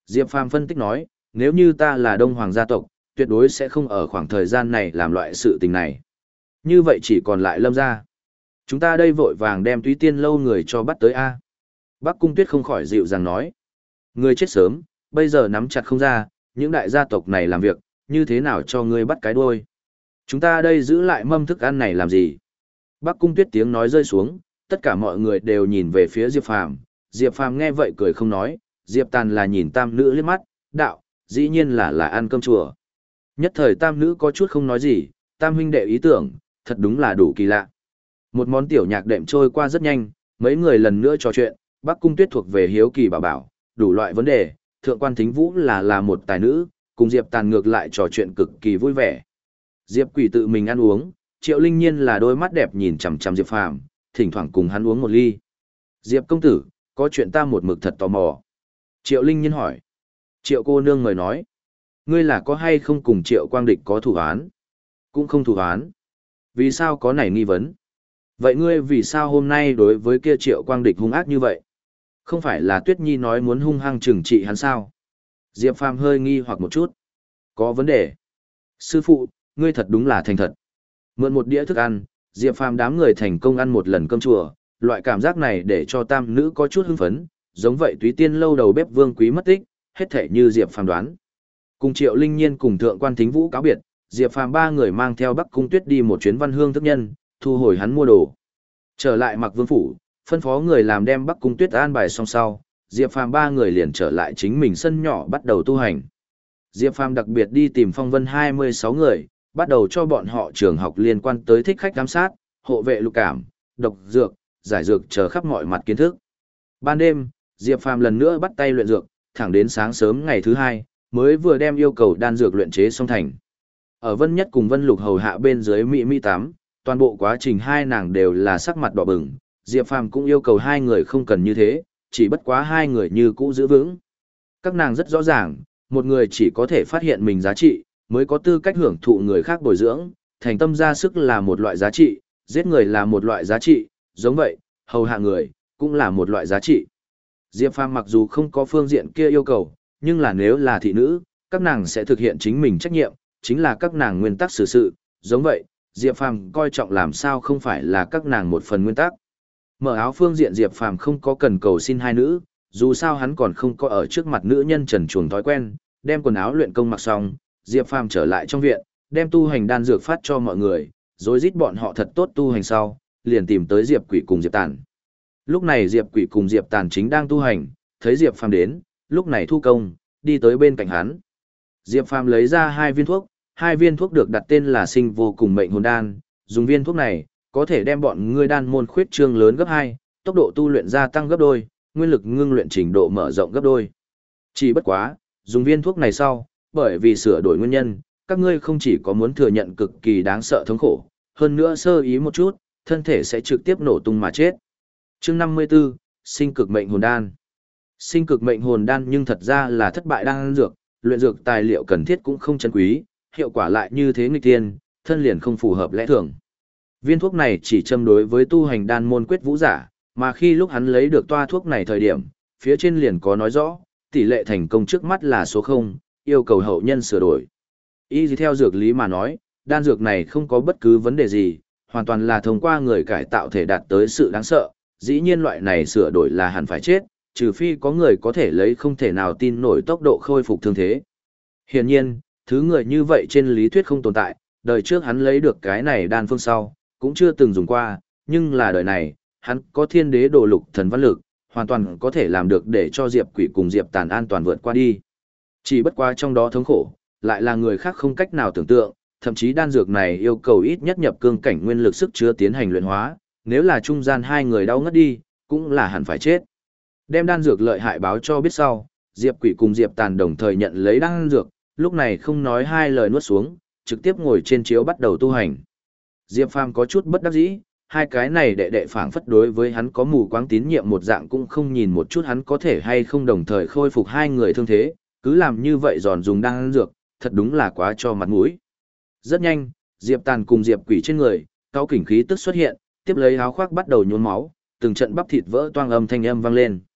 A: Diệp Phàm phân tích nói, nếu như ta là Đông Hoàng gia tộc, tuyệt đối sẽ không ở khoảng thời gian này làm loại sự tình này. Như vậy chỉ còn lại Lâm gia. Chúng ta đây vội vàng đem Túy Tiên lâu người cho bắt tới A. Bắc Cung Tuyết không khỏi dịu dàng nói. Người chết sớm, bây giờ nắm chặt không ra, những đại gia tộc này làm việc, như thế nào cho ngươi bắt cái đuôi. Chúng ta đây giữ lại mâm thức ăn này làm gì? Bắc Cung Tuyết tiếng nói rơi xuống, tất cả mọi người đều nhìn về phía Diệp Phàm. Diệp Phàm nghe vậy cười không nói, Diệp Tàn là nhìn tam nữ liếc mắt, đạo, dĩ nhiên là ăn cơm chùa. Nhất thời tam nữ có chút không nói gì, tam huynh đệ ý tưởng, thật đúng là đủ kỳ lạ. Một món tiểu nhạc đệm trôi qua rất nhanh, mấy người lần nữa trò chuyện, Bắc Cung Tuyết thuộc về hiếu kỳ bảo bảo, đủ loại vấn đề, Thượng quan Thính Vũ là một tài nữ, cùng Diệp Tàn ngược lại trò chuyện cực kỳ vui vẻ. Diệp Quỷ tự mình ăn uống, Triệu Linh Nhiên là đôi mắt đẹp nhìn chằm chằm Diệp Phàm, thỉnh thoảng cùng hắn uống một ly. Diệp công tử, có chuyện ta một mực thật tò mò. Triệu Linh Nhiên hỏi. Triệu cô nương mời nói. Ngươi là có hay không cùng Triệu Quang Địch có thủ án? Cũng không thủ án. Vì sao có nảy nghi vấn? Vậy ngươi vì sao hôm nay đối với kia Triệu Quang Địch hung ác như vậy? Không phải là Tuyết Nhi nói muốn hung hăng trừng trị hắn sao? Diệp Phàm hơi nghi hoặc một chút. Có vấn đề. Sư phụ, ngươi thật đúng là thành thật. Mượn một đĩa thức ăn, Diệp Phàm đám người thành công ăn một lần cơm chùa, loại cảm giác này để cho tam nữ có chút hưng phấn, giống vậy Túy Tiên lâu đầu bếp Vương Quý mất tích, hết thể như Diệp Phàm đoán. Cùng Triệu Linh Nhiên cùng Thượng quan Thính Vũ cáo biệt, Diệp Phàm ba người mang theo Bắc Cung Tuyết đi một chuyến Văn Hương thức nhân, thu hồi hắn mua đồ. Trở lại Mặc Vương phủ, phân phó người làm đem Bắc Cung Tuyết an bài xong sau, Diệp Phàm ba người liền trở lại chính mình sân nhỏ bắt đầu tu hành. Diệp Phàm đặc biệt đi tìm Phong Vân 26 người, bắt đầu cho bọn họ trường học liên quan tới thích khách giám sát, hộ vệ lục cảm, độc dược, giải dược chờ khắp mọi mặt kiến thức. Ban đêm, Diệp Phàm lần nữa bắt tay luyện dược, thẳng đến sáng sớm ngày thứ hai, mới vừa đem yêu cầu đan dược luyện chế xong thành. Ở Vân Nhất cùng Vân Lục hầu hạ bên dưới Mỹ tắm, toàn bộ quá trình hai nàng đều là sắc mặt đỏ bừng, Diệp Phàm cũng yêu cầu hai người không cần như thế, chỉ bất quá hai người như cũ giữ vững. Các nàng rất rõ ràng, một người chỉ có thể phát hiện mình giá trị, mới có tư cách hưởng thụ người khác bồi dưỡng, thành tâm ra sức là một loại giá trị, giết người là một loại giá trị, giống vậy, hầu hạ người, cũng là một loại giá trị. Diệp Phàm mặc dù không có phương diện kia yêu cầu, nhưng là nếu là thị nữ, các nàng sẽ thực hiện chính mình trách nhiệm, chính là các nàng nguyên tắc xử sự, giống vậy, Diệp Phàm coi trọng làm sao không phải là các nàng một phần nguyên tắc. Mở áo phương diện Diệp Phàm không có cần cầu xin hai nữ, dù sao hắn còn không có ở trước mặt nữ nhân trần truồng thói quen, đem quần áo luyện công mặc xong, Diệp Phàm trở lại trong viện, đem tu hành đan dược phát cho mọi người, rồi giết bọn họ thật tốt tu hành sau, liền tìm tới Diệp Quỷ cùng Diệp Tàn. Lúc này Diệp Quỷ cùng Diệp Tàn chính đang tu hành, thấy Diệp Phàm đến, lúc này thu công, đi tới bên cạnh hắn. Diệp Phàm lấy ra hai viên thuốc được đặt tên là Sinh Vô Cùng Mệnh Hồn Đan, dùng viên thuốc này, có thể đem bọn ngươi đan môn khuyết trương lớn gấp 2, tốc độ tu luyện gia tăng gấp đôi, nguyên lực ngưng luyện trình độ mở rộng gấp đôi. Chỉ bất quá, dùng viên thuốc này sau, bởi vì sửa đổi nguyên nhân, các ngươi không chỉ có muốn thừa nhận cực kỳ đáng sợ thống khổ, hơn nữa sơ ý một chút, thân thể sẽ trực tiếp nổ tung mà chết. Chương 54, Sinh Cực Mệnh Hồn Đan. Sinh Cực Mệnh Hồn Đan nhưng thật ra là thất bại đan dược, luyện dược tài liệu cần thiết cũng không chân quý, hiệu quả lại như thế nghịch tiên, thân liền không phù hợp lẽ thường. Viên thuốc này chỉ châm đối với tu hành đan môn quyết vũ giả, mà khi lúc hắn lấy được toa thuốc này thời điểm, phía trên liền có nói rõ, tỷ lệ thành công trước mắt là số 0, yêu cầu hậu nhân sửa đổi. Y theo dược lý mà nói, đan dược này không có bất cứ vấn đề gì, hoàn toàn là thông qua người cải tạo thể đạt tới sự đáng sợ, dĩ nhiên loại này sửa đổi là hẳn phải chết, trừ phi có người có thể lấy không thể nào tin nổi tốc độ khôi phục thương thế. Hiển nhiên, thứ người như vậy trên lý thuyết không tồn tại, đời trước hắn lấy được cái này đan phương sau, cũng chưa từng dùng qua, nhưng là đời này, hắn có thiên đế đồ lục thần văn lực, hoàn toàn có thể làm được để cho Diệp Quỷ cùng Diệp Tàn an toàn vượt qua đi. Chỉ bất quá trong đó thống khổ, lại là người khác không cách nào tưởng tượng, thậm chí đan dược này yêu cầu ít nhất nhập cương cảnh nguyên lực sức chứa tiến hành luyện hóa, nếu là trung gian hai người đau ngất đi, cũng là hẳn phải chết. Đem đan dược lợi hại báo cho biết sau, Diệp Quỷ cùng Diệp Tàn đồng thời nhận lấy đan dược, lúc này không nói hai lời nuốt xuống, trực tiếp ngồi trên chiếu bắt đầu tu hành. Diệp Phàm có chút bất đắc dĩ, hai cái này đệ đệ phảng phất đối với hắn có mù quáng tín nhiệm một dạng cũng không nhìn một chút hắn có thể hay không đồng thời khôi phục hai người thương thế, cứ làm như vậy giòn dùng đan dược, thật đúng là quá cho mặt mũi. Rất nhanh, Diệp Tàn cùng Diệp Quỷ trên người, cao kình khí tức xuất hiện, tiếp lấy áo khoác bắt đầu nhuốm máu, từng trận bắp thịt vỡ toang âm thanh âm vang lên.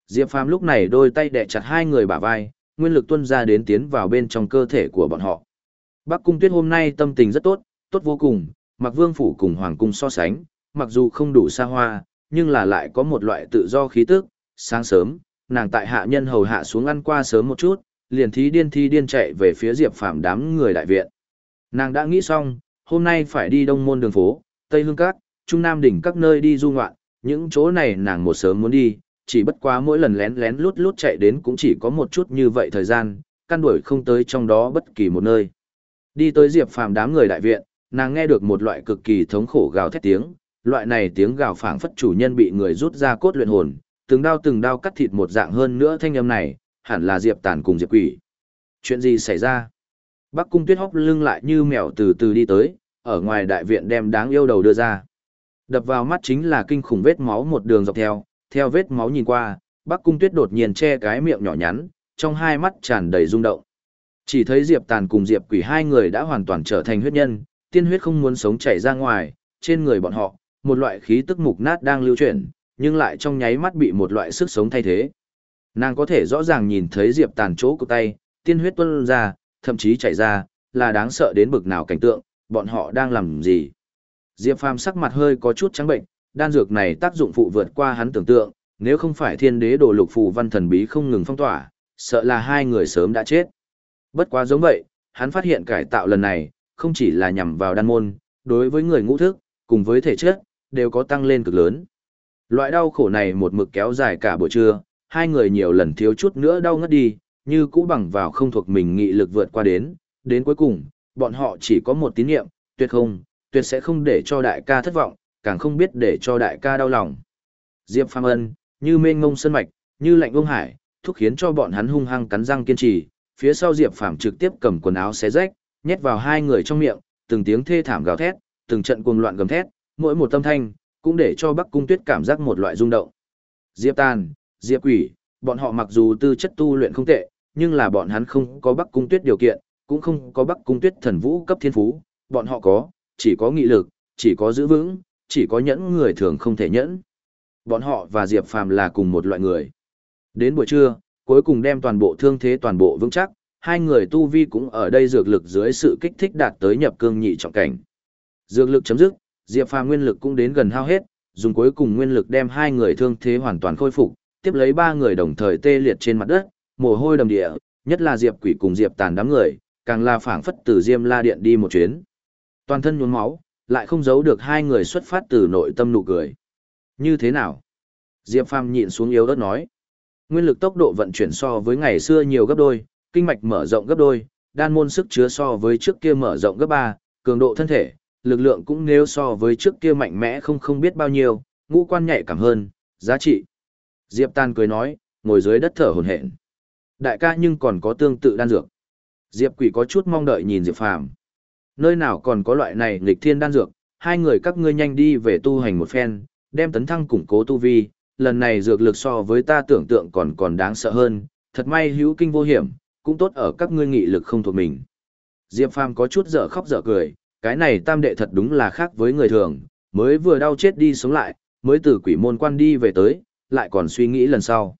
A: Diệp Phàm lúc này đôi tay đè chặt hai người bả vai, nguyên lực tuôn ra đến tiến vào bên trong cơ thể của bọn họ. Bắc Cung Tuyết hôm nay tâm tình rất tốt, tốt vô cùng, mặc Vương phủ cùng Hoàng cung so sánh, mặc dù không đủ xa hoa, nhưng là lại có một loại tự do khí tức. Sáng sớm, nàng tại hạ nhân hầu hạ xuống ăn qua sớm một chút, liền thí điên chạy về phía Diệp Phàm đám người đại viện. Nàng đã nghĩ xong, hôm nay phải đi Đông Môn đường phố, Tây Hương Các, Trung Nam đỉnh các nơi đi du ngoạn, những chỗ này nàng một sớm muốn đi, chỉ bất quá mỗi lần lén lén lút lút chạy đến cũng chỉ có một chút như vậy thời gian, căn đuổi không tới trong đó bất kỳ một nơi. Đi tới Diệp Phàm đám người đại viện, nàng nghe được một loại cực kỳ thống khổ gào thét tiếng, loại này tiếng gào phảng phất chủ nhân bị người rút ra cốt luyện hồn, từng đao cắt thịt một dạng hơn nữa thanh âm này, hẳn là Diệp Tàn cùng Diệp Quỷ. Chuyện gì xảy ra? Bắc Cung Tuyết hốc lưng lại như mèo từ từ đi tới, ở ngoài đại viện đem đáng yêu đầu đưa ra. Đập vào mắt chính là kinh khủng vết máu một đường dọc theo vết máu nhìn qua, Bắc Cung Tuyết đột nhiên che cái miệng nhỏ nhắn, trong hai mắt tràn đầy rung động. Chỉ thấy Diệp Tàn cùng Diệp Quỷ hai người đã hoàn toàn trở thành huyết nhân, tiên huyết không muốn sống chảy ra ngoài, trên người bọn họ, một loại khí tức mục nát đang lưu chuyển, nhưng lại trong nháy mắt bị một loại sức sống thay thế. Nàng có thể rõ ràng nhìn thấy Diệp Tàn chỗ của tay, tiên huyết tuôn ra, thậm chí chảy ra, là đáng sợ đến bực nào cảnh tượng, bọn họ đang làm gì. Diệp Phàm sắc mặt hơi có chút trắng bệnh, đan dược này tác dụng phụ vượt qua hắn tưởng tượng, nếu không phải thiên đế đồ lục phù văn thần bí không ngừng phong tỏa, sợ là hai người sớm đã chết. Bất quá giống vậy, hắn phát hiện cải tạo lần này, không chỉ là nhằm vào đan môn, đối với người ngũ thức, cùng với thể chất, đều có tăng lên cực lớn. Loại đau khổ này một mực kéo dài cả buổi trưa, hai người nhiều lần thiếu chút nữa đau ngất đi, như cũ bằng vào không thuộc mình nghị lực vượt qua đến cuối cùng, bọn họ chỉ có một tín niệm, tuyệt sẽ không để cho đại ca thất vọng, càng không biết để cho đại ca đau lòng. Diệp Phàm Ân, như mênh ngông sơn mạch, như lạnh ông hải, thúc khiến cho bọn hắn hung hăng cắn răng kiên trì, phía sau Diệp Phàm trực tiếp cầm quần áo xé rách, nhét vào hai người trong miệng, từng tiếng thê thảm gào thét, từng trận cuồng loạn gầm thét, mỗi một âm thanh cũng để cho Bắc Cung Tuyết cảm giác một loại rung động. Diệp Tàn, Diệp Quỷ, bọn họ mặc dù tư chất tu luyện không tệ, nhưng là bọn hắn không có Bắc Cung Tuyết điều kiện, cũng không có Bắc Cung Tuyết thần vũ cấp thiên phú, bọn họ chỉ có nghị lực, chỉ có giữ vững, chỉ có nhẫn người thường không thể nhẫn. Bọn họ và Diệp Phàm là cùng một loại người. Đến buổi trưa, cuối cùng đem toàn bộ thương thế toàn bộ vững chắc, hai người tu vi cũng ở đây dược lực dưới sự kích thích đạt tới nhập cương nhị trọng cảnh. Dược lực chấm dứt, Diệp Phàm nguyên lực cũng đến gần hao hết, dùng cuối cùng nguyên lực đem hai người thương thế hoàn toàn khôi phục, tiếp lấy ba người đồng thời tê liệt trên mặt đất, mồ hôi đầm địa, nhất là Diệp Quỷ cùng Diệp Tàn đám người, càng là phảng phất từ Diêm La Điện đi một chuyến. Toàn thân nhuốm máu, lại không giấu được hai người xuất phát từ nội tâm nụ cười. Như thế nào? Diệp Phàm nhịn xuống yếu ớt nói. Nguyên lực tốc độ vận chuyển so với ngày xưa nhiều gấp đôi, kinh mạch mở rộng gấp đôi, đan môn sức chứa so với trước kia mở rộng gấp 3, cường độ thân thể, lực lượng cũng nếu so với trước kia mạnh mẽ không biết bao nhiêu, ngũ quan nhạy cảm hơn, giá trị. Diệp Tàn cười nói, ngồi dưới đất thở hổn hển. Đại ca nhưng còn có tương tự đan dược. Diệp Quỷ có chút mong đợi nhìn Diệp Phàm. Nơi nào còn có loại này nghịch thiên đan dược, hai người các ngươi nhanh đi về tu hành một phen, đem tấn thăng củng cố tu vi, lần này dược lực so với ta tưởng tượng còn đáng sợ hơn, thật may hữu kinh vô hiểm, cũng tốt ở các ngươi nghị lực không thuộc mình. Diệp Phàm có chút dở khóc dở cười, cái này tam đệ thật đúng là khác với người thường, mới vừa đau chết đi sống lại, mới từ quỷ môn quan đi về tới, lại còn suy nghĩ lần sau.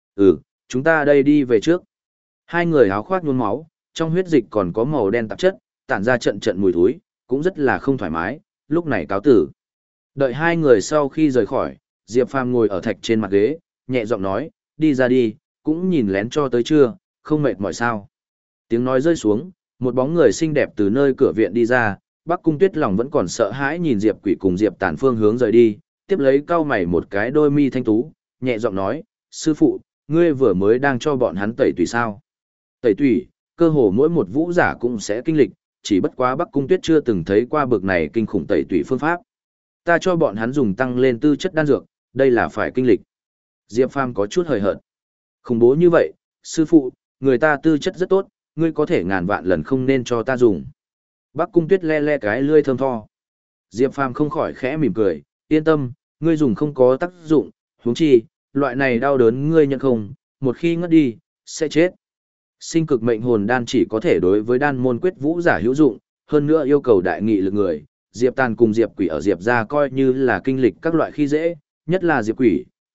A: Chúng ta đây đi về trước. Hai người áo khoác nhuốm máu, trong huyết dịch còn có màu đen tạp chất, tản ra trận mùi thối, cũng rất là không thoải mái, lúc này cáo tử. Đợi hai người sau khi rời khỏi, Diệp Phàm ngồi ở thạch trên mặt ghế, nhẹ giọng nói, đi ra đi, cũng nhìn lén cho tới trưa, không mệt mỏi sao. Tiếng nói rơi xuống, một bóng người xinh đẹp từ nơi cửa viện đi ra, Bắc Cung Tuyết lòng vẫn còn sợ hãi nhìn Diệp Quỷ cùng Diệp Tàn phương hướng rời đi, tiếp lấy cau mày một cái đôi mi thanh tú, nhẹ giọng nói, sư phụ, ngươi vừa mới đang cho bọn hắn tẩy tùy sao. Tẩy tùy, cơ hồ mỗi một vũ giả cũng sẽ kinh lịch, chỉ bất quá Bắc Cung Tuyết chưa từng thấy qua bực này kinh khủng tẩy tùy phương pháp. Ta cho bọn hắn dùng tăng lên tư chất đan dược, đây là phải kinh lịch. Diệp Phàm có chút hời hợt. Khủng bố như vậy, sư phụ, người ta tư chất rất tốt, ngươi có thể ngàn vạn lần không nên cho ta dùng. Bắc Cung Tuyết le le cái lươi thơm tho. Diệp Phàm không khỏi khẽ mỉm cười, yên tâm, ngươi dùng không có tác dụng, huống chi, loại này đau đớn ngươi nhận không, một khi ngất đi, sẽ chết. Sinh cực mệnh hồn đan chỉ có thể đối với đan môn quyết vũ giả hữu dụng, hơn nữa yêu cầu đại nghị lực người. Diệp Tàn cùng Diệp Quỷ ở Diệp gia coi như là kinh lịch các loại khi dễ, nhất là Diệp Quỷ,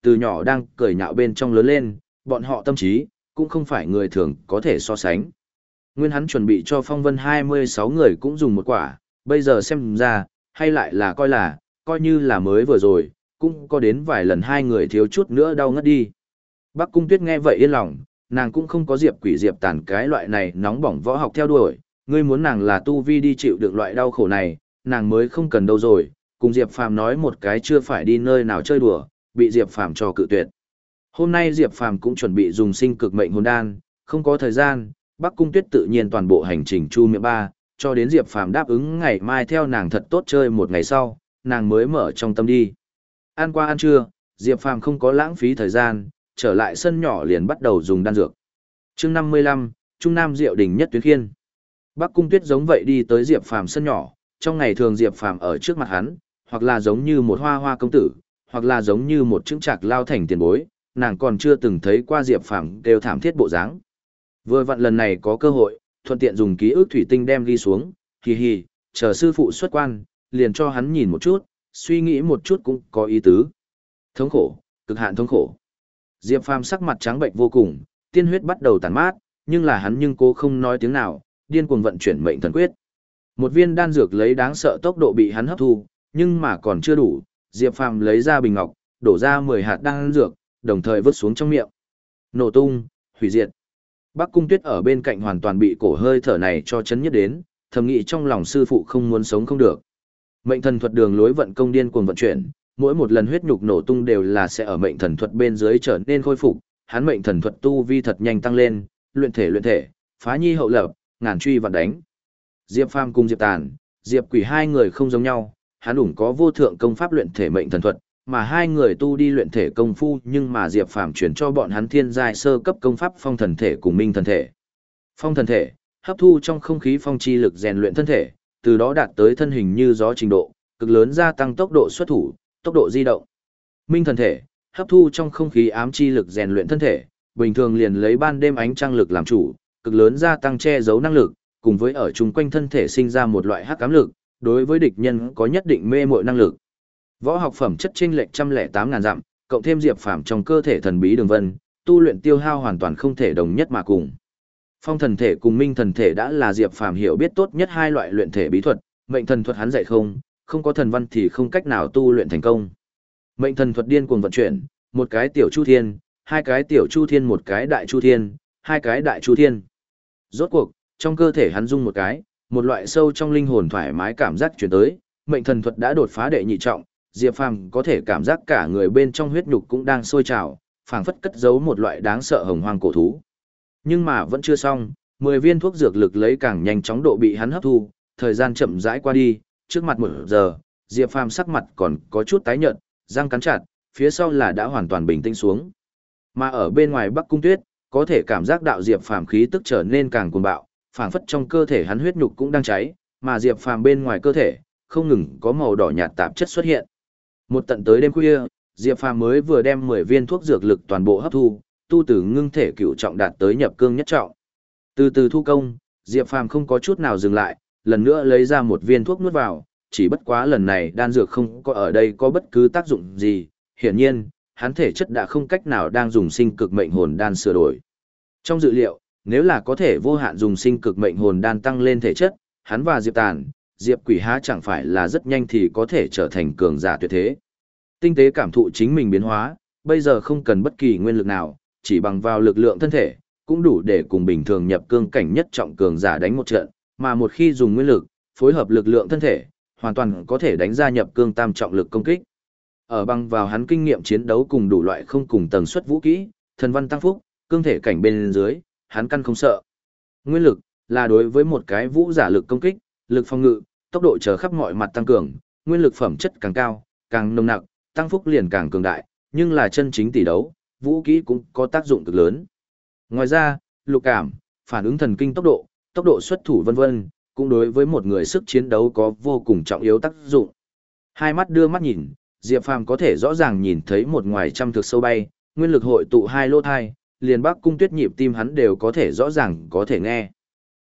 A: từ nhỏ đang cười nhạo bên trong lớn lên, bọn họ tâm trí, cũng không phải người thường có thể so sánh. Nguyên hắn chuẩn bị cho phong vân 26 người cũng dùng một quả, bây giờ xem ra, hay lại là coi như là mới vừa rồi, cũng có đến vài lần hai người thiếu chút nữa đau ngất đi. Bắc Cung Tuyết nghe vậy yên lòng, nàng cũng không có Diệp Quỷ Diệp Tàn cái loại này nóng bỏng võ học theo đuổi, ngươi muốn nàng là tu vi đi chịu đựng loại đau khổ này, nàng mới không cần đâu rồi, cùng Diệp Phàm nói một cái chưa phải đi nơi nào chơi đùa, bị Diệp Phàm cho cự tuyệt. Hôm nay Diệp Phàm cũng chuẩn bị dùng sinh cực mệnh hồn đan, không có thời gian, Bắc Cung Tuyết tự nhiên toàn bộ hành trình chu miệng ba, cho đến Diệp Phàm đáp ứng ngày mai theo nàng thật tốt chơi một ngày sau, nàng mới mở trong tâm đi. Ăn qua ăn trưa, Diệp Phàm không có lãng phí thời gian, trở lại sân nhỏ liền bắt đầu dùng đan dược. Chương 55, Trung Nam Diệu Đình nhất tuyến khiên. Bắc Cung Tuyết giống vậy đi tới Diệp Phàm sân nhỏ, trong ngày thường Diệp Phàm ở trước mặt hắn, hoặc là giống như một hoa hoa công tử, hoặc là giống như một chững chạc lao thành tiền bối, nàng còn chưa từng thấy qua Diệp Phàm đều thảm thiết bộ dáng. Vừa vặn lần này có cơ hội, thuận tiện dùng ký ức thủy tinh đem ghi xuống, hì hì, chờ sư phụ xuất quan, liền cho hắn nhìn một chút, suy nghĩ một chút cũng có ý tứ. Thống khổ, cực hạn thống khổ. Diệp Phàm sắc mặt trắng bệnh vô cùng, tiên huyết bắt đầu tàn mát, nhưng là hắn nhưng cố không nói tiếng nào, điên cuồng vận chuyển mệnh thần quyết. Một viên đan dược lấy đáng sợ tốc độ bị hắn hấp thu, nhưng mà còn chưa đủ, Diệp Phàm lấy ra bình ngọc, đổ ra 10 hạt đan dược, đồng thời vứt xuống trong miệng. Nổ tung, hủy diệt. Bắc Cung Tuyết ở bên cạnh hoàn toàn bị cổ hơi thở này cho chấn nhất đến, thầm nghĩ trong lòng sư phụ không muốn sống không được. Mệnh thần thuật đường lối vận công điên cuồng vận chuyển, mỗi một lần huyết nhục nổ tung đều là sẽ ở mệnh thần thuật bên dưới trở nên khôi phục, hắn mệnh thần thuật tu vi thật nhanh tăng lên, luyện thể, phá nhi hậu lập, ngàn truy vạn đánh. Diệp Phàm cùng Diệp Tàn, Diệp Quỷ hai người không giống nhau, hắn ủng có vô thượng công pháp luyện thể mệnh thần thuật, mà hai người tu đi luyện thể công phu, nhưng mà Diệp Phàm chuyển cho bọn hắn thiên giai sơ cấp công pháp phong thần thể cùng minh thần thể. Phong thần thể, hấp thu trong không khí phong chi lực rèn luyện thân thể, từ đó đạt tới thân hình như gió trình độ, cực lớn gia tăng tốc độ xuất thủ, tốc độ di động. Minh thần thể, hấp thu trong không khí ám chi lực rèn luyện thân thể, bình thường liền lấy ban đêm ánh trăng lực làm chủ, cực lớn gia tăng che giấu năng lực, cùng với ở chung quanh thân thể sinh ra một loại hắc ám lực, đối với địch nhân có nhất định mê muội năng lực. Võ học phẩm chất chênh lệch 108.000 dặm, cộng thêm Diệp Phàm trong cơ thể thần bí đường vân, tu luyện tiêu hao hoàn toàn không thể đồng nhất mà cùng. Phong thần thể cùng minh thần thể đã là Diệp Phàm hiểu biết tốt nhất hai loại luyện thể bí thuật, mệnh thần thuật hắn dạy không có thần văn thì không cách nào tu luyện thành công. Mệnh thần thuật điên cuồng vận chuyển, một cái tiểu chu thiên, hai cái tiểu chu thiên, một cái đại chu thiên, hai cái đại chu thiên. Rốt cuộc, trong cơ thể hắn rung một cái, một loại sâu trong linh hồn thoải mái cảm giác truyền tới, mệnh thần thuật đã đột phá đệ nhị trọng, Diệp Phàm có thể cảm giác cả người bên trong huyết nhục cũng đang sôi trào, phảng phất cất giấu một loại đáng sợ hồng hoang cổ thú. Nhưng mà vẫn chưa xong, 10 viên thuốc dược lực lấy càng nhanh chóng độ bị hắn hấp thu, thời gian chậm rãi qua đi, trước mặt 1 giờ, Diệp Phàm sắc mặt còn có chút tái nhợt, răng cắn chặt, phía sau là đã hoàn toàn bình tĩnh xuống. Mà ở bên ngoài Bắc Cung Tuyết, có thể cảm giác đạo Diệp Phàm khí tức trở nên càng cuồng bạo, phảng phất trong cơ thể hắn huyết nhục cũng đang cháy, mà Diệp Phàm bên ngoài cơ thể, không ngừng có màu đỏ nhạt tạp chất xuất hiện. Một tận tới đêm khuya, Diệp Phàm mới vừa đem 10 viên thuốc dược lực toàn bộ hấp thu, tu từ ngưng thể cửu trọng đạt tới nhập cương nhất trọng. Từ từ thu công, Diệp Phàm không có chút nào dừng lại, lần nữa lấy ra một viên thuốc nuốt vào, chỉ bất quá lần này đan dược không có ở đây có bất cứ tác dụng gì, hiển nhiên, hắn thể chất đã không cách nào đang dùng sinh cực mệnh hồn đan sửa đổi. Trong dự liệu, nếu là có thể vô hạn dùng sinh cực mệnh hồn đan tăng lên thể chất, hắn và Diệp Tàn, Diệp Quỷ há chẳng phải là rất nhanh thì có thể trở thành cường giả tuyệt thế. Tinh tế cảm thụ chính mình biến hóa, bây giờ không cần bất kỳ nguyên lực nào, chỉ bằng vào lực lượng thân thể, cũng đủ để cùng bình thường nhập cương cảnh nhất trọng cường giả đánh một trận, mà một khi dùng nguyên lực, phối hợp lực lượng thân thể, hoàn toàn có thể đánh ra nhập cương tam trọng lực công kích. Ở bằng vào hắn kinh nghiệm chiến đấu cùng đủ loại không cùng tần suất vũ kỹ, thần văn tăng phúc, cương thể cảnh bên dưới, hắn căn không sợ. Nguyên lực là đối với một cái vũ giả lực công kích, lực phòng ngự, tốc độ chờ khắp mọi mặt tăng cường, nguyên lực phẩm chất càng cao, càng nồng nặc, tăng phúc liền càng cường đại, nhưng là chân chính tỷ đấu, vũ kỹ cũng có tác dụng cực lớn. Ngoài ra, lục cảm, phản ứng thần kinh tốc độ xuất thủ vân vân, cũng đối với một người sức chiến đấu có vô cùng trọng yếu tác dụng. Hai mắt đưa mắt nhìn, Diệp Phàm có thể rõ ràng nhìn thấy một ngoài trăm thước sâu bay, nguyên lực hội tụ hai lỗ thai, liền Bắc Cung Tuyết nhịp tim hắn đều có thể rõ ràng có thể nghe.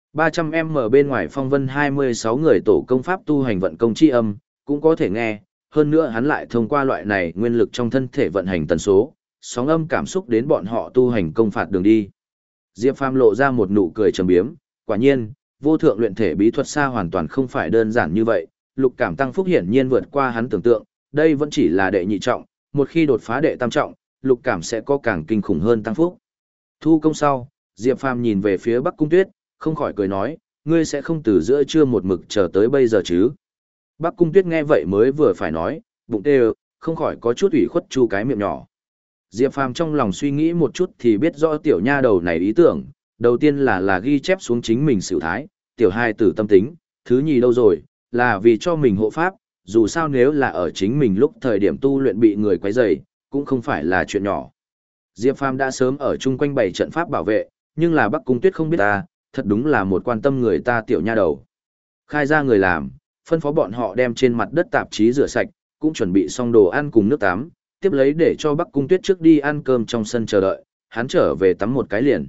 A: 300m bên ngoài phong vân 26 người tổ công pháp tu hành vận công chi âm, cũng có thể nghe, hơn nữa hắn lại thông qua loại này nguyên lực trong thân thể vận hành tần số, sóng âm cảm xúc đến bọn họ tu hành công phạt đường đi. Diệp Phàm lộ ra một nụ cười trầm biếm, quả nhiên, vô thượng luyện thể bí thuật xa hoàn toàn không phải đơn giản như vậy, lục cảm tăng phúc hiển nhiên vượt qua hắn tưởng tượng, đây vẫn chỉ là đệ nhị trọng, một khi đột phá đệ tam trọng, lục cảm sẽ có càng kinh khủng hơn tăng phúc. Thu công sau, Diệp Phàm nhìn về phía Bắc Cung Tuyết, không khỏi cười nói, ngươi sẽ không từ giữa trưa một mực chờ tới bây giờ chứ. Bắc Cung Tuyết nghe vậy mới vừa phải nói, bụng tê không khỏi có chút ủy khuất chu cái miệng nhỏ. Diệp Phàm trong lòng suy nghĩ một chút thì biết rõ tiểu nha đầu này ý tưởng, đầu tiên là ghi chép xuống chính mình sự thái, tiểu hai tử tâm tính, thứ nhì đâu rồi, là vì cho mình hộ pháp, dù sao nếu là ở chính mình lúc thời điểm tu luyện bị người quấy rầy, cũng không phải là chuyện nhỏ. Diệp Phàm đã sớm ở chung quanh bảy trận pháp bảo vệ, nhưng là Bắc Cung Tuyết không biết ta, thật đúng là một quan tâm người ta tiểu nha đầu. Khai ra người làm, phân phó bọn họ đem trên mặt đất tạp chí rửa sạch, cũng chuẩn bị xong đồ ăn cùng nước tắm, tiếp lấy để cho Bắc Cung Tuyết trước đi ăn cơm trong sân chờ đợi, hắn trở về tắm một cái liền.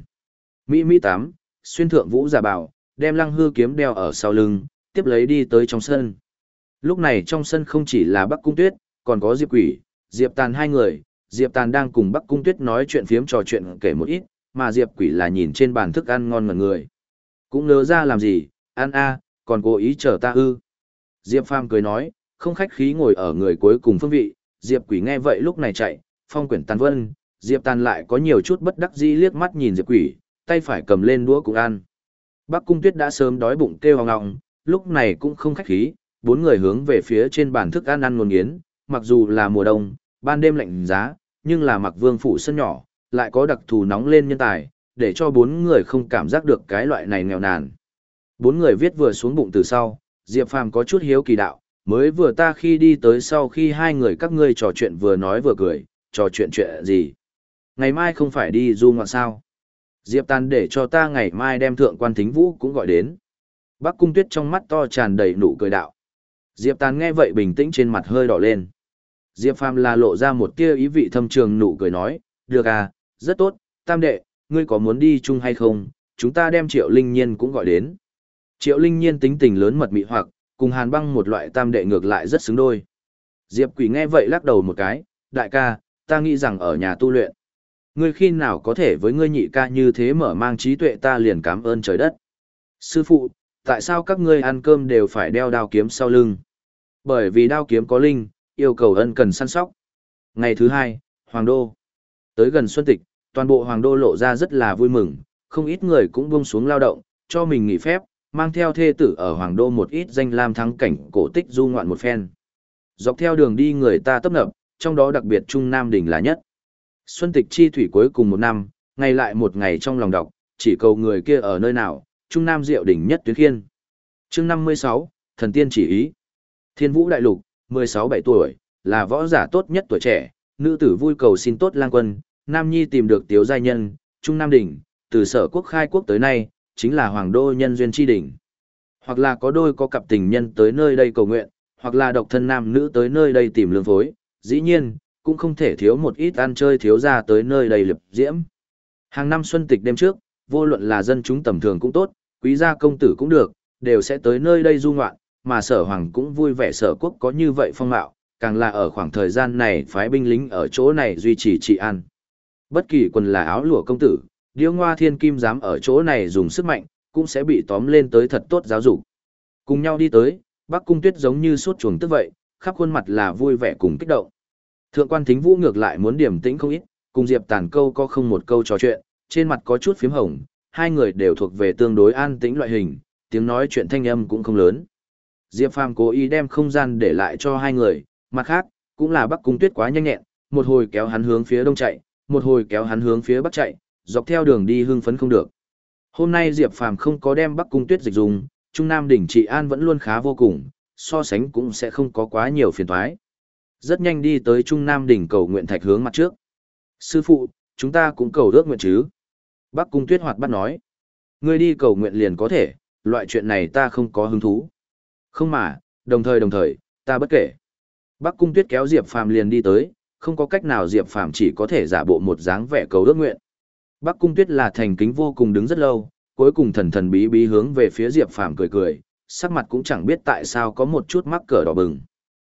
A: Mỹ tắm, xuyên thượng vũ giả bảo, đem lăng hư kiếm đeo ở sau lưng, tiếp lấy đi tới trong sân. Lúc này trong sân không chỉ là Bắc Cung Tuyết, còn có Diệp Quỷ, Diệp Tàn hai người, Diệp Tàn đang cùng Bắc Cung Tuyết nói chuyện phiếm trò chuyện kể một ít, mà Diệp Quỷ là nhìn trên bàn thức ăn ngon ngẩn người. Cũng ngớ ra làm gì, ăn còn cố ý chờ ta ư. Diệp Phàm cười nói, không khách khí ngồi ở người cuối cùng phương vị, Diệp Quỷ nghe vậy lúc này chạy, phong quyển tàn vân, Diệp Tàn lại có nhiều chút bất đắc dĩ liếc mắt nhìn Diệp Quỷ, tay phải cầm lên đũa cũng ăn. Bắc Cung Tuyết đã sớm đói bụng kêu hoang ngọng, lúc này cũng không khách khí, bốn người hướng về phía trên bàn thức ăn ăn ngon nghiến, mặc dù là mùa đông, ban đêm lạnh giá, nhưng là mặc vương phủ sân nhỏ, lại có đặc thù nóng lên nhân tài, để cho bốn người không cảm giác được cái loại này nghèo nàn. Bốn người viết vừa xuống bụng từ sau, Diệp Phàm có chút hiếu kỳ đạo, mới vừa ta khi đi tới sau khi hai người các ngươi trò chuyện vừa nói vừa cười, trò chuyện chuyện gì? Ngày mai không phải đi du ngoạn sao? Diệp Tàn để cho ta ngày mai đem thượng quan thính vũ cũng gọi đến. Bắc Cung Tuyết trong mắt to tràn đầy nụ cười đạo. Diệp Tàn nghe vậy bình tĩnh trên mặt hơi đỏ lên. Diệp Phàm là lộ ra một tia ý vị thâm trường nụ cười nói, được rất tốt, tam đệ, ngươi có muốn đi chung hay không, chúng ta đem Triệu Linh Nhiên cũng gọi đến. Triệu Linh Nhiên tính tình lớn mật mị hoặc, cùng Hàn Băng một loại tam đệ ngược lại rất xứng đôi. Diệp Quỷ nghe vậy lắc đầu một cái, đại ca, ta nghĩ rằng ở nhà tu luyện. Ngươi khi nào có thể với ngươi nhị ca như thế mở mang trí tuệ ta liền cảm ơn trời đất. Sư phụ, tại sao các ngươi ăn cơm đều phải đeo đao kiếm sau lưng? Bởi vì đao kiếm có linh, yêu cầu ân cần săn sóc. Ngày thứ hai, Hoàng Đô. Tới gần Xuân Tịch, toàn bộ Hoàng Đô lộ ra rất là vui mừng, không ít người cũng buông xuống lao động, cho mình nghỉ phép, mang theo thê tử ở Hoàng Đô một ít danh lam thắng cảnh cổ tích du ngoạn một phen. Dọc theo đường đi người ta tấp nập, trong đó đặc biệt Trung Nam Đỉnh là nhất. Xuân Tịch chi thủy cuối cùng một năm, ngày lại một ngày trong lòng đọc, chỉ cầu người kia ở nơi nào, Trung Nam Diệu Đỉnh nhất tuyến khiên. Chương 56, Thần Tiên chỉ ý. Thiên Vũ Đại Lục, 16-17 tuổi, là võ giả tốt nhất tuổi trẻ, nữ tử vui cầu xin tốt lang quân, nam nhi tìm được tiếu giai nhân, Trung Nam Đỉnh, từ sở quốc khai quốc tới nay, chính là Hoàng Đô nhân duyên chi đỉnh. Hoặc là có đôi có cặp tình nhân tới nơi đây cầu nguyện, hoặc là độc thân nam nữ tới nơi đây tìm lương phối, dĩ nhiên, cũng không thể thiếu một ít ăn chơi thiếu gia tới nơi đây liệp diễm. Hàng năm Xuân Tịch đêm trước, vô luận là dân chúng tầm thường cũng tốt, quý gia công tử cũng được, đều sẽ tới nơi đây du ngoạn, mà sở hoàng cũng vui vẻ sở quốc có như vậy phong mạo, càng là ở khoảng thời gian này phái binh lính ở chỗ này duy trì trị an. Bất kỳ quần là áo lụa công tử, điêu ngoa thiên kim dám ở chỗ này dùng sức mạnh, cũng sẽ bị tóm lên tới thật tốt giáo dục. Cùng nhau đi tới, Bắc Cung Tuyết giống như suốt chuồng tức vậy, khắp khuôn mặt là vui vẻ cùng kích động. Thượng quan Thính Vũ ngược lại muốn điểm tĩnh không ít, cùng Diệp Tàn câu có không một câu trò chuyện, trên mặt có chút phím hồng, hai người đều thuộc về tương đối an tĩnh loại hình, tiếng nói chuyện thanh âm cũng không lớn. Diệp Phàm cố ý đem không gian để lại cho hai người, mặt khác, cũng là Bắc Cung Tuyết quá nhanh nhẹn, một hồi kéo hắn hướng phía đông chạy, một hồi kéo hắn hướng phía bắc chạy, dọc theo đường đi hưng phấn không được. Hôm nay Diệp Phàm không có đem Bắc Cung Tuyết dịch dùng, Trung Nam đỉnh trị an vẫn luôn khá vô cùng, so sánh cũng sẽ không có quá nhiều phiền toái. Rất nhanh đi tới Trung Nam đỉnh cầu nguyện thạch hướng mặt trước. Sư phụ, chúng ta cũng cầu ước nguyện chứ? Bắc Cung Tuyết hoạt bát nói. Ngươi đi cầu nguyện liền có thể, loại chuyện này ta không có hứng thú. Không mà, đồng thời, ta bất kể. Bắc Cung Tuyết kéo Diệp Phàm liền đi tới, không có cách nào Diệp Phàm chỉ có thể giả bộ một dáng vẻ cầu ước nguyện. Bắc Cung Tuyết là thành kính vô cùng đứng rất lâu, cuối cùng thần thần bí bí hướng về phía Diệp Phàm cười cười, sắc mặt cũng chẳng biết tại sao có một chút mắc cỡ đỏ bừng.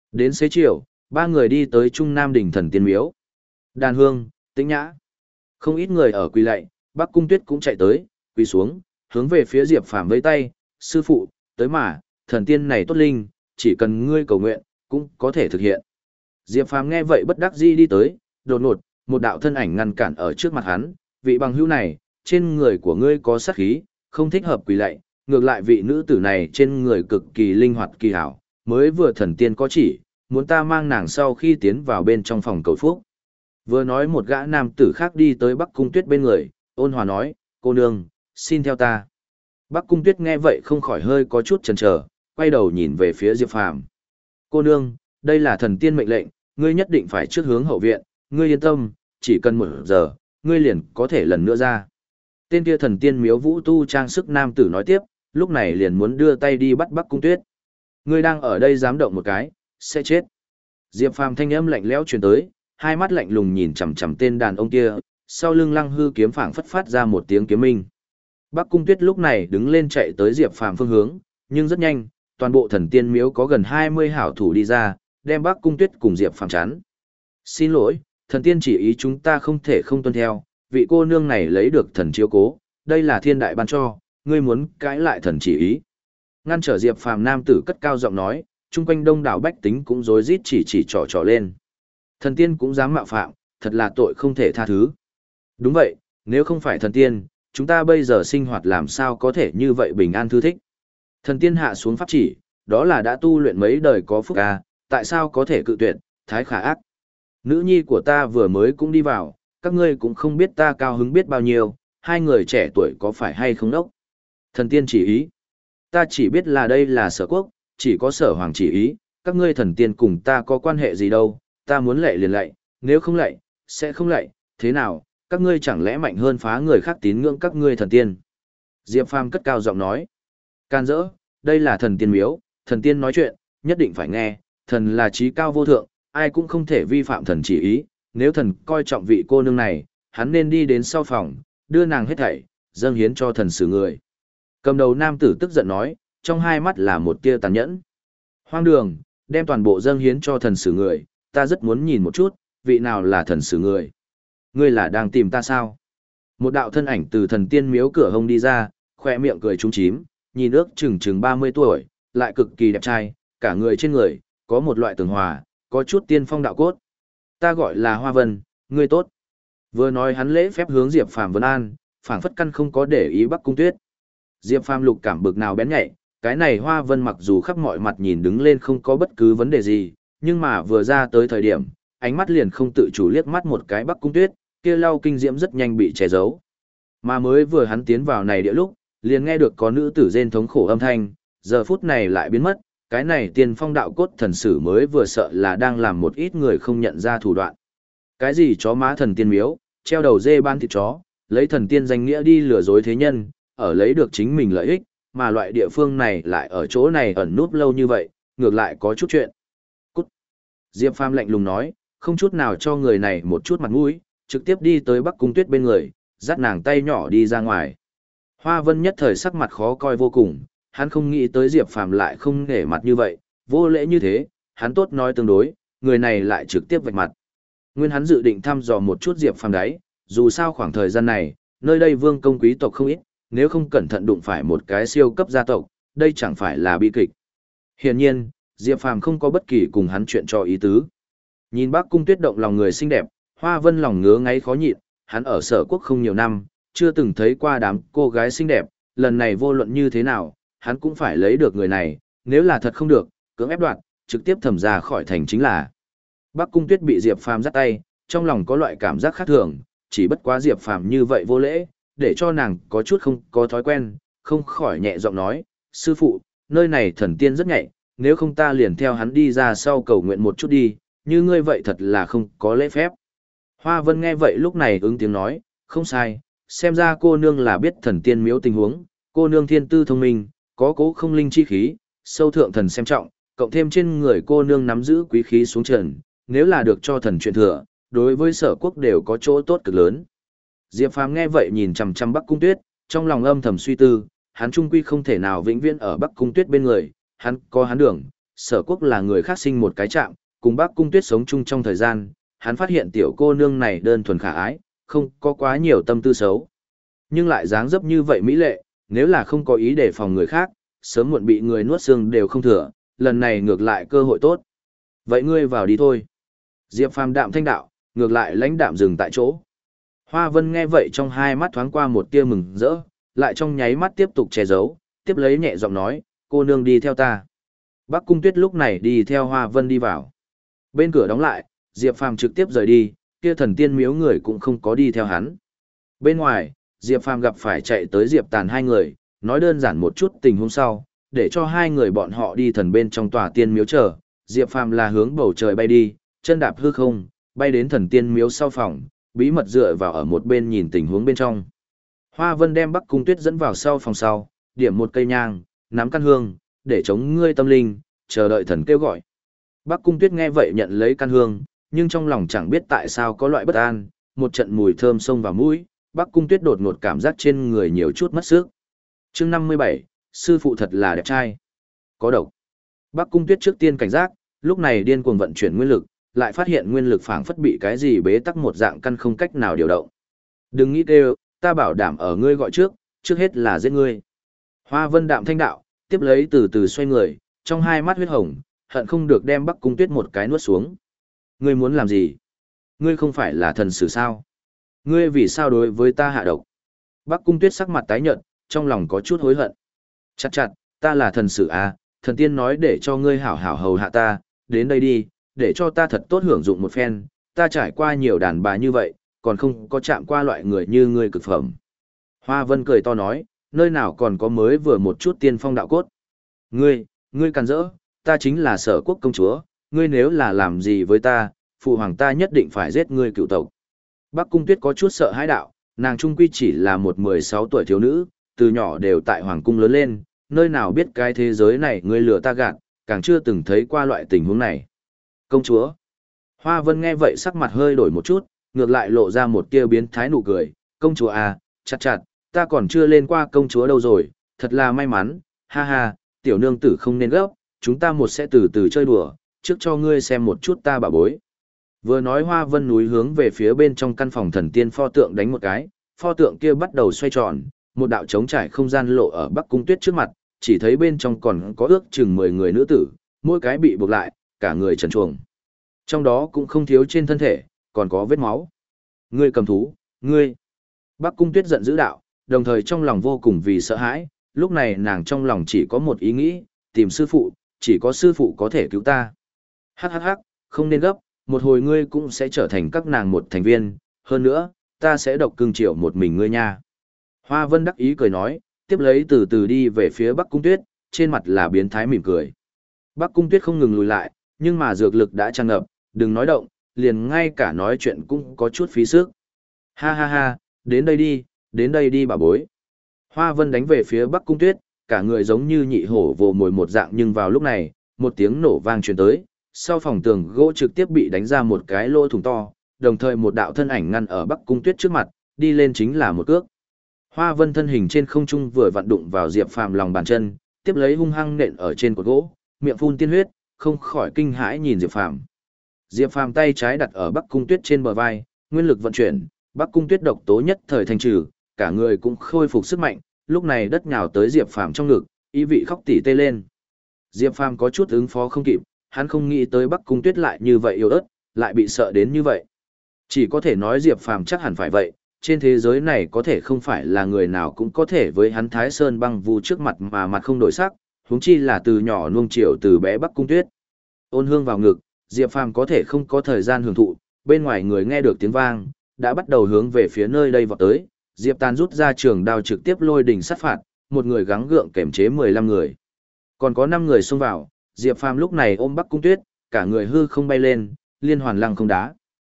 A: Đến xế chiều, ba người đi tới Trung Nam đỉnh thần tiên miếu. Đàn hương, tĩnh nhã. Không ít người ở quỳ lạy, Bắc Cung Tuyết cũng chạy tới, quỳ xuống, hướng về phía Diệp Phàm vẫy tay, "Sư phụ, tới mà, thần tiên này tốt linh, chỉ cần ngươi cầu nguyện, cũng có thể thực hiện." Diệp Phàm nghe vậy bất đắc dĩ đi tới, đột ngột, một đạo thân ảnh ngăn cản ở trước mặt hắn, "Vị bằng hữu này, trên người của ngươi có sát khí, không thích hợp quỳ lạy, ngược lại vị nữ tử này trên người cực kỳ linh hoạt kỳ hảo, mới vừa thần tiên có chỉ, muốn ta mang nàng sau khi tiến vào bên trong phòng cầu phúc." Vừa nói một gã nam tử khác đi tới Bắc Cung Tuyết bên người, ôn hòa nói, "Cô nương, xin theo ta." Bắc Cung Tuyết nghe vậy không khỏi hơi có chút chần chờ, quay đầu nhìn về phía Diệp Phàm. "Cô nương, đây là thần tiên mệnh lệnh, ngươi nhất định phải trước hướng hậu viện, ngươi yên tâm, chỉ cần 1 giờ, ngươi liền có thể lần nữa ra." Tên kia thần tiên miếu vũ tu trang sức nam tử nói tiếp, lúc này liền muốn đưa tay đi bắt Bắc Cung Tuyết. "Ngươi đang ở đây dám động một cái, sẽ chết." Diệp Phàm thanh âm lạnh lẽo truyền tới, hai mắt lạnh lùng nhìn chằm chằm tên đàn ông kia, sau lưng Lăng Hư kiếm phảng phất phát ra một tiếng kiếm minh. Bắc Cung Tuyết lúc này đứng lên chạy tới Diệp Phàm phương hướng, nhưng rất nhanh, toàn bộ thần tiên miếu có gần 20 hảo thủ đi ra, đem Bắc Cung Tuyết cùng Diệp Phàm chắn. "Xin lỗi, thần tiên chỉ ý chúng ta không thể không tuân theo, vị cô nương này lấy được thần chiếu cố, đây là thiên đại ban cho, ngươi muốn cãi lại thần chỉ ý." Ngăn trở Diệp Phàm nam tử cất cao giọng nói, chung quanh đông đảo bách tính cũng rối rít chỉ trỏ lên. Thần tiên cũng dám mạo phạm, thật là tội không thể tha thứ. Đúng vậy, nếu không phải thần tiên, chúng ta bây giờ sinh hoạt làm sao có thể như vậy bình an thư thích. Thần tiên hạ xuống pháp chỉ, đó là đã tu luyện mấy đời có phúc à, tại sao có thể cự tuyệt, thái khả ác. Nữ nhi của ta vừa mới cũng đi vào, các ngươi cũng không biết ta cao hứng biết bao nhiêu, hai người trẻ tuổi có phải hay không đốc. Thần tiên chỉ ý. Ta chỉ biết là đây là Sở Quốc, chỉ có Sở Hoàng chỉ ý, các ngươi thần tiên cùng ta có quan hệ gì đâu, ta muốn lạy liền lạy, nếu không lạy, sẽ không lạy, thế nào, các ngươi chẳng lẽ mạnh hơn phá người khác tín ngưỡng các ngươi thần tiên. Diệp Phàm cất cao giọng nói, can dỡ, đây là thần tiên miếu, thần tiên nói chuyện, nhất định phải nghe, thần là trí cao vô thượng, ai cũng không thể vi phạm thần chỉ ý, nếu thần coi trọng vị cô nương này, hắn nên đi đến sau phòng, đưa nàng hết thảy, dâng hiến cho thần xử người. Cầm đầu nam tử tức giận nói, trong hai mắt là một tia tàn nhẫn. Hoang đường, đem toàn bộ dâng hiến cho thần xử người, ta rất muốn nhìn một chút, vị nào là thần xử người. Ngươi là đang tìm ta sao? Một đạo thân ảnh từ thần tiên miếu cửa hông đi ra, khoe miệng cười trúng chím, nhìn ước chừng 30 tuổi, lại cực kỳ đẹp trai, cả người trên người, có một loại tường hòa, có chút tiên phong đạo cốt. Ta gọi là Hoa Vân, ngươi tốt. Vừa nói hắn lễ phép hướng Diệp Phàm vấn an, phảng phất căn không có để ý Bắc Cung Tuyết. Diệp Phàm lục cảm bực nào bén nhạy, cái này Hoa Vân mặc dù khắp mọi mặt nhìn đứng lên không có bất cứ vấn đề gì, nhưng mà vừa ra tới thời điểm, ánh mắt liền không tự chủ liếc mắt một cái Bắc Cung Tuyết, kia lau kinh diễm rất nhanh bị che giấu. Mà mới vừa hắn tiến vào này địa lúc, liền nghe được có nữ tử rên thống khổ âm thanh, giờ phút này lại biến mất, cái này tiên phong đạo cốt thần sử mới vừa sợ là đang làm một ít người không nhận ra thủ đoạn. Cái gì chó má thần tiên miếu, treo đầu dê ban thịt chó, lấy thần tiên danh nghĩa đi lừa dối thế nhân, ở lấy được chính mình lợi ích, mà loại địa phương này lại ở chỗ này ẩn núp lâu như vậy, ngược lại có chút chuyện. Cút. Diệp Phàm lạnh lùng nói, không chút nào cho người này một chút mặt mũi, trực tiếp đi tới Bắc Cung Tuyết bên người, dắt nàng tay nhỏ đi ra ngoài. Hoa Vân nhất thời sắc mặt khó coi vô cùng, hắn không nghĩ tới Diệp Phàm lại không nể mặt như vậy, vô lễ như thế, hắn tốt nói tương đối, người này lại trực tiếp vạch mặt. Nguyên hắn dự định thăm dò một chút Diệp Phàm đấy, dù sao khoảng thời gian này, nơi đây vương công quý tộc không ít, nếu không cẩn thận đụng phải một cái siêu cấp gia tộc, đây chẳng phải là bi kịch. Hiển nhiên, Diệp Phàm không có bất kỳ cùng hắn chuyện cho ý tứ. Nhìn Bắc Cung Tuyết động lòng người xinh đẹp, Hoa Vân lòng ngứa ngáy khó nhịn, hắn ở Sở Quốc không nhiều năm, chưa từng thấy qua đám cô gái xinh đẹp, lần này vô luận như thế nào, hắn cũng phải lấy được người này, nếu là thật không được, cưỡng ép đoạt, trực tiếp thẩm ra khỏi thành chính là. Bắc Cung Tuyết bị Diệp Phàm dắt tay, trong lòng có loại cảm giác khác thường, chỉ bất quá Diệp Phàm như vậy vô lễ, để cho nàng có chút không có thói quen, không khỏi nhẹ giọng nói, sư phụ, nơi này thần tiên rất nhạy, nếu không ta liền theo hắn đi ra sau cầu nguyện một chút đi, như ngươi vậy thật là không có lễ phép. Hoa Vân nghe vậy lúc này ứng tiếng nói, không sai, xem ra cô nương là biết thần tiên miếu tình huống, cô nương thiên tư thông minh, có cố không linh chi khí, sâu thượng thần xem trọng, cộng thêm trên người cô nương nắm giữ quý khí xuống trần, nếu là được cho thần truyền thừa, đối với Sở Quốc đều có chỗ tốt cực lớn. Diệp Phàm nghe vậy nhìn chằm chằm Bắc Cung Tuyết, trong lòng âm thầm suy tư, hắn trung quy không thể nào vĩnh viễn ở Bắc Cung Tuyết bên người, hắn có hắn đường, Sở Quốc là người khác sinh một cái chạm, cùng Bắc Cung Tuyết sống chung trong thời gian, hắn phát hiện tiểu cô nương này đơn thuần khả ái, không có quá nhiều tâm tư xấu. Nhưng lại dáng dấp như vậy mỹ lệ, nếu là không có ý đề phòng người khác, sớm muộn bị người nuốt xương đều không thừa, lần này ngược lại cơ hội tốt. Vậy ngươi vào đi thôi. Diệp Phàm đạm thanh đạo, ngược lại lãnh đạm dừng tại chỗ. Hoa Vân nghe vậy trong hai mắt thoáng qua một tia mừng rỡ, lại trong nháy mắt tiếp tục che giấu, tiếp lấy nhẹ giọng nói, cô nương đi theo ta. Bắc Cung Tuyết lúc này đi theo Hoa Vân đi vào. Bên cửa đóng lại, Diệp Phàm trực tiếp rời đi, kia thần tiên miếu người cũng không có đi theo hắn. Bên ngoài, Diệp Phàm gặp phải chạy tới Diệp Tàn hai người, nói đơn giản một chút tình huống sau, để cho hai người bọn họ đi thần bên trong tòa tiên miếu chờ. Diệp Phàm là hướng bầu trời bay đi, chân đạp hư không, bay đến thần tiên miếu sau phòng, bí mật dựa vào ở một bên nhìn tình huống bên trong. Hoa Vân đem Bắc Cung Tuyết dẫn vào sau phòng sau, điểm một cây nhang, nắm căn hương, để chống ngươi tâm linh, chờ đợi thần kêu gọi. Bắc Cung Tuyết nghe vậy nhận lấy căn hương, nhưng trong lòng chẳng biết tại sao có loại bất an, một trận mùi thơm xông vào mũi, Bắc Cung Tuyết đột ngột cảm giác trên người nhiều chút mất sức. Chương 57, sư phụ thật là đẹp trai. Có độc. Bắc Cung Tuyết trước tiên cảnh giác, lúc này điên cuồng vận chuyển nguyên lực, lại phát hiện nguyên lực phảng phất bị cái gì bế tắc một dạng căn không cách nào điều động. Đừng nghĩ kêu, ta bảo đảm ở ngươi gọi trước hết là giết ngươi. Hoa Vân đạm thanh đạo, tiếp lấy từ từ xoay người, trong hai mắt huyết hồng, hận không được đem Bắc Cung Tuyết một cái nuốt xuống. Ngươi muốn làm gì? Ngươi không phải là thần sử sao? Ngươi vì sao đối với ta hạ độc? Bắc Cung Tuyết sắc mặt tái nhợt, trong lòng có chút hối hận. Chặt, ta là thần sử à, thần tiên nói để cho ngươi hảo hảo hầu hạ ta, đến đây đi, để cho ta thật tốt hưởng dụng một phen, ta trải qua nhiều đàn bà như vậy, còn không có chạm qua loại người như ngươi cực phẩm. Hoa Vân cười to nói, nơi nào còn có mới vừa một chút tiên phong đạo cốt. Ngươi càn rỡ, ta chính là Sở Quốc công chúa, ngươi nếu là làm gì với ta, phụ hoàng ta nhất định phải giết ngươi cựu tộc. Bắc Cung Tuyết có chút sợ hãi đạo, nàng trung quy chỉ là một 16 tuổi thiếu nữ, từ nhỏ đều tại hoàng cung lớn lên, nơi nào biết cái thế giới này ngươi lừa ta gạt, càng chưa từng thấy qua loại tình huống này. Công chúa. Hoa Vân nghe vậy sắc mặt hơi đổi một chút, ngược lại lộ ra một tia biến thái nụ cười, công chúa à, chặt, ta còn chưa lên qua công chúa đâu rồi, thật là may mắn, ha ha, tiểu nương tử không nên gấp, chúng ta một sẽ từ từ chơi đùa, trước cho ngươi xem một chút ta bảo bối. Vừa nói Hoa Vân núi hướng về phía bên trong căn phòng thần tiên pho tượng đánh một cái, pho tượng kia bắt đầu xoay tròn, một đạo trống trải không gian lộ ở Bắc Cung Tuyết trước mặt, chỉ thấy bên trong còn có ước chừng 10 người nữ tử, mỗi cái bị buộc lại, cả người trần truồng. Trong đó cũng không thiếu trên thân thể, còn có vết máu. Ngươi cầm thú, ngươi. Bắc Cung Tuyết giận dữ đạo, đồng thời trong lòng vô cùng vì sợ hãi, lúc này nàng trong lòng chỉ có một ý nghĩ, tìm sư phụ, chỉ có sư phụ có thể cứu ta. Hắc, không nên gấp, một hồi ngươi cũng sẽ trở thành các nàng một thành viên, hơn nữa, ta sẽ độc cưng chiều một mình ngươi nha. Hoa Vân đắc ý cười nói, tiếp lấy từ từ đi về phía Bắc Cung Tuyết, trên mặt là biến thái mỉm cười. Bắc Cung Tuyết không ngừng lùi lại, nhưng mà dược lực đã tràn ngập, đừng nói động, liền ngay cả nói chuyện cũng có chút phí sức. Ha, đến đây đi bà bối. Hoa Vân đánh về phía Bắc Cung Tuyết, cả người giống như nhị hổ vồ mồi một dạng, nhưng vào lúc này, một tiếng nổ vang truyền tới, sau phòng tường gỗ trực tiếp bị đánh ra một cái lỗ thủng to, đồng thời một đạo thân ảnh ngăn ở Bắc Cung Tuyết trước mặt, đi lên chính là một cước. Hoa Vân thân hình trên không trung vừa vặn đụng vào Diệp Phàm lòng bàn chân, tiếp lấy hung hăng nện ở trên cột gỗ, miệng phun tiên huyết, không khỏi kinh hãi nhìn Diệp Phàm. Diệp Phàm tay trái đặt ở Bắc Cung Tuyết trên bờ vai, nguyên lực vận chuyển, Bắc Cung Tuyết độc tố nhất thời thanh trừ, cả người cũng khôi phục sức mạnh, lúc này đất nhào tới Diệp Phàm trong ngực, ý vị khóc tỉ tê lên. Diệp Phàm có chút ứng phó không kịp, hắn không nghĩ tới Bắc Cung Tuyết lại như vậy yếu ớt, lại bị sợ đến như vậy. Chỉ có thể nói Diệp Phàm chắc hẳn phải vậy, trên thế giới này có thể không phải là người nào cũng có thể với hắn Thái Sơn băng vu trước mặt mà mặt không đổi sắc, huống chi là từ nhỏ nuông chiều từ bé Bắc Cung Tuyết. Ôn hương vào ngực, Diệp Phàm có thể không có thời gian hưởng thụ, bên ngoài người nghe được tiếng vang, đã bắt đầu hướng về phía nơi đây vọt tới. Diệp Tàn rút ra trường đao trực tiếp lôi đỉnh sát phạt, một người gắng gượng kềm chế 15 người. Còn có 5 người xông vào, Diệp Phàm lúc này ôm Bắc Cung Tuyết, cả người hư không bay lên, liên hoàn lăng không đá.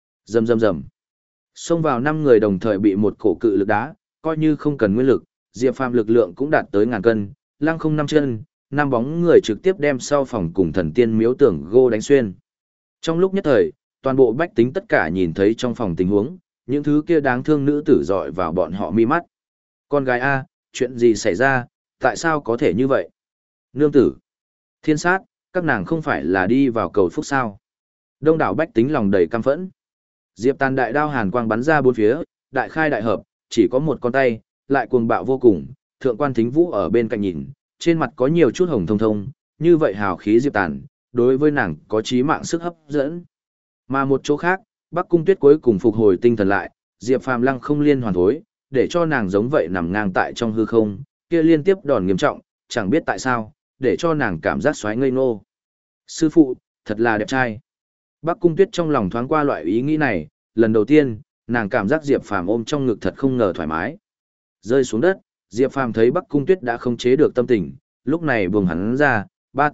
A: Rầm. Xông vào 5 người đồng thời bị một cổ cự lực đá, coi như không cần nguyên lực, Diệp Phàm lực lượng cũng đạt tới ngàn cân, lăng không 5 chân, 5 bóng người trực tiếp đem sau phòng cùng thần tiên miếu tưởng gô đánh xuyên. Trong lúc nhất thời, toàn bộ bách tính tất cả nhìn thấy trong phòng tình huống, những thứ kia đáng thương nữ tử dọi vào bọn họ mi mắt. Con gái A, chuyện gì xảy ra, tại sao có thể như vậy? Nương tử, thiên sát, Các nàng không phải là đi vào cầu phúc sao? Đông đảo bách tính lòng đầy căm phẫn. Diệp Tàn đại đao hàn quang bắn ra bốn phía, đại khai đại hợp, chỉ có một con tay, lại cuồng bạo vô cùng. Thượng quan Thính Vũ ở bên cạnh nhìn, trên mặt có nhiều chút hồng thông thông, như vậy hào khí Diệp Tàn, đối với nàng có chí mạng sức hấp dẫn. Mà một chỗ khác, Bắc Cung Tuyết cuối cùng phục hồi tinh thần lại, Diệp Phàm lăng không liên hoàn thối, để cho nàng giống vậy nằm ngang tại trong hư không, kia liên tiếp đòn nghiêm trọng, chẳng biết tại sao, để cho nàng cảm giác xoáy ngây ngô. Sư phụ, thật là đẹp trai. Bắc Cung Tuyết trong lòng thoáng qua loại ý nghĩ này, lần đầu tiên, nàng cảm giác Diệp Phàm ôm trong ngực thật không ngờ thoải mái. Rơi xuống đất, Diệp Phàm thấy Bắc Cung Tuyết đã không chế được tâm tình, lúc này buông hắn ra,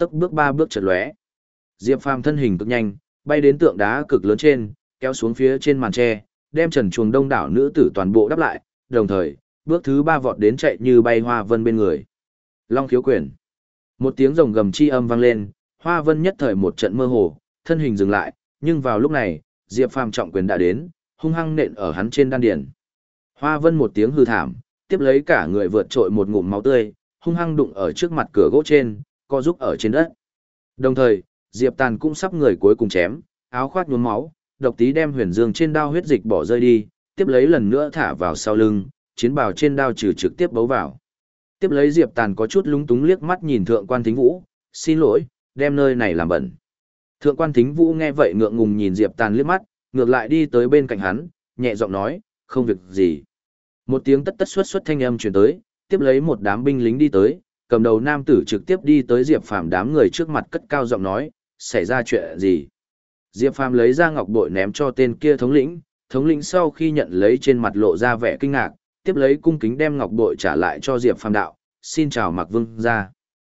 A: ba bước chợt lóe. Diệp Phàm thân hình cực nhanh, bay đến tượng đá cực lớn trên, kéo xuống phía trên màn tre, đem trần chuồng đông đảo nữ tử toàn bộ đắp lại, đồng thời, bước thứ ba vọt đến chạy như bay Hoa Vân bên người. Long khiếu quyền. Một tiếng rồng gầm chi âm vang lên, Hoa Vân nhất thời một trận mơ hồ, thân hình dừng lại, nhưng vào lúc này, Diệp Phàm trọng quyền đã đến, hung hăng nện ở hắn trên đan điền. Hoa Vân một tiếng hư thảm, tiếp lấy cả người vượt trội một ngụm máu tươi, hung hăng đụng ở trước mặt cửa gỗ trên, co rúc ở trên đất. Đồng thời, Diệp Tàn cũng sắp người cuối cùng chém, áo khoác nhuốm máu, độc tí đem huyền dương trên đao huyết dịch bỏ rơi đi, tiếp lấy lần nữa thả vào sau lưng, chiến bào trên đao trừ trực tiếp bấu vào. Tiếp lấy Diệp Tàn có chút lúng túng liếc mắt nhìn Thượng quan Thính Vũ, xin lỗi, đem nơi này làm bẩn. Thượng quan Thính Vũ nghe vậy ngượng ngùng nhìn Diệp Tàn liếc mắt, ngược lại đi tới bên cạnh hắn, nhẹ giọng nói, không việc gì. Một tiếng tất tất xuất thanh âm truyền tới, tiếp lấy một đám binh lính đi tới, cầm đầu nam tử trực tiếp đi tới Diệp Phàm đám người trước mặt cất cao giọng nói, xảy ra chuyện gì? Diệp Phàm lấy ra ngọc bội ném cho tên kia thống lĩnh sau khi nhận lấy trên mặt lộ ra vẻ kinh ngạc, tiếp lấy cung kính đem ngọc bội trả lại cho Diệp Phàm đạo, xin chào Mạc Vương gia.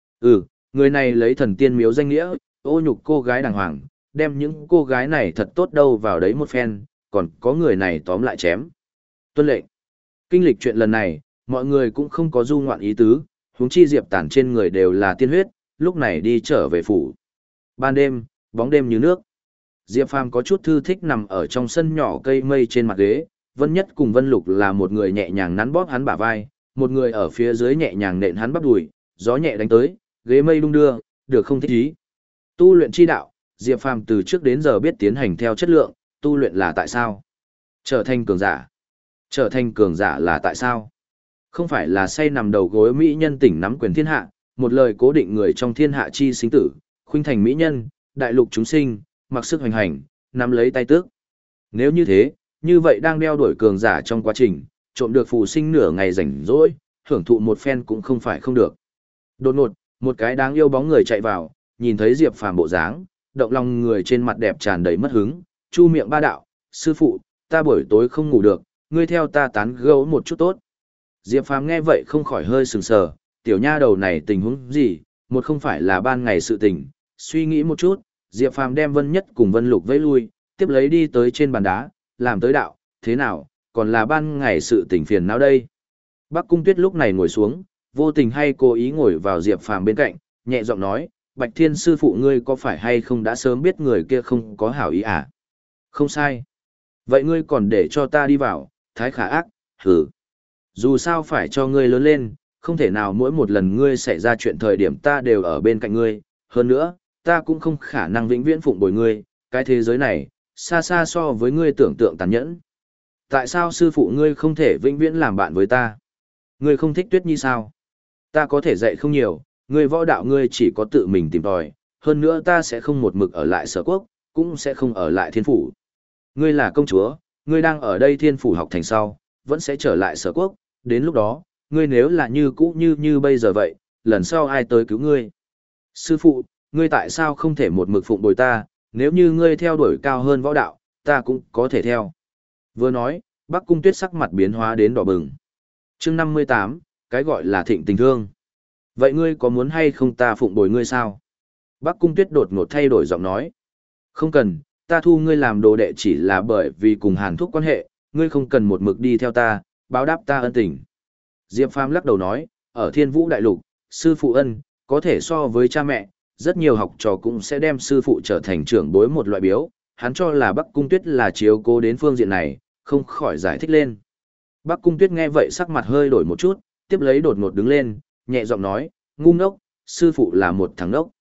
A: Người này lấy thần tiên miếu danh nghĩa, ô nhục cô gái đàng hoàng, đem những cô gái này thật tốt đâu vào đấy một phen, còn có người này tóm lại chém. Tuân lệnh. Kinh lịch chuyện lần này, mọi người cũng không có du ngoạn ý tứ, huống chi Diệp Tản trên người đều là tiên huyết, lúc này đi trở về phủ. Ban đêm, bóng đêm như nước. Diệp Phàm có chút thư thích nằm ở trong sân nhỏ cây mây trên mặt ghế, Vân Nhất cùng Vân Lục là một người nhẹ nhàng nắn bóp hắn bả vai, một người ở phía dưới nhẹ nhàng nện hắn bắp đùi, gió nhẹ đánh tới, ghế mây đung đưa, được không thích ý. Tu luyện chi đạo, Diệp Phàm từ trước đến giờ biết tiến hành theo chất lượng, tu luyện là tại sao? Trở thành cường giả. Trở thành cường giả là tại sao? Không phải là say nằm đầu gối mỹ nhân tỉnh nắm quyền thiên hạ, một lời cố định người trong thiên hạ chi sinh tử, khuynh thành mỹ nhân, đại lục chúng sinh, mặc sức hoành hành, nắm lấy tay tước. Nếu như thế, như vậy đang đeo đuổi cường giả trong quá trình, trộm được phù sinh nửa ngày rảnh rỗi, hưởng thụ một phen cũng không phải không được. Đột ngột, một cái đáng yêu bóng người chạy vào, nhìn thấy Diệp Phàm bộ dáng, động lòng người trên mặt đẹp tràn đầy mất hứng, chu miệng ba đạo, sư phụ, ta buổi tối không ngủ được, ngươi theo ta tán gẫu một chút tốt. Diệp Phàm nghe vậy không khỏi hơi sừng sờ, tiểu nha đầu này tình huống gì, một không phải là ban ngày sự tình, suy nghĩ một chút, Diệp Phàm đem Vân Nhất cùng Vân Lục vẫy lui, tiếp lấy đi tới trên bàn đá, làm tới đạo, thế nào, còn là ban ngày sự tình phiền não đây. Bắc Cung Tuyết lúc này ngồi xuống, vô tình hay cố ý ngồi vào Diệp Phàm bên cạnh, nhẹ giọng nói, Bạch Thiên sư phụ ngươi có phải hay không đã sớm biết người kia không có hảo ý à? Không sai. Vậy ngươi còn để cho ta đi vào, thái khả ác, hừ. Dù sao phải cho ngươi lớn lên, không thể nào mỗi một lần ngươi xảy ra chuyện thời điểm ta đều ở bên cạnh ngươi, hơn nữa, ta cũng không khả năng vĩnh viễn phụng bồi ngươi, cái thế giới này, xa xa so với ngươi tưởng tượng tàn nhẫn. Tại sao sư phụ ngươi không thể vĩnh viễn làm bạn với ta? Ngươi không thích Tuyết Nhi sao? Ta có thể dạy không nhiều, ngươi võ đạo ngươi chỉ có tự mình tìm tòi, hơn nữa ta sẽ không một mực ở lại Sở Quốc, cũng sẽ không ở lại Thiên Phủ. Ngươi là công chúa, ngươi đang ở đây Thiên Phủ học thành sau, vẫn sẽ trở lại Sở Quốc, đến lúc đó, ngươi nếu là như cũ như bây giờ vậy, lần sau ai tới cứu ngươi? Sư phụ, ngươi tại sao không thể một mực phụng bồi ta, nếu như ngươi theo đuổi cao hơn võ đạo, ta cũng có thể theo. Vừa nói, Bắc Cung Tuyết sắc mặt biến hóa đến đỏ bừng. Chương 58, cái gọi là thịnh tình thương. Vậy ngươi có muốn hay không ta phụng bồi ngươi sao? Bắc Cung Tuyết đột ngột thay đổi giọng nói. Không cần, ta thu ngươi làm đồ đệ chỉ là bởi vì cùng Hàn Thúc quan hệ, ngươi không cần một mực đi theo ta, báo đáp ta ân tình. Diệp Phàm lắc đầu nói, ở Thiên Vũ Đại Lục, sư phụ ân, có thể so với cha mẹ, rất nhiều học trò cũng sẽ đem sư phụ trở thành trưởng bối một loại biếu, hắn cho là Bắc Cung Tuyết là chiếu cố đến phương diện này, không khỏi giải thích lên. Bắc Cung Tuyết nghe vậy sắc mặt hơi đổi một chút, tiếp lấy đột ngột đứng lên, nhẹ giọng nói, ngu ngốc, sư phụ là một thằng ngốc.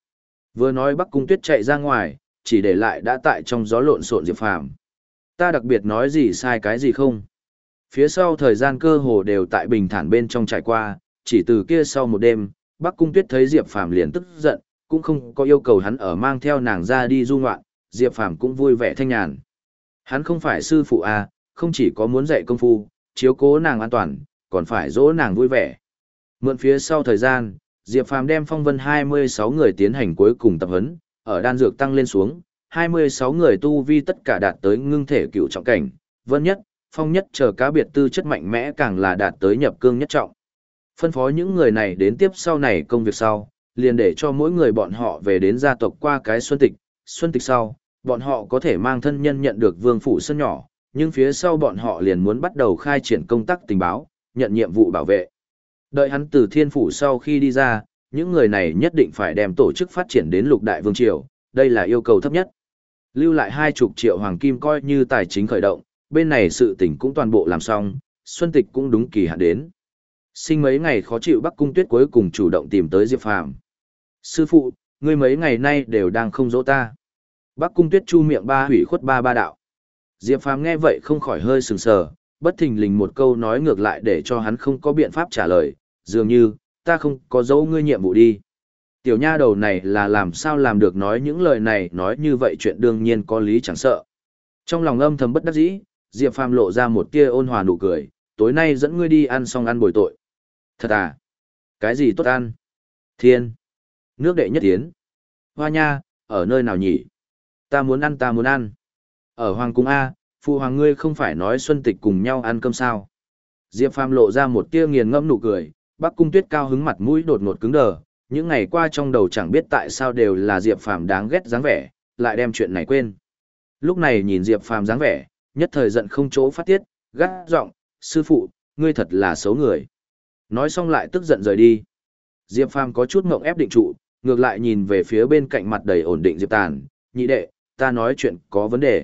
A: Vừa nói Bắc Cung Tuyết chạy ra ngoài, chỉ để lại đã tại trong gió lộn xộn Diệp Phàm. Ta đặc biệt nói gì sai cái gì không? Phía sau thời gian cơ hồ đều tại bình thản bên trong trải qua, chỉ từ kia sau một đêm, Bắc Cung Tuyết thấy Diệp Phàm liền tức giận, cũng không có yêu cầu hắn ở mang theo nàng ra đi du ngoạn, Diệp Phàm cũng vui vẻ thanh nhàn. Hắn không phải sư phụ à, không chỉ có muốn dạy công phu, chiếu cố nàng an toàn, còn phải dỗ nàng vui vẻ. Mượn phía sau thời gian, Diệp Phàm đem phong vân 26 người tiến hành cuối cùng tập huấn, ở đan dược tăng lên xuống, 26 người tu vi tất cả đạt tới ngưng thể cựu trọng cảnh, vân nhất, phong nhất chờ cá biệt tư chất mạnh mẽ càng là đạt tới nhập cương nhất trọng. Phân phó những người này đến tiếp sau này công việc sau, liền để cho mỗi người bọn họ về đến gia tộc qua cái xuân tịch sau, bọn họ có thể mang thân nhân nhận được vương phủ sân nhỏ, nhưng phía sau bọn họ liền muốn bắt đầu khai triển công tác tình báo, nhận nhiệm vụ bảo vệ. Đợi hắn từ thiên phủ sau khi đi ra, những người này nhất định phải đem tổ chức phát triển đến lục đại vương triều, đây là yêu cầu thấp nhất. Lưu lại 20 triệu hoàng kim coi như tài chính khởi động, bên này sự tình cũng toàn bộ làm xong, xuân tịch cũng đúng kỳ hạn đến. Sinh mấy ngày khó chịu Bắc Cung Tuyết cuối cùng chủ động tìm tới Diệp Phàm. Sư phụ, ngươi mấy ngày nay đều đang không dỗ ta. Bắc Cung Tuyết chu miệng ba hủy khuất ba đạo. Diệp Phàm nghe vậy không khỏi hơi sừng sờ, bất thình lình một câu nói ngược lại để cho hắn không có biện pháp trả lời, dường như, ta không có dỗ ngươi nhiệm vụ đi. Tiểu nha đầu này là làm sao làm được nói những lời này, nói như vậy chuyện đương nhiên có lý chẳng sợ. Trong lòng âm thầm bất đắc dĩ, Diệp Phàm lộ ra một tia ôn hòa nụ cười, tối nay dẫn ngươi đi ăn xong ăn bồi tội. Thật à? Cái gì tốt ăn? Thiên. Nước đệ nhất tiến. Hoa nha, ở nơi nào nhỉ? Ta muốn ăn. Ở Hoàng Cung A, phụ hoàng ngươi không phải nói xuân tịch cùng nhau ăn cơm sao? Diệp Phàm lộ ra một tia nghiền ngẫm nụ cười, Bắc Cung Tuyết cao hứng mặt mũi đột ngột cứng đờ, những ngày qua trong đầu chẳng biết tại sao đều là Diệp Phàm đáng ghét dáng vẻ, lại đem chuyện này quên. Lúc này nhìn Diệp Phàm dáng vẻ, nhất thời giận không chỗ phát tiết, gắt giọng, sư phụ, ngươi thật là xấu người. Nói xong lại tức giận rời đi. Diệp Phàm có chút ngượng ép định trụ, ngược lại nhìn về phía bên cạnh mặt đầy ổn định Diệp Tàn, nhị đệ, ta nói chuyện có vấn đề.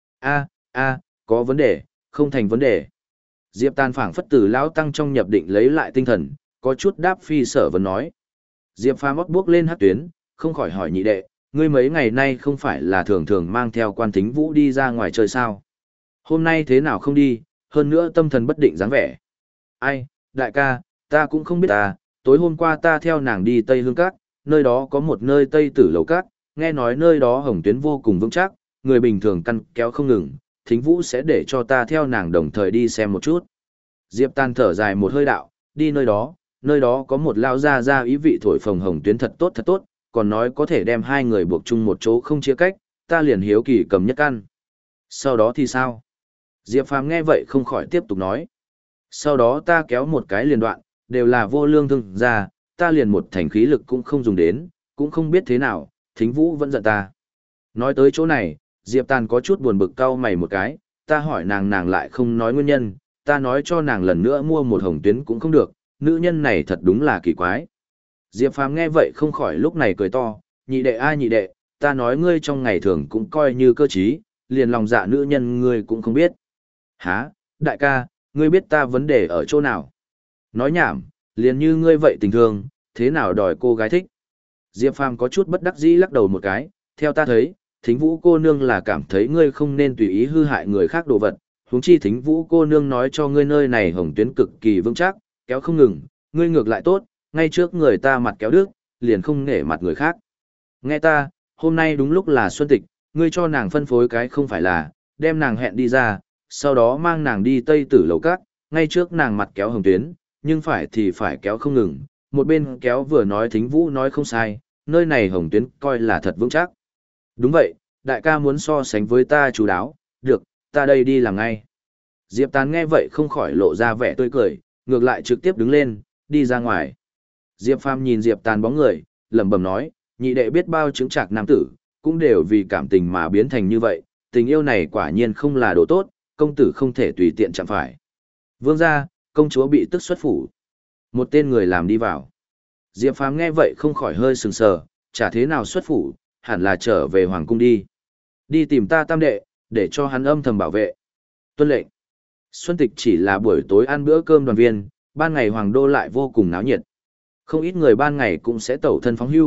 A: A, có vấn đề, không thành vấn đề. Diệp Tàn phảng phất từ lão tăng trong nhập định lấy lại tinh thần, có chút đáp phi sở vấn nói. Diệp Phàm mót buốc lên hắc tuyến, không khỏi hỏi nhị đệ, ngươi mấy ngày nay không phải là thường thường mang theo Quan Thính Vũ đi ra ngoài chơi sao? Hôm nay thế nào không đi, hơn nữa tâm thần bất định dáng vẻ. Ai, đại ca, ta cũng không biết ta, tối hôm qua ta theo nàng đi Tây Hương Các, nơi đó có một nơi Tây Tử Lầu Các, nghe nói nơi đó hồng tuyến vô cùng vững chắc, người bình thường căn kéo không ngừng, Thính Vũ sẽ để cho ta theo nàng đồng thời đi xem một chút. Diệp Tàn thở dài một hơi đạo, đi nơi đó có một lao ra ý vị thổi phồng hồng tuyến thật tốt, còn nói có thể đem hai người buộc chung một chỗ không chia cách, ta liền hiếu kỳ cầm nhất căn. Sau đó thì sao? Diệp Phàm nghe vậy không khỏi tiếp tục nói. Sau đó ta kéo một cái liền đoạn, đều là vô lương thương ra, ta liền một thành khí lực cũng không dùng đến, cũng không biết thế nào, Thính Vũ vẫn giận ta. Nói tới chỗ này, Diệp Tàn có chút buồn bực cau mày một cái, ta hỏi nàng lại không nói nguyên nhân, ta nói cho nàng lần nữa mua một hồng tuyến cũng không được, nữ nhân này thật đúng là kỳ quái. Diệp Phàm nghe vậy không khỏi lúc này cười to, nhị đệ, ta nói ngươi trong ngày thường cũng coi như cơ trí, liền lòng dạ nữ nhân ngươi cũng không biết. Hả, đại ca, ngươi biết ta vấn đề ở chỗ nào? Nói nhảm, liền như ngươi vậy tình thương, thế nào đòi cô gái thích? Diệp Phàm có chút bất đắc dĩ lắc đầu một cái, theo ta thấy, Thính Vũ cô nương là cảm thấy ngươi không nên tùy ý hư hại người khác đồ vật, huống chi Thính Vũ cô nương nói cho ngươi nơi này hồng tuyến cực kỳ vững chắc, kéo không ngừng, ngươi ngược lại tốt, ngay trước người ta mặt kéo đứt, liền không nể mặt người khác. Nghe ta, hôm nay đúng lúc là xuân tịch, ngươi cho nàng phân phối cái không phải là, đem nàng hẹn đi ra, sau đó mang nàng đi Tây Tử Lầu Các, ngay trước nàng mặt kéo hồng tuyến, nhưng phải thì phải kéo không ngừng, một bên kéo vừa nói Thính Vũ nói không sai, nơi này hồng tuyến coi là thật vững chắc. Đúng vậy, đại ca muốn so sánh với ta chú đáo, được, ta đây đi làm ngay. Diệp Tàn nghe vậy không khỏi lộ ra vẻ tươi cười, ngược lại trực tiếp đứng lên, đi ra ngoài. Diệp Phàm nhìn Diệp Tàn bóng người, lẩm bẩm nói, nhị đệ biết bao chứng trạc nam tử, cũng đều vì cảm tình mà biến thành như vậy, tình yêu này quả nhiên không là đồ tốt, công tử không thể tùy tiện chạm phải. Vương gia, công chúa bị tức xuất phủ. Một tên người làm đi vào. Diệp Phàm nghe vậy không khỏi hơi sừng sờ, chả thế nào xuất phủ, hẳn là trở về hoàng cung đi. Đi tìm ta tam đệ, để cho hắn âm thầm bảo vệ. Tuân lệnh. Xuân tịch chỉ là buổi tối ăn bữa cơm đoàn viên, ban ngày hoàng đô lại vô cùng náo nhiệt. Không ít người ban ngày cũng sẽ tẩu thân phóng hưu,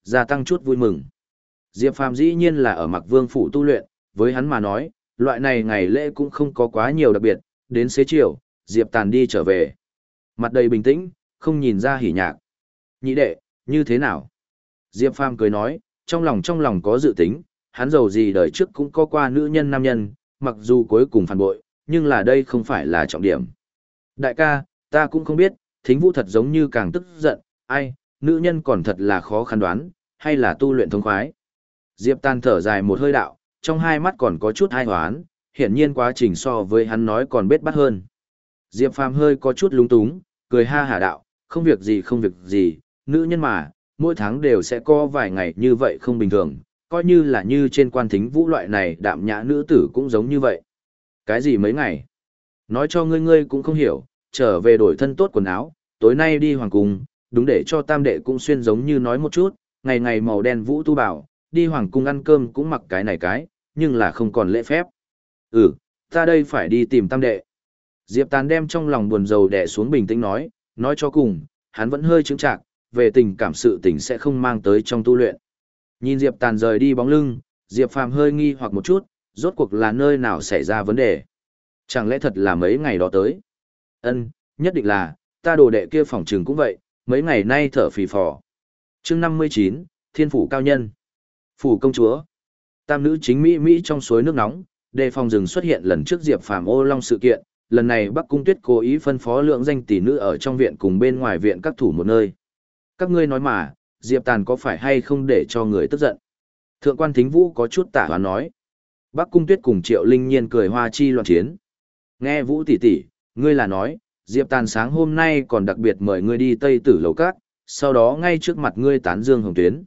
A: gia tăng chút vui mừng. Diệp Phàm dĩ nhiên là ở Mặc Vương phủ tu luyện, với hắn mà nói, loại này ngày lễ cũng không có quá nhiều đặc biệt, đến xế chiều, Diệp Tàn đi trở về. Mặt đầy bình tĩnh, không nhìn ra hỉ nhạc. Nhị đệ, như thế nào? Diệp Phàm cười nói, trong lòng có dự tính, hắn giàu gì đời trước cũng có qua nữ nhân nam nhân, mặc dù cuối cùng phản bội, nhưng là đây không phải là trọng điểm. Đại ca, ta cũng không biết, Thính Vũ thật giống như càng tức giận, ai, nữ nhân còn thật là khó khăn đoán, hay là tu luyện thông khoái. Diệp Tàn thở dài một hơi đạo, trong hai mắt còn có chút hai hoán, hiển nhiên quá trình so với hắn nói còn bết bát hơn. Diệp Phàm hơi có chút lúng túng, cười ha hả đạo, không việc gì, nữ nhân mà, mỗi tháng đều sẽ có vài ngày như vậy không bình thường, coi như là như trên Quan Thính Vũ loại này đạm nhã nữ tử cũng giống như vậy. Cái gì mấy ngày? Nói cho ngươi cũng không hiểu, trở về đổi thân tốt quần áo, tối nay đi hoàng cung, đúng để cho tam đệ cũng xuyên giống như nói một chút, ngày ngày màu đen vũ tu bảo, đi hoàng cung ăn cơm cũng mặc cái này cái, nhưng là không còn lễ phép. Ta đây phải đi tìm tam đệ. Diệp Tàn đem trong lòng buồn rầu đè xuống bình tĩnh nói cho cùng, hắn vẫn hơi chững chạc, về tình cảm sự tình sẽ không mang tới trong tu luyện. Nhìn Diệp Tàn rời đi bóng lưng, Diệp Phàm hơi nghi hoặc một chút, rốt cuộc là nơi nào xảy ra vấn đề. Chẳng lẽ thật là mấy ngày đó tới? Nhất định là, ta đồ đệ kia phỏng trừng cũng vậy, mấy ngày nay thở phì phò. Chương 59, Thiên phủ cao nhân. Phủ công chúa. Tam nữ chính Mỹ trong suối nước nóng, đề phòng rừng xuất hiện lần trước Diệp Phàm ô long sự kiện, lần này Bắc Cung Tuyết cố ý phân phó lượng danh tỷ nữ ở trong viện cùng bên ngoài viện các thủ một nơi. Các ngươi nói mà, Diệp Tàn có phải hay không để cho người tức giận? Thượng quan Thính Vũ có chút tả hoán nói. Bắc Cung Tuyết cùng Triệu Linh Nhiên cười hoa chi loạn chiến. Nghe Vũ tỷ tỷ, ngươi là nói, Diệp Tàn sáng hôm nay còn đặc biệt mời ngươi đi Tây Tử Lầu Các, sau đó ngay trước mặt ngươi tán dương hồng tuyến.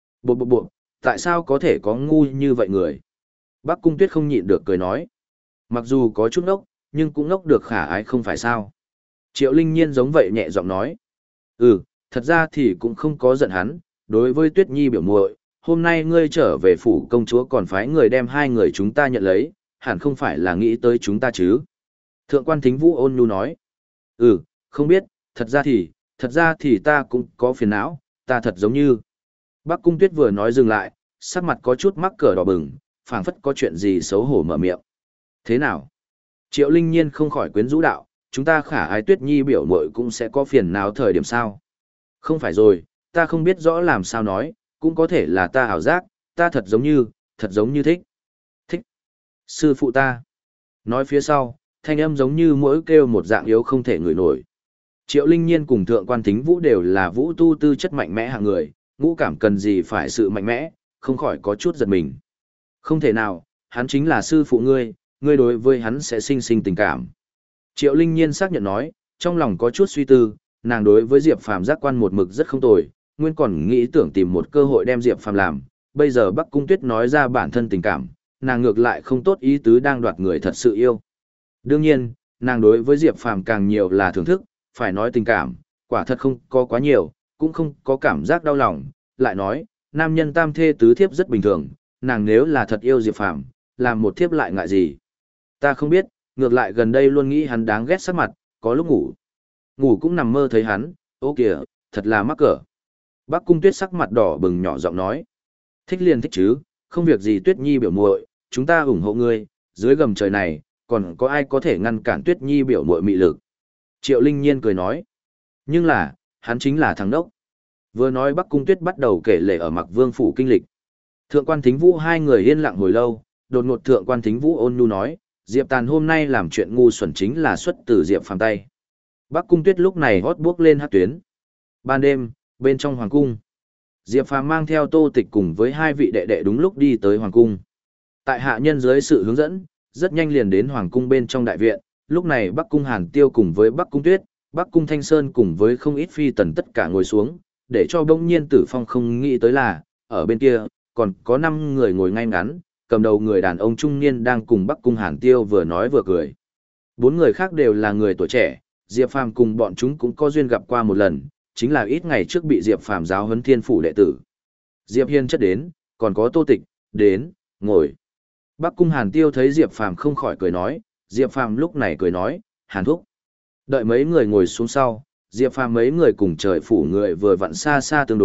A: Bộ, tại sao có thể có ngu như vậy người? Bắc Cung Tuyết không nhịn được cười nói. Mặc dù có chút ngốc, nhưng cũng ngốc được khả ái không phải sao. Triệu Linh Nhiên giống vậy nhẹ giọng nói. Thật ra thì cũng không có giận hắn, đối với Tuyết Nhi biểu muội, hôm nay ngươi trở về phủ công chúa còn phái người đem hai người chúng ta nhận lấy, hẳn không phải là nghĩ tới chúng ta chứ. Thượng quan Thính Vũ ôn nhu nói. Không biết, thật ra thì ta cũng có phiền não, ta thật giống như. Bắc Cung Tuyết vừa nói dừng lại, sắc mặt có chút mắc cỡ đỏ bừng, phảng phất có chuyện gì xấu hổ mở miệng. Thế nào? Triệu Linh Nhiên không khỏi quyến rũ đạo, chúng ta khả ái Tuyết Nhi biểu muội cũng sẽ có phiền não thời điểm sao? Không phải rồi, ta không biết rõ làm sao nói, cũng có thể là ta ảo giác, ta thật giống như thích. Thích. Sư phụ ta. Nói phía sau, thanh âm giống như mỗi kêu một dạng yếu không thể ngửi nổi. Triệu Linh Nhiên cùng Thượng quan Thính Vũ đều là vũ tu tư chất mạnh mẽ hạng người, ngũ cảm cần gì phải sự mạnh mẽ, không khỏi có chút giật mình. Không thể nào, hắn chính là sư phụ ngươi đối với hắn sẽ sinh tình cảm. Triệu Linh Nhiên xác nhận nói, trong lòng có chút suy tư, nàng đối với Diệp Phàm giác quan một mực rất không tồi, nguyên còn nghĩ tưởng tìm một cơ hội đem Diệp Phàm làm, bây giờ Bắc Cung Tuyết nói ra bản thân tình cảm, nàng ngược lại không tốt ý tứ đang đoạt người thật sự yêu. Đương nhiên, nàng đối với Diệp Phàm càng nhiều là thưởng thức, phải nói tình cảm, quả thật không có quá nhiều, cũng không có cảm giác đau lòng, lại nói, nam nhân tam thê tứ thiếp rất bình thường, nàng nếu là thật yêu Diệp Phàm, làm một thiếp lại ngại gì. Ta không biết, ngược lại gần đây luôn nghĩ hắn đáng ghét sắc mặt, có lúc ngủ cũng nằm mơ thấy hắn, ô kìa, thật là mắc cỡ. Bắc Cung Tuyết sắc mặt đỏ bừng nhỏ giọng nói, thích liền thích chứ, không việc gì Tuyết Nhi biểu muội, chúng ta ủng hộ ngươi, dưới gầm trời này, còn có ai có thể ngăn cản Tuyết Nhi biểu muội mị lực. Triệu Linh Nhiên cười nói, nhưng là, hắn chính là thằng đốc. Vừa nói Bắc Cung Tuyết bắt đầu kể lể ở Mặc Vương phủ kinh lịch. Thượng quan Thính Vũ hai người yên lặng hồi lâu, đột ngột Thượng quan Thính Vũ ôn nhu nói, Diệp Tàn hôm nay làm chuyện ngu xuẩn chính là xuất từ Diệp Phàm tay. Bắc Cung Tuyết lúc này hót buốc lên hát tuyến. Ban đêm, bên trong hoàng cung, Diệp Phàm mang theo Tô Tịch cùng với hai vị đệ đệ đúng lúc đi tới hoàng cung. Tại hạ nhân dưới sự hướng dẫn, rất nhanh liền đến hoàng cung bên trong đại viện, lúc này Bắc Cung Hàn Tiêu cùng với Bắc Cung Tuyết, Bắc Cung Thanh Sơn cùng với không ít phi tần tất cả ngồi xuống, để cho bỗng nhiên Tử Phong không nghĩ tới là, ở bên kia, còn có 5 người ngồi ngay ngắn, cầm đầu người đàn ông trung niên đang cùng Bắc Cung Hàn Tiêu vừa nói vừa cười. 4 người khác đều là người tuổi trẻ, Diệp Phàm cùng bọn chúng cũng có duyên gặp qua một lần, chính là ít ngày trước bị Diệp Phàm giáo huấn Thiên phủ đệ tử. Diệp Hiên chất đến, còn có Tô Tịch, đến, ngồi. Bắc Cung Hàn Tiêu thấy Diệp Phàm không khỏi cười nói, Diệp Phàm lúc này cười nói, Hàn thúc. Đợi mấy người ngồi xuống sau, Diệp Phàm mấy người cùng trời phủ người vừa vặn xa xa tương đối,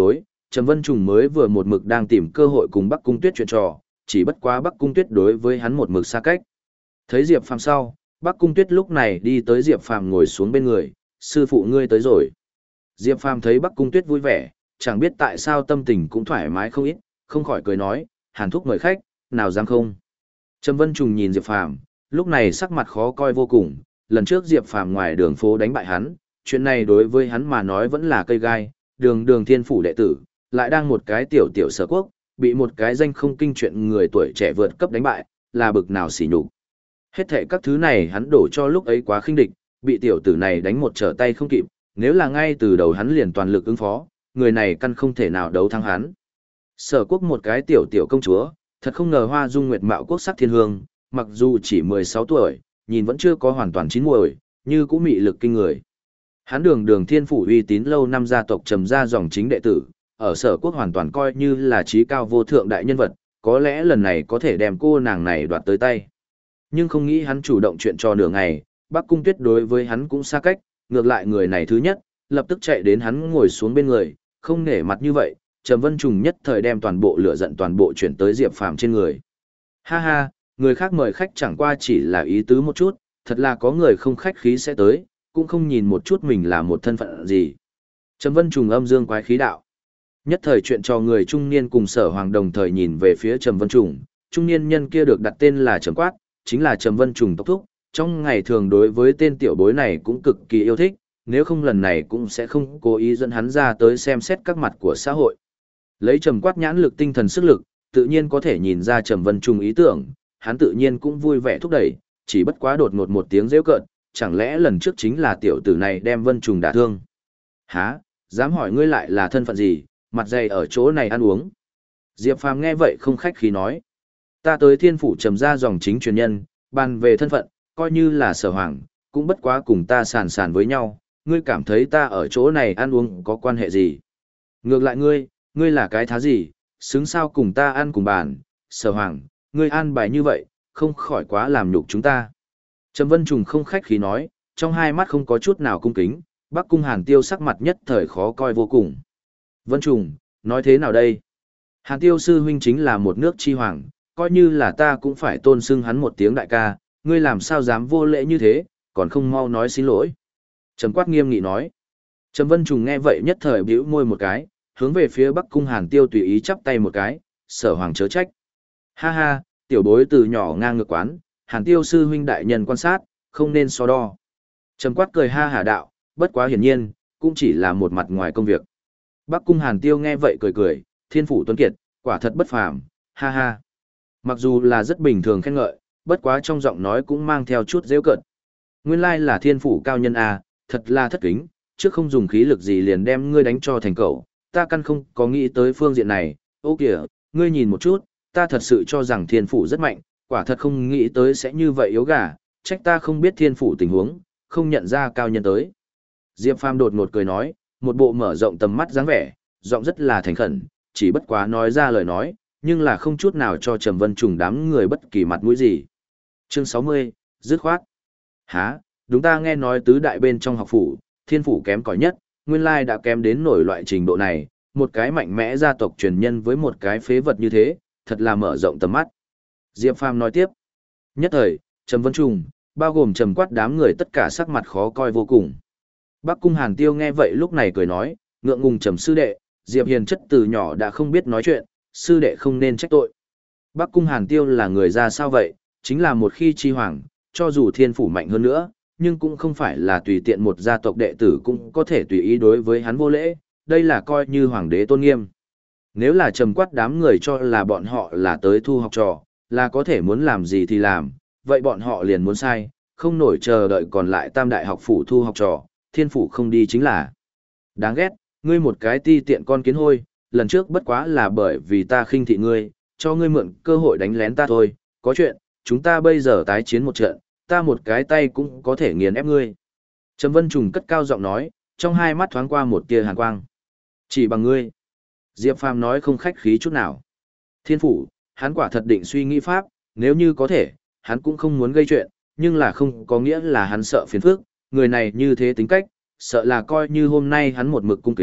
A: Trầm Vân Trùng mới vừa một mực đang tìm cơ hội cùng Bắc Cung Tuyết chuyện trò, chỉ bất quá Bắc Cung Tuyết đối với hắn một mực xa cách. Thấy Diệp Phàm sau, Bắc Cung Tuyết lúc này đi tới Diệp Phàm ngồi xuống bên người, sư phụ ngươi tới rồi. Diệp Phàm thấy Bắc Cung Tuyết vui vẻ, chẳng biết tại sao tâm tình cũng thoải mái không ít, không khỏi cười nói, Hàn thúc mời khách, nào dám không. Trầm Vân Trùng nhìn Diệp Phàm, lúc này sắc mặt khó coi vô cùng, lần trước Diệp Phàm ngoài đường phố đánh bại hắn, chuyện này đối với hắn mà nói vẫn là cây gai, đường thiên phủ đệ tử, lại đang một cái tiểu tiểu sở quốc, bị một cái danh không kinh chuyện người tuổi trẻ vượt cấp đánh bại, là bực nào sỉ nhục. Hết thệ các thứ này hắn đổ cho lúc ấy quá khinh địch, bị tiểu tử này đánh một trở tay không kịp, nếu là ngay từ đầu hắn liền toàn lực ứng phó, người này căn không thể nào đấu thắng hắn. Sở quốc một cái tiểu tiểu công chúa, thật không ngờ hoa dung nguyệt mạo quốc sắc thiên hương, mặc dù chỉ 16 tuổi, nhìn vẫn chưa có hoàn toàn chín muồi, như cũng mị lực kinh người. Hắn đường thiên phủ uy tín lâu năm gia tộc Trầm gia dòng chính đệ tử, ở sở quốc hoàn toàn coi như là trí cao vô thượng đại nhân vật, có lẽ lần này có thể đem cô nàng này đoạt tới tay. Nhưng không nghĩ hắn chủ động chuyện trò nửa ngày, Bắc Cung Tuyết đối với hắn cũng xa cách, ngược lại người này thứ nhất, lập tức chạy đến hắn ngồi xuống bên người, không nể mặt như vậy, Trầm Vân Trùng nhất thời đem toàn bộ lửa giận toàn bộ chuyển tới Diệp Phàm trên người. Ha ha, người khác mời khách chẳng qua chỉ là ý tứ một chút, thật là có người không khách khí sẽ tới, cũng không nhìn một chút mình là một thân phận gì. Trầm Vân Trùng âm dương quái khí đạo. Nhất thời chuyện cho người trung niên cùng Sở Hoàng đồng thời nhìn về phía Trầm Vân Trùng, trung niên nhân kia được đặt tên là Trầm Quát, chính là Trầm Vân Trùng tộc thúc, trong ngày thường đối với tên tiểu bối này cũng cực kỳ yêu thích, nếu không lần này cũng sẽ không cố ý dẫn hắn ra tới xem xét các mặt của xã hội. Lấy Trầm Quát nhãn lực tinh thần sức lực, tự nhiên có thể nhìn ra Trầm Vân Trùng ý tưởng, hắn tự nhiên cũng vui vẻ thúc đẩy, chỉ bất quá đột ngột một tiếng giễu cợt, chẳng lẽ lần trước chính là tiểu tử này đem Vân Trùng đả thương. Hả, dám hỏi ngươi lại là thân phận gì, mặt dày ở chỗ này ăn uống. Diệp Phàm nghe vậy không khách khí nói. Ta tới thiên phủ Trầm gia dòng chính truyền nhân, bàn về thân phận, coi như là Sở Hoàng, cũng bất quá cùng ta sàn sàn với nhau, ngươi cảm thấy ta ở chỗ này ăn uống có quan hệ gì. Ngược lại ngươi là cái thá gì, xứng sao cùng ta ăn cùng bàn, Sở Hoàng, ngươi ăn bài như vậy, không khỏi quá làm nhục chúng ta. Trầm Vân Trùng không khách khí nói, trong hai mắt không có chút nào cung kính, Bắc Cung Hàn Tiêu sắc mặt nhất thời khó coi vô cùng. Vân Trùng, nói thế nào đây? Hàn Tiêu sư huynh chính là một nước chi hoàng, coi như là ta cũng phải tôn xưng hắn một tiếng đại ca, ngươi làm sao dám vô lễ như thế, còn không mau nói xin lỗi. Trầm Quát nghiêm nghị nói. Trầm Vân Trùng nghe vậy nhất thời bĩu môi một cái, hướng về phía Bắc Cung Hàn Tiêu tùy ý chắp tay một cái, Sở Hoàng chớ trách. Ha ha, tiểu bối từ nhỏ ngang ngược quán, Hàn Tiêu sư huynh đại nhân quan sát, không nên so đo. Trầm Quát cười ha hả đạo, bất quá hiển nhiên, cũng chỉ là một mặt ngoài công việc. Bắc Cung Hàn Tiêu nghe vậy cười cười, thiên phủ tuấn kiệt, quả thật bất phàm, ha ha. Mặc dù là rất bình thường khen ngợi, bất quá trong giọng nói cũng mang theo chút giễu cợt. Nguyên lai là thiên phủ cao nhân à, thật là thất kính, trước không dùng khí lực gì liền đem ngươi đánh cho thành cẩu, ta căn không có nghĩ tới phương diện này, ô kìa, ngươi nhìn một chút, ta thật sự cho rằng thiên phủ rất mạnh, quả thật không nghĩ tới sẽ như vậy yếu gà, trách ta không biết thiên phủ tình huống, không nhận ra cao nhân tới. Diệp Phàm đột ngột cười nói, một bộ mở rộng tầm mắt dáng vẻ, giọng rất là thành khẩn, chỉ bất quá nói ra lời nói, nhưng là không chút nào cho Trầm Vân Trùng đám người bất kỳ mặt mũi gì. Chương 60, dứt khoát. Hả, đúng ta nghe nói tứ đại bên trong học phủ, thiên phủ kém cỏi nhất, nguyên lai đã kém đến nổi loại trình độ này, một cái mạnh mẽ gia tộc truyền nhân với một cái phế vật như thế, thật là mở rộng tầm mắt. Diệp Phàm nói tiếp. Nhất thời, Trầm Vân Trùng, bao gồm Trầm Quát đám người tất cả sắc mặt khó coi vô cùng. Bắc Cung Hàn Tiêu nghe vậy lúc này cười nói, ngượng ngùng Trầm sư đệ, Diệp Hiền chất từ nhỏ đã không biết nói chuyện, sư đệ không nên trách tội. Bắc Cung Hàn Tiêu là người ra sao vậy, chính là một khi chi hoàng, cho dù thiên phủ mạnh hơn nữa, nhưng cũng không phải là tùy tiện một gia tộc đệ tử cũng có thể tùy ý đối với hắn vô lễ, đây là coi như hoàng đế tôn nghiêm. Nếu là Trầm Quát đám người cho là bọn họ là tới thu học trò, là có thể muốn làm gì thì làm, vậy bọn họ liền muốn sai, không nổi chờ đợi còn lại tam đại học phủ thu học trò, thiên phủ không đi chính là. Đáng ghét, ngươi một cái ti tiện con kiến hôi, lần trước bất quá là bởi vì ta khinh thị ngươi, cho ngươi mượn cơ hội đánh lén ta thôi, có chuyện, chúng ta bây giờ tái chiến một trận, ta một cái tay cũng có thể nghiền ép ngươi. Trầm Vân Trùng cất cao giọng nói, trong hai mắt thoáng qua một tia hàn quang. Chỉ bằng ngươi. Diệp Phàm nói không khách khí chút nào. Thiên phủ, hắn quả thật định suy nghĩ pháp, nếu như có thể, hắn cũng không muốn gây chuyện, nhưng là không có nghĩa là hắn sợ phiền phức, người này như thế tính cách, sợ là coi như hôm nay hắn một mực cung kính,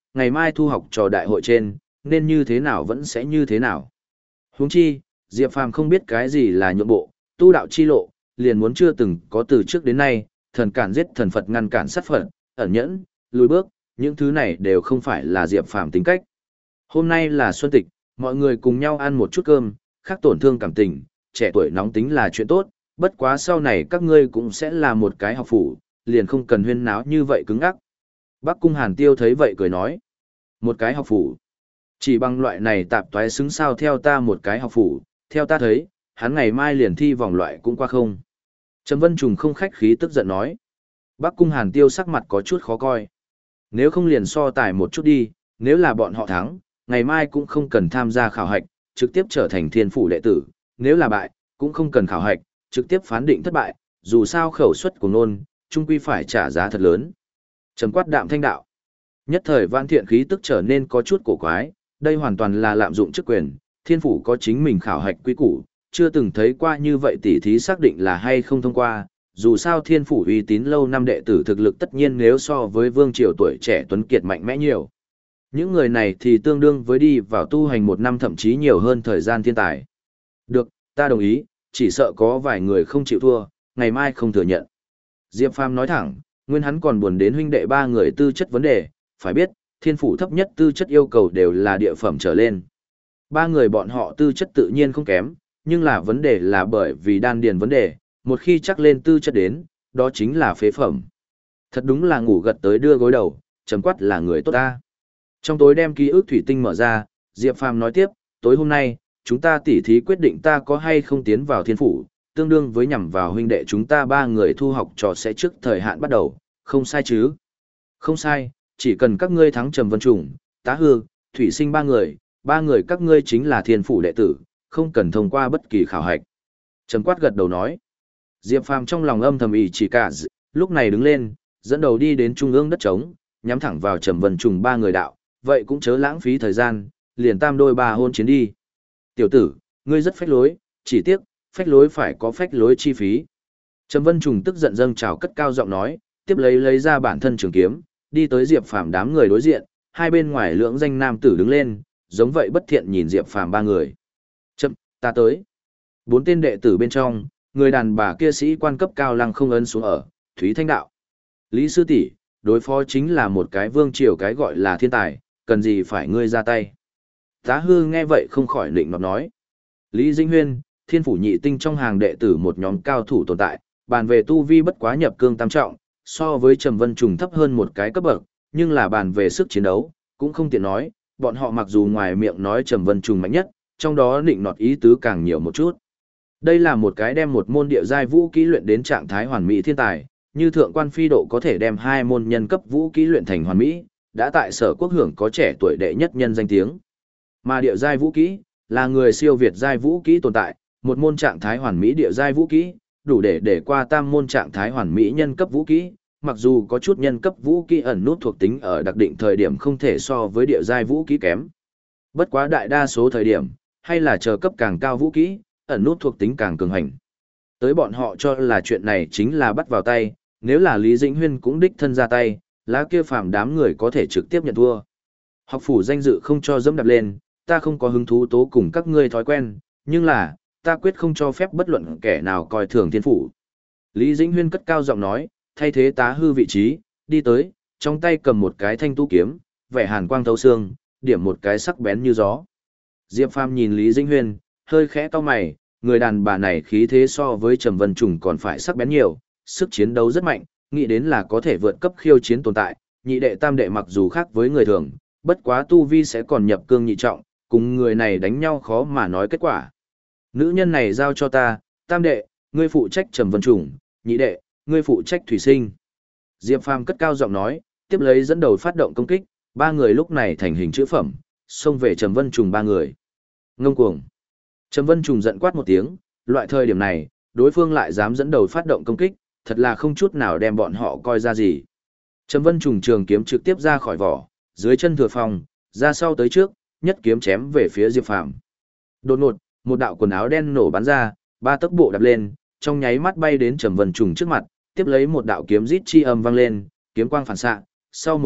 A: ngày mai thu học trò đại hội trên, nên như thế nào vẫn sẽ như thế nào. Huống chi, Diệp Phàm không biết cái gì là nhượng bộ, tu đạo chi lộ, liền muốn chưa từng có từ trước đến nay, thần cản giết thần Phật ngăn cản sát Phật, ẩn nhẫn, lùi bước, những thứ này đều không phải là Diệp Phàm tính cách. Hôm nay là xuân tịch, mọi người cùng nhau ăn một chút cơm, khác tổn thương cảm tình, trẻ tuổi nóng tính là chuyện tốt, bất quá sau này các ngươi cũng sẽ là một cái học phủ, liền không cần huyên náo như vậy cứng ngắc. Bắc Cung Hàn Tiêu thấy vậy cười nói, một cái học phủ. Chỉ bằng loại này tạp toái xứng sao theo ta một cái học phủ, theo ta thấy, hắn ngày mai liền thi vòng loại cũng qua không. Trầm Vân Trùng không khách khí tức giận nói. Bắc Cung Hàn Tiêu sắc mặt có chút khó coi. Nếu không liền so tài một chút đi, nếu là bọn họ thắng, ngày mai cũng không cần tham gia khảo hạch, trực tiếp trở thành thiên phủ đệ tử, nếu là bại, cũng không cần khảo hạch, trực tiếp phán định thất bại, dù sao khẩu suất của nôn, chung quy phải trả giá thật lớn. Trầm quát đạm thanh đạo. Nhất thời Vãn Thiện khí tức trở nên có chút cổ quái, đây hoàn toàn là lạm dụng chức quyền, thiên phủ có chính mình khảo hạch quy củ, chưa từng thấy qua như vậy tỉ thí xác định là hay không thông qua, dù sao thiên phủ uy tín lâu năm đệ tử thực lực tất nhiên nếu so với vương triều tuổi trẻ tuấn kiệt mạnh mẽ nhiều. Những người này thì tương đương với đi vào tu hành một năm thậm chí nhiều hơn thời gian thiên tài. Được, ta đồng ý, chỉ sợ có vài người không chịu thua, ngày mai không thừa nhận. Diệp Phàm nói thẳng, nguyên hắn còn buồn đến huynh đệ ba người tư chất vấn đề, phải biết, thiên phủ thấp nhất tư chất yêu cầu đều là địa phẩm trở lên. Ba người bọn họ tư chất tự nhiên không kém, nhưng là vấn đề là bởi vì đan điền vấn đề, một khi chắc lên tư chất đến, đó chính là phế phẩm. Thật đúng là ngủ gật tới đưa gối đầu, chấm quát là người tốt ta. Trong tối đem ký ức thủy tinh mở ra, Diệp Phàm nói tiếp, tối hôm nay, chúng ta tỉ thí quyết định ta có hay không tiến vào thiên phủ, tương đương với nhằm vào huynh đệ chúng ta ba người thu học trò sẽ trước thời hạn bắt đầu, không sai chứ? Không sai, chỉ cần các ngươi thắng Trầm Vân Trùng, Tá Hư, Thủy Sinh ba người các ngươi chính là thiên phủ đệ tử, không cần thông qua bất kỳ khảo hạch. Trầm quát gật đầu nói. Diệp Phàm trong lòng âm thầm ý chỉ cả, lúc này đứng lên, dẫn đầu đi đến trung ương đất trống, nhắm thẳng vào Trầm Vân Trùng ba người đạo, vậy cũng chớ lãng phí thời gian, liền tam đôi ba hôn chiến đi. Tiểu tử, ngươi rất phách lối, chỉ tiếc, phách lối phải có phách lối chi phí. Trầm Vân Trùng tức giận dâng trào cất cao giọng nói, tiếp lấy ra bản thân trường kiếm, đi tới Diệp Phàm đám người đối diện, hai bên ngoài lưỡng danh nam tử đứng lên, giống vậy bất thiện nhìn Diệp Phàm ba người. Chậm, ta tới. Bốn tên đệ tử bên trong, người đàn bà kia sĩ quan cấp cao lăng không ấn xuống ở, Thúy Thanh đạo. Lý sư tỷ, đối phó chính là một cái vương triều cái gọi là thiên tài, cần gì phải ngươi ra tay. Tá Hư nghe vậy không khỏi định nọt nói. Lý Dĩnh Huyên, thiên phủ nhị tinh trong hàng đệ tử một nhóm cao thủ tồn tại, bàn về tu vi bất quá nhập cương tam trọng, so với Trầm Vân Trùng thấp hơn một cái cấp bậc, nhưng là bàn về sức chiến đấu, cũng không tiện nói, bọn họ mặc dù ngoài miệng nói Trầm Vân Trùng mạnh nhất, trong đó định nọt ý tứ càng nhiều một chút. Đây là một cái đem một môn địa giai vũ kỹ luyện đến trạng thái hoàn mỹ thiên tài, như thượng quan phi độ có thể đem hai môn nhân cấp vũ kỹ luyện thành hoàn mỹ, đã tại Sở Quốc hưởng có trẻ tuổi đệ nhất nhân danh tiếng. Mà địa giai vũ kỹ là người siêu việt giai vũ kỹ tồn tại, một môn trạng thái hoàn mỹ địa giai vũ kỹ, đủ để qua tam môn trạng thái hoàn mỹ nhân cấp vũ kỹ, mặc dù có chút nhân cấp vũ kỹ ẩn nút thuộc tính ở đặc định thời điểm không thể so với địa giai vũ kỹ kém. Bất quá đại đa số thời điểm, hay là chờ cấp càng cao vũ kỹ, ẩn nút thuộc tính càng cường hành. Tới bọn họ cho là chuyện này chính là bắt vào tay, nếu là Lý Dĩnh Huyên cũng đích thân ra tay, lá kia phàm đám người có thể trực tiếp nhận thua. Học phủ danh dự không cho dẫm đạp lên, ta không có hứng thú tố cùng các ngươi thói quen, nhưng là, ta quyết không cho phép bất luận kẻ nào coi thường thiên phủ. Lý Dĩnh Huyên cất cao giọng nói, thay thế Tá Hư vị trí, đi tới, trong tay cầm một cái thanh tu kiếm, vẻ hàn quang thấu xương, điểm một cái sắc bén như gió. Diệp Phàm nhìn Lý Dĩnh Huyên, hơi khẽ cau mày, người đàn bà này khí thế so với Trầm Vân Trùng còn phải sắc bén nhiều, sức chiến đấu rất mạnh, nghĩ đến là có thể vượt cấp khiêu chiến tồn tại, nhị đệ tam đệ mặc dù khác với người thường, bất quá tu vi sẽ còn nhập cương nhị trọng, cùng người này đánh nhau khó mà nói kết quả. Nữ nhân này giao cho ta, tam đệ, ngươi phụ trách Trầm Vân Trùng, nhị đệ, ngươi phụ trách Thủy Sinh. Diệp Phàm cất cao giọng nói, tiếp lấy dẫn đầu phát động công kích, ba người lúc này thành hình chữ phẩm, xông về Trầm Vân Trùng ba người. Ngông cuồng. Trầm Vân Trùng giận quát một tiếng, loại thời điểm này, đối phương lại dám dẫn đầu phát động công kích, thật là không chút nào đem bọn họ coi ra gì. Trầm Vân Trùng trường kiếm trực tiếp ra khỏi vỏ, dưới chân thừa phòng, ra sau tới trước, nhất kiếm chém về phía Diệp Phàm. Đột ngột, một đạo quần áo đen nổ bắn ra, ba tấc bộ đạp lên, trong nháy mắt bay đến Trầm Vân Trùng trước mặt, tiếp lấy một đạo kiếm rít chi âm vang lên, kiếm quang phản xạ, sau một khắc,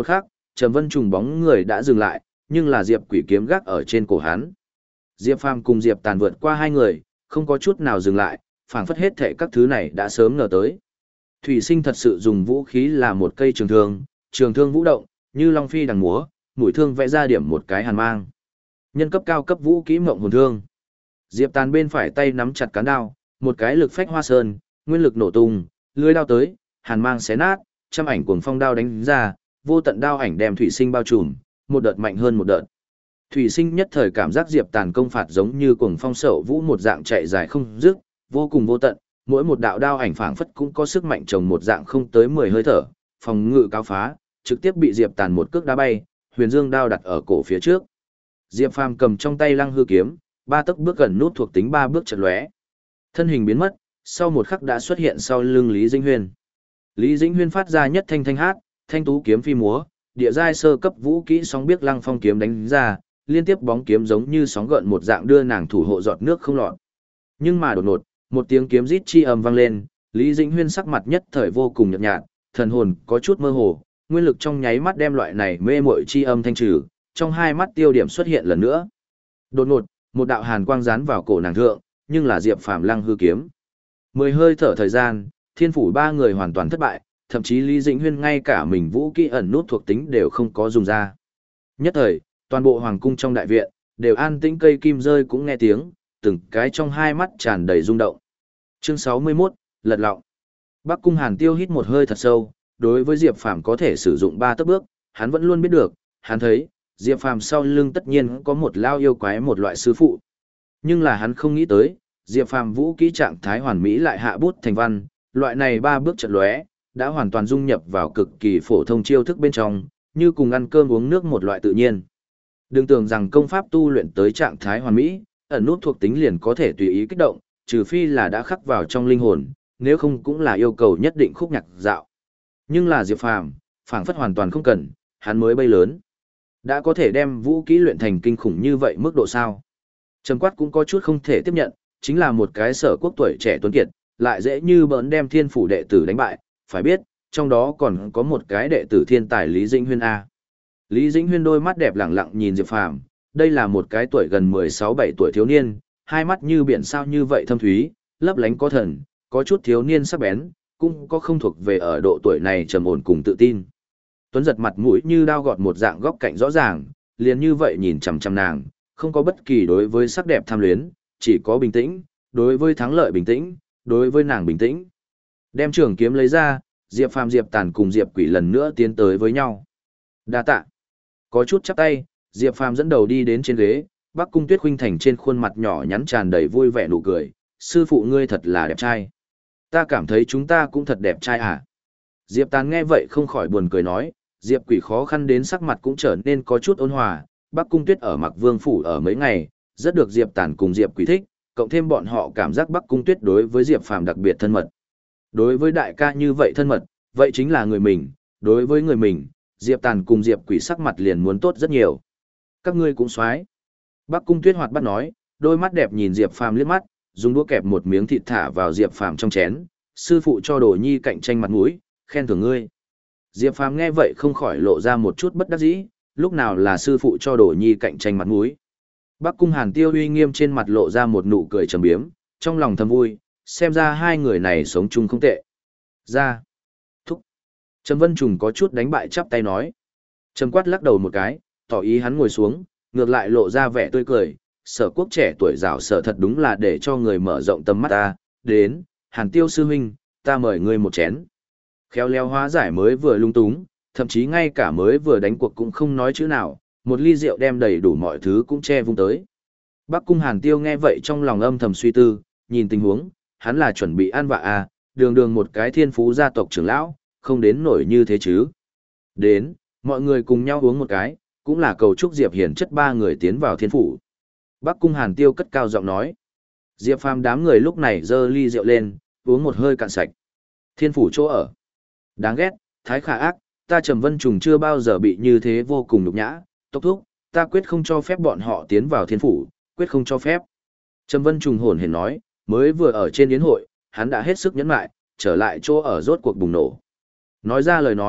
A: Trầm Vân Trùng bóng người đã dừng lại, nhưng là Diệp Quỷ kiếm gác ở trên cổ hắn. Diệp Phàm cùng Diệp Tàn vượt qua hai người, không có chút nào dừng lại, phảng phất hết thảy các thứ này đã sớm ngờ tới. Thủy Sinh thật sự dùng vũ khí là một cây trường thương vũ động, như long phi đằng múa, mũi thương vẽ ra điểm một cái hàn mang. Nhân cấp cao cấp vũ kỹ mộng hồn thương. Diệp Tàn bên phải tay nắm chặt cán đao, một cái lực phách hoa sơn, nguyên lực nổ tung, lưỡi đao tới, hàn mang xé nát, trăm ảnh cuồng phong đao đánh ra, vô tận đao ảnh đem Thủy Sinh bao trùm, một đợt mạnh hơn một đợt. Thủy Sinh nhất thời cảm giác Diệp Tàn công phạt giống như cuồng phong sậu vũ một dạng chạy dài không dứt, vô cùng vô tận, mỗi một đạo đao ảnh phảng phất cũng có sức mạnh chồng một dạng không tới 10 hơi thở, phòng ngự cao phá, trực tiếp bị Diệp Tàn một cước đá bay, huyền dương đao đặt ở cổ phía trước. Diệp Phàm cầm trong tay lăng hư kiếm, ba tấc bước gần nút thuộc tính ba bước chợt lóe. Thân hình biến mất, sau một khắc đã xuất hiện sau lưng Lý Dĩnh Huyên. Lý Dĩnh Huyên phát ra nhất thanh thanh hát, thanh tú kiếm phi múa, địa giai sơ cấp vũ kỹ sóng biết lăng phong kiếm đánh ra, liên tiếp bóng kiếm giống như sóng gợn một dạng đưa nàng thủ hộ giọt nước không lọt. Nhưng mà đột ngột, một tiếng kiếm rít chi ầm vang lên, Lý Dĩnh Huyên sắc mặt nhất thời vô cùng nhợt nhạt, thần hồn có chút mơ hồ, nguyên lực trong nháy mắt đem loại này mê muội chi âm thanh trừ, trong hai mắt tiêu điểm xuất hiện lần nữa. Đột ngột, một đạo hàn quang dán vào cổ nàng thượng, nhưng là Diệp Phàm lăng hư kiếm. 10 hơi thở thời gian, Thiên phủ ba người hoàn toàn thất bại, thậm chí Lý Dĩnh Huyên ngay cả mình vũ kỹ ẩn nút thuộc tính đều không có dùng ra. Nhất thời, toàn bộ hoàng cung trong đại viện đều an tĩnh, cây kim rơi cũng nghe tiếng, từng cái trong hai mắt tràn đầy rung động. Chương 61, lật lọng. Bắc Cung Hàn Tiêu hít một hơi thật sâu, đối với Diệp Phàm có thể sử dụng 3 tấc bước, hắn vẫn luôn biết được, hắn thấy, Diệp Phàm sau lưng tất nhiên có một lao yêu quái một loại sư phụ. Nhưng là hắn không nghĩ tới, Diệp Phàm vũ kỹ trạng thái hoàn mỹ lại hạ bút thành văn, loại này 3 bước chợt lóe, đã hoàn toàn dung nhập vào cực kỳ phổ thông chiêu thức bên trong, như cùng ăn cơm uống nước một loại tự nhiên. Đừng tưởng rằng công pháp tu luyện tới trạng thái hoàn mỹ, ẩn nút thuộc tính liền có thể tùy ý kích động, trừ phi là đã khắc vào trong linh hồn, nếu không cũng là yêu cầu nhất định khúc nhạc dạo. Nhưng là Diệp Phàm, phảng phất hoàn toàn không cần, hắn mới bay lớn. Đã có thể đem vũ kỹ luyện thành kinh khủng như vậy mức độ sao? Trầm Quát cũng có chút không thể tiếp nhận, chính là một cái sở quốc tuổi trẻ tuấn kiệt, lại dễ như bỡn đem thiên phủ đệ tử đánh bại, phải biết, trong đó còn có một cái đệ tử thiên tài Lý Dĩnh Huyên A. Lý Dĩnh Huyên đôi mắt đẹp lẳng lặng nhìn Diệp Phàm, đây là một cái tuổi gần 16-17 tuổi thiếu niên, hai mắt như biển sao như vậy thâm thúy, lấp lánh có thần, có chút thiếu niên sắc bén, cũng có không thuộc về ở độ tuổi này trầm ổn cùng tự tin. Tuấn giật mặt mũi như đao gọt một dạng góc cạnh rõ ràng, liền như vậy nhìn chằm chằm nàng, không có bất kỳ đối với sắc đẹp tham luyến, chỉ có bình tĩnh, đối với thắng lợi bình tĩnh, đối với nàng bình tĩnh. Đem trường kiếm lấy ra, Diệp Phàm Diệp Tàn cùng Diệp Quỷ lần nữa tiến tới với nhau. Đa tạ. Có chút chắp tay, Diệp Phàm dẫn đầu đi đến trên ghế, Bắc Cung Tuyết Khuynh Thành trên khuôn mặt nhỏ nhắn tràn đầy vui vẻ nụ cười, sư phụ ngươi thật là đẹp trai. Ta cảm thấy chúng ta cũng thật đẹp trai à. Diệp Tàn nghe vậy không khỏi buồn cười nói, Diệp Quỷ khó khăn đến sắc mặt cũng trở nên có chút ôn hòa, Bắc Cung Tuyết ở Mặc Vương phủ ở mấy ngày, rất được Diệp Tàn cùng Diệp Quỷ thích, cộng thêm bọn họ cảm giác Bắc Cung Tuyết đối với Diệp Phàm đặc biệt thân mật. Đối với đại ca như vậy thân mật, vậy chính là người mình, đối với người mình, Diệp Tàn cùng Diệp Quỷ sắc mặt liền muốn tốt rất nhiều. Các ngươi cũng xoái. Bắc Cung Tuyết hoạt bát nói, đôi mắt đẹp nhìn Diệp Phàm liếc mắt, dùng đũa kẹp một miếng thịt thả vào Diệp Phàm trong chén, sư phụ cho Đồ Nhi cạnh tranh mặt mũi, khen thưởng ngươi. Diệp Phàm nghe vậy không khỏi lộ ra một chút bất đắc dĩ, lúc nào là sư phụ cho Đồ Nhi cạnh tranh mặt mũi. Bắc Cung Hàn Tiêu uy nghiêm trên mặt lộ ra một nụ cười trầm biếm, trong lòng thầm vui, xem ra hai người này sống chung không tệ. Ra. Thúc. Trầm Vân Trùng có chút đánh bại chắp tay nói. Trầm Quát lắc đầu một cái, tỏ ý hắn ngồi xuống, ngược lại lộ ra vẻ tươi cười. Sở quốc trẻ tuổi rào sở thật đúng là để cho người mở rộng tầm mắt ta. Đến, Hàn Tiêu sư huynh, ta mời ngươi một chén. Khéo léo hóa giải mới vừa lung túng, thậm chí ngay cả mới vừa đánh cuộc cũng không nói chữ nào, một ly rượu đem đầy đủ mọi thứ cũng che vung tới. Bắc Cung Hàn Tiêu nghe vậy trong lòng âm thầm suy tư, nhìn tình huống, hắn là chuẩn bị ăn vạ à, đường đường một cái thiên phú gia tộc trưởng lão, không đến nổi như thế chứ. Đến, mọi người cùng nhau uống một cái, cũng là cầu chúc Diệp Hiền chất ba người tiến vào thiên phủ. Bắc Cung Hàn Tiêu cất cao giọng nói. Diệp Phàm đám người lúc này giơ ly rượu lên, uống một hơi cạn sạch. Thiên phủ chỗ ở. Đáng ghét, thái khả ác, ta Trầm Vân Trùng chưa bao giờ bị như thế vô cùng nhục nhã, tốc thúc, ta quyết không cho phép bọn họ tiến vào thiên phủ, quyết không cho phép. Trầm Vân Trùng hồn hển nói, mới vừa ở trên yến hội, hắn đã hết sức nhẫn lại, trở lại chỗ ở rốt cuộc bùng nổ. Nói ra lời nói,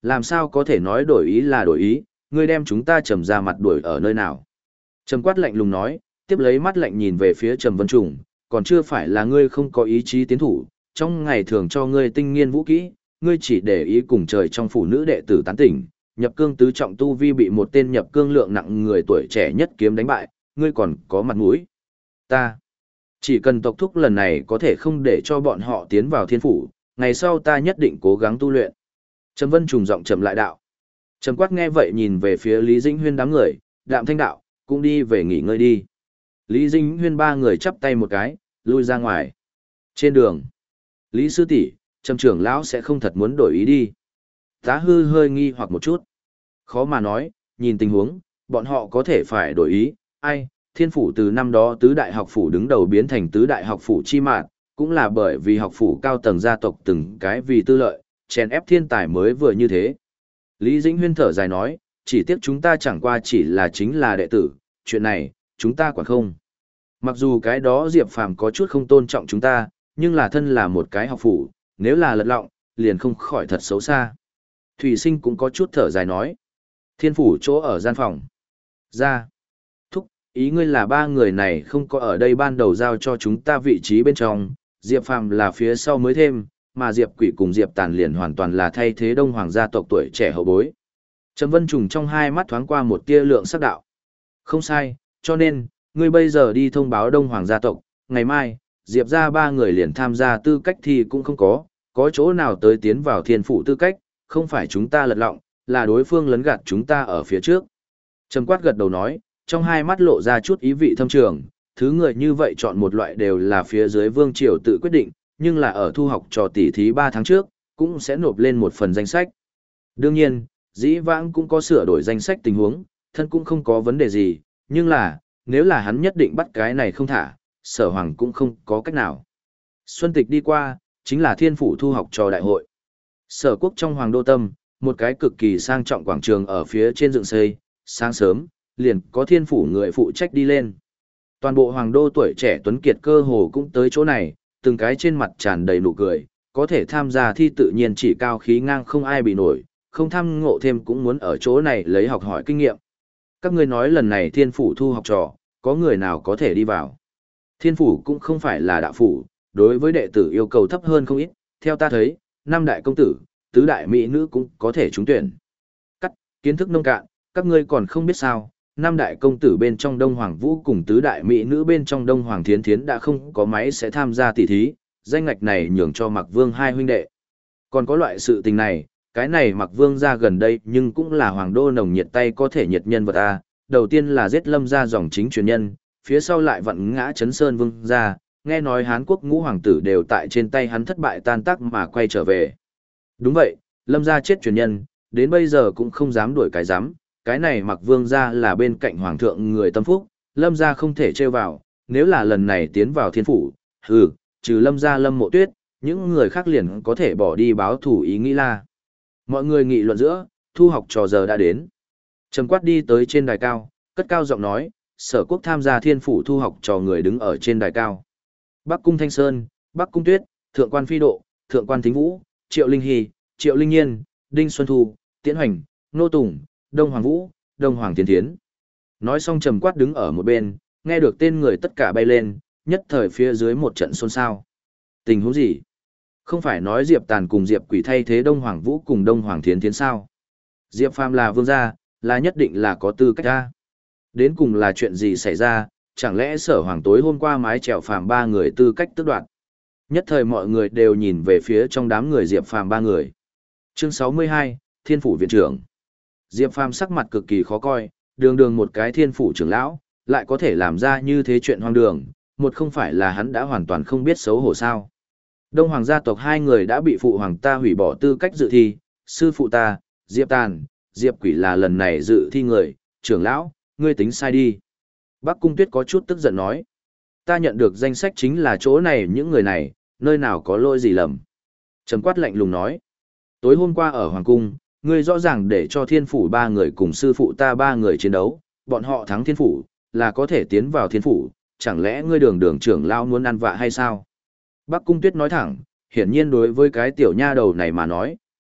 A: làm sao có thể nói đổi ý là đổi ý, ngươi đem chúng ta Trầm ra mặt đuổi ở nơi nào. Trầm quát lạnh lùng nói, tiếp lấy mắt lạnh nhìn về phía Trầm Vân Trùng, còn chưa phải là ngươi không có ý chí tiến thủ, trong ngày thường cho ngươi tinh nghiên vũ kỹ, ngươi chỉ để ý cùng trời trong phụ nữ đệ tử tán tỉnh, nhập cương tứ trọng tu vi bị một tên nhập cương lượng nặng người tuổi trẻ nhất kiếm đánh bại, ngươi còn có mặt mũi. Ta chỉ cần tộc thúc lần này có thể không để cho bọn họ tiến vào thiên phủ, ngày sau ta nhất định cố gắng tu luyện. Trầm Vân trùng giọng trầm lại đạo. Trầm Quát nghe vậy nhìn về phía Lý Dĩnh Huyên đám người, đạm thanh đạo, cũng đi về nghỉ ngơi đi. Lý Dĩnh Huyên ba người chắp tay một cái, lui ra ngoài. Trên đường, Lý sư tỷ, Trầm trưởng lão sẽ không thật muốn đổi ý đi. Tá Hư hơi nghi hoặc một chút. Khó mà nói, nhìn tình huống, bọn họ có thể phải đổi ý, ai, thiên phủ từ năm đó tứ đại học phủ đứng đầu biến thành tứ đại học phủ chi mạng, cũng là bởi vì học phủ cao tầng gia tộc từng cái vì tư lợi, chèn ép thiên tài mới vừa như thế. Lý Dĩnh Huyên thở dài nói, chỉ tiếc chúng ta chẳng qua chỉ là chính là đệ tử, chuyện này, chúng ta quản không. Mặc dù cái đó Diệp Phàm có chút không tôn trọng chúng ta, nhưng là thân là một cái học phủ, nếu là lật lọng, liền không khỏi thật xấu xa. Thủy Sinh cũng có chút thở dài nói. Thiên phủ chỗ ở gian phòng. Ra. Thúc, ý ngươi là ba người này không có ở đây ban đầu giao cho chúng ta vị trí bên trong, Diệp Phàm là phía sau mới thêm, mà Diệp Quỷ cùng Diệp Tàn liền hoàn toàn là thay thế Đông Hoàng gia tộc tuổi trẻ hậu bối. Trầm Vân Trùng trong hai mắt thoáng qua một tia lượng sắc đạo. Không sai, cho nên, ngươi bây giờ đi thông báo Đông Hoàng gia tộc, ngày mai, Diệp ra ba người liền tham gia tư cách thì cũng không có chỗ nào tới tiến vào thiên phủ tư cách, không phải chúng ta lật lọng, là đối phương lấn gạt chúng ta ở phía trước. Trầm Quát gật đầu nói, trong hai mắt lộ ra chút ý vị thâm trường, thứ người như vậy chọn một loại đều là phía dưới vương triều tự quyết định, nhưng là ở thu học trò tỷ thí 3 tháng trước, cũng sẽ nộp lên một phần danh sách. Đương nhiên, dĩ vãng cũng có sửa đổi danh sách tình huống, thân cũng không có vấn đề gì, nhưng là, nếu là hắn nhất định bắt cái này không thả, Sở Hoàng cũng không có cách nào. Xuân tịch đi qua, chính là thiên phủ thu học trò đại hội. Sở Quốc trong Hoàng đô tâm, một cái cực kỳ sang trọng quảng trường ở phía trên dựng xây, sáng sớm, liền có thiên phủ người phụ trách đi lên. Toàn bộ Hoàng đô tuổi trẻ tuấn kiệt cơ hồ cũng tới chỗ này, từng cái trên mặt tràn đầy nụ cười, có thể tham gia thi tự nhiên chỉ cao khí ngang không ai bị nổi, không tham ngộ thêm cũng muốn ở chỗ này lấy học hỏi kinh nghiệm. Các ngươi nói lần này thiên phủ thu học trò, có người nào có thể đi vào? Thiên phủ cũng không phải là đạo phủ, đối với đệ tử yêu cầu thấp hơn không ít, theo ta thấy, 5 đại công tử, tứ đại mỹ nữ cũng có thể trúng tuyển. Cắt, kiến thức nông cạn, các ngươi còn không biết sao, 5 đại công tử bên trong Đông Hoàng Vũ cùng tứ đại mỹ nữ bên trong Đông Hoàng Thiến Thiến đã không có máy sẽ tham gia tỷ thí, danh ngạch này nhường cho Mạc Vương hai huynh đệ. Còn có loại sự tình này, cái này Mạc Vương ra gần đây nhưng cũng là hoàng đô nồng nhiệt tay có thể nhiệt nhân vật a. Đầu tiên là giết Lâm ra dòng chính truyền nhân, phía sau lại vặn ngã Trấn Sơn Vương ra, nghe nói Hán Quốc ngũ hoàng tử đều tại trên tay hắn thất bại tan tác mà quay trở về. Đúng vậy, Lâm gia chết truyền nhân, đến bây giờ cũng không dám đuổi cái dám, cái này Mạc Vương gia là bên cạnh hoàng thượng người tâm phúc, Lâm gia không thể trêu vào, nếu là lần này tiến vào thiên phủ, trừ Lâm gia Lâm Mộ Tuyết, những người khác liền có thể bỏ đi báo thủ ý nghĩ la. Mọi người nghị luận giữa, thu học trò giờ đã đến. Trầm Quát đi tới trên đài cao, cất cao giọng nói, Sở Quốc tham gia thiên phủ thu học trò người đứng ở trên đài cao. Bắc Cung Thanh Sơn, Bắc Cung Tuyết, Thượng quan Phi Độ, Thượng quan Thính Vũ, Triệu Linh Hy, Triệu Linh Nhiên, Đinh Xuân Thu, Tiễn Hoành, Nô Tùng, Đông Hoàng Vũ, Đông Hoàng Tiến Thiến. Nói xong Trầm Quát đứng ở một bên, nghe được tên người tất cả bay lên, nhất thời phía dưới một trận xôn xao. Tình huống gì? Không phải nói Diệp Tàn cùng Diệp Quỷ thay thế Đông Hoàng Vũ cùng Đông Hoàng Thiến Thiến sao? Diệp Phàm là vương gia, là nhất định là có tư cách ra. Đến cùng là chuyện gì xảy ra, chẳng lẽ Sở Hoàng tối hôm qua mái chèo Phàm ba người tư cách tước đoạt? Nhất thời mọi người đều nhìn về phía trong đám người Diệp Phàm ba người. Chương 62, Thiên phủ viện trưởng. Diệp Phàm sắc mặt cực kỳ khó coi, đường đường một cái thiên phủ trưởng lão, lại có thể làm ra như thế chuyện hoang đường, một không phải là hắn đã hoàn toàn không biết xấu hổ sao. Đông Hoàng gia tộc hai người đã bị phụ hoàng ta hủy bỏ tư cách dự thi, sư phụ ta, Diệp Tàn, Diệp Quỷ là lần này dự thi người, trưởng lão, ngươi tính sai đi. Bắc Cung Tuyết có chút tức giận nói, ta nhận được danh sách chính là chỗ này những người này, nơi nào có lỗi gì lầm. Trầm Quát lạnh lùng nói, tối hôm qua ở Hoàng Cung, ngươi rõ ràng để cho thiên phủ ba người cùng sư phụ ta ba người chiến đấu, bọn họ thắng thiên phủ, là có thể tiến vào thiên phủ, chẳng lẽ ngươi đường đường trưởng lão muốn ăn vạ hay sao? Bắc Cung Tuyết nói thẳng, hiển nhiên đối với cái tiểu nha đầu này mà nói,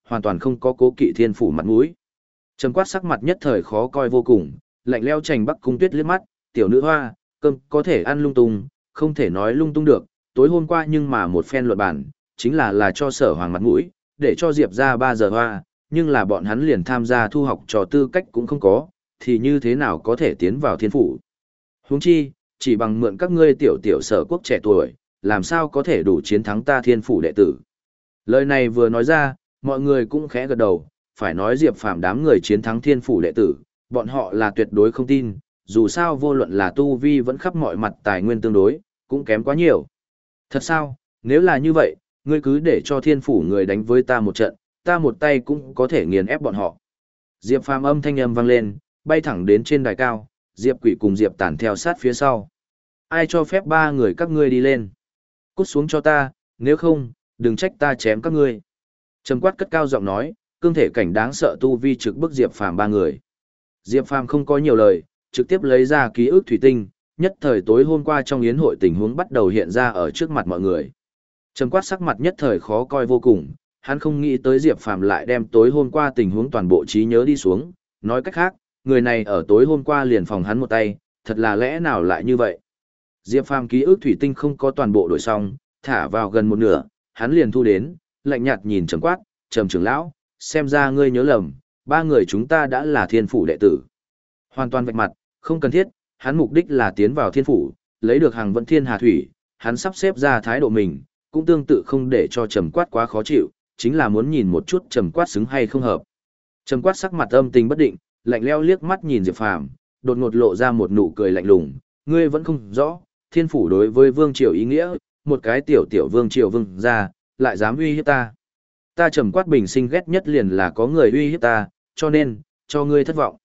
A: hoàn toàn không có cố kỵ thiên phủ mặt mũi. Trầm Quát sắc mặt nhất thời khó coi vô cùng, lạnh lẽo trành Bắc Cung Tuyết liếc mắt, "Tiểu nữ hoa, cơm có thể ăn lung tung, không thể nói lung tung được, tối hôm qua nhưng mà một phen luận bản, chính là cho Sở Hoàng mặt mũi, để cho Diệp ra 3 giờ hoa, nhưng là bọn hắn liền tham gia thu học trò tư cách cũng không có, thì như thế nào có thể tiến vào thiên phủ? Huống chi, chỉ bằng mượn các ngươi tiểu tiểu Sở quốc trẻ tuổi, làm sao có thể đủ chiến thắng ta thiên phủ đệ tử?" Lời này vừa nói ra, mọi người cũng khẽ gật đầu, phải nói Diệp Phàm đám người chiến thắng thiên phủ đệ tử, bọn họ là tuyệt đối không tin, dù sao vô luận là tu vi vẫn khắp mọi mặt tài nguyên tương đối, cũng kém quá nhiều. Thật sao, nếu là như vậy, ngươi cứ để cho thiên phủ người đánh với ta một trận, ta một tay cũng có thể nghiền ép bọn họ. Diệp Phàm âm thanh âm vang lên, bay thẳng đến trên đài cao, Diệp Quỷ cùng Diệp Tản theo sát phía sau. Ai cho phép 3 người các ngươi đi lên? Cút xuống cho ta, nếu không, đừng trách ta chém các ngươi. Trầm Quát cất cao giọng nói, cương thể cảnh đáng sợ tu vi trực bức Diệp Phàm 3 người. Diệp Phàm không có nhiều lời, trực tiếp lấy ra ký ức thủy tinh, nhất thời tối hôm qua trong yến hội tình huống bắt đầu hiện ra ở trước mặt mọi người. Trầm Quát sắc mặt nhất thời khó coi vô cùng, hắn không nghĩ tới Diệp Phàm lại đem tối hôm qua tình huống toàn bộ trí nhớ đi xuống, nói cách khác, người này ở tối hôm qua liền phòng hắn một tay, thật là lẽ nào lại như vậy. Diệp Phàm ký ức thủy tinh không có toàn bộ đổi xong, thả vào gần một nửa, hắn liền thu đến, lạnh nhạt nhìn Trầm Quát, "Trầm trưởng lão, xem ra ngươi nhớ lầm, 3 người chúng ta đã là thiên phủ đệ tử." Hoàn toàn vạch mặt, không cần thiết, hắn mục đích là tiến vào thiên phủ, lấy được hàng vận thiên hà thủy, hắn sắp xếp ra thái độ mình, cũng tương tự không để cho Trầm Quát quá khó chịu, chính là muốn nhìn một chút Trầm Quát xứng hay không hợp. Trầm Quát sắc mặt âm tình bất định, lạnh lẽo liếc mắt nhìn Diệp Phàm, đột ngột lộ ra một nụ cười lạnh lùng, "Ngươi vẫn không rõ, thiên phủ đối với vương triều ý nghĩa, một cái tiểu tiểu vương triều vương gia, lại dám uy hiếp ta. Ta Trầm Quát bình sinh ghét nhất liền là có người uy hiếp ta, cho nên, cho ngươi thất vọng."